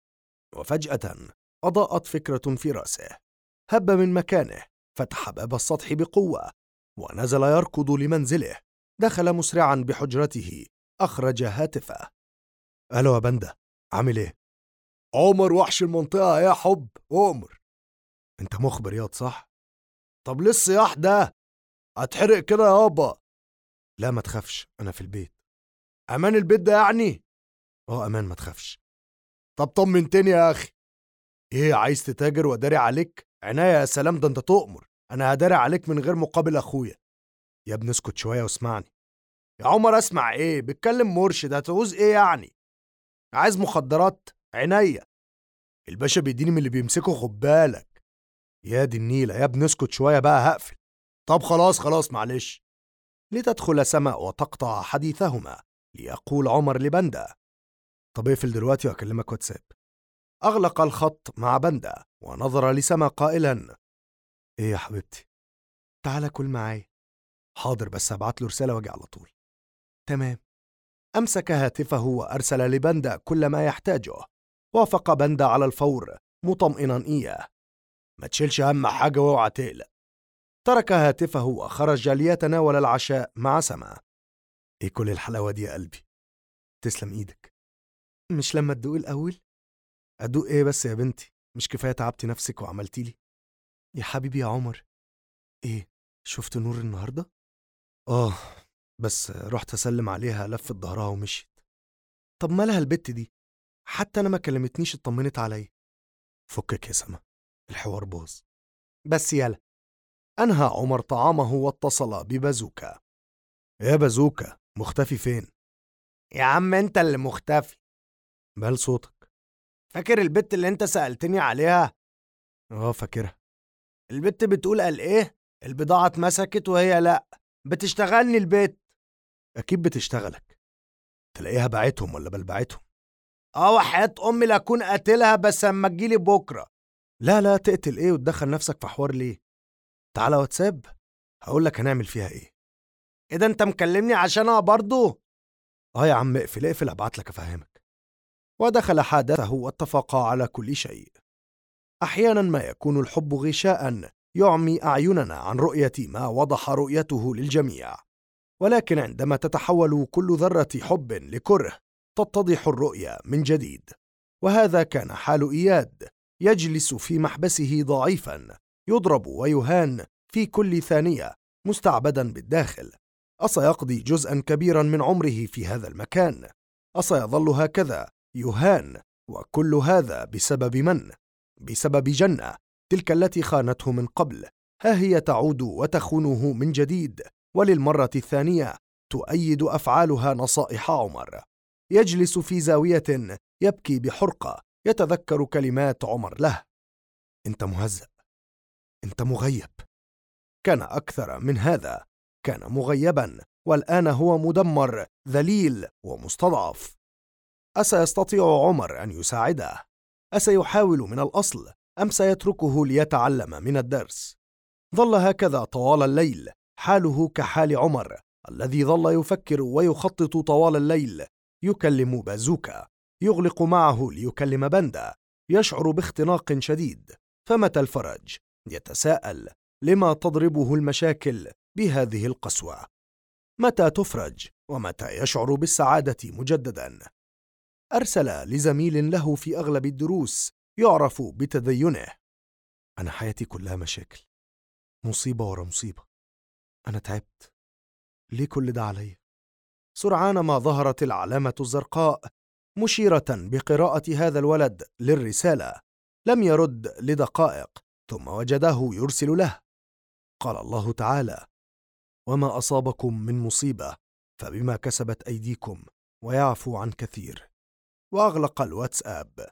[SPEAKER 1] وفجأة أضاءت فكرة في رأسه. هب من مكانه، فتح باب السطح بقوة ونزل يركض لمنزله. دخل مسرعا بحجرته، أخرج هاتفه. ألو يا بندة، عامل ايه؟ عمر وحش المنطقة يا حب، أمر. انت مخبر ياض صح؟ طب ليه الصياح ده؟ هتحرق كده يابا. لا ما تخافش، أنا في البيت. أمان البيت ده يعني؟ أمان ما تخافش. طب طمنتني يا أخي. ايه، عايز تتاجر واداري عليك؟ عناية يا سلام، ده انت تؤمر. أنا هداري عليك من غير مقابل أخويا. يا ابني اسكت شوية واسمعني. يا عمر اسمع ايه؟ بتكلم مرشد، هتعوز ايه يعني؟ عايز مخدرات؟ عينيا. الباشا بيديني من اللي بيمسكه، خد بالك. يا دي النيلة، يا ابني اسكت شوية بقى هقفل. طب خلاص معلش. لتدخل سماء وتقطع حديثهما، ليقول عمر لبندة. طب اقفل دلوقتي وأكلمك واتساب. أغلق الخط مع بندا ونظر لسما قائلا: ايه يا حبيبتي؟ تعالى كل معايا. حاضر، بس هبعت له رسالة واجي على طول. تمام. أمسك هاتفه وأرسل لبندا كل ما يحتاجه. وافق بندا على الفور مطمئنا إياه: ما تشيلش هم حاجة واوعى تقلق. ترك هاتفه وخرج ليتناول العشاء مع سما. ايه كل الحلاوة دي يا قلبي؟ تسلم ايدك. مش لما تدوق الأول؟ أدوق ايه بس يا بنتي؟ مش كفاية تعبتي نفسك وعملتي لي؟ يا حبيبي يا عمر، ايه، شفت نور النهاردة؟ آه، بس رحت أسلم عليها، لفت ظهرها ومشيت. طب مالها البت دي؟ حتى أنا ما كلمتنيش اطمنت عليا. فكك يا سما، الحوار باظ. بس يلا. أنهى عمر طعامه واتصل ببازوكا. يا بازوكا، مختفي فين؟ يا عم انت اللي مختفي. بال صوتك. فاكر البت اللي انت سألتني عليها؟ فاكرها. البت بتقول قال ايه؟ البضاعة اتمسكت وهي لا بتشتغلني البت. أكيد بتشتغلك. تلاقيها باعتهم ولا بلبعتهم؟ وحياة أمي لا أكون قاتلها، بس أما تجيلي بكرة. لا تقتل إيه وتدخل نفسك في حوار ليه؟ تعالى واتساب هقولك هنعمل فيها إيه. إيه ده، أنت مكلمني عشانها برضو؟ يا عم اقفل أبعتلك أفهمك. ودخل حادثه واتفقا على كل شيء. أحيانا ما يكون الحب غشاء يعمي أعيننا عن رؤية ما وضح رؤيته للجميع، ولكن عندما تتحول كل ذرة حب لكره تتضح الرؤية من جديد. وهذا كان حال إياد، يجلس في محبسه ضعيفا، يضرب ويهان في كل ثانية، مستعبدا بالداخل. أسيقضي جزءا كبيرا من عمره في هذا المكان؟ أسيظل هكذا يهان؟ وكل هذا بسبب من؟ بسبب جنة، تلك التي خانته من قبل. ها هي تعود وتخونه من جديد، وللمرة الثانية تؤيد أفعالها نصائح عمر. يجلس في زاوية يبكي بحرقة، يتذكر كلمات عمر له: أنت مهزأ، أنت مغيب. كان أكثر من هذا، كان مغيبا، والآن هو مدمر، ذليل ومستضعف. أسيستطيع عمر أن يساعده؟ أسيحاول من الأصل أم سيتركه ليتعلم من الدرس؟ ظل هكذا طوال الليل، حاله كحال عمر الذي ظل يفكر ويخطط طوال الليل. يكلم بازوكا، يغلق معه ليكلم بندا، يشعر باختناق شديد. فمتى الفرج؟ يتساءل: لما تضربه المشاكل بهذه القسوة؟ متى تفرج؟ ومتى يشعر بالسعادة مجددا؟ أرسل لزميل له في أغلب الدروس يعرف بتدينه: أنا حياتي كلها مشاكل، مصيبة ورا مصيبة. أنا تعبت، ليه كل ده علي؟ سرعان ما ظهرت العلامة الزرقاء مشيرة بقراءة هذا الولد للرسالة. لم يرد لدقائق، ثم وجده يرسل له: قال الله تعالى: وما أصابكم من مصيبة فبما كسبت أيديكم ويعفو عن كثير. وأغلق الواتساب.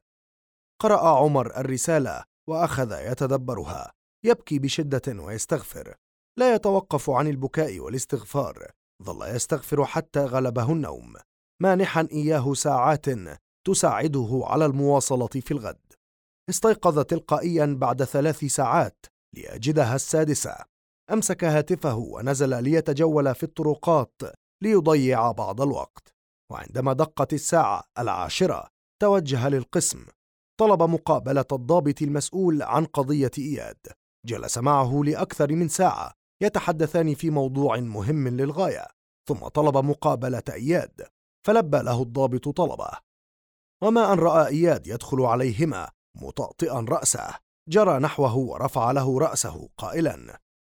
[SPEAKER 1] قرأ عمر الرسالة وأخذ يتدبرها، يبكي بشدة ويستغفر، لا يتوقف عن البكاء والاستغفار. ظل يستغفر حتى غلبه النوم، مانحا إياه ساعات تساعده على المواصلة في الغد. استيقظ تلقائيا بعد 3 ساعات ليجدها 6. أمسك هاتفه ونزل ليتجول في الطرقات ليضيع بعض الوقت. وعندما دقت الساعة 10 توجه للقسم. طلب مقابلة الضابط المسؤول عن قضية إياد. جلس معه لأكثر من ساعة يتحدثان في موضوع مهم للغاية، ثم طلب مقابلة إياد، فلبى له الضابط طلبه. وما أن رأى إياد يدخل عليهما مطأطئا رأسه، جرى نحوه ورفع له رأسه قائلا: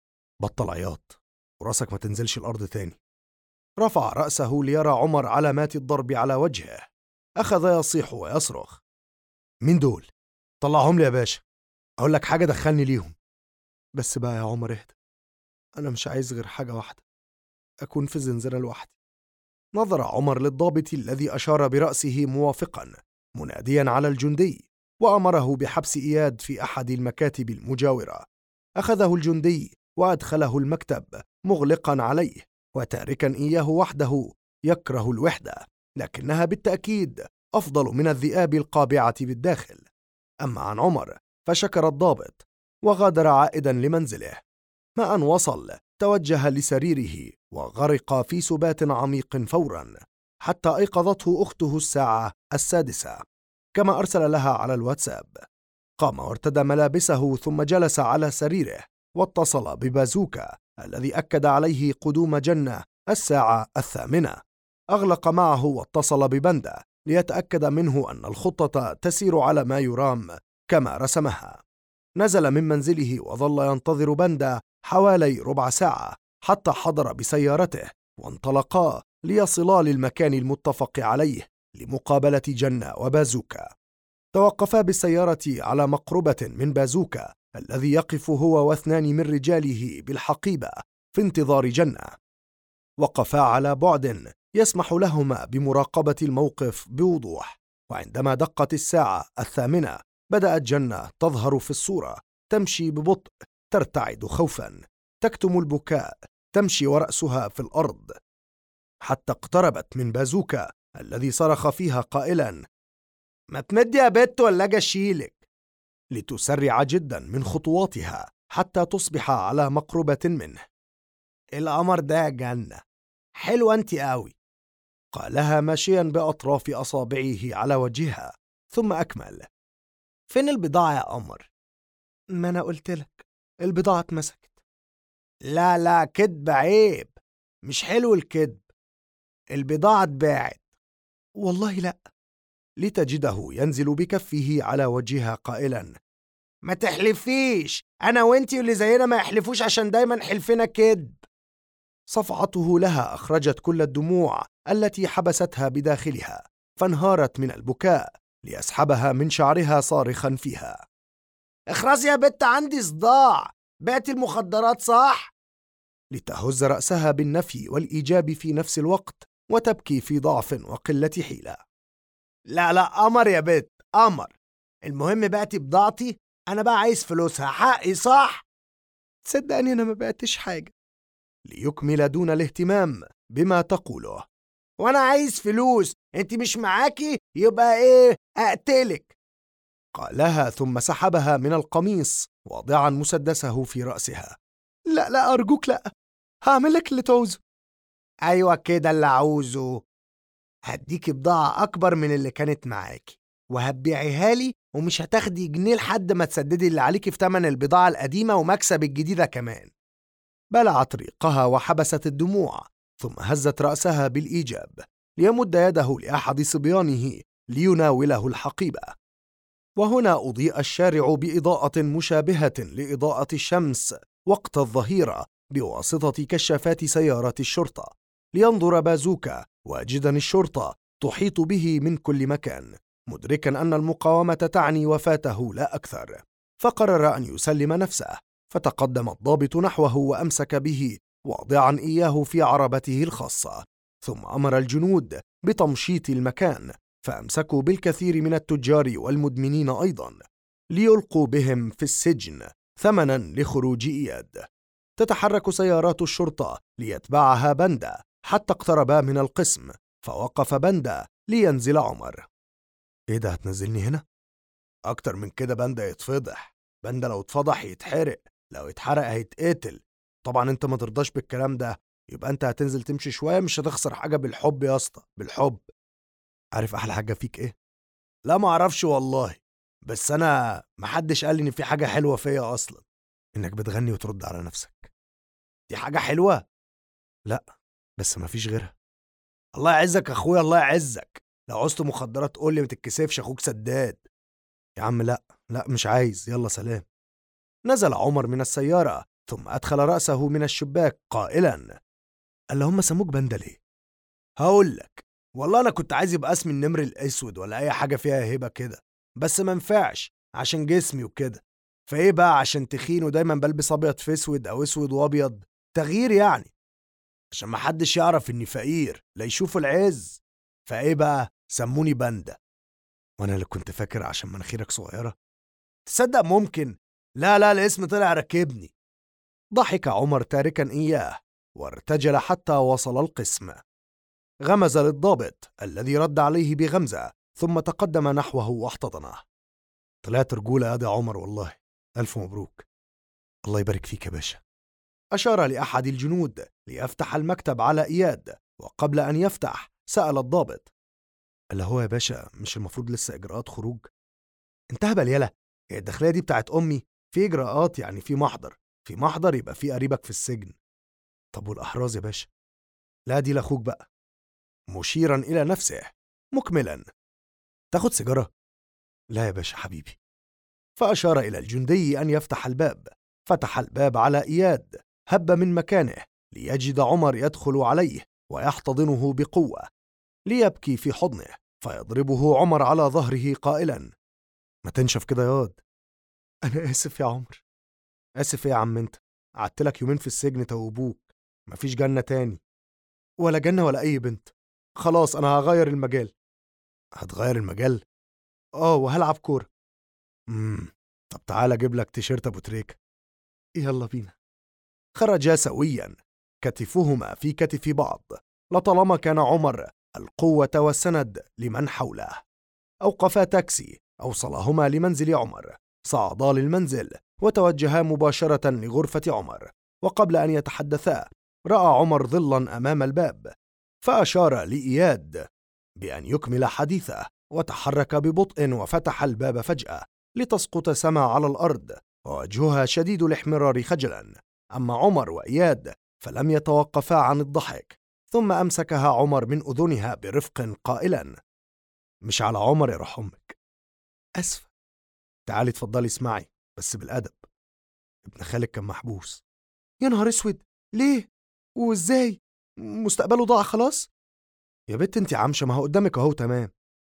[SPEAKER 1] بطل عياط ورأسك ما تنزلش الأرض تاني. رفع رأسه ليرى عمر علامات الضرب على وجهه. أخذ يصيح ويصرخ: مين دول؟ طلعهم لي يا باشا، أقول لك حاجة دخلني ليهم. بس بقى يا عمر اهدى، أنا مش عايز غير حاجة واحدة، أكون في الزنزانة لوحدي. نظر عمر للضابط الذي أشار برأسه موافقا، مناديا على الجندي، وأمره بحبس إياد في أحد المكاتب المجاورة. أخذه الجندي وأدخله المكتب مغلقا عليه وتاركا إياه وحده يكره الوحدة، لكنها بالتأكيد أفضل من الذئاب القابعة بالداخل. أما عن عمر فشكر الضابط وغادر عائدا لمنزله. ما أن وصل توجه لسريره وغرق في سبات عميق فورا، حتى أيقظته أخته الساعة 6، كما أرسل لها على الواتساب. قام وارتدى ملابسه ثم جلس على سريره واتصل ببازوكا الذي أكد عليه قدوم جنة 8:00. أغلق معه واتصل ببندا ليتأكد منه أن الخطة تسير على ما يرام كما رسمها. نزل من منزله وظل ينتظر بندا حوالي ربع ساعة حتى حضر بسيارته، وانطلقا ليصلا للمكان المتفق عليه لمقابلة جنة وبازوكا. توقفا بالسيارة على مقربة من بازوكا الذي يقف هو و2 من رجاله بالحقيبة في انتظار جنة. وقفا على بعد يسمح لهما بمراقبة الموقف بوضوح، وعندما دقت الساعة 8 بدأت جنة تظهر في الصورة، تمشي ببطء، ترتعد خوفا، تكتم البكاء، تمشي ورأسها في الأرض، حتى اقتربت من بازوكا الذي صرخ فيها قائلا: ما تمدي يا بت ولا أجي أشيلك، لتسرع جدا من خطواتها حتى تصبح على مقربة منه. القمر ده يا جنة حلوة انت قوي، قالها ماشيا بأطراف أصابعه على وجهها، ثم أكمل: فين البضاعة يا قمر؟ ما أنا قلت لك البضاعة اتمسكت. لا لا، كدب عيب، مش حلو الكدب، البضاعة اتباعت. والله لا. لتجده ينزل بكفه على وجهها قائلا: ما تحلفيش، أنا وانتي واللي زينا ما يحلفوش عشان دايما حلفنا كدب. صفعته لها أخرجت كل الدموع التي حبستها بداخلها، فانهارت من البكاء ليسحبها من شعرها صارخا فيها: اخرسي يا بت، عندي صداع، بعتي المخدرات صح؟ لتهز رأسها بالنفي والإيجاب في نفس الوقت وتبكي في ضعف وقلة حيلة. لا لا، قمر يا بت، قمر، المهم بعتي بضاعتي، أنا بقى عايز فلوسها، حقي صح؟ تصدقني أنا ما بعتش حاجة. ليكمل دون الاهتمام بما تقوله: وانا عايز فلوس، انت مش معاكي يبقى ايه، اقتلك، قالها ثم سحبها من القميص واضعا مسدسه في رأسها. لا لا أرجوك لا، هعمل لك اللي تعوزه. ايوه كده اللي عاوزه، هديكي بضاعة اكبر من اللي كانت معاكي وهتبيعيها لي، ومش هتاخدي جنيه لحد ما تسددي اللي عليكي في تمن البضاعة القديمة ومكسب الجديدة كمان. بلعت ريقها وحبست الدموع، ثم هزت رأسها بالإيجاب ليمد يده لأحد صبيانه ليناوله الحقيبة. وهنا أضيء الشارع بإضاءة مشابهة لإضاءة الشمس وقت الظهيرة بواسطة كشافات سيارات الشرطة، لينظر بازوكا واجدا الشرطة تحيط به من كل مكان، مدركا أن المقاومة تعني وفاته لا أكثر، فقرر أن يسلم نفسه. فتقدم الضابط نحوه وأمسك به واضعا إياه في عربته الخاصة، ثم أمر الجنود بتمشيط المكان، فأمسكوا بالكثير من التجار والمدمنين أيضا ليلقوا بهم في السجن ثمنا لخروج إياد. تتحرك سيارات الشرطة ليتبعها بندا حتى اقتربا من القسم، فوقف بندا لينزل عمر. ايه ده، هتنزلني هنا؟ اكتر من كده بندا يتفضح، بندا لو اتفضح يتحرق، لو اتحرق هيتقتل. طبعا انت ما ترضاش بالكلام ده، يبقى انت هتنزل تمشي شوية، مش هتخسر حاجة بالحب يا اسطى، بالحب. عارف احلى حاجة فيك ايه؟ لا ما اعرفش والله، بس انا محدش قال لي ان في حاجة حلوة فيا اصلا. انك بتغني وترد على نفسك، دي حاجة حلوة؟ لا بس مفيش غيرها. الله يعزك يا اخويا، الله يعزك، لو عوزت مخدرات قول لي، ما تتكسفش، اخوك سداد. يا عم لا لا مش عايز، يلا سلام. نزل عمر من السيارة ثم أدخل رأسه من الشباك قائلا: اللهم سموك بندا ليه؟ هقول لك، والله أنا كنت عايز يبقى اسمي النمر الأسود ولا أي حاجة فيها هبة كده، بس ما ينفعش عشان جسمي وكده. فإيه بقى، عشان تخين ودايما بلبس أبيض في أسود أو أسود وأبيض، تغيير يعني، عشان ما حدش يعرف إني فقير لا يشوفوا العز. فإيه بقى، سموني بندا. وأنا اللي كنت فاكر عشان مناخيرك صغيرة. تصدق ممكن، لا لا الاسم طلع ركبني. ضحك عمر تاركا إياه وارتجل حتى وصل القسم. غمز للضابط الذي رد عليه بغمزة ثم تقدم نحوه واحتضنه. طلعت رجولة يا عمر والله، ألف مبروك. الله يبارك فيك يا باشا. أشار لأحد الجنود ليفتح المكتب على إياد، وقبل أن يفتح سأل الضابط: اللي هو يا باشا مش المفروض لسه إجراءات خروج؟ انت هبل يلا، الداخلية دي بتاعت أمي، في إجراءات يعني في محضر يبقى في قريبك في السجن. طب والأحراز يا باشا؟ لا دي لأخوك بقى. مشيرا إلى نفسه مكملا: تاخد سيجارة؟ لا يا باشا حبيبي. فأشار إلى الجندي أن يفتح الباب. فتح الباب على إياد، هب من مكانه ليجد عمر يدخل عليه ويحتضنه بقوة ليبكي في حضنه، فيضربه عمر على ظهره قائلا: ما تنشف كده ياض. أنا آسف يا عمر. آسف إيه يا عم انت؟ قعدتلك يومين في السجن توبوك، مفيش جنة تاني، ولا جنة ولا أي بنت. خلاص أنا هغير المجال. هتغير المجال؟ وهلعب كورة. طب تعالى أجيب لك تيشيرت أبو تريكة. يلا بينا. خرجا سويا كتفهما في كتف بعض، لطالما كان عمر القوة والسند لمن حوله. أوقفا تاكسي أوصلهما لمنزل عمر. صعدا للمنزل وتوجها مباشرة لغرفة عمر، وقبل أن يتحدثا رأى عمر ظلا أمام الباب، فأشار لإياد بأن يكمل حديثه، وتحرك ببطء وفتح الباب فجأة لتسقط سما على الأرض ووجهها شديد الاحمرار خجلا. أما عمر وإياد فلم يتوقفا عن الضحك، ثم أمسكها عمر من أذنها برفق قائلا: مش على عمر يا روح أمك، أسفة. تعالي اتفضلي اسمعي بس بالأدب، ابن خالك كان محبوس. يا نهار اسود، ليه وازاي؟ مستقبله ضاع خلاص؟ يا بنت انت عامشه، ما هو قدامك اهو. تمام.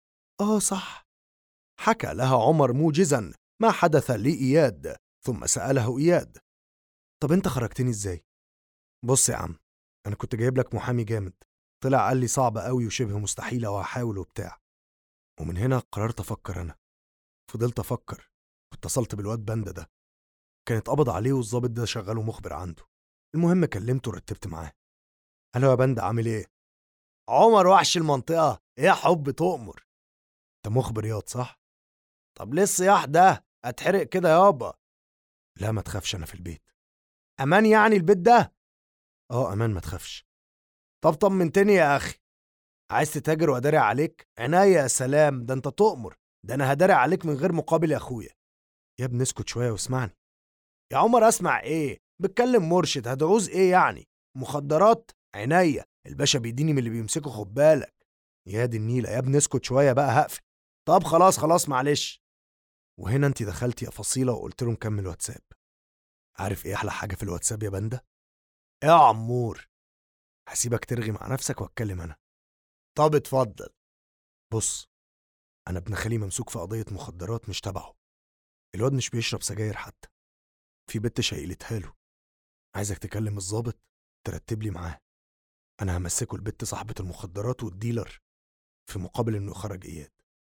[SPEAKER 1] صح. حكى لها عمر موجزا ما حدث لإياد، ثم سأله إياد: طب انت خرجتني ازاي؟ بص يا عم، انا كنت جايب لك محامي جامد، طلع قال لي صعبة قوي وشبه مستحيلة وهحاول وبتاع. ومن هنا قررت افكر انا. فضلت افكر واتصلت بالواد باندا ده، كانت قبض عليه والظابط ده شغاله مخبر عنده. المهم كلمته ورتبت معاه. قال له: يا باندا عامل ايه؟ عمر وحش المنطقة، ايه يا حب تؤمر. انت مخبر ياض صح؟ طب ليه الصياح ده؟ هتحرق كده يابا. لا ما تخافش، انا في البيت. امان يعني البيت ده؟ امان ما تخافش. طب طمنتني يا اخي. عايز تتاجر واداري عليك؟ عناية يا سلام، ده انت تؤمر، ده انا هداري عليك من غير مقابل يا اخويا. يا ابني اسكت شوية واسمعني. يا عمر اسمع ايه؟ بتكلم مرشد، هتعوز ايه يعني؟ مخدرات؟ عناية، الباشا بيديني من اللي بيمسكه، خد بالك. يا دي النيلة، يا ابني اسكت شوية بقى هقفل. طب خلاص معلش. وهنا انت دخلت يا فصيلة وقلت له نكمل واتساب. عارف ايه احلى حاجة في الواتساب يا باندا؟ ايه يا عمور؟ هسيبك ترغي مع نفسك واتكلم انا. طب اتفضل. بص، انا ابن خالي ممسوك في قضية مخدرات مش تبعه. الواد مش بيشرب سجاير حتى، في بنت شايلتها له. عايزك تكلم الضابط ترتب لي معاه. انا همسكه البت صاحبة المخدرات والديلر في مقابل انه يخرج اياد.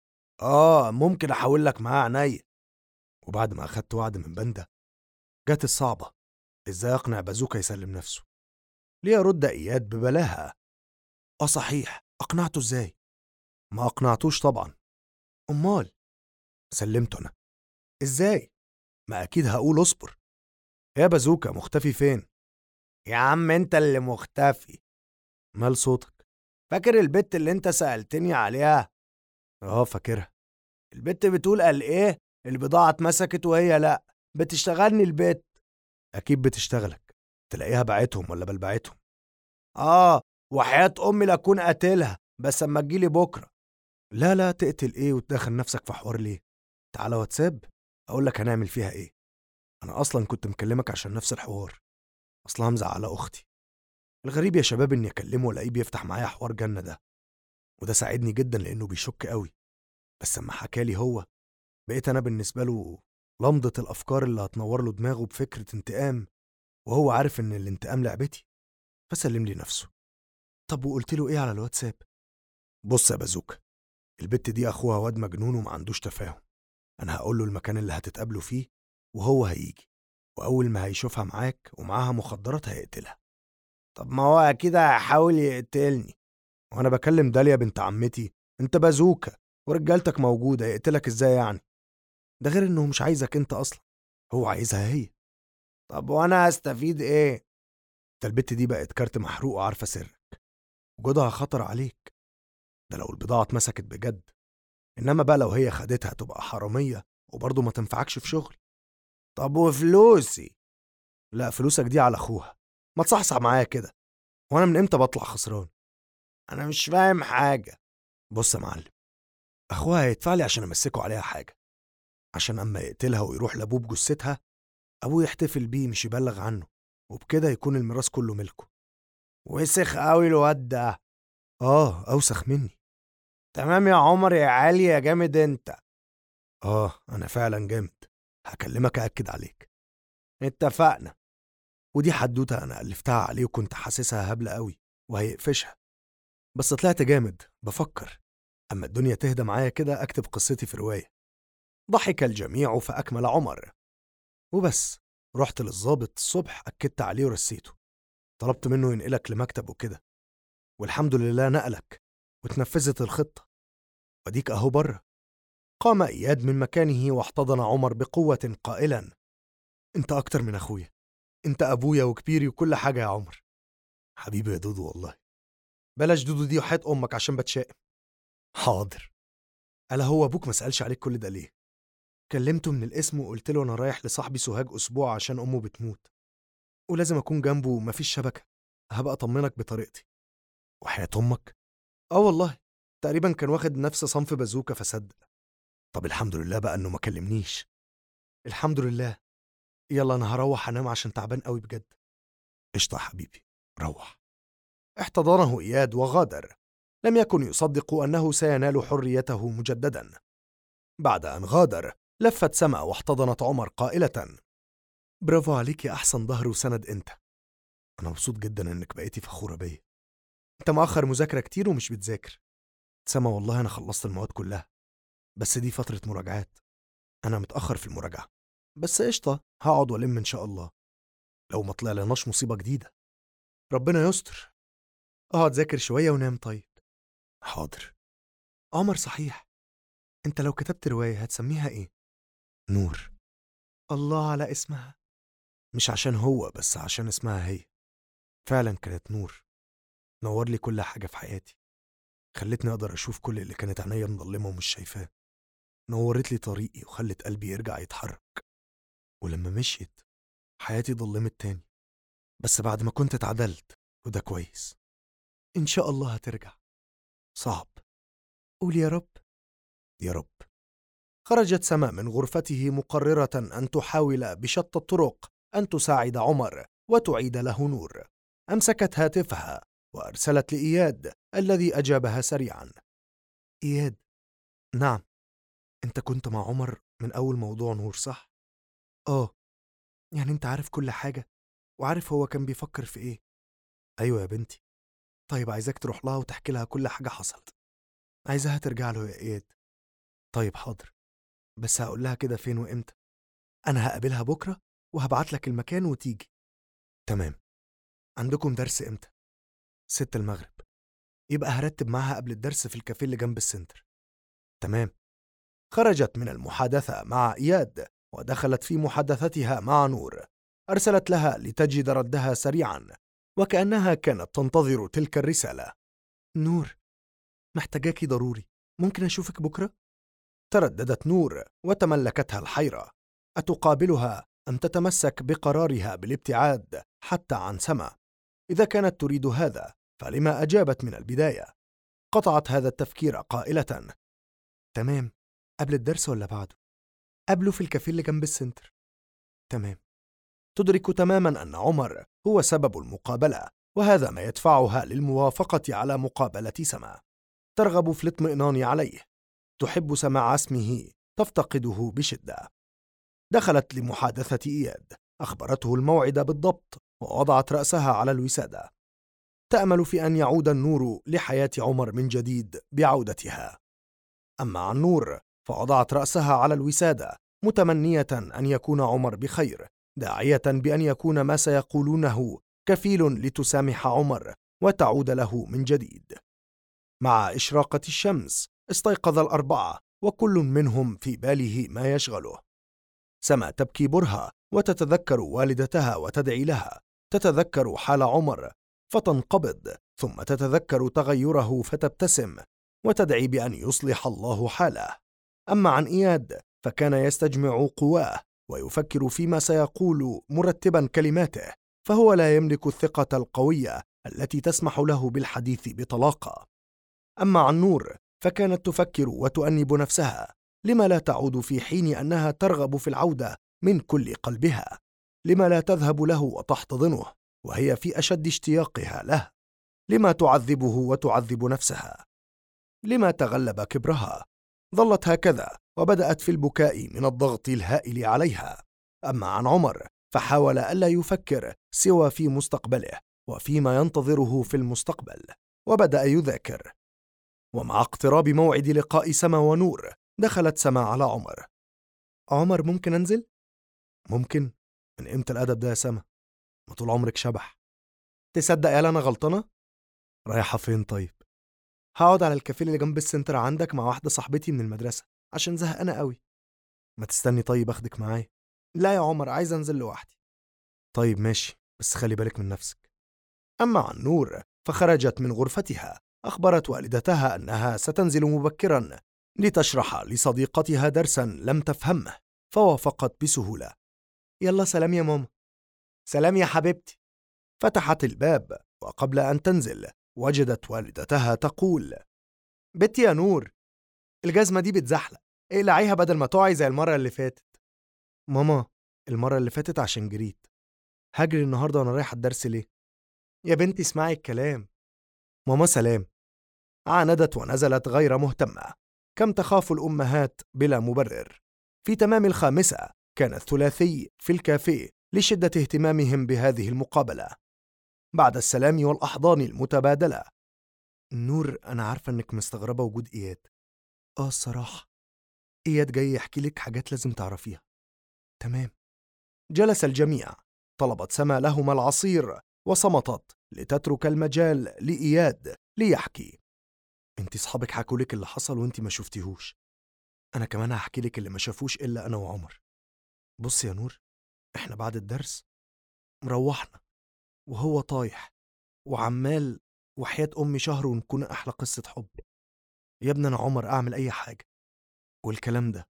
[SPEAKER 1] ممكن احول لك معاه عينيا. وبعد ما اخدت وعد من باندا، جت الصعبة: ازاي اقنع بازوكا يسلم نفسه؟ ليرد اياد ببلاهة: صحيح، اقنعته ازاي؟ ما اقنعتوش طبعا. امال سلمته انا. ازاي؟ ما اكيد هقول اصبر. يا بازوكا مختفي فين؟ يا عم انت اللي مختفي. مال صوتك؟ فاكر البت اللي انت سألتني عليها؟ فاكرها. البت بتقول قال ايه؟ البضاعة اتمسكت وهي لا بتشتغلني البت. اكيد بتشتغلك، تلاقيها باعتهم ولا بلبعتهم. وحياة امي لاكون قاتلها، بس اما تجيلي بكرة. لا تقتل ايه وتدخل نفسك في حوار ليه؟ تعالى واتساب اقول لك هنعمل فيها ايه. انا اصلا كنت مكلمك عشان نفس الحوار، اصلا مزعله اختي. الغريب يا شباب اني اكلمه والاقيه بيفتح معايا حوار جنة ده، وده ساعدني جدا لانه بيشك قوي. بس اما حكالي هو، بقيت انا بالنسبه له لمضة الافكار اللي هتنور له دماغه بفكرة انتقام، وهو عارف ان الانتقام لعبتي، فسلم لي نفسه. طب وقلت له ايه على الواتساب؟ بص يا بازوكا، البت دي اخوها واد مجنون وما عندوش تفاهم. انا هقول له المكان اللي هتتقابلوا فيه، وهو هيجي، واول ما هيشوفها معاك ومعاها مخدرات هيقتلها. طب ما هو اكيد هيحاول يقتلني، وانا بكلم داليا بنت عمتي؟ انت بازوكا، ورجالتك موجودة، يقتلك ازاي يعني؟ ده غير انه مش عايزك انت اصلا، هو عايزها هي. طب وانا هستفيد ايه؟ ده البت دي بقت كارت محروق وعارفة سرك، وجودها خطر عليك، ده لو البضاعة اتمسكت بجد. انما بقى لو هي خدتها تبقى حرامية وبرضه ما تنفعكش في شغل. طب وفلوسي؟ لا، فلوسك دي على اخوها، ما تصحصح معايا كده، وانا من امتى بطلع خسران؟ انا مش فاهم حاجة. بص يا معلم، اخوها هيدفع لي عشان امسكه عليها حاجة، عشان اما يقتلها ويروح لابوه بجثتها، ابوه يحتفل بيه مش يبلغ عنه، وبكده يكون الميراث كله ملكه. وسخ قوي الواد ده. اوسخ مني. تمام يا عمر يا علي يا جامد انت. انا فعلا جامد، هكلمك اكد عليك. اتفقنا. ودي حدوته انا الفتها عليه وكنت حاسسها هبله قوي وهيقفشها، بس طلعت جامد بفكر. اما الدنيا تهدى معايا كده اكتب قصتي في روايه. ضحك الجميع فاكمل عمر. وبس، رحت للضابط الصبح اكدت عليه ورسيته، طلبت منه ينقلك لمكتب وكده، والحمد لله نقلك وتنفذت الخطه، وديك اهو بره. قام اياد من مكانه واحتضن عمر بقوه قائلا: انت اكتر من اخويا، انت ابويا وكبيري وكل حاجه يا عمر. حبيبي يا دودو والله. بلاش دودو دي وحياة امك عشان بتشائم. حاضر. الا هو ابوك ما سالش عليك كل ده ليه؟ كلمته من الاسم وقلت له انا رايح لصاحبي سوهاج اسبوع عشان امه بتموت، ولازم اكون جنبه ومفيش شبكه، هبقى اطمنك بطريقتي. وحياة امك؟ والله، تقريبا كان واخد نفس صنف بازوكا فصدق. طب الحمد لله بقى انه ما كلمنيش. الحمد لله. يلا انا هروح انام عشان تعبان قوي بجد. قشطه يا حبيبي، روح. احتضنه اياد وغادر، لم يكن يصدق انه سينال حريته مجددا. بعد ان غادر لفت سما واحتضنت عمر قائله: برافو عليك يا احسن ظهر وسند انت. انا مبسوط جدا انك بقيتي فخوره بيا. انت مؤخر مذاكره كتير ومش بتذاكر. سما والله انا خلصت المواد كلها، بس دي فتره مراجعات، انا متاخر في المراجعه، بس قشطه هقعد والم ان شاء الله، لو ما طلع لناش مصيبه جديده. ربنا يستر. اقعد ذاكر شويه ونام طيب. حاضر. عمر صحيح، انت لو كتبت روايه هتسميها ايه؟ نور. الله على اسمها، مش عشان هو بس عشان اسمها هي، فعلا كانت نور، نور لي كل حاجه في حياتي، خلتني اقدر اشوف كل اللي كانت عينيا مظلمه ومش شايفاه، نورت لي طريقي وخلت قلبي يرجع يتحرك. ولما مشيت حياتي ضلمت تاني، بس بعد ما كنت اتعدلت، وده كويس. ان شاء الله هترجع. صعب. قول يا رب. يا رب. خرجت سماء من غرفته مقررة أن تحاول بشتى الطرق أن تساعد عمر وتعيد له نور. أمسكت هاتفها وأرسلت لإياد الذي أجابها سريعا. إياد. نعم. أنت كنت مع عمر من أول موضوع نور صح؟ يعني أنت عارف كل حاجة وعارف هو كان بيفكر في إيه؟ أيوة يا بنتي. طيب عايزاك تروح لها وتحكي لها كل حاجة حصلت، عايزاها ترجع له يا إياد. طيب حاضر، بس هقول لها كده فين وإمتى؟ أنا هقابلها بكرة وهبعت لك المكان وتيجي. تمام. عندكم درس إمتى؟ 6 المغرب. يبقى هرتب معها قبل الدرس في الكافيه اللي جنب السنتر. تمام. خرجت من المحادثة مع إياد ودخلت في محادثتها مع نور. أرسلت لها لتجد ردها سريعا، وكأنها كانت تنتظر تلك الرسالة. نور، محتاجاكي ضروري، ممكن أشوفك بكرة؟ ترددت نور وتملكتها الحيرة، أتقابلها أم تتمسك بقرارها بالابتعاد حتى عن سما؟ إذا كانت تريد هذا فلما أجابت من البداية؟ قطعت هذا التفكير قائلة: تمام، قبل الدرس ولا بعده؟ قبله في الكافيه اللي جنب السنتر. تمام. تدرك تماما أن عمر هو سبب المقابلة، وهذا ما يدفعها للموافقة على مقابلة سما. ترغب في الاطمئنان عليه، تحب سماع اسمه، تفتقده بشدة. دخلت لمحادثة إياد، أخبرته الموعد بالضبط ووضعت رأسها على الوسادة، تأمل في أن يعود النور لحياة عمر من جديد بعودتها. أما عن نور فوضعت رأسها على الوسادة متمنية أن يكون عمر بخير، داعية بأن يكون ما سيقولونه كفيل لتسامح عمر وتعود له من جديد. مع إشراقة الشمس استيقظ الأربعة وكل منهم في باله ما يشغله. سما تبكي برهة وتتذكر والدتها وتدعي لها، تتذكر حال عمر فتنقبض، ثم تتذكر تغيره فتبتسم وتدعي بأن يصلح الله حاله. أما عن إياد فكان يستجمع قواه ويفكر فيما سيقول مرتبا كلماته، فهو لا يملك الثقة القوية التي تسمح له بالحديث بطلاقة. أما عن نور فكانت تفكر وتؤنب نفسها، لما لا تعود في حين أنها ترغب في العودة من كل قلبها؟ لما لا تذهب له وتحتضنه وهي في أشد اشتياقها له؟ لما تعذبه وتعذب نفسها؟ لما تغلب كبرها؟ ظلت هكذا وبدأت في البكاء من الضغط الهائل عليها. أما عن عمر فحاول ألا يفكر سوى في مستقبله وفيما ينتظره في المستقبل، وبدأ يذاكر. ومع اقتراب موعد لقاء سما ونور دخلت سما على عمر. عمر ممكن أنزل؟ ممكن؟ من إمتى الأدب ده يا سما؟ ما طول عمرك شبح. تصدق يالا أنا غلطانة؟ رايحة فين طيب؟ هقعد على الكافيه اللي جنب السنتر عندك مع واحدة صاحبتي من المدرسة عشان زهقانة قوي. ما تستني طيب أخدك معايا؟ لا يا عمر، عايز أنزل لوحدي. طيب ماشي، بس خلي بالك من نفسك. أما عن نور فخرجت من غرفتها، أخبرت والدتها أنها ستنزل مبكرا لتشرح لصديقتها درسا لم تفهمه، فوافقت بسهولة. يلا سلام يا ماما. سلام يا حبيبتي. فتحت الباب وقبل أن تنزل وجدت والدتها تقول: بنتي يا نور، الجزمة دي بتزحلق، اقلعيها بدل ما تقعي زي المرة اللي فاتت. ماما، المرة اللي فاتت عشان جريت، هجري النهاردة وأنا رايحة الدرس ليه؟ يا بنتي اسمعي الكلام. ماما سلام. عاندت ونزلت غير مهتمة. كم تخاف الأمهات بلا مبرر. في تمام 5 كان الثلاثي في الكافيه لشدة اهتمامهم بهذه المقابلة. بعد السلام والأحضان المتبادلة: نور، أنا عارفة إنك مستغربة وجود إياد. الصراحة إياد جاي يحكي لك حاجات لازم تعرفيها. تمام. جلس الجميع. طلبت سما لهما العصير وصمتت لتترك المجال لإياد ليحكي. انتي صحابك حكوا لك اللي حصل وانتي ما شفتيهوش، أنا كمان هحكي لك اللي ما شافوش إلا أنا وعمر. بص يا نور، إحنا بعد الدرس مروحنا وهو طايح وعمال وحياة أمي شهر ونكون أحلى قصة حب. يا ابني أنا عمر أعمل أي حاجة. والكلام ده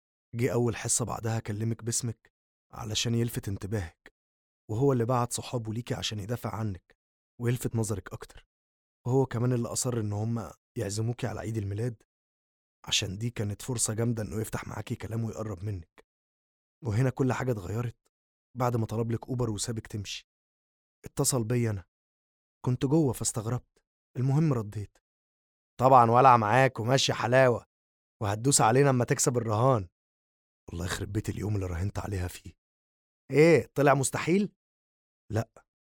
[SPEAKER 1] جه أول حصة بعدها كلمك باسمك علشان يلفت انتباهك، وهو اللي بعت صحابه ليكي عشان يدافع عنك ويلفت نظرك أكتر، وهو كمان اللي أصر إن هم يعزموكي على عيد الميلاد عشان دي كانت فرصة جامدة إنه يفتح معاكي كلام ويقرب منك. وهنا كل حاجة اتغيرت بعد ما طلب لك أوبر وسابك تمشي. اتصل بيا أنا، كنت جوه فاستغربت، المهم رديت. طبعا ولع معاك وماشي حلاوة، وهتدوس علينا اما تكسب الرهان. الله يخرب بيت اليوم اللي راهنت عليها فيه. ايه طلع مستحيل؟ لا،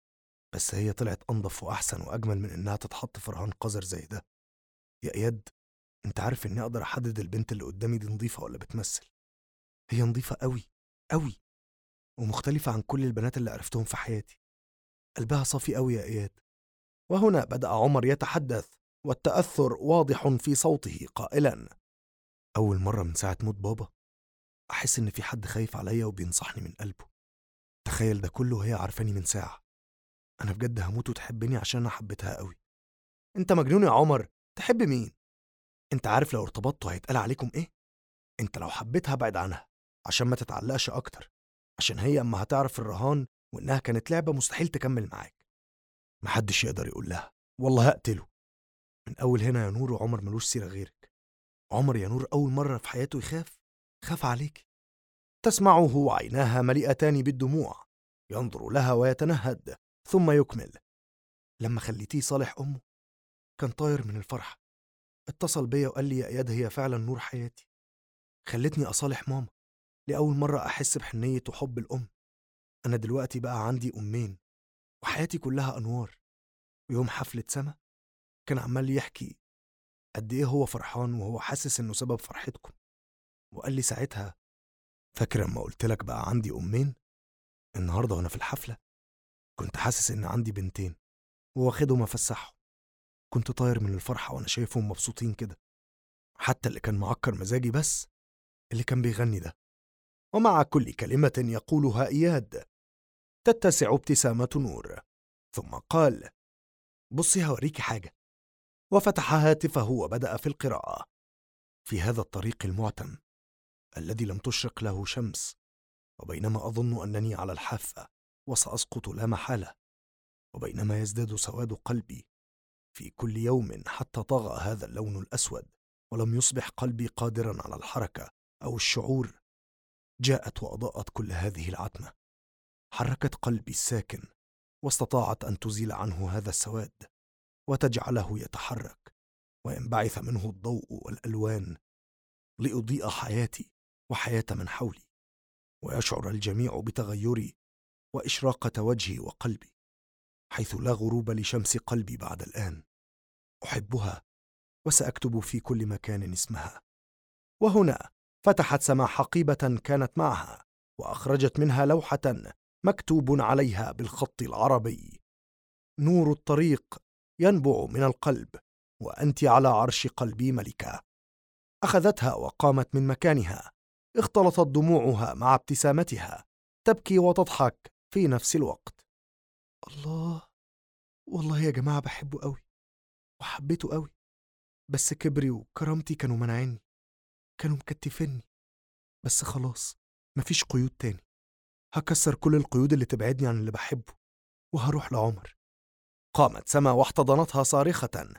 [SPEAKER 1] بس هي طلعت أنظف وأحسن وأجمل من إنها تتحط في رهان قذر زي ده. يا إياد، أنت عارف إني أقدر أحدد البنت اللي قدامي دي نظيفة ولا بتمثل. هي نظيفة قوي قوي، ومختلفة عن كل البنات اللي عرفتهم في حياتي. قلبها صافي قوي يا إياد. وهنا بدأ عمر يتحدث والتأثر واضح في صوته قائلا: أول مرة من ساعة موت بابا أحس إن في حد خايف عليا وبينصحني من قلبه. تخيل ده كله وهي عارفاني من ساعة. أنا بجد هموت وتحبني عشان أنا حبيتها قوي. أنت مجنون يا عمر، تحب مين؟ أنت عارف لو ارتبطتوا هيتقال عليكم إيه؟ أنت لو حبيتها بعد عنها عشان ما تتعلقش أكتر، عشان هي أما هتعرف الرهان وإنها كانت لعبة مستحيل تكمل معاك. محدش يقدر يقول لها والله هقتله. من أول هنا يا نور وعمر ملوش سيرة غيرك. عمر يا نور أول مرة في حياته خاف عليك. تسمعه وعيناها مليئتان بالدموع، ينظر لها ويتنهد ثم يكمل: لما خليتيه صالح أمه كان طاير من الفرحة. اتصل بيا وقال لي يا إياد هي فعلا نور حياتي، خلتني أصالح ماما. لأول مرة أحس بحنية وحب الأم. أنا دلوقتي بقى عندي أمين وحياتي كلها أنوار. ويوم حفلة سما كان عمال يحكي قد إيه هو فرحان وهو حاسس إنه سبب فرحتكم، وقال لي ساعتها: فاكر لما قلت لك بقى عندي أمين؟ النهاردة وأنا في الحفلة كنت حاسس إن عندي بنتين وواخدهم أفسحهم. كنت طاير من الفرحة وأنا شايفهم مبسوطين كده. حتى اللي كان معكر مزاجي بس اللي كان بيغني ده. ومع كل كلمة يقولها إياد تتسع ابتسامة نور، ثم قال: بصي هوريكي حاجة. وفتح هاتفه وبدأ في القراءة. في هذا الطريق المعتم الذي لم تشرق له شمس، وبينما أظن أنني على الحافة وسأسقط لا محالة، وبينما يزداد سواد قلبي في كل يوم حتى طغى هذا اللون الأسود ولم يصبح قلبي قادرا على الحركة أو الشعور، جاءت وأضاءت كل هذه العتمة، حركت قلبي الساكن واستطاعت أن تزيل عنه هذا السواد وتجعله يتحرك وينبعث منه الضوء والألوان لأضيء حياتي وحياة من حولي، ويشعر الجميع بتغيري وإشراقة وجهي وقلبي، حيث لا غروب لشمس قلبي بعد الآن. أحبها وسأكتب في كل مكان اسمها. وهنا فتحت سما حقيبة كانت معها وأخرجت منها لوحة مكتوب عليها بالخط العربي: نور الطريق ينبع من القلب، وأنت على عرش قلبي ملكة. أخذتها وقامت من مكانها، اختلطت دموعها مع ابتسامتها، تبكي وتضحك في نفس الوقت. الله، والله يا جماعة بحبه قوي وحبيته قوي، بس كبري وكرامتي كانوا منعيني، كانوا مكتفيني. بس خلاص مفيش قيود تاني، هكسر كل القيود اللي تبعدني عن اللي بحبه وهروح لعمر. قامت سما واحتضنتها صارخة: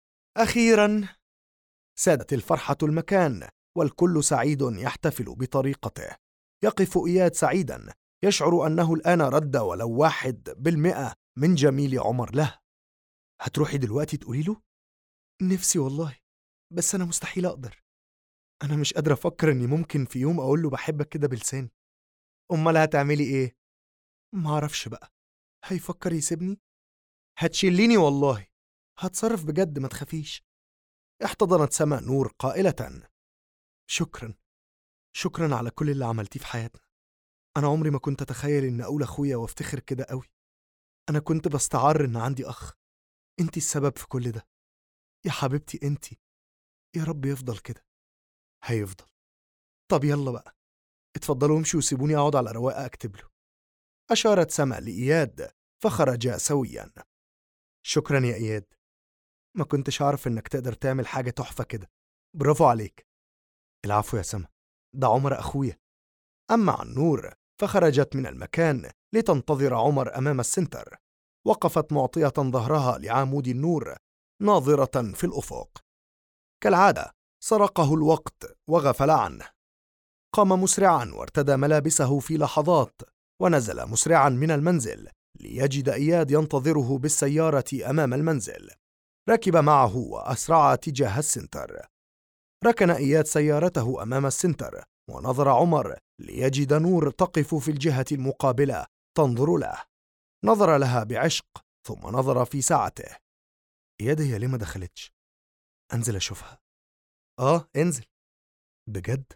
[SPEAKER 1] أخيرا! سادت الفرحة المكان والكل سعيد يحتفل بطريقته. يقف إياد سعيدا يشعر أنه الآن رد ولو 1% من جميل عمر له. هتروحي دلوقتي تقولي له؟ نفسي والله، بس أنا مستحيل أقدر. أنا مش قادرة أفكر إني ممكن في يوم أقول له بحبك كده بلساني. أمال هتعملي إيه؟ معرفش بقى. هيفكر يسيبني؟ هتشليني والله. هتصرف بجد، ما تخافيش. احتضنت سما نور قائلة: شكرا، شكرا على كل اللي عملتيه في حياتنا. أنا عمري ما كنت أتخيل إن أقول أخويا وافتخر كده قوي. أنا كنت بستعر إن عندي أخ. أنتي السبب في كل ده يا حبيبتي، أنتي. يا رب يفضل كده. هيفضل. طب يلا بقى، اتفضلوا امشوا وسيبوني أقعد على رواقة أكتب له. أشارت سما لإياد فخرجا سويا. شكرا يا إياد، ما كنتش أعرف إنك تقدر تعمل حاجة تحفة كده. برافو عليك. العفو يا سما، ده عمر أخويا. أما عن نور فخرجت من المكان لتنتظر عمر أمام السنتر. وقفت معطية ظهرها لعمود النور ناظرة في الأفق. كالعادة سرقه الوقت وغفل عنه. قام مسرعا وارتدى ملابسه في لحظات، ونزل مسرعا من المنزل ليجد إياد ينتظره بالسيارة أمام المنزل. ركب معه وأسرع تجاه السنتر. ركن إياد سيارته أمام السنتر، ونظر عمر ليجد نور تقف في الجهة المقابلة تنظر له. نظر لها بعشق ثم نظر في ساعته. إياد هي ليه ما دخلتش؟ أنزل أشوفها. انزل. بجد؟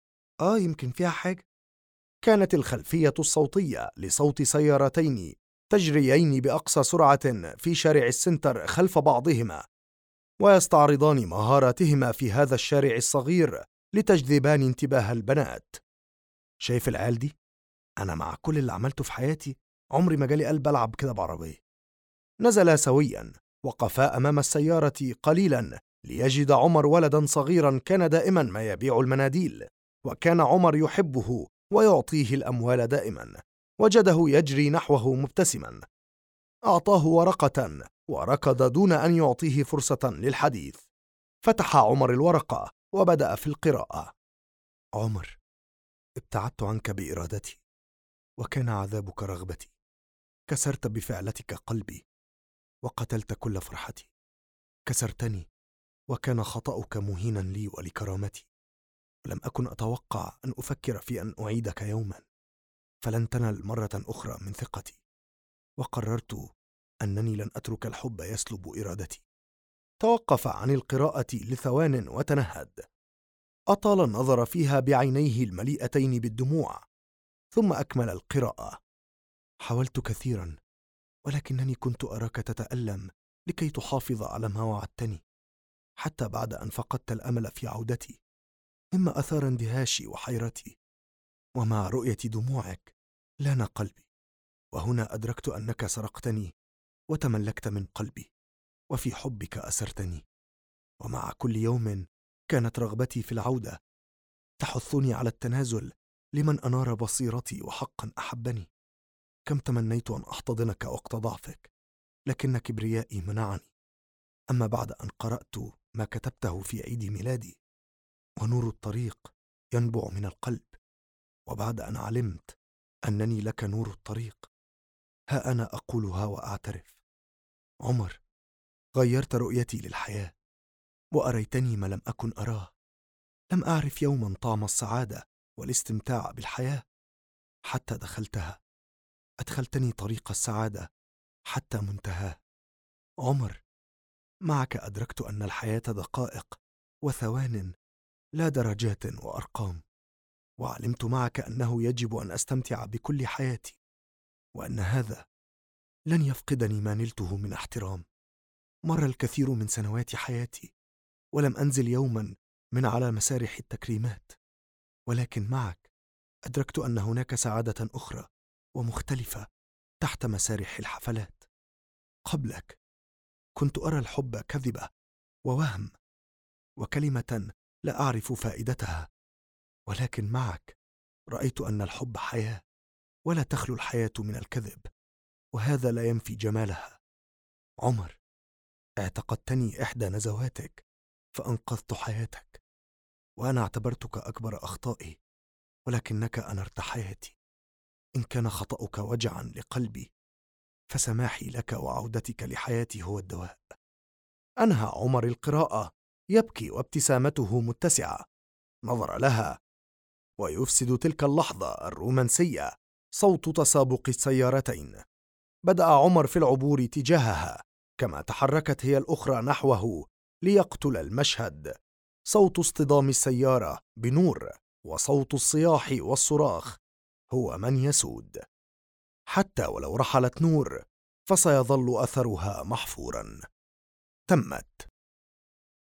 [SPEAKER 1] يمكن فيها حاجة. كانت الخلفية الصوتية لصوت سيارتين تجريين بأقصى سرعة في شارع السنتر خلف بعضهما، ويستعرضان مهاراتهما في هذا الشارع الصغير لتجذبان انتباه البنات. شايف العيال دي؟ أنا مع كل اللي عملته في حياتي عمري ما جالي قلب ألعب كده بعربية. نزلا سويا، وقفا أمام السيارة قليلا ليجد عمر ولدا صغيرا كان دائما ما يبيع المناديل، وكان عمر يحبه ويعطيه الأموال دائما. وجده يجري نحوه مبتسما. أعطاه ورقة وركض دون أن يعطيه فرصة للحديث. فتح عمر الورقة وبدأ في القراءة. عمر، ابتعدت عنك بإرادتي، وكان عذابك رغبتي. كسرت بفعلتك قلبي، وقتلت كل فرحتي. كسرتني، وكان خطأك مهينا لي ولكرامتي. ولم أكن أتوقع أن أفكر في أن أعيدك يوما، فلن تنل مرة أخرى من ثقتي. وقررت أنني لن أترك الحب يسلب إرادتي. توقف عن القراءة لثوان وتنهد. أطال النظر فيها بعينيه المليئتين بالدموع، ثم أكمل القراءة. حاولت كثيرا، ولكنني كنت أراك تتألم لكي تحافظ على ما وعدتني. حتى بعد أن فقدت الأمل في عودتي، مما أثار اندهاشي وحيرتي. ومع رؤية دموعك لان قلبي، وهنا أدركت أنك سرقتني وتملكت من قلبي، وفي حبك أسرتني. ومع كل يوم كانت رغبتي في العودة تحثني على التنازل لمن أنار بصيرتي وحقا أحبني. كم تمنيت أن أحتضنك وقت ضعفك، لكن كبريائي منعني. أما بعد أن قرأت ما كتبته في عيد ميلادي: ونور الطريق ينبع من القلب، وبعد أن علمت أنني لك نور الطريق، ها أنا أقولها وأعترف. عمر، غيرت رؤيتي للحياة وأريتني ما لم أكن أراه. لم أعرف يوما طعم السعادة والاستمتاع بالحياة حتى دخلتها. أدخلتني طريق السعادة حتى منتهاه. عمر، معك أدركت أن الحياة دقائق وثوان، لا درجات وأرقام. وعلمت معك أنه يجب أن أستمتع بكل حياتي، وأن هذا لن يفقدني ما نلته من احترام. مر الكثير من سنوات حياتي ولم أنزل يوما من على مسارح التكريمات، ولكن معك أدركت أن هناك سعادة أخرى ومختلفة تحت مسارح الحفلات. قبلك كنت أرى الحب كذبة ووهم وكلمة لا أعرف فائدتها، ولكن معك رأيت أن الحب حياة، ولا تخلو الحياة من الكذب، وهذا لا ينفي جمالها. عمر، اعتقدتني إحدى نزواتك فأنقذت حياتك، وأنا اعتبرتك أكبر أخطائي، ولكنك أنرت حياتي. إن كان خطأك وجعا لقلبي، فسماحي لك وعودتك لحياتي هو الدواء. أنهى عمر القراءة يبكي وابتسامته متسعة. نظر لها ويفسد تلك اللحظة الرومانسية صوت تسابق السيارتين. بدأ عمر في العبور تجاهها، كما تحركت هي الأخرى نحوه ليقتل المشهد. صوت اصطدام السيارة بنور وصوت الصياح والصراخ هو من يسود. حتى ولو رحلت نور فسيظل أثرها محفورا. تمت.